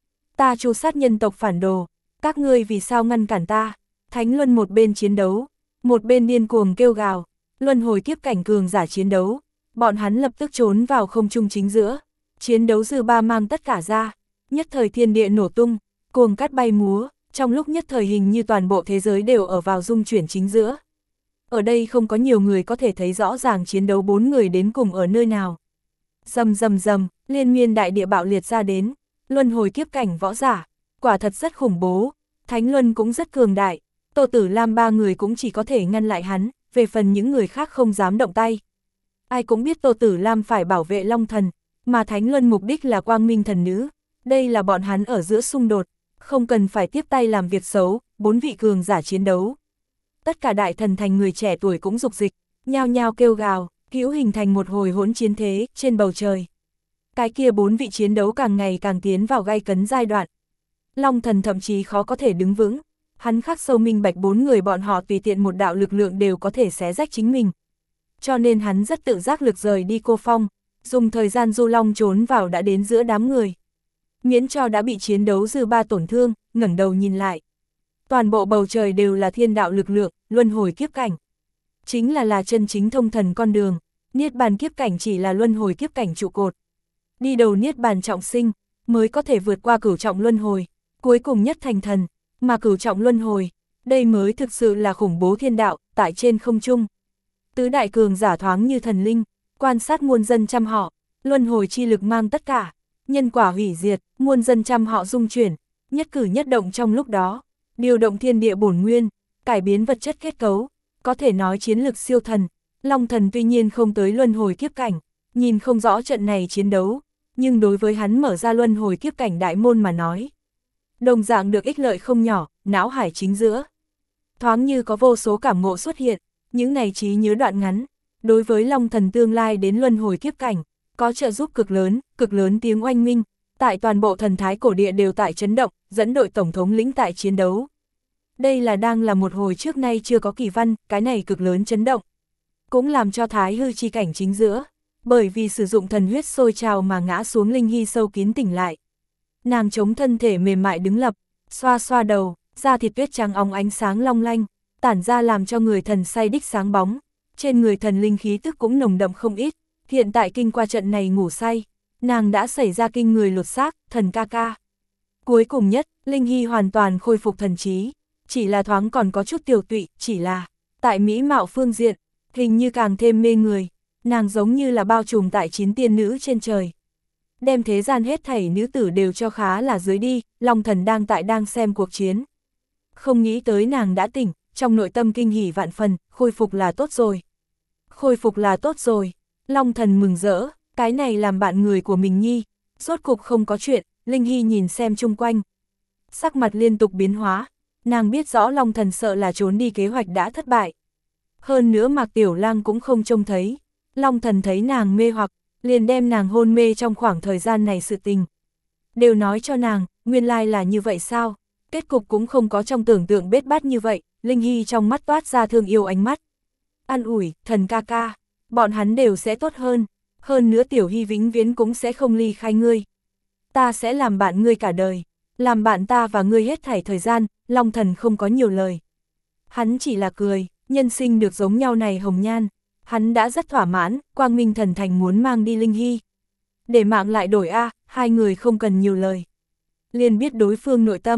Ta tru sát nhân tộc phản đồ, các ngươi vì sao ngăn cản ta? Thánh Luân một bên chiến đấu, một bên điên cuồng kêu gào, luân hồi kiếp cảnh cường giả chiến đấu, bọn hắn lập tức trốn vào không trung chính giữa. Chiến đấu dư ba mang tất cả ra, nhất thời thiên địa nổ tung, cuồng cát bay múa, trong lúc nhất thời hình như toàn bộ thế giới đều ở vào dung chuyển chính giữa. Ở đây không có nhiều người có thể thấy rõ ràng chiến đấu bốn người đến cùng ở nơi nào. Rầm rầm rầm, liên miên đại địa bạo liệt ra đến, luân hồi kiếp cảnh võ giả, quả thật rất khủng bố, Thánh Luân cũng rất cường đại, Tô Tử Lam ba người cũng chỉ có thể ngăn lại hắn, về phần những người khác không dám động tay. Ai cũng biết Tô Tử Lam phải bảo vệ Long thần, mà Thánh Luân mục đích là quang minh thần nữ, đây là bọn hắn ở giữa xung đột, không cần phải tiếp tay làm việc xấu, bốn vị cường giả chiến đấu. Tất cả đại thần thành người trẻ tuổi cũng dục dịch, nhao nhao kêu gào, hữu hình thành một hồi hỗn chiến thế trên bầu trời. Cái kia bốn vị chiến đấu càng ngày càng tiến vào gay cấn giai đoạn. Long thần thậm chí khó có thể đứng vững, hắn khắc sâu minh bạch bốn người bọn họ tùy tiện một đạo lực lượng đều có thể xé rách chính mình. Cho nên hắn rất tự giác lực rời đi cô phong, dùng thời gian du long trốn vào đã đến giữa đám người. Miễn cho đã bị chiến đấu dư ba tổn thương, ngẩng đầu nhìn lại. Toàn bộ bầu trời đều là thiên đạo lực lượng, luân hồi kiếp cảnh. Chính là là chân chính thông thần con đường, niết bàn kiếp cảnh chỉ là luân hồi kiếp cảnh trụ cột. Đi đầu niết bàn trọng sinh, mới có thể vượt qua cửu trọng luân hồi, cuối cùng nhất thành thần, mà cửu trọng luân hồi, đây mới thực sự là khủng bố thiên đạo, tại trên không trung. Tứ đại cường giả thoáng như thần linh, quan sát muôn dân trăm họ, luân hồi chi lực mang tất cả, nhân quả hủy diệt, muôn dân trăm họ dung chuyển, nhất cử nhất động trong lúc đó, điều động thiên địa bổn nguyên, cải biến vật chất kết cấu, có thể nói chiến lực siêu thần. Long thần tuy nhiên không tới luân hồi kiếp cảnh, nhìn không rõ trận này chiến đấu, nhưng đối với hắn mở ra luân hồi kiếp cảnh đại môn mà nói, đồng dạng được ích lợi không nhỏ, não hải chính giữa. Thoáng như có vô số cảm ngộ xuất hiện, những này trí nhớ đoạn ngắn, đối với Long thần tương lai đến luân hồi kiếp cảnh, có trợ giúp cực lớn, cực lớn tiếng oanh minh, tại toàn bộ thần thái cổ địa đều tại chấn động, dẫn đội tổng thống lĩnh tại chiến đấu. Đây là đang là một hồi trước nay chưa có kỳ văn, cái này cực lớn chấn động. Cũng làm cho thái hư chi cảnh chính giữa, bởi vì sử dụng thần huyết sôi trào mà ngã xuống Linh Hy sâu kín tỉnh lại. Nàng chống thân thể mềm mại đứng lập, xoa xoa đầu, da thịt tuyết trắng óng ánh sáng long lanh, tản ra làm cho người thần say đích sáng bóng, trên người thần linh khí tức cũng nồng đậm không ít, hiện tại kinh qua trận này ngủ say, nàng đã xảy ra kinh người lột xác, thần ca ca. Cuối cùng nhất, Linh Hy hoàn toàn khôi phục thần trí, chỉ là thoáng còn có chút tiểu tụy, chỉ là, tại mỹ mạo phương diện, hình như càng thêm mê người, nàng giống như là bao trùm tại chín tiên nữ trên trời. Đem thế gian hết thảy nữ tử đều cho khá là dưới đi, Long thần đang tại đang xem cuộc chiến. Không nghĩ tới nàng đã tỉnh, trong nội tâm kinh hỉ vạn phần, khôi phục là tốt rồi. Khôi phục là tốt rồi, Long thần mừng rỡ, cái này làm bạn người của mình nhi, rốt cục không có chuyện. Linh Hy nhìn xem chung quanh, sắc mặt liên tục biến hóa, nàng biết rõ Long thần sợ là trốn đi kế hoạch đã thất bại. Hơn nữa Mạc Tiểu Lang cũng không trông thấy, Long thần thấy nàng mê hoặc, liền đem nàng hôn mê trong khoảng thời gian này sự tình. Đều nói cho nàng, nguyên lai là như vậy sao, kết cục cũng không có trong tưởng tượng bết bát như vậy. Linh Hy trong mắt toát ra thương yêu ánh mắt. An ủi, thần ca ca, bọn hắn đều sẽ tốt hơn, hơn nữa Tiểu Hy vĩnh viễn cũng sẽ không ly khai ngươi. Ta sẽ làm bạn ngươi cả đời, làm bạn ta và ngươi hết thảy thời gian. Long thần không có nhiều lời. Hắn chỉ là cười, nhân sinh được giống nhau này hồng nhan. Hắn đã rất thỏa mãn, Quang Minh thần thành muốn mang đi Linh Hy. Để mạng lại đổi a, hai người không cần nhiều lời. Liền biết đối phương nội tâm,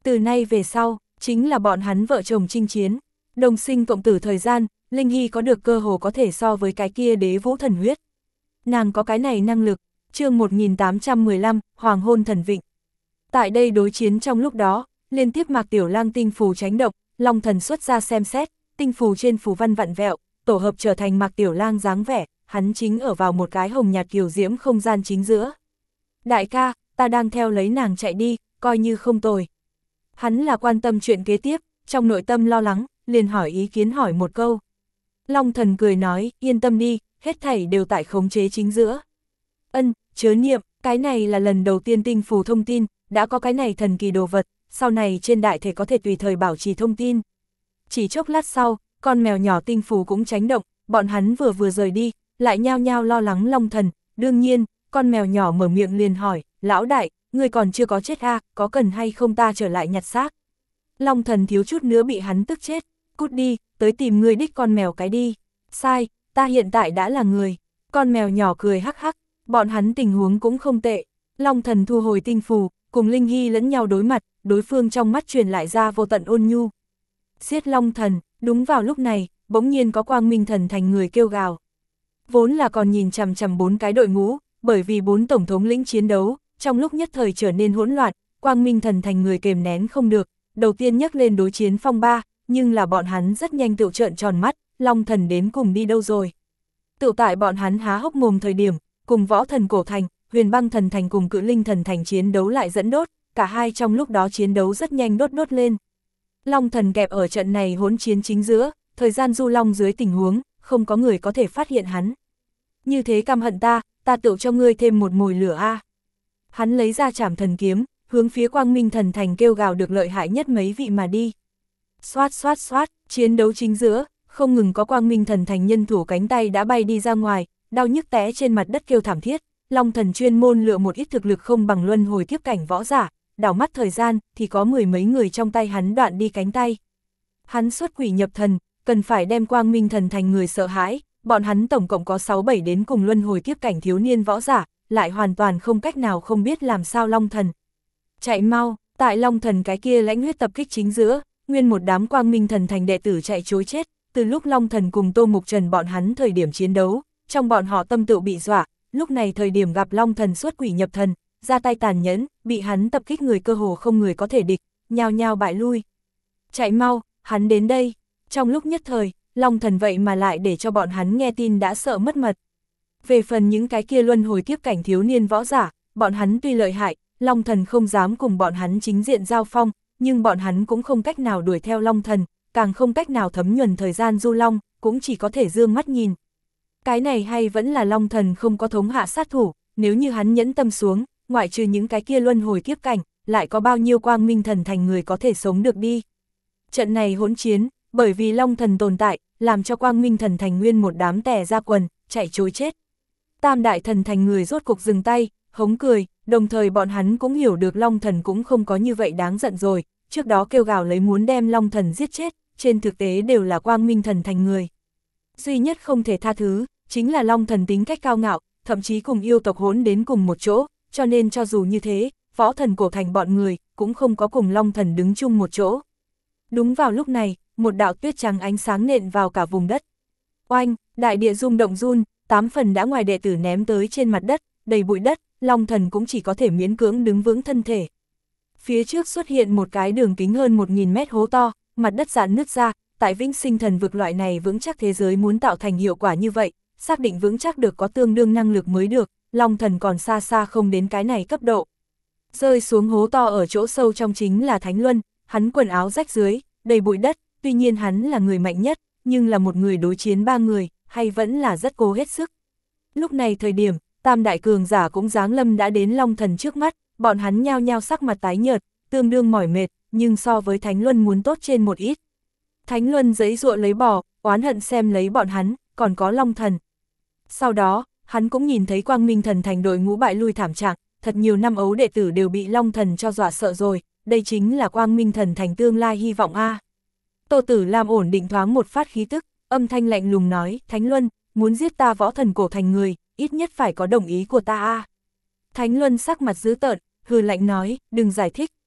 Từ nay về sau, chính là bọn hắn vợ chồng chinh chiến, đồng sinh cộng tử thời gian, Linh Hy có được cơ hồ có thể so với cái kia đế vũ thần huyết. Nàng có cái này năng lực. Chương một nghìn tám trăm mười lăm, Hoàng hôn thần vịnh. Tại đây đối chiến trong lúc đó, liên tiếp Mạc Tiểu Lang tinh phù chánh động, Long Thần xuất ra xem xét, tinh phù trên phù văn vặn vẹo, tổ hợp trở thành Mạc Tiểu Lang dáng vẻ, hắn chính ở vào một cái hồng nhạt kiều diễm không gian chính giữa. Đại ca, ta đang theo lấy nàng chạy đi, coi như không tồi. Hắn là quan tâm chuyện kế tiếp, trong nội tâm lo lắng, liền hỏi ý kiến hỏi một câu. Long Thần cười nói, yên tâm đi, hết thảy đều tại khống chế chính giữa. Ân, chớ niệm, cái này là lần đầu tiên tinh phù thông tin, đã có cái này thần kỳ đồ vật, sau này trên đại thể có thể tùy thời bảo trì thông tin. Chỉ chốc lát sau, con mèo nhỏ tinh phù cũng chánh động, bọn hắn vừa vừa rời đi, lại nhao nhao lo lắng Long Thần, đương nhiên, con mèo nhỏ mở miệng liền hỏi, lão đại, người còn chưa có chết à, có cần hay không ta trở lại nhặt xác. Long Thần thiếu chút nữa bị hắn tức chết, cút đi, tới tìm người đích con mèo cái đi. Sai, ta hiện tại đã là người. Con mèo nhỏ cười hắc hắc, bọn hắn tình huống cũng không tệ. Long Thần thu hồi tinh phù, cùng Linh Hy lẫn nhau đối mặt, đối phương trong mắt truyền lại ra vô tận ôn nhu. Giết Long Thần, đúng vào lúc này, bỗng nhiên có Quang Minh Thần thành người kêu gào. Vốn là còn nhìn chằm chằm bốn cái đội ngũ, bởi vì bốn tổng thống lĩnh chiến đấu, trong lúc nhất thời trở nên hỗn loạn, Quang Minh Thần thành người kềm nén không được, đầu tiên nhắc lên đối chiến phong ba, nhưng là bọn hắn rất nhanh tự trợn tròn mắt, Long Thần đến cùng đi đâu rồi. Tự tại bọn hắn há hốc mồm thời điểm, cùng Võ Thần Cổ Thành, Huyền Băng Thần Thành cùng Cự Linh Thần Thành chiến đấu lại dẫn đốt, cả hai trong lúc đó chiến đấu rất nhanh đốt đốt lên. Long Thần kẹp ở trận này hỗn chiến chính giữa, thời gian du long dưới tình huống, không có người có thể phát hiện hắn. Như thế căm hận ta, ta tự cho ngươi thêm một mồi lửa a. Hắn lấy ra trảm thần kiếm, hướng phía Quang Minh Thần Thành kêu gào được lợi hại nhất mấy vị mà đi. Xoát xoát xoát, chiến đấu chính giữa, không ngừng có Quang Minh Thần Thành nhân thủ cánh tay đã bay đi ra ngoài, đau nhức té trên mặt đất kêu thảm thiết. Long Thần chuyên môn lựa một ít thực lực không bằng luân hồi kiếp cảnh võ giả, đảo mắt thời gian thì có mười mấy người trong tay hắn đoạn đi cánh tay. Hắn xuất quỷ nhập thần, cần phải đem Quang Minh Thần Thành người sợ hãi, bọn hắn tổng cộng có sáu bảy đến cùng luân hồi kiếp cảnh thiếu niên võ giả, lại hoàn toàn không cách nào không biết làm sao Long Thần. Chạy mau, tại Long Thần cái kia lãnh huyết tập kích chính giữa, nguyên một đám Quang Minh Thần Thành đệ tử chạy trối chết, từ lúc Long Thần cùng Tô Mục Trần bọn hắn thời điểm chiến đấu, trong bọn họ tâm tự bị dọa, lúc này thời điểm gặp Long Thần xuất quỷ nhập thần, ra tay tàn nhẫn, bị hắn tập kích người cơ hồ không người có thể địch, nhao nhao bại lui. Chạy mau, hắn đến đây. Trong lúc nhất thời, Long Thần vậy mà lại để cho bọn hắn nghe tin đã sợ mất mật. Về phần những cái kia luân hồi kiếp cảnh thiếu niên võ giả, bọn hắn tuy lợi hại, Long Thần không dám cùng bọn hắn chính diện giao phong, nhưng bọn hắn cũng không cách nào đuổi theo Long Thần, càng không cách nào thấm nhuần thời gian du long, cũng chỉ có thể dương mắt nhìn. Cái này hay vẫn là Long Thần không có thống hạ sát thủ, nếu như hắn nhẫn tâm xuống, ngoại trừ những cái kia luân hồi kiếp cảnh, lại có bao nhiêu Quang Minh Thần Thành người có thể sống được đi. Trận này hỗn chiến, bởi vì Long Thần tồn tại, làm cho Quang Minh Thần Thành nguyên một đám tè ra quần, chạy trối chết. Tam Đại Thần Thành người rốt cục dừng tay, hống cười, đồng thời bọn hắn cũng hiểu được Long Thần cũng không có như vậy đáng giận rồi, trước đó kêu gào lấy muốn đem Long Thần giết chết, trên thực tế đều là Quang Minh Thần Thành người. Duy nhất không thể tha thứ, chính là Long Thần tính cách cao ngạo, thậm chí cùng yêu tộc hỗn đến cùng một chỗ, cho nên cho dù như thế, Võ Thần Cổ Thành bọn người, cũng không có cùng Long Thần đứng chung một chỗ. Đúng vào lúc này, một đạo tuyết trắng ánh sáng nện vào cả vùng đất. Oanh, đại địa rung động run, tám phần đã ngoài đệ tử ném tới trên mặt đất, đầy bụi đất, Long Thần cũng chỉ có thể miễn cưỡng đứng vững thân thể. Phía trước xuất hiện một cái đường kính hơn một nghìn mét hố to, mặt đất dạn nứt ra, tại Vĩnh Sinh Thần vực loại này vững chắc thế giới muốn tạo thành hiệu quả như vậy, xác định vững chắc được có tương đương năng lực mới được, Long Thần còn xa xa không đến cái này cấp độ. Rơi xuống hố to ở chỗ sâu trong chính là Thánh Luân, hắn quần áo rách dưới, đầy bụi đất, tuy nhiên hắn là người mạnh nhất, nhưng là một người đối chiến ba người, hay vẫn là rất cố hết sức. Lúc này thời điểm, Tam Đại Cường Giả cũng giáng lâm đã đến Long Thần trước mắt, bọn hắn nhao nhao sắc mặt tái nhợt, tương đương mỏi mệt, nhưng so với Thánh Luân muốn tốt trên một ít. Thánh Luân giãy giụa lấy bò, oán hận xem lấy bọn hắn, còn có Long Thần. Sau đó, hắn cũng nhìn thấy Quang Minh Thần Thành đội ngũ bại lui thảm trạng, thật nhiều năm ấu đệ tử đều bị Long Thần cho dọa sợ rồi, đây chính là Quang Minh Thần Thành tương lai hy vọng a. Tô Tử Lam ổn định thoáng một phát khí tức, âm thanh lạnh lùng nói, Thánh Luân, muốn giết ta Võ Thần Cổ Thành người, ít nhất phải có đồng ý của ta a. Thánh Luân sắc mặt dữ tợn, hừ lạnh nói, đừng giải thích,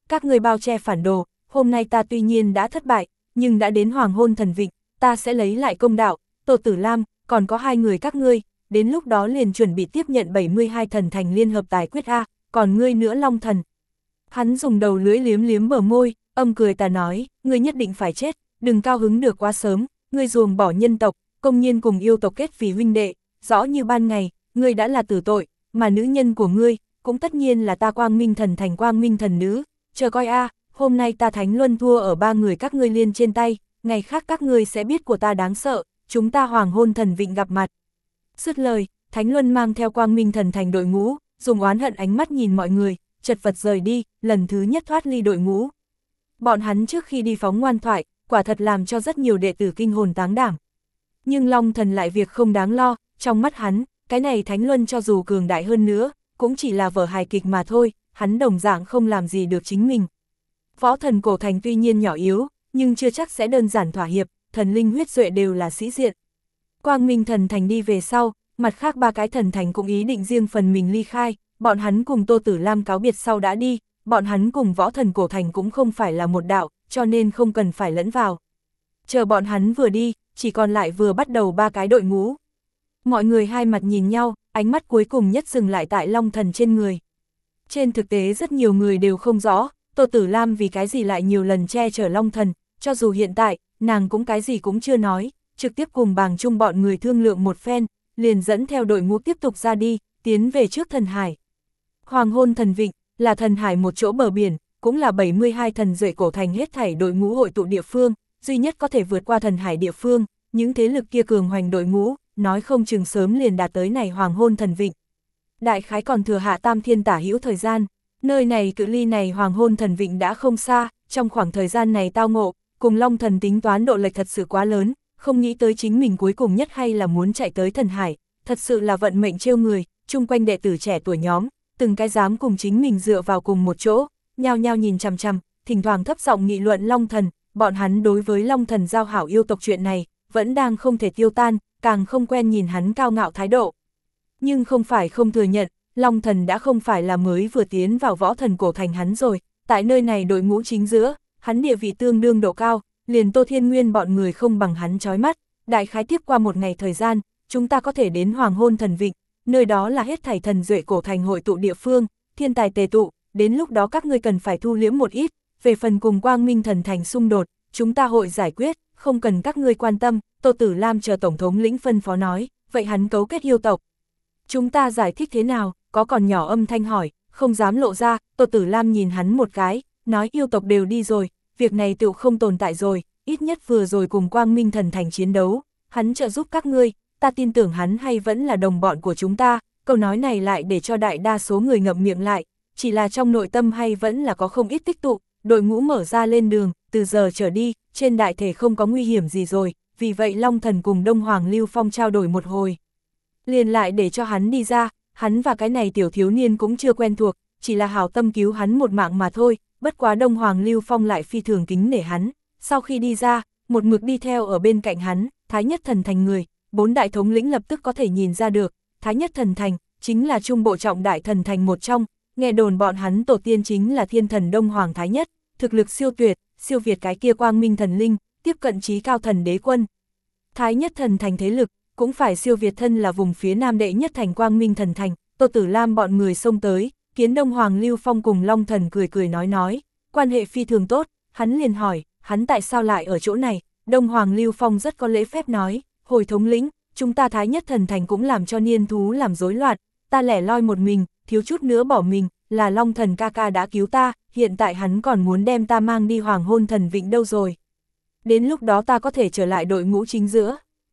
các ngươi bao che phản đồ, hôm nay ta tuy nhiên đã thất bại, nhưng đã đến hoàng hôn thần vịnh, ta sẽ lấy lại công đạo, Tô Tử Lam, còn có hai người các ngươi, đến lúc đó liền chuẩn bị tiếp nhận bảy mươi hai thần thành liên hợp tài quyết A, còn ngươi nữa Long Thần. Hắn dùng đầu lưỡi liếm liếm bờ môi, âm cười tà nói, ngươi nhất định phải chết, đừng cao hứng được quá sớm, ngươi ruồng bỏ nhân tộc, công nhiên cùng yêu tộc kết vì huynh đệ, rõ như ban ngày, ngươi đã là tử tội, mà nữ nhân của ngươi, cũng tất nhiên là ta Quang Minh Thần Thành Quang Minh Thần Nữ, chờ coi a, hôm nay ta Thánh Luân thua ở ba người các ngươi liên trên tay, ngày khác các ngươi sẽ biết của ta đáng sợ, chúng ta hoàng hôn thần vịnh gặp mặt. Dứt lời, Thánh Luân mang theo Quang Minh Thần Thành đội ngũ, dùng oán hận ánh mắt nhìn mọi người, chật vật rời đi, lần thứ nhất thoát ly đội ngũ. Bọn hắn trước khi đi phóng ngoan thoại, quả thật làm cho rất nhiều đệ tử kinh hồn táng đảm. Nhưng Long Thần lại việc không đáng lo, trong mắt hắn, cái này Thánh Luân cho dù cường đại hơn nữa, cũng chỉ là vở hài kịch mà thôi, hắn đồng dạng không làm gì được chính mình. Võ thần cổ thành tuy nhiên nhỏ yếu, nhưng chưa chắc sẽ đơn giản thỏa hiệp, thần linh huyết duệ đều là sĩ diện. Quang Minh Thần Thành đi về sau, mặt khác ba cái thần thành cũng ý định riêng phần mình ly khai, bọn hắn cùng Tô Tử Lam cáo biệt sau đã đi, bọn hắn cùng võ thần cổ thành cũng không phải là một đạo, cho nên không cần phải lẫn vào. Chờ bọn hắn vừa đi, chỉ còn lại vừa bắt đầu ba cái đội ngũ. Mọi người hai mặt nhìn nhau, ánh mắt cuối cùng nhất dừng lại tại Long Thần trên người. Trên thực tế rất nhiều người đều không rõ, Tô Tử Lam vì cái gì lại nhiều lần che chở Long Thần, cho dù hiện tại, nàng cũng cái gì cũng chưa nói, trực tiếp cùng Bàng Chung bọn người thương lượng một phen, liền dẫn theo đội ngũ tiếp tục ra đi, tiến về trước thần hải. Hoàng hôn thần vịnh, là thần hải một chỗ bờ biển, cũng là bảy mươi hai thần duệ cổ thành hết thảy đội ngũ hội tụ địa phương, duy nhất có thể vượt qua thần hải địa phương, những thế lực kia cường hoành đội ngũ, nói không chừng sớm liền đạt tới này hoàng hôn thần vịnh. Đại khái còn thừa hạ tam thiên tả hữu thời gian, nơi này cự ly này hoàng hôn thần vịnh đã không xa, trong khoảng thời gian này tao ngộ, cùng Long Thần tính toán độ lệch thật sự quá lớn, không nghĩ tới chính mình cuối cùng nhất hay là muốn chạy tới thần hải, thật sự là vận mệnh trêu người, chung quanh đệ tử trẻ tuổi nhóm, từng cái dám cùng chính mình dựa vào cùng một chỗ, nhao nhao nhìn chằm chằm, thỉnh thoảng thấp giọng nghị luận Long Thần, bọn hắn đối với Long Thần giao hảo yêu tộc chuyện này, vẫn đang không thể tiêu tan, càng không quen nhìn hắn cao ngạo thái độ. Nhưng không phải không thừa nhận, Long Thần đã không phải là mới vừa tiến vào võ thần cổ thành hắn rồi, tại nơi này đội ngũ chính giữa, hắn địa vị tương đương độ cao, liền Tô Thiên Nguyên bọn người không bằng hắn chói mắt, đại khái tiếp qua một ngày thời gian, chúng ta có thể đến hoàng hôn thần vịnh, nơi đó là hết thảy thần duệ cổ thành hội tụ địa phương, thiên tài tề tụ, đến lúc đó các ngươi cần phải thu liễm một ít, về phần cùng Quang Minh thần thành xung đột, chúng ta hội giải quyết, không cần các ngươi quan tâm, Tô Tử Lam chờ tổng thống lĩnh phân phó nói, vậy hắn cấu kết yêu tộc. Chúng ta giải thích thế nào, có còn nhỏ âm thanh hỏi, không dám lộ ra, Tô Tử Lam nhìn hắn một cái, nói yêu tộc đều đi rồi, việc này tựu không tồn tại rồi, ít nhất vừa rồi cùng Quang Minh thần thành chiến đấu, hắn trợ giúp các ngươi, ta tin tưởng hắn hay vẫn là đồng bọn của chúng ta, câu nói này lại để cho đại đa số người ngậm miệng lại, chỉ là trong nội tâm hay vẫn là có không ít tích tụ, đội ngũ mở ra lên đường, từ giờ trở đi, trên đại thể không có nguy hiểm gì rồi, vì vậy Long Thần cùng Đông Hoàng Lưu Phong trao đổi một hồi. Liền lại để cho hắn đi ra, hắn và cái này tiểu thiếu niên cũng chưa quen thuộc, chỉ là hảo tâm cứu hắn một mạng mà thôi, bất quá Đông Hoàng Lưu Phong lại phi thường kính nể hắn, sau khi đi ra, một mực đi theo ở bên cạnh hắn, Thái Nhất Thần Thành người, bốn đại thống lĩnh lập tức có thể nhìn ra được, Thái Nhất Thần Thành, chính là trung bộ trọng đại thần thành một trong, nghe đồn bọn hắn tổ tiên chính là thiên thần Đông Hoàng Thái Nhất, thực lực siêu tuyệt, siêu việt cái kia Quang Minh thần linh, tiếp cận trí cao thần đế quân. Thái Nhất Thần Thành thế lực, cũng phải siêu việt thân là vùng phía nam đệ nhất thành Quang Minh thần thành, Tô Tử Lam bọn người xông tới, kiến Đông Hoàng Lưu Phong cùng Long Thần cười cười nói nói, quan hệ phi thường tốt, hắn liền hỏi, hắn tại sao lại ở chỗ này, Đông Hoàng Lưu Phong rất có lễ phép nói, hồi thống lĩnh, chúng ta Thái Nhất Thần Thành cũng làm cho niên thú làm rối loạn, ta lẻ loi một mình, thiếu chút nữa bỏ mình, là Long Thần ca ca đã cứu ta, hiện tại hắn còn muốn đem ta mang đi hoàng hôn thần vịnh đâu rồi. Đến lúc đó ta có thể trở lại đội ngũ chính giữa.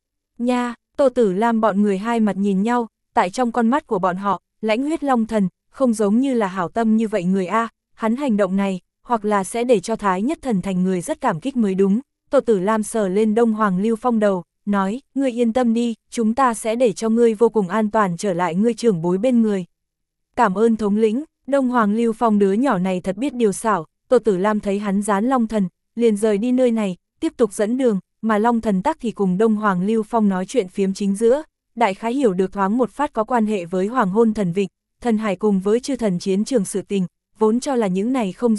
Nha, Tô Tử Lam bọn người hai mặt nhìn nhau, tại trong con mắt của bọn họ, lãnh huyết Long Thần, không giống như là hảo tâm như vậy người A, hắn hành động này, hoặc là sẽ để cho Thái Nhất Thần Thành người rất cảm kích mới đúng. Tô Tử Lam sờ lên Đông Hoàng Lưu Phong đầu, nói, ngươi yên tâm đi, chúng ta sẽ để cho ngươi vô cùng an toàn trở lại ngươi trưởng bối bên người. Cảm ơn thống lĩnh, Đông Hoàng Lưu Phong đứa nhỏ này thật biết điều xảo, Tô Tử Lam thấy hắn dán Long Thần, liền rời đi nơi này, tiếp tục dẫn đường, mà Long Thần tắc thì cùng Đông Hoàng Lưu Phong nói chuyện phiếm chính giữa, đại khái hiểu được thoáng một phát có quan hệ với Hoàng hôn thần vịnh, thần hải cùng với chư thần chiến trường sự tình, vốn cho là những này không dùng,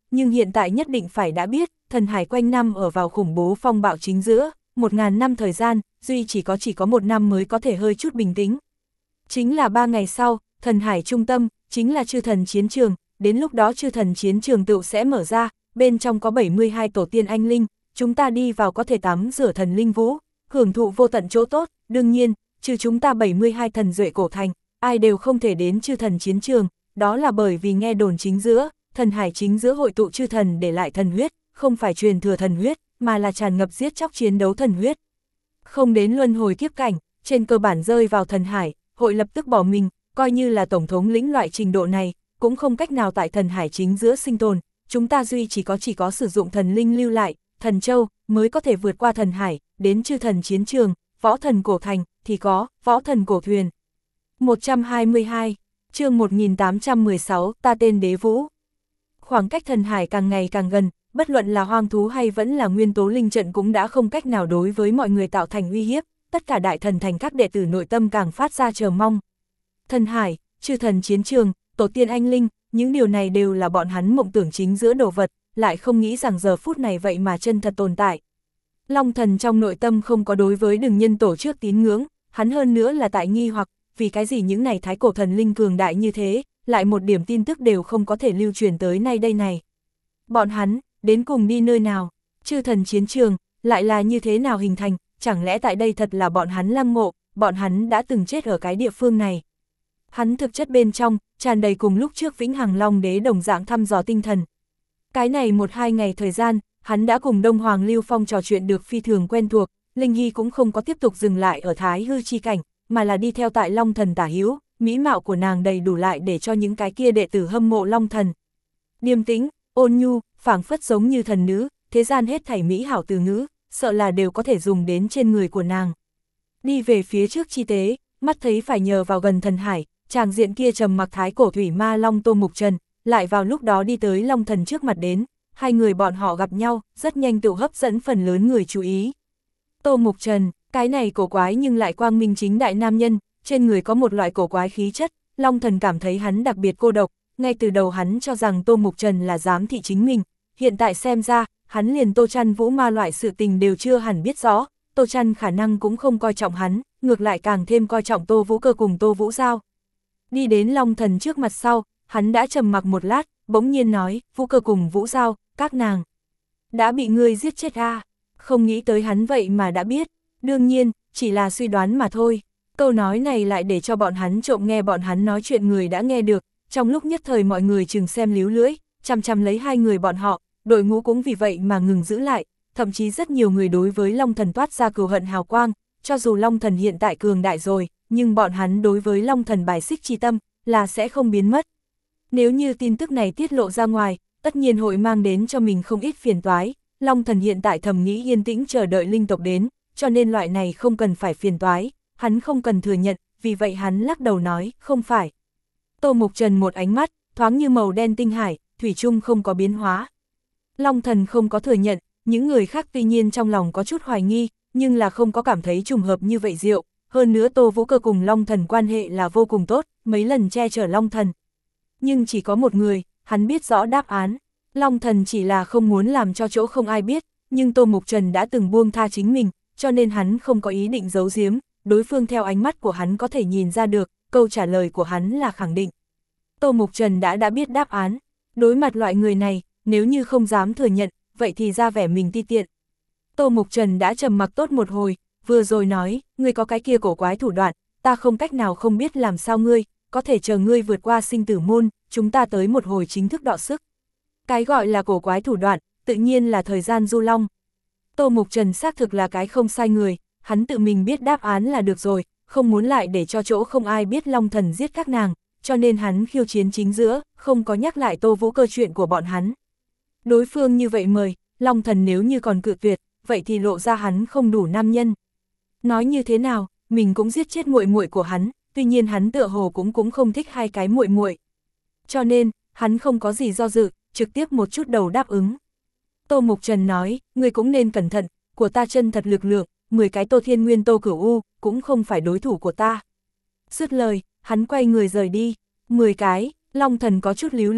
nhưng hiện tại nhất định phải đã biết, thần hải quanh năm ở vào khủng bố phong bạo chính giữa, một ngàn năm thời gian, duy chỉ có chỉ có một năm mới có thể hơi chút bình tĩnh. Chính là ba ngày sau, thần hải trung tâm, chính là chư thần chiến trường, đến lúc đó chư thần chiến trường tựu sẽ mở ra, bên trong có bảy mươi hai tổ tiên anh linh, chúng ta đi vào có thể tắm rửa thần linh vũ, hưởng thụ vô tận chỗ tốt, đương nhiên, trừ chúng ta bảy mươi hai thần duệ cổ thành, ai đều không thể đến chư thần chiến trường, đó là bởi vì nghe đồn chính giữa, thần hải chính giữa hội tụ chư thần để lại thần huyết, không phải truyền thừa thần huyết, mà là tràn ngập giết chóc chiến đấu thần huyết. Không đến luân hồi kiếp cảnh, trên cơ bản rơi vào thần hải, hội lập tức bỏ mình, coi như là tổng thống lĩnh loại trình độ này, cũng không cách nào tại thần hải chính giữa sinh tồn, chúng ta duy chỉ có chỉ có sử dụng thần linh lưu lại, thần châu, mới có thể vượt qua thần hải, đến chư thần chiến trường, võ thần cổ thành, thì có, võ thần cổ thuyền. một trăm hai mươi hai, chương một nghìn tám trăm mười sáu, ta tên Đế Vũ. Khoảng cách thần hải càng ngày càng gần, bất luận là hoang thú hay vẫn là nguyên tố linh trận cũng đã không cách nào đối với mọi người tạo thành uy hiếp, tất cả đại thần thành các đệ tử nội tâm càng phát ra chờ mong. Thần hải, chư thần chiến trường, tổ tiên anh linh, những điều này đều là bọn hắn mộng tưởng chính giữa đồ vật, lại không nghĩ rằng giờ phút này vậy mà chân thật tồn tại. Long thần trong nội tâm không có đối với Đừng Nhân tổ trước tín ngưỡng, hắn hơn nữa là tại nghi hoặc, vì cái gì những này thái cổ thần linh cường đại như thế, lại một điểm tin tức đều không có thể lưu truyền tới nay đây này. Bọn hắn, đến cùng đi nơi nào, chư thần chiến trường, lại là như thế nào hình thành, chẳng lẽ tại đây thật là bọn hắn lăng mộ, bọn hắn đã từng chết ở cái địa phương này. Hắn thực chất bên trong, tràn đầy cùng lúc trước Vĩnh Hằng Long Đế đồng dạng thăm dò tinh thần. Cái này một hai ngày thời gian, hắn đã cùng Đông Hoàng Lưu Phong trò chuyện được phi thường quen thuộc, Linh Hy cũng không có tiếp tục dừng lại ở Thái Hư chi cảnh, mà là đi theo tại Long Thần tả hữu, mỹ mạo của nàng đầy đủ lại để cho những cái kia đệ tử hâm mộ Long Thần. Điềm tĩnh, ôn nhu, phảng phất giống như thần nữ, thế gian hết thảy mỹ hảo từ ngữ, sợ là đều có thể dùng đến trên người của nàng. Đi về phía trước chi tế, mắt thấy phải nhờ vào gần thần hải, chàng diện kia trầm mặc thái cổ thủy ma Long Tô Mục Trần, lại vào lúc đó đi tới Long Thần trước mặt đến, hai người bọn họ gặp nhau, rất nhanh tự hấp dẫn phần lớn người chú ý. Tô Mục Trần, cái này cổ quái nhưng lại quang minh chính đại nam nhân, trên người có một loại cổ quái khí chất, Long Thần cảm thấy hắn đặc biệt cô độc, ngay từ đầu hắn cho rằng Tô Mục Trần là giám thị chính mình, hiện tại xem ra, hắn liền Tô Trăn Vũ ma loại sự tình đều chưa hẳn biết rõ, Tô Trăn khả năng cũng không coi trọng hắn, ngược lại càng thêm coi trọng Tô Vũ Cơ cùng Tô Vũ Giao. Đi đến Long Thần trước mặt sau, hắn đã trầm mặc một lát, bỗng nhiên nói, Vũ Cơ cùng Vũ Giao, các nàng đã bị ngươi giết chết à? Không nghĩ tới hắn vậy mà đã biết, đương nhiên, chỉ là suy đoán mà thôi. Câu nói này lại để cho bọn hắn trộm nghe bọn hắn nói chuyện người đã nghe được, trong lúc nhất thời mọi người chừng xem líu lưỡi, chăm chăm lấy hai người bọn họ, đội ngũ cũng vì vậy mà ngừng giữ lại, thậm chí rất nhiều người đối với Long Thần toát ra cừu hận hào quang, cho dù Long Thần hiện tại cường đại rồi, nhưng bọn hắn đối với Long Thần bài xích chi tâm, là sẽ không biến mất. Nếu như tin tức này tiết lộ ra ngoài, tất nhiên hội mang đến cho mình không ít phiền toái, Long Thần hiện tại thầm nghĩ yên tĩnh chờ đợi linh tộc đến, cho nên loại này không cần phải phiền toái, hắn không cần thừa nhận, vì vậy hắn lắc đầu nói, không phải. Tô Mục Trần một ánh mắt, thoáng như màu đen tinh hải, thủy chung không có biến hóa. Long Thần không có thừa nhận, những người khác tuy nhiên trong lòng có chút hoài nghi, nhưng là không có cảm thấy trùng hợp như vậy diệu, hơn nữa Tô Vũ Cơ cùng Long Thần quan hệ là vô cùng tốt, mấy lần che chở Long Thần. Nhưng chỉ có một người, hắn biết rõ đáp án, Long Thần chỉ là không muốn làm cho chỗ không ai biết, nhưng Tô Mục Trần đã từng buông tha chính mình, cho nên hắn không có ý định giấu giếm, đối phương theo ánh mắt của hắn có thể nhìn ra được, câu trả lời của hắn là khẳng định. Tô Mục Trần đã đã biết đáp án, đối mặt loại người này, nếu như không dám thừa nhận, vậy thì ra vẻ mình ti tiện. Tô Mục Trần đã trầm mặc tốt một hồi, vừa rồi nói, ngươi có cái kia cổ quái thủ đoạn, ta không cách nào không biết làm sao ngươi, có thể chờ ngươi vượt qua sinh tử môn, chúng ta tới một hồi chính thức đọ sức. Cái gọi là cổ quái thủ đoạn, tự nhiên là thời gian du long. Tô Mục Trần xác thực là cái không sai người, hắn tự mình biết đáp án là được rồi, không muốn lại để cho chỗ không ai biết Long Thần giết các nàng, cho nên hắn khiêu chiến chính giữa, không có nhắc lại Tô Vũ Cơ chuyện của bọn hắn. Đối phương như vậy mời, Long Thần nếu như còn cự tuyệt, vậy thì lộ ra hắn không đủ nam nhân. Nói như thế nào, mình cũng giết chết muội muội của hắn, tuy nhiên hắn tựa hồ cũng cũng không thích hai cái muội muội. Cho nên, hắn không có gì do dự, trực tiếp một chút đầu đáp ứng. Tô Mục Trần nói, ngươi cũng nên cẩn thận, của ta chân thật lực lượng, mười cái Tô Thiên Nguyên Tô Cửu U, cũng không phải đối thủ của ta. Dứt lời, hắn quay người rời đi, mười cái, Long Thần có chút líu lưỡi,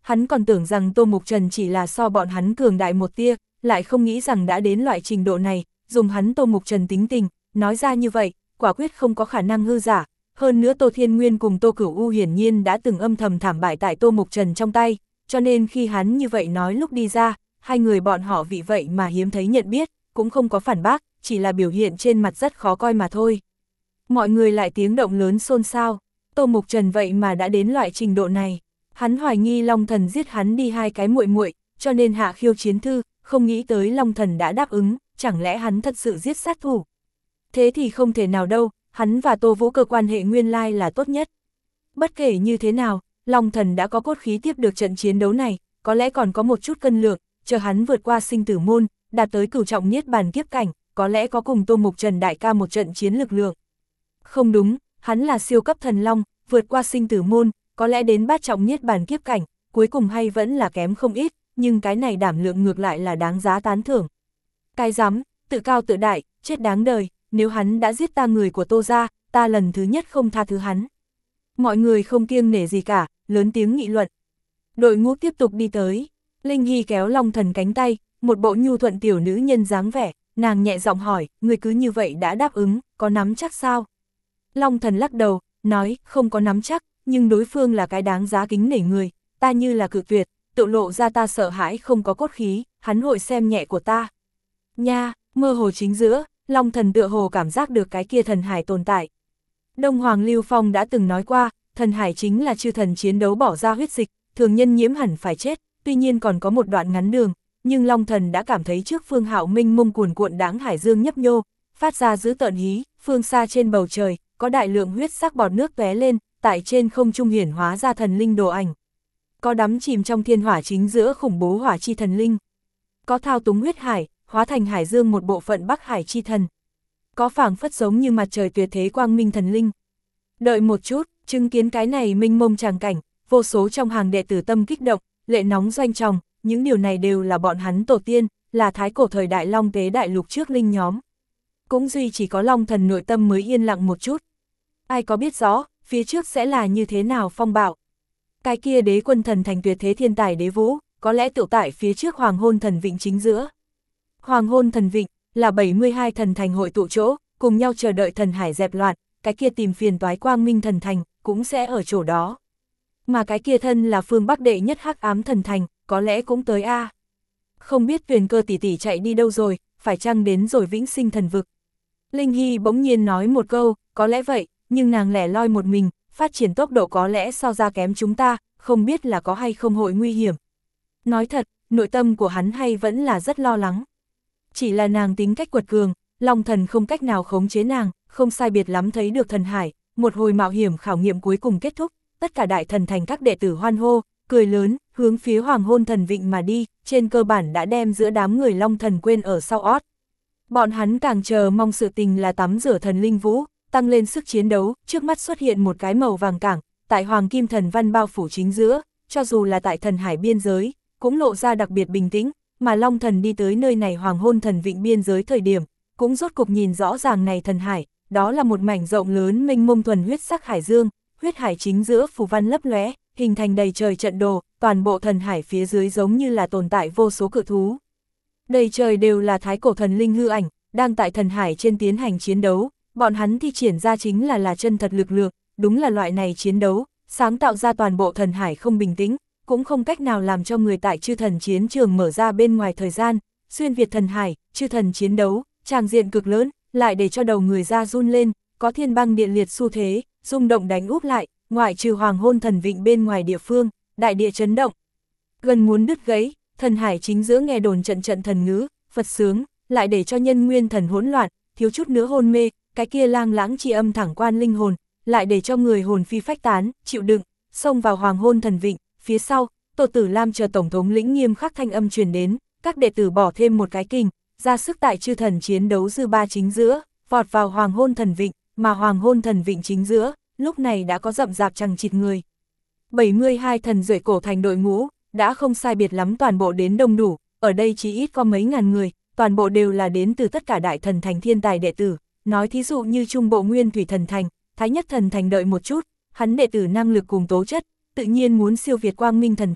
hắn còn tưởng rằng Tô Mục Trần chỉ là so bọn hắn cường đại một tia, lại không nghĩ rằng đã đến loại trình độ này, dùng hắn Tô Mục Trần tính tình, nói ra như vậy, quả quyết không có khả năng hư giả. Hơn nữa Tô Thiên Nguyên cùng Tô Cửu U hiển nhiên đã từng âm thầm thảm bại tại Tô Mục Trần trong tay, cho nên khi hắn như vậy nói lúc đi ra, hai người bọn họ vì vậy mà hiếm thấy nhận biết, cũng không có phản bác, chỉ là biểu hiện trên mặt rất khó coi mà thôi. Mọi người lại tiếng động lớn xôn xao, Tô Mục Trần vậy mà đã đến loại trình độ này. Hắn hoài nghi Long Thần giết hắn đi hai cái muội muội, cho nên hạ khiêu chiến thư, không nghĩ tới Long Thần đã đáp ứng, chẳng lẽ hắn thật sự giết sát thủ. Thế thì không thể nào đâu, hắn và Tô Vũ Cơ quan hệ nguyên lai là tốt nhất. Bất kể như thế nào, Long Thần đã có cốt khí tiếp được trận chiến đấu này, có lẽ còn có một chút cân lượng, chờ hắn vượt qua sinh tử môn, đạt tới cửu trọng niết bàn kiếp cảnh, có lẽ có cùng Tô Mục Trần đại ca một trận chiến lực lượng. Không đúng, hắn là siêu cấp thần long, vượt qua sinh tử môn, có lẽ đến bát trọng niết bàn kiếp cảnh, cuối cùng hay vẫn là kém không ít, nhưng cái này đảm lượng ngược lại là đáng giá tán thưởng. Cái dám, tự cao tự đại, chết đáng đời, nếu hắn đã giết ta người của Tô gia, ta lần thứ nhất không tha thứ hắn. Mọi người không kiêng nể gì cả, lớn tiếng nghị luận. Đội ngũ tiếp tục đi tới, Linh Hy kéo Long Thần cánh tay, một bộ nhu thuận tiểu nữ nhân dáng vẻ, nàng nhẹ giọng hỏi, người cứ như vậy đã đáp ứng, có nắm chắc sao? Long Thần lắc đầu, nói, không có nắm chắc, nhưng đối phương là cái đáng giá kính nể người, ta như là cự tuyệt, tự lộ ra ta sợ hãi không có cốt khí, hắn hội xem nhẹ của ta. Nha, mơ hồ chính giữa, Long Thần tựa hồ cảm giác được cái kia thần hải tồn tại. Đông Hoàng Lưu Phong đã từng nói qua, thần hải chính là chư thần chiến đấu bỏ ra huyết dịch, thường nhân nhiễm hẳn phải chết, tuy nhiên còn có một đoạn ngắn đường, nhưng Long Thần đã cảm thấy trước phương hạo minh mông cuồn cuộn đáng hải dương nhấp nhô, phát ra dữ tợn hí, phương xa trên bầu trời, có đại lượng huyết sắc bọt nước tóe lên, tại trên không trung hiển hóa ra thần linh đồ ảnh. Có đắm chìm trong thiên hỏa chính giữa khủng bố hỏa chi thần linh. Có thao túng huyết hải, hóa thành hải dương một bộ phận Bắc Hải chi thần. Có phảng phất giống như mặt trời tuyệt thế quang minh thần linh. Đợi một chút, chứng kiến cái này minh mông tràng cảnh, vô số trong hàng đệ tử tâm kích động, lệ nóng doanh tròng, những điều này đều là bọn hắn tổ tiên, là thái cổ thời đại Long Tế đại lục trước linh nhóm. Cũng duy chỉ có Long Thần nội tâm mới yên lặng một chút. Ai có biết rõ, phía trước sẽ là như thế nào phong bạo. Cái kia đế quân thần thành tuyệt thế thiên tài đế vũ, có lẽ tựu tại phía trước Hoàng Hôn Thần Vịnh chính giữa. Hoàng Hôn Thần Vịnh là bảy mươi hai thần thành hội tụ chỗ, cùng nhau chờ đợi thần hải dẹp loạn, cái kia tìm phiền toái quang minh thần thành, cũng sẽ ở chỗ đó. Mà cái kia thân là phương Bắc đệ nhất hắc ám thần thành, có lẽ cũng tới a. À. Không biết Tuyền Cơ tỷ tỷ chạy đi đâu rồi, phải chăng đến rồi vĩnh sinh thần vực. Linh Hy bỗng nhiên nói một câu, có lẽ vậy, nhưng nàng lẻ loi một mình, phát triển tốc độ có lẽ so ra kém chúng ta, không biết là có hay không hội nguy hiểm. Nói thật, nội tâm của hắn hay vẫn là rất lo lắng. Chỉ là nàng tính cách quật cường, Long Thần không cách nào khống chế nàng, không sai biệt lắm thấy được thần hải, một hồi mạo hiểm khảo nghiệm cuối cùng kết thúc, tất cả đại thần thành các đệ tử hoan hô, cười lớn, hướng phía Hoàng Hôn Thần Vịnh mà đi, trên cơ bản đã đem giữa đám người Long Thần quên ở sau ót. Bọn hắn càng chờ mong sự tình là tắm rửa thần linh vũ, tăng lên sức chiến đấu, trước mắt xuất hiện một cái màu vàng cảng, tại Hoàng Kim Thần Văn bao phủ chính giữa, cho dù là tại thần hải biên giới, cũng lộ ra đặc biệt bình tĩnh, mà Long Thần đi tới nơi này Hoàng Hôn Thần Vịnh biên giới thời điểm, cũng rốt cục nhìn rõ ràng này thần hải, đó là một mảnh rộng lớn mênh mông thuần huyết sắc hải dương, huyết hải chính giữa phù văn lấp lóe, hình thành đầy trời trận đồ, toàn bộ thần hải phía dưới giống như là tồn tại vô số cự thú. Đầy trời đều là thái cổ thần linh hư ảnh, đang tại thần hải trên tiến hành chiến đấu, bọn hắn thi triển ra chính là là chân thật lực lượng, đúng là loại này chiến đấu, sáng tạo ra toàn bộ thần hải không bình tĩnh, cũng không cách nào làm cho người tại chư thần chiến trường mở ra bên ngoài thời gian, xuyên việt thần hải, chư thần chiến đấu, tràng diện cực lớn, lại để cho đầu người ra run lên, có thiên băng địa liệt xu thế, rung động đánh úp lại, ngoại trừ Hoàng Hôn Thần Vịnh bên ngoài địa phương, đại địa chấn động. Gần muốn đứt gãy, thần hải chính giữa nghe đồn trận trận thần ngữ, Phật sướng, lại để cho nhân nguyên thần hỗn loạn, thiếu chút nữa hôn mê, cái kia lang lãng chi âm thẳng quan linh hồn, lại để cho người hồn phi phách tán, chịu đựng, xông vào Hoàng Hôn Thần Vịnh, phía sau, Tô Tử Lam chờ tổng thống lĩnh nghiêm khắc thanh âm truyền đến, các đệ tử bỏ thêm một cái kình, ra sức tại chư thần chiến đấu dư ba chính giữa, vọt vào Hoàng Hôn Thần Vịnh, mà Hoàng Hôn Thần Vịnh chính giữa, lúc này đã có rậm rạp chằng chịt người. bảy mươi hai thần duệ cổ thành đội ngũ, đã không sai biệt lắm toàn bộ đến đông đủ, ở đây chỉ ít có mấy ngàn người, toàn bộ đều là đến từ tất cả đại thần thành thiên tài đệ tử, nói thí dụ như Trung Bộ Nguyên Thủy Thần Thành, Thái Nhất Thần Thành đợi một chút, hắn đệ tử năng lực cùng tố chất, tự nhiên muốn siêu việt Quang Minh Thần Thành,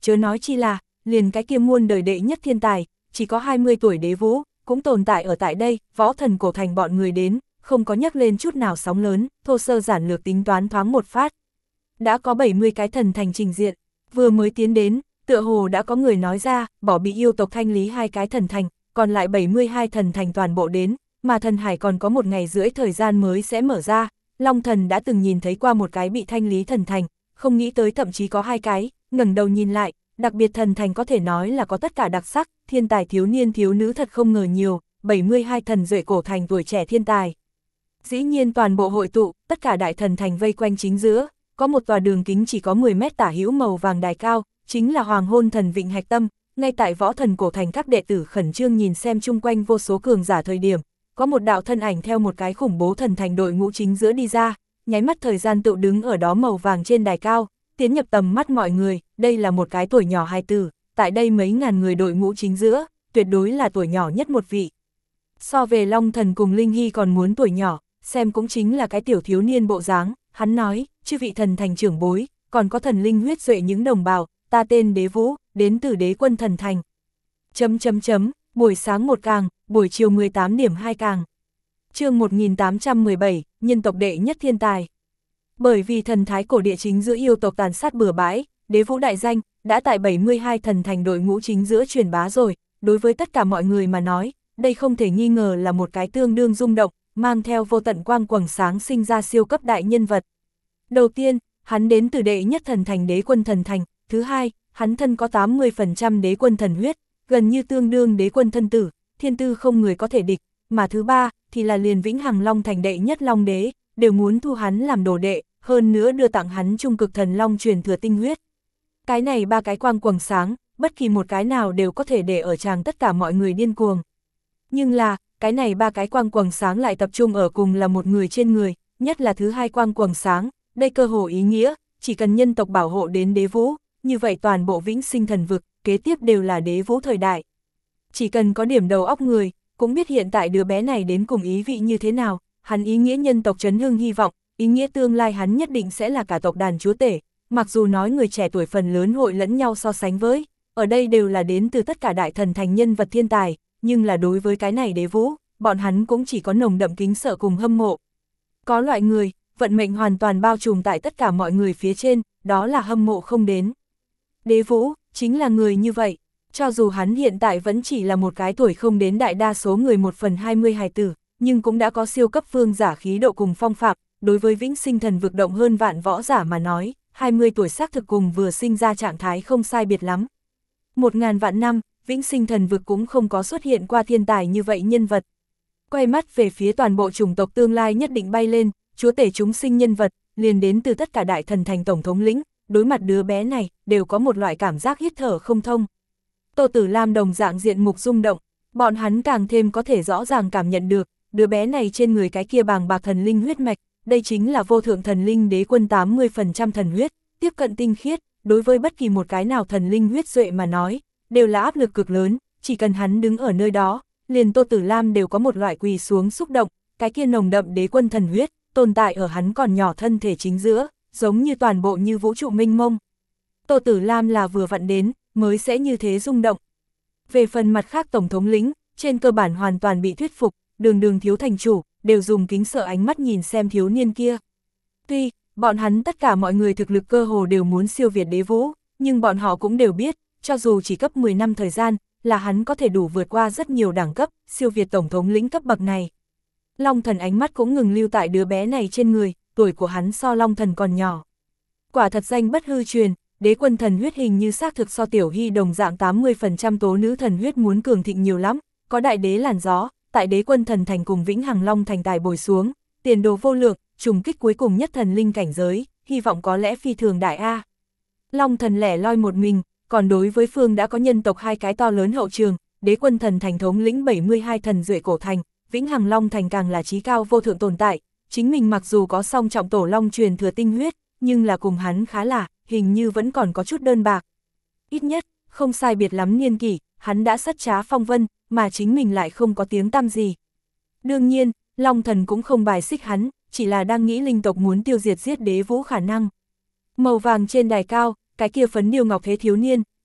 chớ nói chi là, liền cái kia muôn đời đệ nhất thiên tài, chỉ có hai mươi tuổi Đế Vũ, cũng tồn tại ở tại đây, võ thần cổ thành bọn người đến, không có nhắc lên chút nào sóng lớn, thô sơ giản lược tính toán thoáng một phát. Đã có bảy mươi cái thần thành trình diện, vừa mới tiến đến, tựa hồ đã có người nói ra, bỏ bị yêu tộc thanh lý hai cái thần thành, còn lại bảy mươi hai thần thành toàn bộ đến, mà thần hải còn có một ngày rưỡi thời gian mới sẽ mở ra. Long thần đã từng nhìn thấy qua một cái bị thanh lý thần thành, không nghĩ tới thậm chí có hai cái, ngẩng đầu nhìn lại, đặc biệt thần thành có thể nói là có tất cả đặc sắc, thiên tài thiếu niên thiếu nữ thật không ngờ nhiều, bảy mươi hai thần duệ cổ thành tuổi trẻ thiên tài. Dĩ nhiên toàn bộ hội tụ, tất cả đại thần thành vây quanh chính giữa, có một tòa đường kính chỉ có mười mét tả hữu màu vàng đài cao, chính là Hoàng Hôn Thần Vịnh hạch tâm. Ngay tại võ thần cổ thành các đệ tử khẩn trương nhìn xem chung quanh vô số cường giả thời điểm, có một đạo thân ảnh theo một cái khủng bố thần thành đội ngũ chính giữa đi ra, nháy mắt thời gian tự đứng ở đó màu vàng trên đài cao, tiến nhập tầm mắt mọi người. Đây là một cái tuổi nhỏ hài tử, tại đây mấy ngàn người đội ngũ chính giữa, tuyệt đối là tuổi nhỏ nhất một vị. So về Long thần cùng Linh Hy còn muốn tuổi nhỏ, xem cũng chính là cái tiểu thiếu niên bộ dáng. Hắn nói, chư vị thần thành trưởng bối, còn có thần linh huyết duệ những đồng bào, ta tên Đế Vũ, đến từ Đế Quân thần thành. Chấm chấm chấm, buổi sáng một càng, buổi chiều mười tám điểm hai càng. Chương một nghìn tám trăm mười bảy, nhân tộc đệ nhất thiên tài. Bởi vì thần thái cổ địa chính giữa yêu tộc tàn sát bừa bãi, Đế Vũ đại danh đã tại bảy mươi hai thần thành đội ngũ chính giữa truyền bá rồi. Đối với tất cả mọi người mà nói, đây không thể nghi ngờ là một cái tương đương rung động, mang theo vô tận quang quầng sáng sinh ra siêu cấp đại nhân vật. Đầu tiên, hắn đến từ đệ nhất thần thành Đế Quân thần thành. Thứ hai, hắn thân có tám mươi phần trăm đế quân thần huyết, gần như tương đương đế quân thân tử, thiên tư không người có thể địch. Mà thứ ba, thì là liền Vĩnh Hằng Long thành đệ nhất Long đế, đều muốn thu hắn làm đồ đệ, hơn nữa đưa tặng hắn trung cực thần long truyền thừa tinh huyết. Cái này ba cái quang quầng sáng, bất kỳ một cái nào đều có thể để ở tràng tất cả mọi người điên cuồng. Nhưng là, cái này ba cái quang quầng sáng lại tập trung ở cùng là một người trên người, nhất là thứ hai quang quầng sáng, đây cơ hồ ý nghĩa, chỉ cần nhân tộc bảo hộ đến Đế Vũ, như vậy toàn bộ vĩnh sinh thần vực, kế tiếp đều là Đế Vũ thời đại. Chỉ cần có điểm đầu óc người, cũng biết hiện tại đứa bé này đến cùng ý vị như thế nào, hắn ý nghĩa nhân tộc chấn hưng hy vọng, ý nghĩa tương lai hắn nhất định sẽ là cả tộc đàn chúa tể, mặc dù nói người trẻ tuổi phần lớn hội lẫn nhau so sánh với, ở đây đều là đến từ tất cả đại thần thành nhân vật thiên tài, nhưng là đối với cái này Đế Vũ, bọn hắn cũng chỉ có nồng đậm kính sợ cùng hâm mộ. Có loại người, vận mệnh hoàn toàn bao trùm tại tất cả mọi người phía trên, đó là hâm mộ không đến. Đế Vũ, chính là người như vậy, cho dù hắn hiện tại vẫn chỉ là một cái tuổi không đến đại đa số người một phần hai mươi hài tử, nhưng cũng đã có siêu cấp vương giả khí độ cùng phong phạm, đối với vĩnh sinh thần vực động hơn vạn võ giả mà nói, hai mươi tuổi xác thực cùng vừa sinh ra trạng thái không sai biệt lắm. Một ngàn vạn năm, vĩnh sinh thần vực cũng không có xuất hiện qua thiên tài như vậy nhân vật. Quay mắt về phía toàn bộ chủng tộc tương lai nhất định bay lên, chúa tể chúng sinh nhân vật, liền đến từ tất cả đại thần thành tổng thống lĩnh, đối mặt đứa bé này, đều có một loại cảm giác hít thở không thông. Tô Tử Lam đồng dạng diện mục rung động, bọn hắn càng thêm có thể rõ ràng cảm nhận được, đứa bé này trên người cái kia bàng bạc thần linh huyết mạch, đây chính là vô thượng thần linh Đế Quân tám mươi phần trăm thần huyết, tiếp cận tinh khiết, đối với bất kỳ một cái nào thần linh huyết duệ mà nói, đều là áp lực cực lớn, chỉ cần hắn đứng ở nơi đó, liền Tô Tử Lam đều có một loại quỳ xuống xúc động, cái kia nồng đậm Đế Quân thần huyết, tồn tại ở hắn còn nhỏ thân thể chính giữa, giống như toàn bộ như vũ trụ mênh mông. Tô Tử Lam là vừa vặn đến, mới sẽ như thế rung động. Về phần mặt khác tổng thống lĩnh, trên cơ bản hoàn toàn bị thuyết phục, đường đường thiếu thành chủ, đều dùng kính sợ ánh mắt nhìn xem thiếu niên kia. Tuy, bọn hắn tất cả mọi người thực lực cơ hồ đều muốn siêu việt Đế Vũ, nhưng bọn họ cũng đều biết, cho dù chỉ cấp mười năm thời gian, là hắn có thể đủ vượt qua rất nhiều đẳng cấp, siêu việt tổng thống lĩnh cấp bậc này. Long thần ánh mắt cũng ngừng lưu tại đứa bé này trên người, tuổi của hắn so Long thần còn nhỏ. Quả thật danh bất hư truyền, Đế Quân thần huyết hình như xác thực so Tiểu Hy đồng dạng tám mươi phần trăm tố nữ thần huyết muốn cường thịnh nhiều lắm, có đại đế làn gió, tại Đế Quân thần thành cùng Vĩnh Hằng Long thành tài bồi xuống, tiền đồ vô lượng, trùng kích cuối cùng nhất thần linh cảnh giới, hy vọng có lẽ phi thường đại A. Long thần lẻ loi một mình, còn đối với phương đã có nhân tộc hai cái to lớn hậu trường, Đế Quân thần thành thống lĩnh bảy mươi hai thần duệ cổ thành, Vĩnh Hằng Long thành càng là chí cao vô thượng tồn tại, chính mình mặc dù có song trọng tổ long truyền thừa tinh huyết, nhưng là cùng hắn khá là, hình như vẫn còn có chút đơn bạc. Ít nhất, không sai biệt lắm niên kỷ, hắn đã sất trá phong vân, mà chính mình lại không có tiếng tăm gì. Đương nhiên, Long thần cũng không bài xích hắn, chỉ là đang nghĩ linh tộc muốn tiêu diệt giết Đế Vũ khả năng. Màu vàng trên đài cao, cái kia phấn điêu ngọc thế thiếu niên,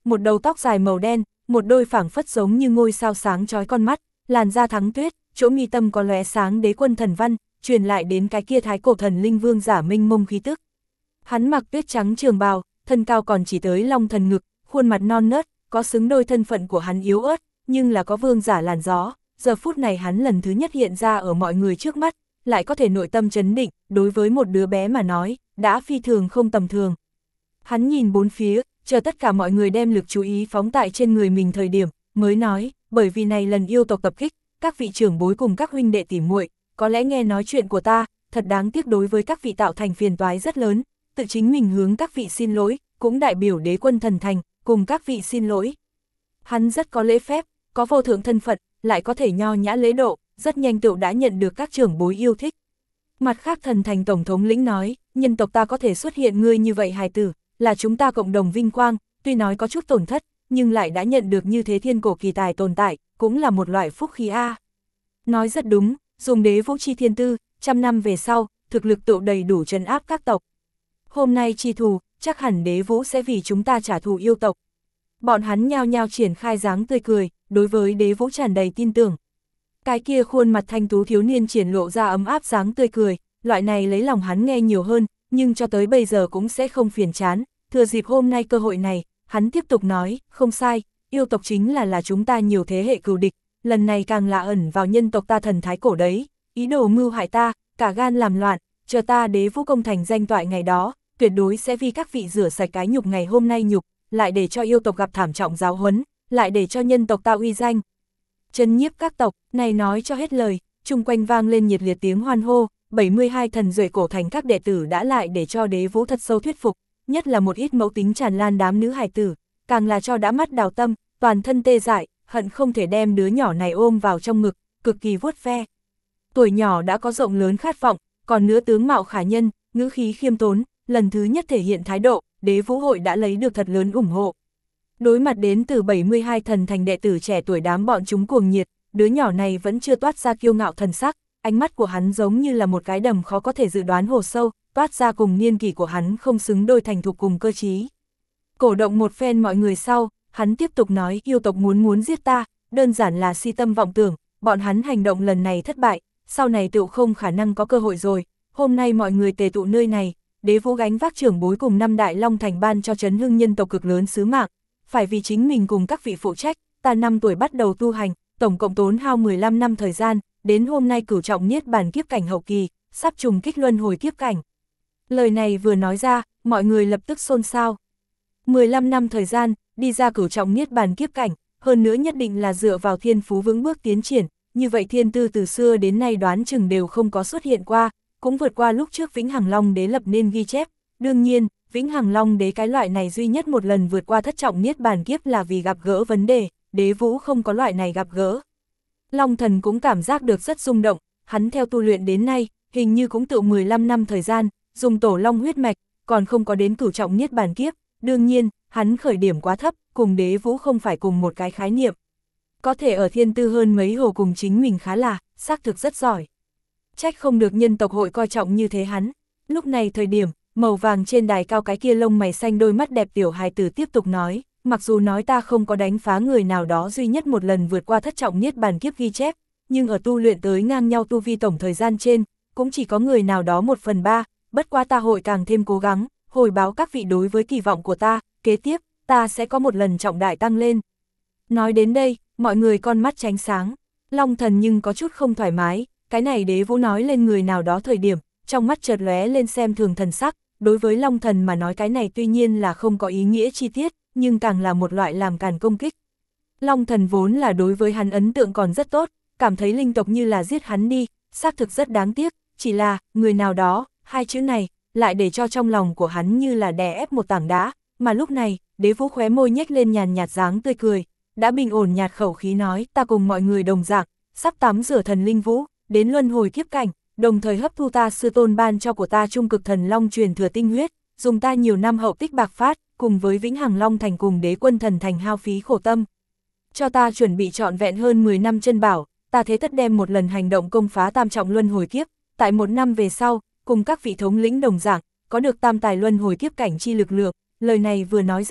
một đầu tóc dài màu đen, một đôi phảng phất giống như ngôi sao sáng chói con mắt, làn da thắng tuyết, chỗ mi tâm có lóe sáng đế quân thần văn, truyền lại đến cái kia thái cổ thần linh vương giả minh mông khí tức. Hắn mặc tuyết trắng trường bào, thân cao còn chỉ tới long thần ngực, khuôn mặt non nớt, có xứng đôi thân phận của hắn yếu ớt, nhưng là có vương giả làn gió. Giờ phút này hắn lần thứ nhất hiện ra ở mọi người trước mắt, lại có thể nội tâm trấn định, đối với một đứa bé mà nói, đã phi thường không tầm thường. Hắn nhìn bốn phía, chờ tất cả mọi người đem lực chú ý phóng tại trên người mình thời điểm, mới nói, bởi vì này lần yêu tộc tập kích, các vị trưởng bối cùng các huynh đệ tỉ muội, có lẽ nghe nói chuyện của ta, thật đáng tiếc đối với các vị tạo thành phiền toái rất lớn, tự chính mình hướng các vị xin lỗi, cũng đại biểu đế quân thần thành, cùng các vị xin lỗi. Hắn rất có lễ phép, có vô thượng thân phận, lại có thể nho nhã lễ độ, rất nhanh tựu đã nhận được các trưởng bối yêu thích. Mặt khác thần thành tổng thống lĩnh nói, nhân tộc ta có thể xuất hiện ngươi như vậy hài tử, là chúng ta cộng đồng vinh quang, tuy nói có chút tổn thất, nhưng lại đã nhận được như thế thiên cổ kỳ tài tồn tại, cũng là một loại phúc khí a. Nói rất đúng, dùng đế vũ chi thiên tư, trăm năm về sau, thực lực tựu đầy đủ trấn áp các tộc. Hôm nay chi thù, chắc hẳn đế vũ sẽ vì chúng ta trả thù yêu tộc. Bọn hắn nhao nhao triển khai dáng tươi cười, đối với đế vũ tràn đầy tin tưởng. Cái kia khuôn mặt thanh tú thiếu niên triển lộ ra ấm áp dáng tươi cười, loại này lấy lòng hắn nghe nhiều hơn, nhưng cho tới bây giờ cũng sẽ không phiền chán. Thừa dịp hôm nay cơ hội này, hắn tiếp tục nói, không sai, yêu tộc chính là là chúng ta nhiều thế hệ cừu địch, lần này càng là ẩn vào nhân tộc ta thần thái cổ đấy, ý đồ mưu hại ta, cả gan làm loạn, chờ ta đế vũ công thành danh toại ngày đó, tuyệt đối sẽ vì các vị rửa sạch cái nhục ngày hôm nay nhục, lại để cho yêu tộc gặp thảm trọng giáo huấn, lại để cho nhân tộc ta uy danh. Chân nhiếp các tộc, này nói cho hết lời, chung quanh vang lên nhiệt liệt tiếng hoan hô, bảy mươi hai thần duệ cổ thành các đệ tử đã lại để cho đế vũ thật sâu thuyết phục, nhất là một ít mẫu tính tràn lan đám nữ hài tử, càng là cho đã mắt đào tâm, toàn thân tê dại, hận không thể đem đứa nhỏ này ôm vào trong ngực, cực kỳ vuốt ve. Tuổi nhỏ đã có rộng lớn khát vọng, còn nữa tướng mạo khả nhân, ngữ khí khiêm tốn, lần thứ nhất thể hiện thái độ, đế vũ hội đã lấy được thật lớn ủng hộ. Đối mặt đến từ bảy mươi hai thần thành đệ tử trẻ tuổi đám bọn chúng cuồng nhiệt, đứa nhỏ này vẫn chưa toát ra kiêu ngạo thần sắc, ánh mắt của hắn giống như là một cái đầm khó có thể dự đoán hồ sâu, toát ra cùng niên kỷ của hắn không xứng đôi thành thục cùng cơ trí. Cổ động một phen mọi người sau, hắn tiếp tục nói yêu tộc muốn muốn giết ta, đơn giản là si tâm vọng tưởng, bọn hắn hành động lần này thất bại, sau này tựu không khả năng có cơ hội rồi, hôm nay mọi người tề tụ nơi này, đế vũ gánh vác trưởng bối cùng năm đại long thành ban cho chấn hưng nhân tộc cực lớn sứ mạng, phải vì chính mình cùng các vị phụ trách, ta năm tuổi bắt đầu tu hành, tổng cộng tốn hao mười lăm năm thời gian, đến hôm nay cửu trọng niết bàn kiếp cảnh hậu kỳ, sắp trùng kích luân hồi kiếp cảnh. Lời này vừa nói ra, mọi người lập tức xôn xao. mười lăm năm thời gian, đi ra cửu trọng niết bàn kiếp cảnh, hơn nữa nhất định là dựa vào thiên phú vững bước tiến triển, như vậy thiên tư từ xưa đến nay đoán chừng đều không có xuất hiện qua, cũng vượt qua lúc trước Vĩnh Hằng Long Đế lập nên ghi chép. Đương nhiên, Vĩnh Hằng Long Đế cái loại này duy nhất một lần vượt qua thất trọng niết bàn kiếp là vì gặp gỡ vấn đề, đế vũ không có loại này gặp gỡ. Long Thần cũng cảm giác được rất rung động, hắn theo tu luyện đến nay, hình như cũng tự mười lăm năm thời gian, dùng tổ long huyết mạch, còn không có đến cửu trọng niết bàn kiếp, đương nhiên, hắn khởi điểm quá thấp, cùng đế vũ không phải cùng một cái khái niệm. Có thể ở thiên tư hơn mấy hồ cùng chính mình khá là, xác thực rất giỏi. Trách không được nhân tộc hội coi trọng như thế hắn. Lúc này thời điểm, màu vàng trên đài cao cái kia lông mày xanh đôi mắt đẹp tiểu hài tử tiếp tục nói, mặc dù nói ta không có đánh phá người nào đó duy nhất một lần vượt qua thất trọng niết bàn kiếp ghi chép, nhưng ở tu luyện tới ngang nhau tu vi tổng thời gian trên, cũng chỉ có người nào đó một phần ba, bất quá ta hội càng thêm cố gắng, hồi báo các vị đối với kỳ vọng của ta, kế tiếp, ta sẽ có một lần trọng đại tăng lên. Nói đến đây, mọi người con mắt tránh sáng, Long Thần nhưng có chút không thoải mái, cái này đế vũ nói lên người nào đó thời điểm, trong mắt chợt lóe lên xem thường thần sắc, đối với Long Thần mà nói cái này tuy nhiên là không có ý nghĩa chi tiết, nhưng càng là một loại làm càn công kích. Long Thần vốn là đối với hắn ấn tượng còn rất tốt, cảm thấy linh tộc như là giết hắn đi, xác thực rất đáng tiếc, chỉ là, người nào đó, hai chữ này, lại để cho trong lòng của hắn như là đè ép một tảng đá, mà lúc này, đế vũ khóe môi nhếch lên nhàn nhạt dáng tươi cười, đã bình ổn nhạt khẩu khí nói, ta cùng mọi người đồng dạng, sắp tắm rửa thần linh vũ, đến luân hồi kiếp cảnh, đồng thời hấp thu ta sư tôn ban cho của ta trung cực thần long truyền thừa tinh huyết, dùng ta nhiều năm hậu tích bạc phát, cùng với Vĩnh Hằng Long thành cùng đế quân thần thành hao phí khổ tâm. Cho ta chuẩn bị trọn vẹn hơn mười năm chân bảo, ta thế tất đem một lần hành động công phá tam trọng luân hồi kiếp, tại một năm về sau, cùng các vị thống lĩnh đồng dạng, có được tam tài luân hồi kiếp cảnh chi lực lượng. Lời này vừa nói ra,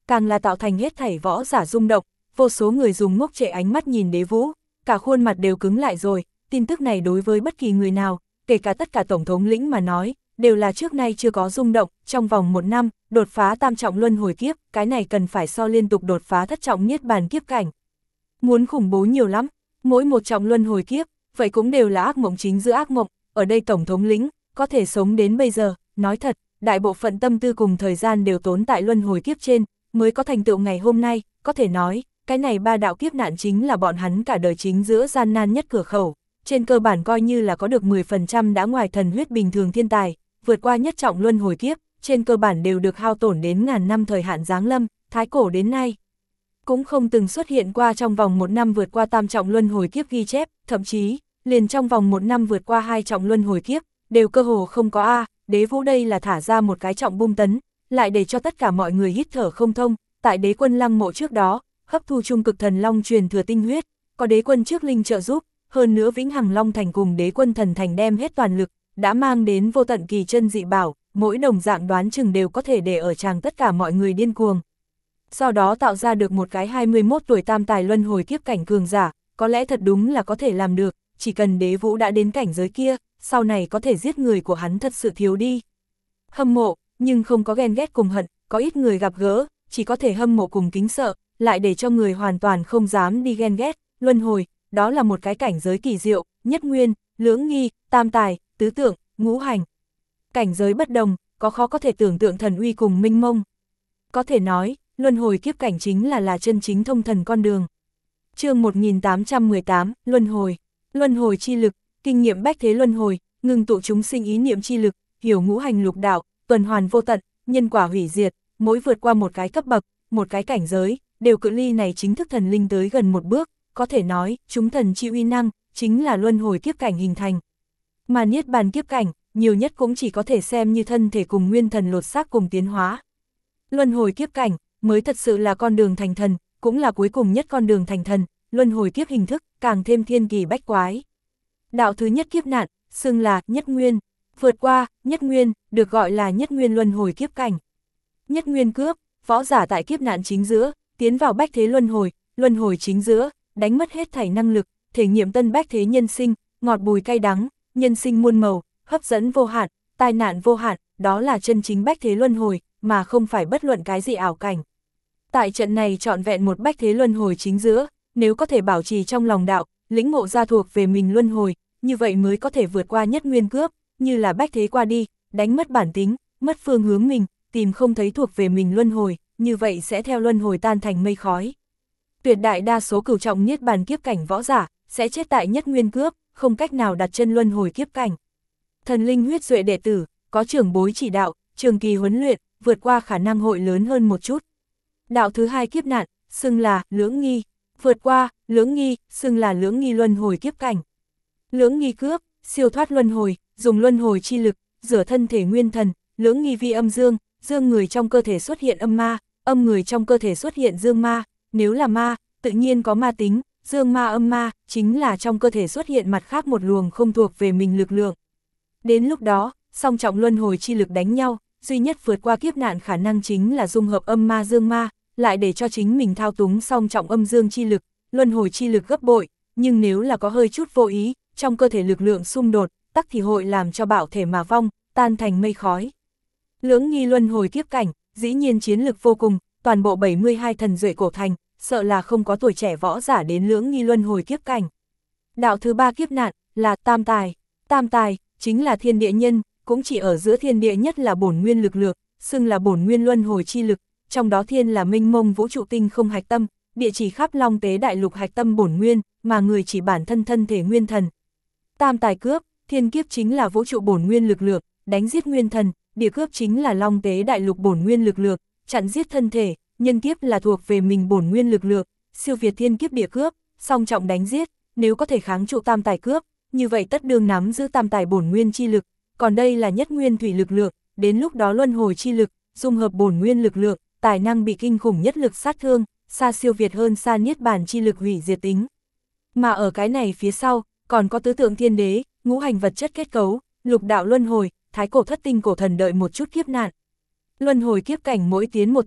càng là tạo thành hết thảy võ giả rung động, vô số người dùng ngốc trệ ánh mắt nhìn Đế Vũ, cả khuôn mặt đều cứng lại rồi, tin tức này đối với bất kỳ người nào, kể cả tất cả tổng thống lĩnh mà nói, đều là trước nay chưa có rung động, trong vòng một năm, đột phá tam trọng luân hồi kiếp, cái này cần phải so liên tục đột phá thất trọng niết bàn kiếp cảnh. Muốn khủng bố nhiều lắm, mỗi một trọng luân hồi kiếp, vậy cũng đều là ác mộng chính giữa ác mộng, ở đây tổng thống lĩnh, có thể sống đến bây giờ, nói thật, đại bộ phận tâm tư cùng thời gian đều tốn tại luân hồi kiếp trên, mới có thành tựu ngày hôm nay, có thể nói, cái này ba đạo kiếp nạn chính là bọn hắn cả đời chính giữa gian nan nhất cửa khẩu, trên cơ bản coi như là có được mười phần trăm đã ngoài thần huyết bình thường thiên tài, vượt qua nhất trọng luân hồi kiếp, trên cơ bản đều được hao tổn đến ngàn năm thời hạn giáng lâm, thái cổ đến nay. Cũng không từng xuất hiện qua trong vòng một năm vượt qua tam trọng luân hồi kiếp ghi chép, thậm chí, liền trong vòng một năm vượt qua hai trọng luân hồi kiếp, đều cơ hồ không có A, Đế Vũ đây là thả ra một cái trọng bung tấn, lại để cho tất cả mọi người hít thở không thông, tại đế quân lăng mộ trước đó, hấp thu trung cực thần long truyền thừa tinh huyết, có đế quân trước linh trợ giúp, hơn nữa Vĩnh Hằng Long Thành cùng đế quân thần thành đem hết toàn lực, đã mang đến vô tận kỳ chân dị bảo, mỗi đồng dạng đoán chừng đều có thể để ở tràng tất cả mọi người điên cuồng. Sau đó tạo ra được một cái hai mươi mốt tuổi tam tài luân hồi kiếp cảnh cường giả, có lẽ thật đúng là có thể làm được, chỉ cần Đế Vũ đã đến cảnh giới kia, sau này có thể giết người của hắn thật sự thiếu đi. Hâm mộ, nhưng không có ghen ghét cùng hận, có ít người gặp gỡ, chỉ có thể hâm mộ cùng kính sợ, lại để cho người hoàn toàn không dám đi ghen ghét, luân hồi, đó là một cái cảnh giới kỳ diệu, nhất nguyên, lưỡng nghi, tam tài, tứ tượng, ngũ hành. Cảnh giới bất đồng, có khó có thể tưởng tượng thần uy cùng minh mông. Có thể nói, luân hồi kiếp cảnh chính là là chân chính thông thần con đường. Chương một nghìn tám trăm mười tám, luân hồi. Luân hồi chi lực, kinh nghiệm bách thế luân hồi, ngừng tụ chúng sinh ý niệm chi lực, hiểu ngũ hành lục đạo, tuần hoàn vô tận, nhân quả hủy diệt, mỗi vượt qua một cái cấp bậc, một cái cảnh giới, đều cự ly này chính thức thần linh tới gần một bước, có thể nói, chúng thần chi uy năng, chính là luân hồi kiếp cảnh hình thành. Mà niết bàn kiếp cảnh, nhiều nhất cũng chỉ có thể xem như thân thể cùng nguyên thần lột xác cùng tiến hóa. Luân hồi kiếp cảnh, mới thật sự là con đường thành thần, cũng là cuối cùng nhất con đường thành thần, luân hồi kiếp hình thức, càng thêm thiên kỳ bách quái. Đạo thứ nhất kiếp nạn, xưng là nhất nguyên, vượt qua, nhất nguyên, được gọi là nhất nguyên luân hồi kiếp cảnh. Nhất nguyên cướp, võ giả tại kiếp nạn chính giữa, tiến vào bách thế luân hồi, luân hồi chính giữa, đánh mất hết thảy năng lực, thể nghiệm tân bách thế nhân sinh, ngọt bùi cay đắng, nhân sinh muôn màu, hấp dẫn vô hạn, tai nạn vô hạn, đó là chân chính bách thế luân hồi, mà không phải bất luận cái gì ảo cảnh. Tại trận này trọn vẹn một bách thế luân hồi chính giữa, nếu có thể bảo trì trong lòng đạo, lĩnh ngộ ra thuộc về mình luân hồi, như vậy mới có thể vượt qua nhất nguyên cướp, như là bách thế qua đi, đánh mất bản tính, mất phương hướng mình, tìm không thấy thuộc về mình luân hồi, như vậy sẽ theo luân hồi tan thành mây khói. Tuyệt đại đa số cửu trọng niết bàn kiếp cảnh võ giả, sẽ chết tại nhất nguyên cướp, không cách nào đặt chân luân hồi kiếp cảnh. Thần linh huyết duệ đệ tử, có trưởng bối chỉ đạo, trường kỳ huấn luyện, vượt qua khả năng hội lớn hơn một chút. Đạo thứ hai kiếp nạn, xưng là lưỡng nghi, vượt qua, lưỡng nghi, xưng là lưỡng nghi luân hồi kiếp cảnh. Lưỡng nghi cướp, siêu thoát luân hồi, dùng luân hồi chi lực, rửa thân thể nguyên thần, lưỡng nghi vi âm dương, dương người trong cơ thể xuất hiện âm ma, âm người trong cơ thể xuất hiện dương ma, nếu là ma, tự nhiên có ma tính, dương ma âm ma, chính là trong cơ thể xuất hiện mặt khác một luồng không thuộc về mình lực lượng. Đến lúc đó, song trọng luân hồi chi lực đánh nhau, duy nhất vượt qua kiếp nạn khả năng chính là dung hợp âm ma dương ma, lại để cho chính mình thao túng song trọng âm dương chi lực, luân hồi chi lực gấp bội, nhưng nếu là có hơi chút vô ý, trong cơ thể lực lượng xung đột, tắc thì hội làm cho bạo thể mà vong, tan thành mây khói. Lưỡng nghi luân hồi kiếp cảnh, dĩ nhiên chiến lực vô cùng, toàn bộ bảy mươi hai thần duệ cổ thành, sợ là không có tuổi trẻ võ giả đến lưỡng nghi luân hồi kiếp cảnh. Đạo thứ ba kiếp nạn, là tam tài. Tam tài, chính là thiên địa nhân, cũng chỉ ở giữa thiên địa nhất là bổn nguyên lực lượng, xưng là bổn nguyên luân hồi chi lực, trong đó thiên là minh mông vũ trụ tinh không hạch tâm, địa chỉ khắp long tế đại lục hạch tâm bổn nguyên, mà người chỉ bản thân thân thể nguyên thần. Tam tài cướp, thiên kiếp chính là vũ trụ bổn nguyên lực lượng, đánh giết nguyên thần, địa cướp chính là long tế đại lục bổn nguyên lực lượng, chặn giết thân thể, nhân kiếp là thuộc về mình bổn nguyên lực lượng, siêu việt thiên kiếp địa cướp, song trọng đánh giết, nếu có thể kháng trụ tam tài cướp, như vậy tất đương nắm giữ tam tài bổn nguyên chi lực, còn đây là nhất nguyên thủy lực lượng, đến lúc đó luân hồi chi lực, dung hợp bổn nguyên lực lượng, tài năng bị kinh khủng nhất lực sát thương, xa siêu việt hơn xa niết bàn chi lực hủy diệt tính. Mà ở cái này phía sau, còn có tứ tượng thiên đế, ngũ hành vật chất kết cấu, lục đạo luân hồi, thái cổ thất tinh cổ thần đợi một chút kiếp nạn. Luân hồi kiếp cảnh mỗi tiến một tầng,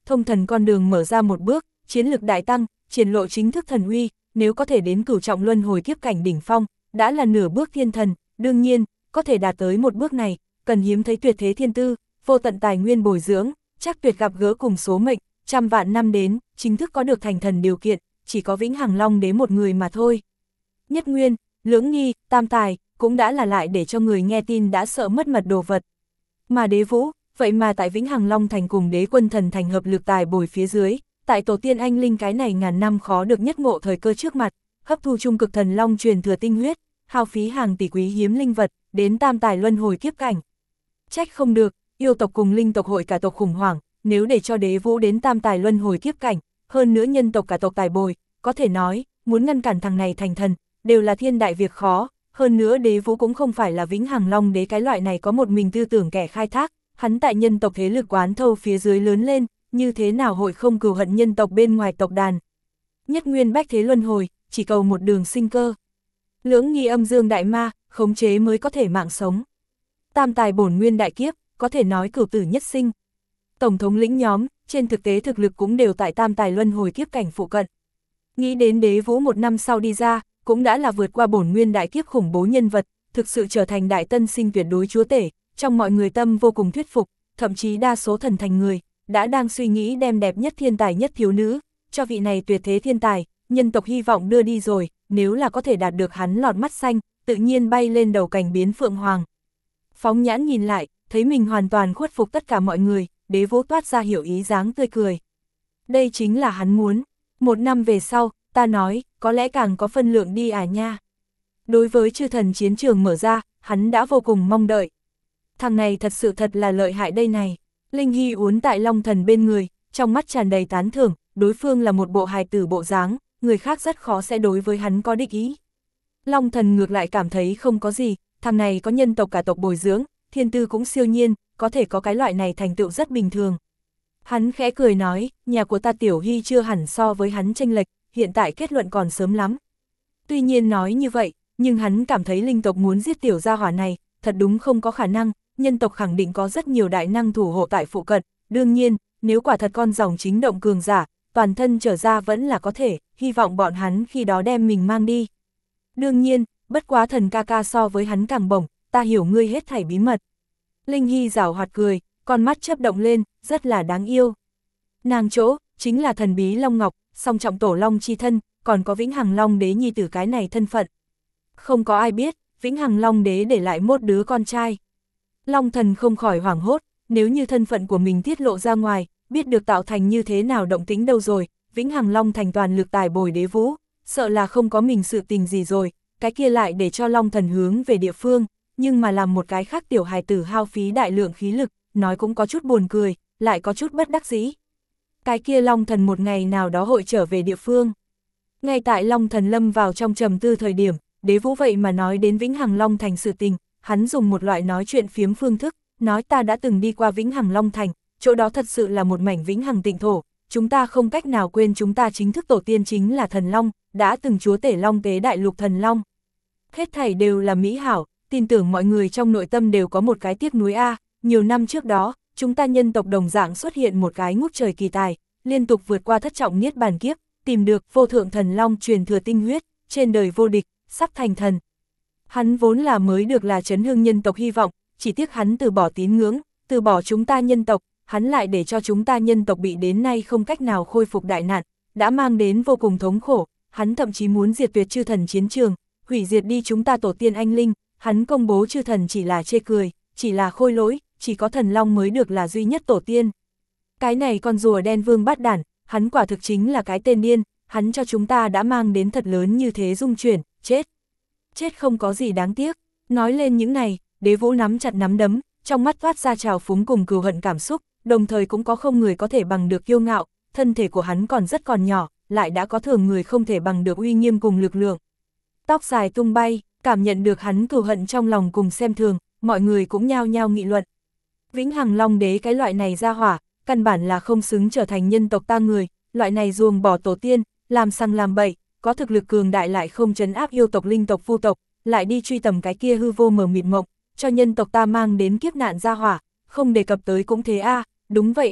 thông thần con đường mở ra một bước, chiến lực đại tăng, triển lộ chính thức thần uy, nếu có thể đến cửu trọng luân hồi kiếp cảnh đỉnh phong, đã là nửa bước thiên thần, đương nhiên, có thể đạt tới một bước này, cần hiếm thấy tuyệt thế thiên tư, vô tận tài nguyên bồi dưỡng, chắc tuyệt gặp gỡ cùng số mệnh, trăm vạn năm đến, chính thức có được thành thần điều kiện, chỉ có Vĩnh Hằng Long Đế một người mà thôi. Nhất Nguyên, Lưỡng Nghi, Tam Tài, cũng đã là lại để cho người nghe tin đã sợ mất mật đồ vật. Mà Đế Vũ, vậy mà tại Vĩnh Hằng Long Thành cùng Đế Quân Thần Thành hợp lực tài bồi phía dưới, tại tổ tiên anh linh cái này ngàn năm khó được nhất ngộ thời cơ trước mặt, hấp thu trung cực thần long truyền thừa tinh huyết, hao phí hàng tỷ quý hiếm linh vật, đến tam tài luân hồi kiếp cảnh. Trách không được, yêu tộc cùng linh tộc hội cả tộc khủng hoảng, nếu để cho Đế Vũ đến tam tài luân hồi kiếp cảnh, hơn nữa nhân tộc cả tộc tài bồi, có thể nói, muốn ngăn cản thằng này thành thần, đều là thiên đại việc khó, hơn nữa Đế Vũ cũng không phải là Vĩnh Hằng Long Đế cái loại này có một mình tư tưởng kẻ khai thác, hắn tại nhân tộc thế lực quán thâu phía dưới lớn lên, như thế nào hội không cừu hận nhân tộc bên ngoài tộc đàn. Nhất Nguyên bách thế luân hồi, chỉ cầu một đường sinh cơ. Lưỡng Nghi âm dương đại ma, khống chế mới có thể mạng sống. Tam tài bổn nguyên đại kiếp, có thể nói cửu tử nhất sinh. Tổng thống lĩnh nhóm, trên thực tế thực lực cũng đều tại tam tài luân hồi kiếp cảnh phụ cận. Nghĩ đến Đế Vũ một năm sau đi ra, cũng đã là vượt qua bổn nguyên đại kiếp khủng bố nhân vật, thực sự trở thành đại tân sinh tuyệt đối chúa tể, trong mọi người tâm vô cùng thuyết phục, thậm chí đa số thần thành người, đã đang suy nghĩ đem đẹp nhất thiên tài nhất thiếu nữ, cho vị này tuyệt thế thiên tài, nhân tộc hy vọng đưa đi rồi, nếu là có thể đạt được hắn lọt mắt xanh, tự nhiên bay lên đầu cành biến phượng hoàng. Phóng nhãn nhìn lại, thấy mình hoàn toàn khuất phục tất cả mọi người, Đế Vũ toát ra hiểu ý dáng tươi cười. Đây chính là hắn muốn, một năm về sau, ta nói, có lẽ càng có phân lượng đi à nha. Đối với chư thần chiến trường mở ra, hắn đã vô cùng mong đợi. Thằng này thật sự thật là lợi hại đây này. Linh Hy uốn tại Long Thần bên người, trong mắt tràn đầy tán thưởng, đối phương là một bộ hài tử bộ dáng, người khác rất khó sẽ đối với hắn có địch ý. Long Thần ngược lại cảm thấy không có gì, thằng này có nhân tộc cả tộc bồi dưỡng, thiên tư cũng siêu nhiên, có thể có cái loại này thành tựu rất bình thường. Hắn khẽ cười nói, nhà của ta Tiểu Hy chưa hẳn so với hắn chênh lệch, hiện tại kết luận còn sớm lắm. Tuy nhiên nói như vậy, nhưng hắn cảm thấy linh tộc muốn giết tiểu gia hỏa này, thật đúng không có khả năng, nhân tộc khẳng định có rất nhiều đại năng thủ hộ tại phụ cận, đương nhiên, nếu quả thật con rồng chính động cường giả, toàn thân trở ra vẫn là có thể, hy vọng bọn hắn khi đó đem mình mang đi. Đương nhiên, bất quá thần ca ca so với hắn càng bổng, ta hiểu ngươi hết thảy bí mật. Linh Hy giảo hoạt cười, con mắt chớp động lên, rất là đáng yêu. Nàng chỗ, chính là thần bí Long Ngọc, song trọng tổ Long chi thân, còn có Vĩnh Hằng Long Đế nhi tử cái này thân phận. Không có ai biết, Vĩnh Hằng Long Đế để lại một đứa con trai. Long Thần không khỏi hoảng hốt, nếu như thân phận của mình tiết lộ ra ngoài, biết được tạo thành như thế nào động tĩnh đâu rồi, Vĩnh Hằng Long Thành toàn lực tài bồi Đế Vũ, sợ là không có mình sự tình gì rồi, cái kia lại để cho Long Thần hướng về địa phương, nhưng mà làm một cái khác tiểu hài tử hao phí đại lượng khí lực, nói cũng có chút buồn cười, lại có chút bất đắc dĩ. Cái kia Long Thần một ngày nào đó hội trở về địa phương. Ngay tại Long Thần lâm vào trong trầm tư thời điểm, Đế Vũ vậy mà nói đến Vĩnh Hằng Long Thành sự tình, hắn dùng một loại nói chuyện phiếm phương thức, nói ta đã từng đi qua Vĩnh Hằng Long Thành, chỗ đó thật sự là một mảnh Vĩnh Hằng tịnh thổ, chúng ta không cách nào quên chúng ta chính thức tổ tiên chính là thần Long, đã từng chúa tể Long Tế đại lục thần Long. Hết thảy đều là mỹ hảo, tin tưởng mọi người trong nội tâm đều có một cái tiếc nuối a, nhiều năm trước đó, chúng ta nhân tộc đồng dạng xuất hiện một cái ngút trời kỳ tài, liên tục vượt qua thất trọng niết bàn kiếp, tìm được vô thượng thần Long truyền thừa tinh huyết, trên đời vô địch, sắp thành thần. Hắn vốn là mới được là chấn hưng nhân tộc hy vọng, chỉ tiếc hắn từ bỏ tín ngưỡng, từ bỏ chúng ta nhân tộc, hắn lại để cho chúng ta nhân tộc bị đến nay không cách nào khôi phục đại nạn, đã mang đến vô cùng thống khổ, hắn thậm chí muốn diệt tuyệt chư thần chiến trường, hủy diệt đi chúng ta tổ tiên anh linh, hắn công bố chư thần chỉ là chê cười, chỉ là khôi lỗi, chỉ có thần Long mới được là duy nhất tổ tiên. Cái này con rùa đen vương bát đản, hắn quả thực chính là cái tên điên, hắn cho chúng ta đã mang đến thật lớn như thế dung chuyển, chết. Chết không có gì đáng tiếc. Nói lên những này, Đế Vũ nắm chặt nắm đấm, trong mắt toát ra trào phúng cùng cừu hận cảm xúc, đồng thời cũng có không người có thể bằng được kiêu ngạo, thân thể của hắn còn rất còn nhỏ, lại đã có thường người không thể bằng được uy nghiêm cùng lực lượng. Tóc dài tung bay, cảm nhận được hắn cừu hận trong lòng cùng xem thường, mọi người cũng nhao nhao nghị luận. Vĩnh Hằng Long Đế cái loại này ra hỏa, căn bản là không xứng trở thành nhân tộc ta người, loại này ruồng bỏ tổ tiên, làm sằng làm bậy, có thực lực cường đại lại không trấn áp yêu tộc linh tộc vu tộc, lại đi truy tầm cái kia hư vô mờ mịt mộng, cho nhân tộc ta mang đến kiếp nạn ra hỏa, không đề cập tới cũng thế a, à, đúng vậy a, à,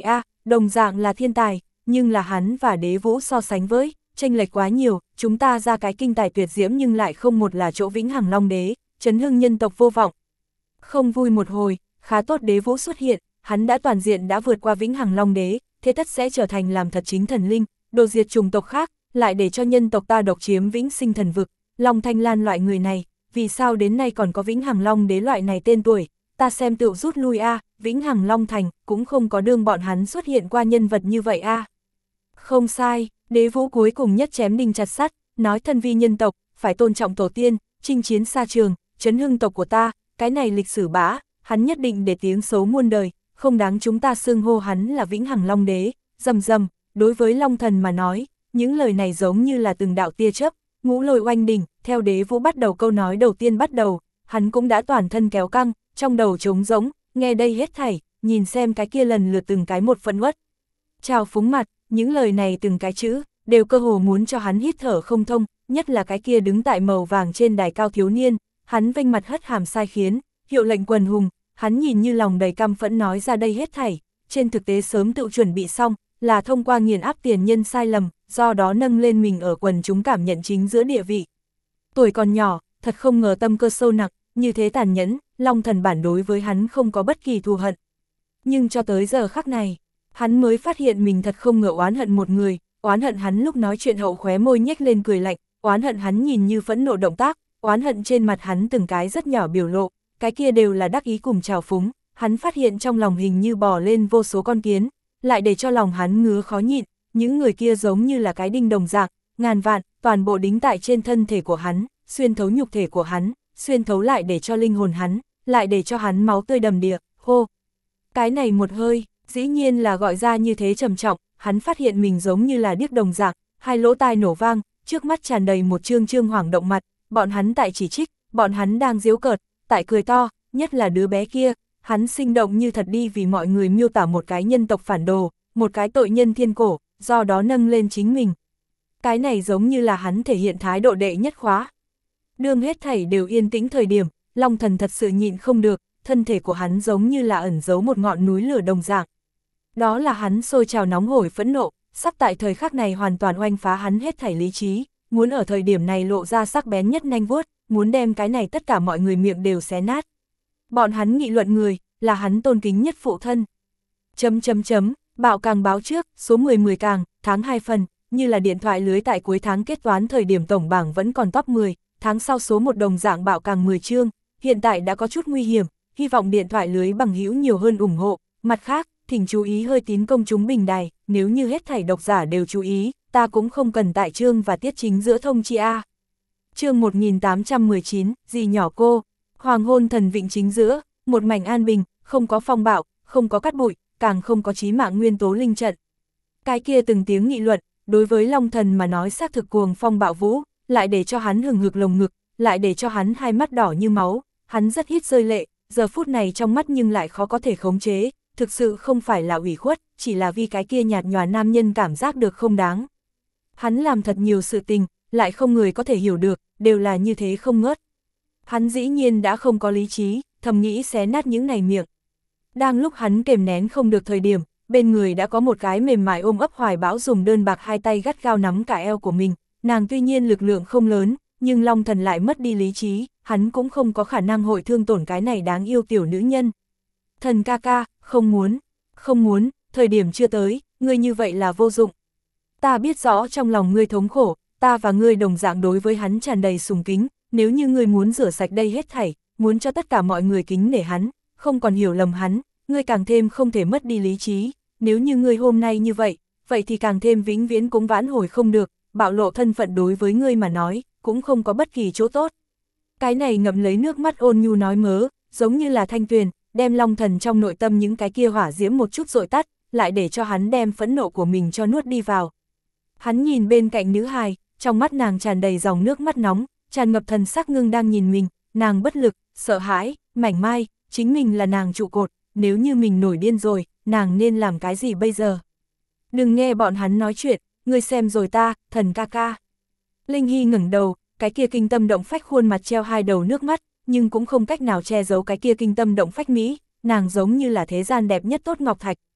đồng dạng là thiên tài, nhưng là hắn và Đế Vũ so sánh với, chênh lệch quá nhiều, chúng ta ra cái kinh tài tuyệt diễm nhưng lại không một là chỗ vĩnh hằng long đế, chấn hưng nhân tộc vô vọng. Không vui một hồi, khá tốt Đế Vũ xuất hiện, hắn đã toàn diện đã vượt qua vĩnh hằng long đế, thế tất sẽ trở thành làm thật chính thần linh, đồ diệt chủng tộc khác, lại để cho nhân tộc ta độc chiếm vĩnh sinh thần vực. Long Thanh Lan loại người này, vì sao đến nay còn có vĩnh hằng long đế loại này tên tuổi, ta xem tựu rút lui a, vĩnh hằng long thành cũng không có đương bọn hắn xuất hiện qua nhân vật như vậy a. Không sai, Đế Vũ cuối cùng nhất chém đinh chặt sắt, nói thân vi nhân tộc, phải tôn trọng tổ tiên, chinh chiến xa trường, chấn hưng tộc của ta, cái này lịch sử bá, hắn nhất định để tiếng xấu muôn đời, không đáng chúng ta xưng hô hắn là vĩnh hằng long đế. Rầm rầm, đối với Long Thần mà nói, những lời này giống như là từng đạo tia chớp, ngũ lôi oanh đỉnh, theo Đế Vũ bắt đầu câu nói đầu tiên bắt đầu, hắn cũng đã toàn thân kéo căng, trong đầu trống rỗng, nghe đây hết thảy, nhìn xem cái kia lần lượt từng cái một phẫn uất. Chào phúng mặt, những lời này từng cái chữ, đều cơ hồ muốn cho hắn hít thở không thông, nhất là cái kia đứng tại màu vàng trên đài cao thiếu niên, hắn vênh mặt hất hàm sai khiến, hiệu lệnh quần hùng, hắn nhìn như lòng đầy căm phẫn nói ra đây hết thảy, trên thực tế sớm tự chuẩn bị xong, là thông qua nghiền áp tiền nhân sai lầm, do đó nâng lên mình ở quần chúng cảm nhận chính giữa địa vị. Tuổi còn nhỏ, thật không ngờ tâm cơ sâu nặng, như thế tàn nhẫn, Long Thần bản đối với hắn không có bất kỳ thù hận. Nhưng cho tới giờ khắc này, hắn mới phát hiện mình thật không ngờ oán hận một người, oán hận hắn lúc nói chuyện hậu khóe môi nhếch lên cười lạnh, oán hận hắn nhìn như phẫn nộ động tác, oán hận trên mặt hắn từng cái rất nhỏ biểu lộ, cái kia đều là đắc ý cùng trào phúng, hắn phát hiện trong lòng hình như bò lên vô số con kiến, lại để cho lòng hắn ngứa khó nhịn, những người kia giống như là cái đinh đồng dạng, ngàn vạn, toàn bộ đính tại trên thân thể của hắn, xuyên thấu nhục thể của hắn, xuyên thấu lại để cho linh hồn hắn, lại để cho hắn máu tươi đầm đìa, hô. Cái này một hơi, dĩ nhiên là gọi ra như thế trầm trọng, hắn phát hiện mình giống như là điếc đồng dạng, hai lỗ tai nổ vang, trước mắt tràn đầy một trương trương hoảng động mặt, bọn hắn tại chỉ trích, bọn hắn đang giễu cợt, tại cười to, nhất là đứa bé kia, hắn sinh động như thật đi vì mọi người miêu tả một cái nhân tộc phản đồ, một cái tội nhân thiên cổ, do đó nâng lên chính mình. Cái này giống như là hắn thể hiện thái độ đệ nhất khóa. Đương hết thảy đều yên tĩnh thời điểm, Long Thần thật sự nhịn không được, thân thể của hắn giống như là ẩn giấu một ngọn núi lửa đồng dạng. Đó là hắn sôi trào nóng hổi phẫn nộ, sắp tại thời khắc này hoàn toàn oanh phá hắn hết thảy lý trí, muốn ở thời điểm này lộ ra sắc bén nhất nanh vuốt, muốn đem cái này tất cả mọi người miệng đều xé nát. Bọn hắn nghị luận người, là hắn tôn kính nhất phụ thân. Chấm chấm chấm, bạo càng báo trước, số mười mười càng, tháng hai phần, như là điện thoại lưới tại cuối tháng kết toán thời điểm tổng bảng vẫn còn top mười, tháng sau số một đồng dạng bạo càng mười chương, hiện tại đã có chút nguy hiểm, hy vọng điện thoại lưới bằng hữu nhiều hơn ủng hộ. Mặt khác, thỉnh chú ý hơi tín công chúng bình đài, nếu như hết thảy độc giả đều chú ý, ta cũng không cần tại chương và tiết chính giữa thông chi A. Chương một nghìn tám trăm mười chín, dì nhỏ cô, hoàng hôn thần vịnh chính giữa, một mảnh an bình, không có phong bạo, không có cát bụi, càng không có chí mạng nguyên tố linh trận. Cái kia từng tiếng nghị luận, đối với Long Thần mà nói xác thực cuồng phong bạo vũ, lại để cho hắn hừng hực lồng ngực, lại để cho hắn hai mắt đỏ như máu, hắn rất hít rơi lệ, giờ phút này trong mắt nhưng lại khó có thể khống chế, thực sự không phải là ủy khuất, chỉ là vì cái kia nhạt nhòa nam nhân cảm giác được không đáng. Hắn làm thật nhiều sự tình, lại không người có thể hiểu được, đều là như thế không ngớt. Hắn dĩ nhiên đã không có lý trí, thầm nghĩ xé nát những này miệng. Đang lúc hắn kềm nén không được thời điểm, bên người đã có một cái mềm mại ôm ấp hoài bão dùng đơn bạc hai tay gắt gao nắm cả eo của mình, nàng tuy nhiên lực lượng không lớn, nhưng Long Thần lại mất đi lý trí, hắn cũng không có khả năng hội thương tổn cái này đáng yêu tiểu nữ nhân. Thần ca ca, không muốn, không muốn, thời điểm chưa tới, ngươi như vậy là vô dụng. Ta biết rõ trong lòng ngươi thống khổ, ta và ngươi đồng dạng đối với hắn tràn đầy sùng kính, nếu như ngươi muốn rửa sạch đây hết thảy, muốn cho tất cả mọi người kính nể hắn, không còn hiểu lầm hắn, ngươi càng thêm không thể mất đi lý trí, nếu như ngươi hôm nay như vậy, vậy thì càng thêm vĩnh viễn cũng vãn hồi không được, bạo lộ thân phận đối với ngươi mà nói, cũng không có bất kỳ chỗ tốt. Cái này ngậm lấy nước mắt ôn nhu nói mớ, giống như là thanh tuyền, đem Long Thần trong nội tâm những cái kia hỏa diễm một chút dội tắt, lại để cho hắn đem phẫn nộ của mình cho nuốt đi vào. Hắn nhìn bên cạnh nữ hài, trong mắt nàng tràn đầy dòng nước mắt nóng, tràn ngập thần sắc ngưng đang nhìn mình, nàng bất lực, sợ hãi, mảnh mai, chính mình là nàng trụ cột, nếu như mình nổi điên rồi, nàng nên làm cái gì bây giờ? Đừng nghe bọn hắn nói chuyện, ngươi xem rồi ta, thần ca ca. Linh Hy ngẩng đầu, cái kia kinh tâm động phách khuôn mặt treo hai đầu nước mắt, nhưng cũng không cách nào che giấu cái kia kinh tâm động phách mỹ, nàng giống như là thế gian đẹp nhất tốt ngọc thạch.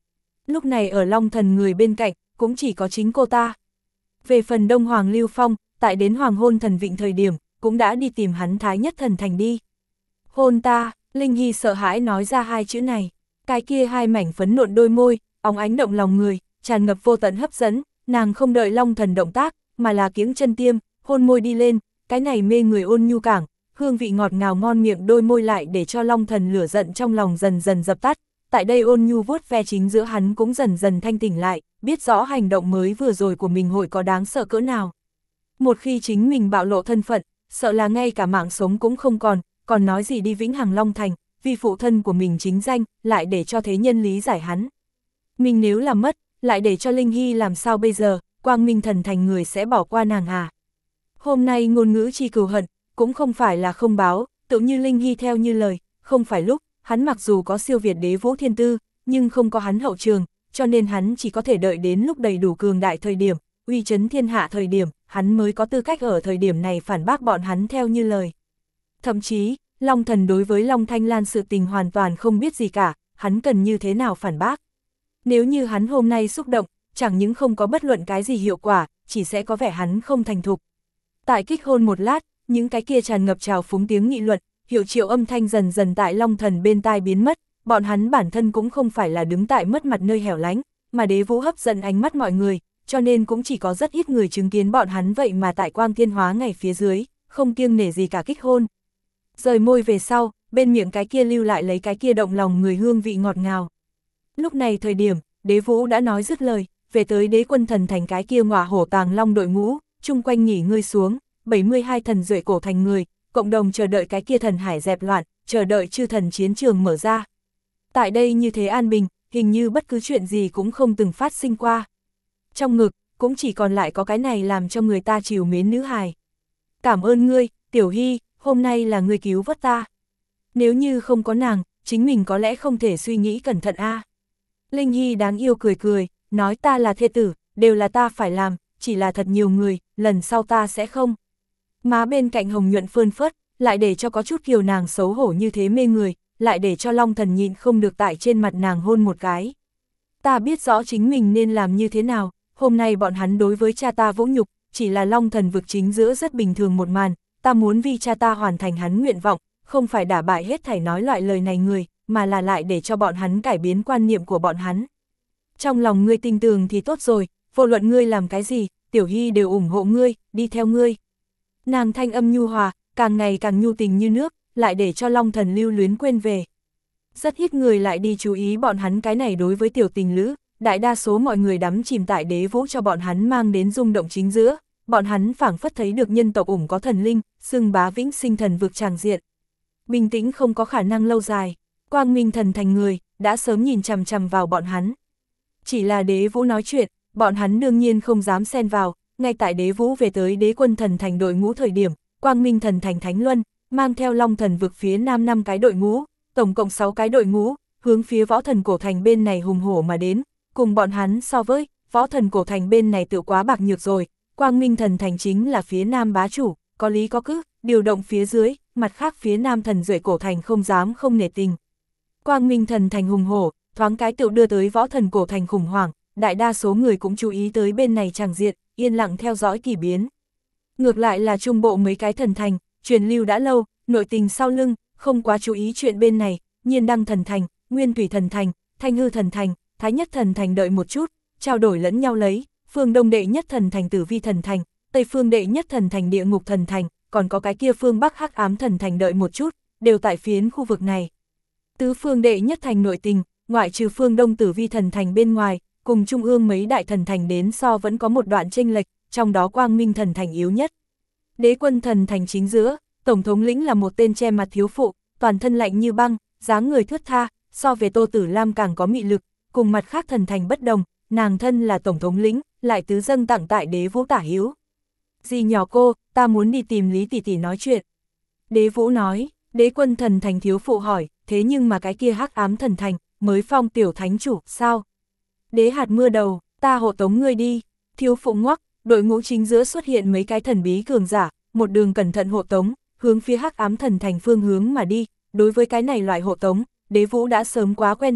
Lúc này ở Long Thần người bên cạnh, cũng chỉ có chính cô ta. Về phần Đông Hoàng Lưu Phong, tại đến Hoàng hôn thần vịnh thời điểm, cũng đã đi tìm hắn Thái Nhất Thần Thành đi. Hôn ta, Linh Hy sợ hãi nói ra hai chữ này. Cái kia hai mảnh phấn nộn đôi môi, óng ánh động lòng người, tràn ngập vô tận hấp dẫn, nàng không đợi Long Thần động tác, mà là kiếng chân tiêm, hôn môi đi lên, cái này mê người ôn nhu cảng, hương vị ngọt ngào ngon miệng đôi môi lại để cho Long Thần lửa giận trong lòng dần dần dập tắt. Tại đây ôn nhu vuốt ve chính giữa hắn cũng dần dần thanh tỉnh lại, biết rõ hành động mới vừa rồi của mình hội có đáng sợ cỡ nào. Một khi chính mình bạo lộ thân phận, sợ là ngay cả mạng sống cũng không còn, còn nói gì đi Vĩnh Hằng Long Thành, vì phụ thân của mình chính danh, lại để cho thế nhân lý giải hắn. Mình nếu làm mất, lại để cho Linh Hy làm sao bây giờ, Quang Minh Thần Thành người sẽ bỏ qua nàng à. Hôm nay ngôn ngữ chi cừu hận, cũng không phải là không báo, tự như Linh Hy theo như lời, không phải lúc, hắn mặc dù có siêu việt đế vũ thiên tư, nhưng không có hắn hậu trường, cho nên hắn chỉ có thể đợi đến lúc đầy đủ cường đại thời điểm, uy chấn thiên hạ thời điểm, hắn mới có tư cách ở thời điểm này phản bác bọn hắn theo như lời. Thậm chí, Long Thần đối với Long Thanh Lan sự tình hoàn toàn không biết gì cả, hắn cần như thế nào phản bác. Nếu như hắn hôm nay xúc động, chẳng những không có bất luận cái gì hiệu quả, chỉ sẽ có vẻ hắn không thành thục. Tại kích hôn một lát, những cái kia tràn ngập trào phúng tiếng nghị luận, hiệu triệu âm thanh dần dần tại Long Thần bên tai biến mất, bọn hắn bản thân cũng không phải là đứng tại mất mặt nơi hẻo lánh, mà đế vũ hấp dẫn ánh mắt mọi người, cho nên cũng chỉ có rất ít người chứng kiến bọn hắn vậy mà tại Quang Thiên Hóa ngày phía dưới, không kiêng nể gì cả kích hôn. Rời môi về sau, bên miệng cái kia lưu lại lấy cái kia động lòng người hương vị ngọt ngào. Lúc này thời điểm, đế vũ đã nói dứt lời, về tới Đế Quân Thần Thành cái kia ngọa hổ tàng long đội ngũ, chung quanh nghỉ ngơi xuống, bảy mươi hai thần duệ cổ thành người, cộng đồng chờ đợi cái kia thần hải dẹp loạn, chờ đợi chư thần chiến trường mở ra. Tại đây như thế an bình, hình như bất cứ chuyện gì cũng không từng phát sinh qua. Trong ngực, cũng chỉ còn lại có cái này làm cho người ta trìu mến nữ hài. Cảm ơn ngươi, Tiểu Hy, hôm nay là ngươi cứu vớt ta. Nếu như không có nàng, chính mình có lẽ không thể suy nghĩ cẩn thận a. À. Linh Hy đáng yêu cười cười, nói ta là thê tử, đều là ta phải làm, chỉ là thật nhiều người, lần sau ta sẽ không. Má bên cạnh hồng nhuận phơn phớt, lại để cho có chút kiều nàng xấu hổ như thế mê người, lại để cho Long Thần nhịn không được tại trên mặt nàng hôn một cái. Ta biết rõ chính mình nên làm như thế nào, hôm nay bọn hắn đối với cha ta vũ nhục, chỉ là Long Thần vực chính giữa rất bình thường một màn, ta muốn vì cha ta hoàn thành hắn nguyện vọng, không phải đả bại hết thảy nói loại lời này người, mà là lại để cho bọn hắn cải biến quan niệm của bọn hắn. Trong lòng ngươi tin tưởng thì tốt rồi, vô luận ngươi làm cái gì, Tiểu Hy đều ủng hộ ngươi, đi theo ngươi. Nàng thanh âm nhu hòa, càng ngày càng nhu tình như nước, lại để cho Long Thần lưu luyến quên về. Rất ít người lại đi chú ý bọn hắn cái này đối với tiểu tình lữ, đại đa số mọi người đắm chìm tại đế vũ cho bọn hắn mang đến rung động chính giữa, bọn hắn phảng phất thấy được nhân tộc ủng có thần linh, xưng bá vĩnh sinh thần vực tràng diện. Bình tĩnh không có khả năng lâu dài, Quang Minh Thần Thành người, đã sớm nhìn chằm chằm vào bọn hắn. Chỉ là đế vũ nói chuyện, bọn hắn đương nhiên không dám xen vào, ngay tại đế vũ về tới Đế Quân Thần Thành đội ngũ thời điểm, Quang Minh Thần Thành Thánh Luân, mang theo Long Thần vực phía nam năm cái đội ngũ, tổng cộng sáu cái đội ngũ, hướng phía Võ Thần Cổ Thành bên này hùng hổ mà đến, cùng bọn hắn so với, Võ Thần Cổ Thành bên này tự quá bạc nhược rồi, Quang Minh Thần Thành chính là phía nam bá chủ, có lý có cứ, điều động phía dưới, mặt khác phía nam thần duệ cổ thành không dám không nể tình. Quang Minh Thần Thành hùng hổ, thoáng cái tự đưa tới Võ Thần Cổ Thành khủng hoảng, đại đa số người cũng chú ý tới bên này tràng diện, yên lặng theo dõi kỳ biến. Ngược lại là trung bộ mấy cái thần thành, truyền lưu đã lâu, nội tình sau lưng, không quá chú ý chuyện bên này, Nhiên Đăng Thần Thành, Nguyên Thủy Thần Thành, Thanh Hư Thần Thành, Thái Nhất Thần Thành đợi một chút, trao đổi lẫn nhau lấy, phương Đông đệ nhất thần thành Tử Vi Thần Thành, Tây phương đệ nhất thần thành Địa Ngục Thần Thành, còn có cái kia phương Bắc Hắc Ám Thần Thành đợi một chút, đều tại phiến khu vực này. Tứ phương đệ nhất thành nội tình, ngoại trừ phương Đông Tử Vi Thần Thành bên ngoài, cùng trung ương mấy đại thần thành đến so vẫn có một đoạn chênh lệch, trong đó Quang Minh Thần Thành yếu nhất. Đế Quân Thần Thành chính giữa, tổng thống lĩnh là một tên che mặt thiếu phụ, toàn thân lạnh như băng, dáng người thướt tha, so về Tô Tử Lam càng có mị lực, cùng mặt khác thần thành bất đồng, nàng thân là tổng thống lĩnh, lại tứ dâng tặng tại Đế Vũ tả hữu. Dì nhỏ cô, ta muốn đi tìm Lý tỷ tỷ nói chuyện. Đế Vũ nói, Đế Quân Thần Thành thiếu phụ hỏi, thế nhưng mà cái kia Hắc Ám Thần Thành, mới phong tiểu thánh chủ, sao? Đế hạt mưa đầu, ta hộ tống ngươi đi. Thiếu phụ ngoắc, đội ngũ chính giữa xuất hiện mấy cái thần bí cường giả, một đường cẩn thận hộ tống, hướng phía Hắc Ám Thần Thành phương hướng mà đi. Đối với cái này loại hộ tống, Đế Vũ đã sớm quá quen thuộc,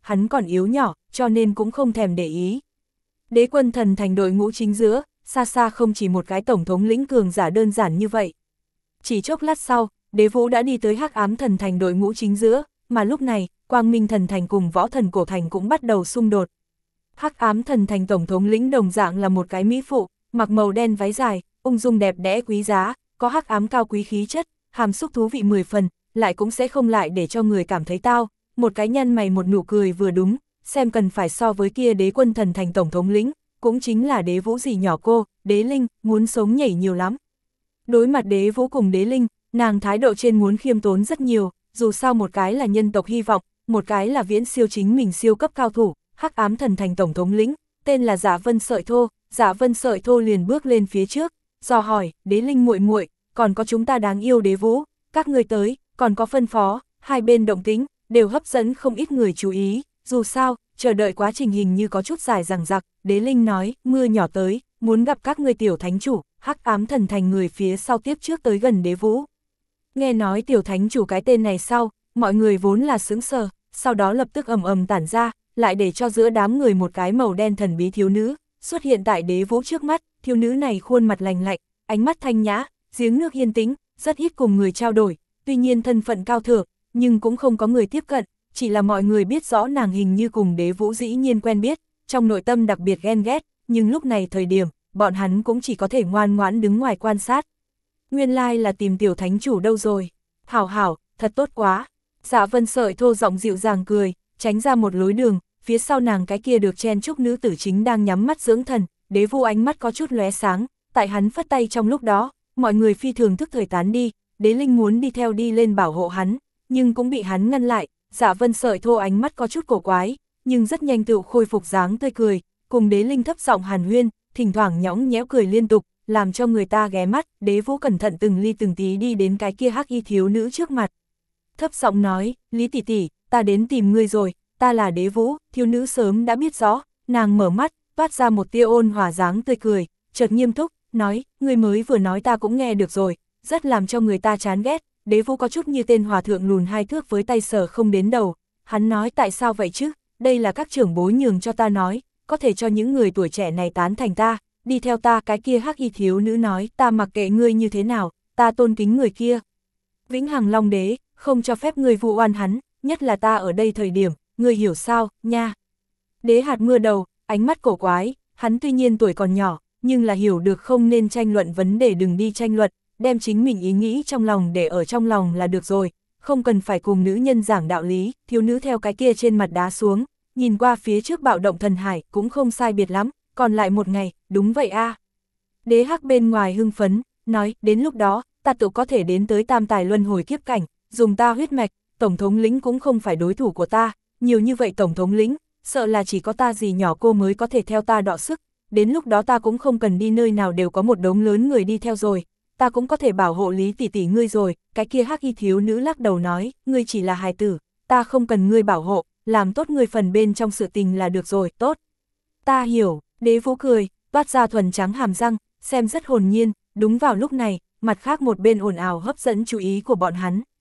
hắn còn yếu nhỏ, cho nên cũng không thèm để ý. Đế quân thần thành đội ngũ chính giữa, xa xa không chỉ một cái tổng thống lĩnh cường giả đơn giản như vậy. Chỉ chốc lát sau, Đế Vũ đã đi tới Hắc Ám thần thành đội ngũ chính giữa, mà lúc này, Quang Minh thần thành cùng Võ thần cổ thành cũng bắt đầu xung đột. Hắc Ám thần thành tổng thống lĩnh đồng dạng là một cái mỹ phụ, mặc màu đen váy dài, ung dung đẹp đẽ quý giá, có hắc ám cao quý khí chất, hàm xúc thú vị mười phần, lại cũng sẽ không lại để cho người cảm thấy tao, một cái nhăn mày một nụ cười vừa đúng, xem cần phải so với kia đế quân thần thành tổng thống lĩnh, cũng chính là Đế Vũ gì nhỏ cô, Đế Linh, muốn sống nhảy nhiều lắm. Đối mặt Đế Vũ cùng Đế Linh, nàng thái độ trên muốn khiêm tốn rất nhiều, dù sao một cái là nhân tộc hy vọng, một cái là viễn siêu chính mình siêu cấp cao thủ, Hắc Ám thần thành tổng thống lĩnh, tên là Dạ Vân Sợi Thô. Dạ Vân Sợi Thô liền bước lên phía trước, dò hỏi, Đế Linh muội muội, còn có chúng ta đáng yêu Đế Vũ, các người tới, còn có phân phó, hai bên động tĩnh, đều hấp dẫn không ít người chú ý, dù sao, chờ đợi quá trình hình như có chút dài dằng dặc, Đế Linh nói, mưa nhỏ tới, muốn gặp các người tiểu thánh chủ, Hắc Ám thần thành người phía sau tiếp trước tới gần Đế Vũ. Nghe nói tiểu thánh chủ cái tên này sau, mọi người vốn là sững sờ, sau đó lập tức ầm ầm tản ra, lại để cho giữa đám người một cái màu đen thần bí thiếu nữ xuất hiện tại Đế Vũ trước mắt. Thiếu nữ này khuôn mặt lành lạnh, ánh mắt thanh nhã, giếng nước yên tĩnh, rất ít cùng người trao đổi, tuy nhiên thân phận cao thượng, nhưng cũng không có người tiếp cận, chỉ là mọi người biết rõ nàng hình như cùng Đế Vũ dĩ nhiên quen biết, trong nội tâm đặc biệt ghen ghét, nhưng lúc này thời điểm, bọn hắn cũng chỉ có thể ngoan ngoãn đứng ngoài quan sát. Nguyên lai là tìm tiểu thánh chủ đâu rồi, hảo hảo, thật tốt quá. Dạ Vân Sợi Thô giọng dịu dàng cười, tránh ra một lối đường, phía sau nàng cái kia được chen chúc nữ tử chính đang nhắm mắt dưỡng thần. Đế Vũ ánh mắt có chút lóe sáng, tại hắn phất tay trong lúc đó, mọi người phi thường thức thời tán đi, Đế Linh muốn đi theo đi lên bảo hộ hắn, nhưng cũng bị hắn ngăn lại. Dạ Vân Sợi Thô ánh mắt có chút cổ quái, nhưng rất nhanh tự khôi phục dáng tươi cười, cùng Đế Linh thấp giọng hàn huyên, thỉnh thoảng nhõng nhẽo cười liên tục, làm cho người ta ghé mắt. Đế Vũ cẩn thận từng ly từng tí đi đến cái kia hắc y thiếu nữ trước mặt. Thấp giọng nói, Lý tỷ tỷ, ta đến tìm ngươi rồi, ta là Đế Vũ. Thiếu nữ sớm đã biết rõ, nàng mở mắt, toát ra một tia ôn hòa dáng tươi cười, chợt nghiêm túc, nói, ngươi mới vừa nói ta cũng nghe được rồi, rất làm cho người ta chán ghét. Đế Vũ có chút như tên hòa thượng lùn hai thước với tay sờ không đến đầu, hắn nói tại sao vậy chứ, đây là các trưởng bối nhường cho ta nói, có thể cho những người tuổi trẻ này tán thành ta, đi theo ta. Cái kia hắc y thiếu nữ nói, ta mặc kệ ngươi như thế nào, ta tôn kính người kia. Vĩnh Hằng Long Đế, không cho phép ngươi vu oan hắn, nhất là ta ở đây thời điểm, ngươi hiểu sao, nha. Đế Hạt Mưa đầu, ánh mắt cổ quái, hắn tuy nhiên tuổi còn nhỏ, nhưng là hiểu được không nên tranh luận vấn đề, đừng đi tranh luận, đem chính mình ý nghĩ trong lòng để ở trong lòng là được rồi, không cần phải cùng nữ nhân giảng đạo lý. Thiếu nữ theo cái kia trên mặt đá xuống, nhìn qua phía trước bạo động thần hải, cũng không sai biệt lắm, còn lại một ngày, đúng vậy a. À. Đế Hắc bên ngoài hưng phấn, nói, đến lúc đó, ta tự có thể đến tới tam tài luân hồi kiếp cảnh, dùng ta huyết mạch, tổng thống lĩnh cũng không phải đối thủ của ta, nhiều như vậy tổng thống lĩnh, sợ là chỉ có ta gì nhỏ cô mới có thể theo ta đọ sức, đến lúc đó ta cũng không cần đi nơi nào đều có một đống lớn người đi theo rồi, ta cũng có thể bảo hộ Lý tỷ tỷ ngươi rồi. Cái kia hắc y thiếu nữ lắc đầu nói, ngươi chỉ là hài tử, ta không cần ngươi bảo hộ, làm tốt ngươi phần bên trong sự tình là được rồi, tốt. Ta hiểu. Đế Vũ cười, toát ra thuần trắng hàm răng, xem rất hồn nhiên. Đúng vào lúc này, mặt khác một bên ồn ào hấp dẫn chú ý của bọn hắn.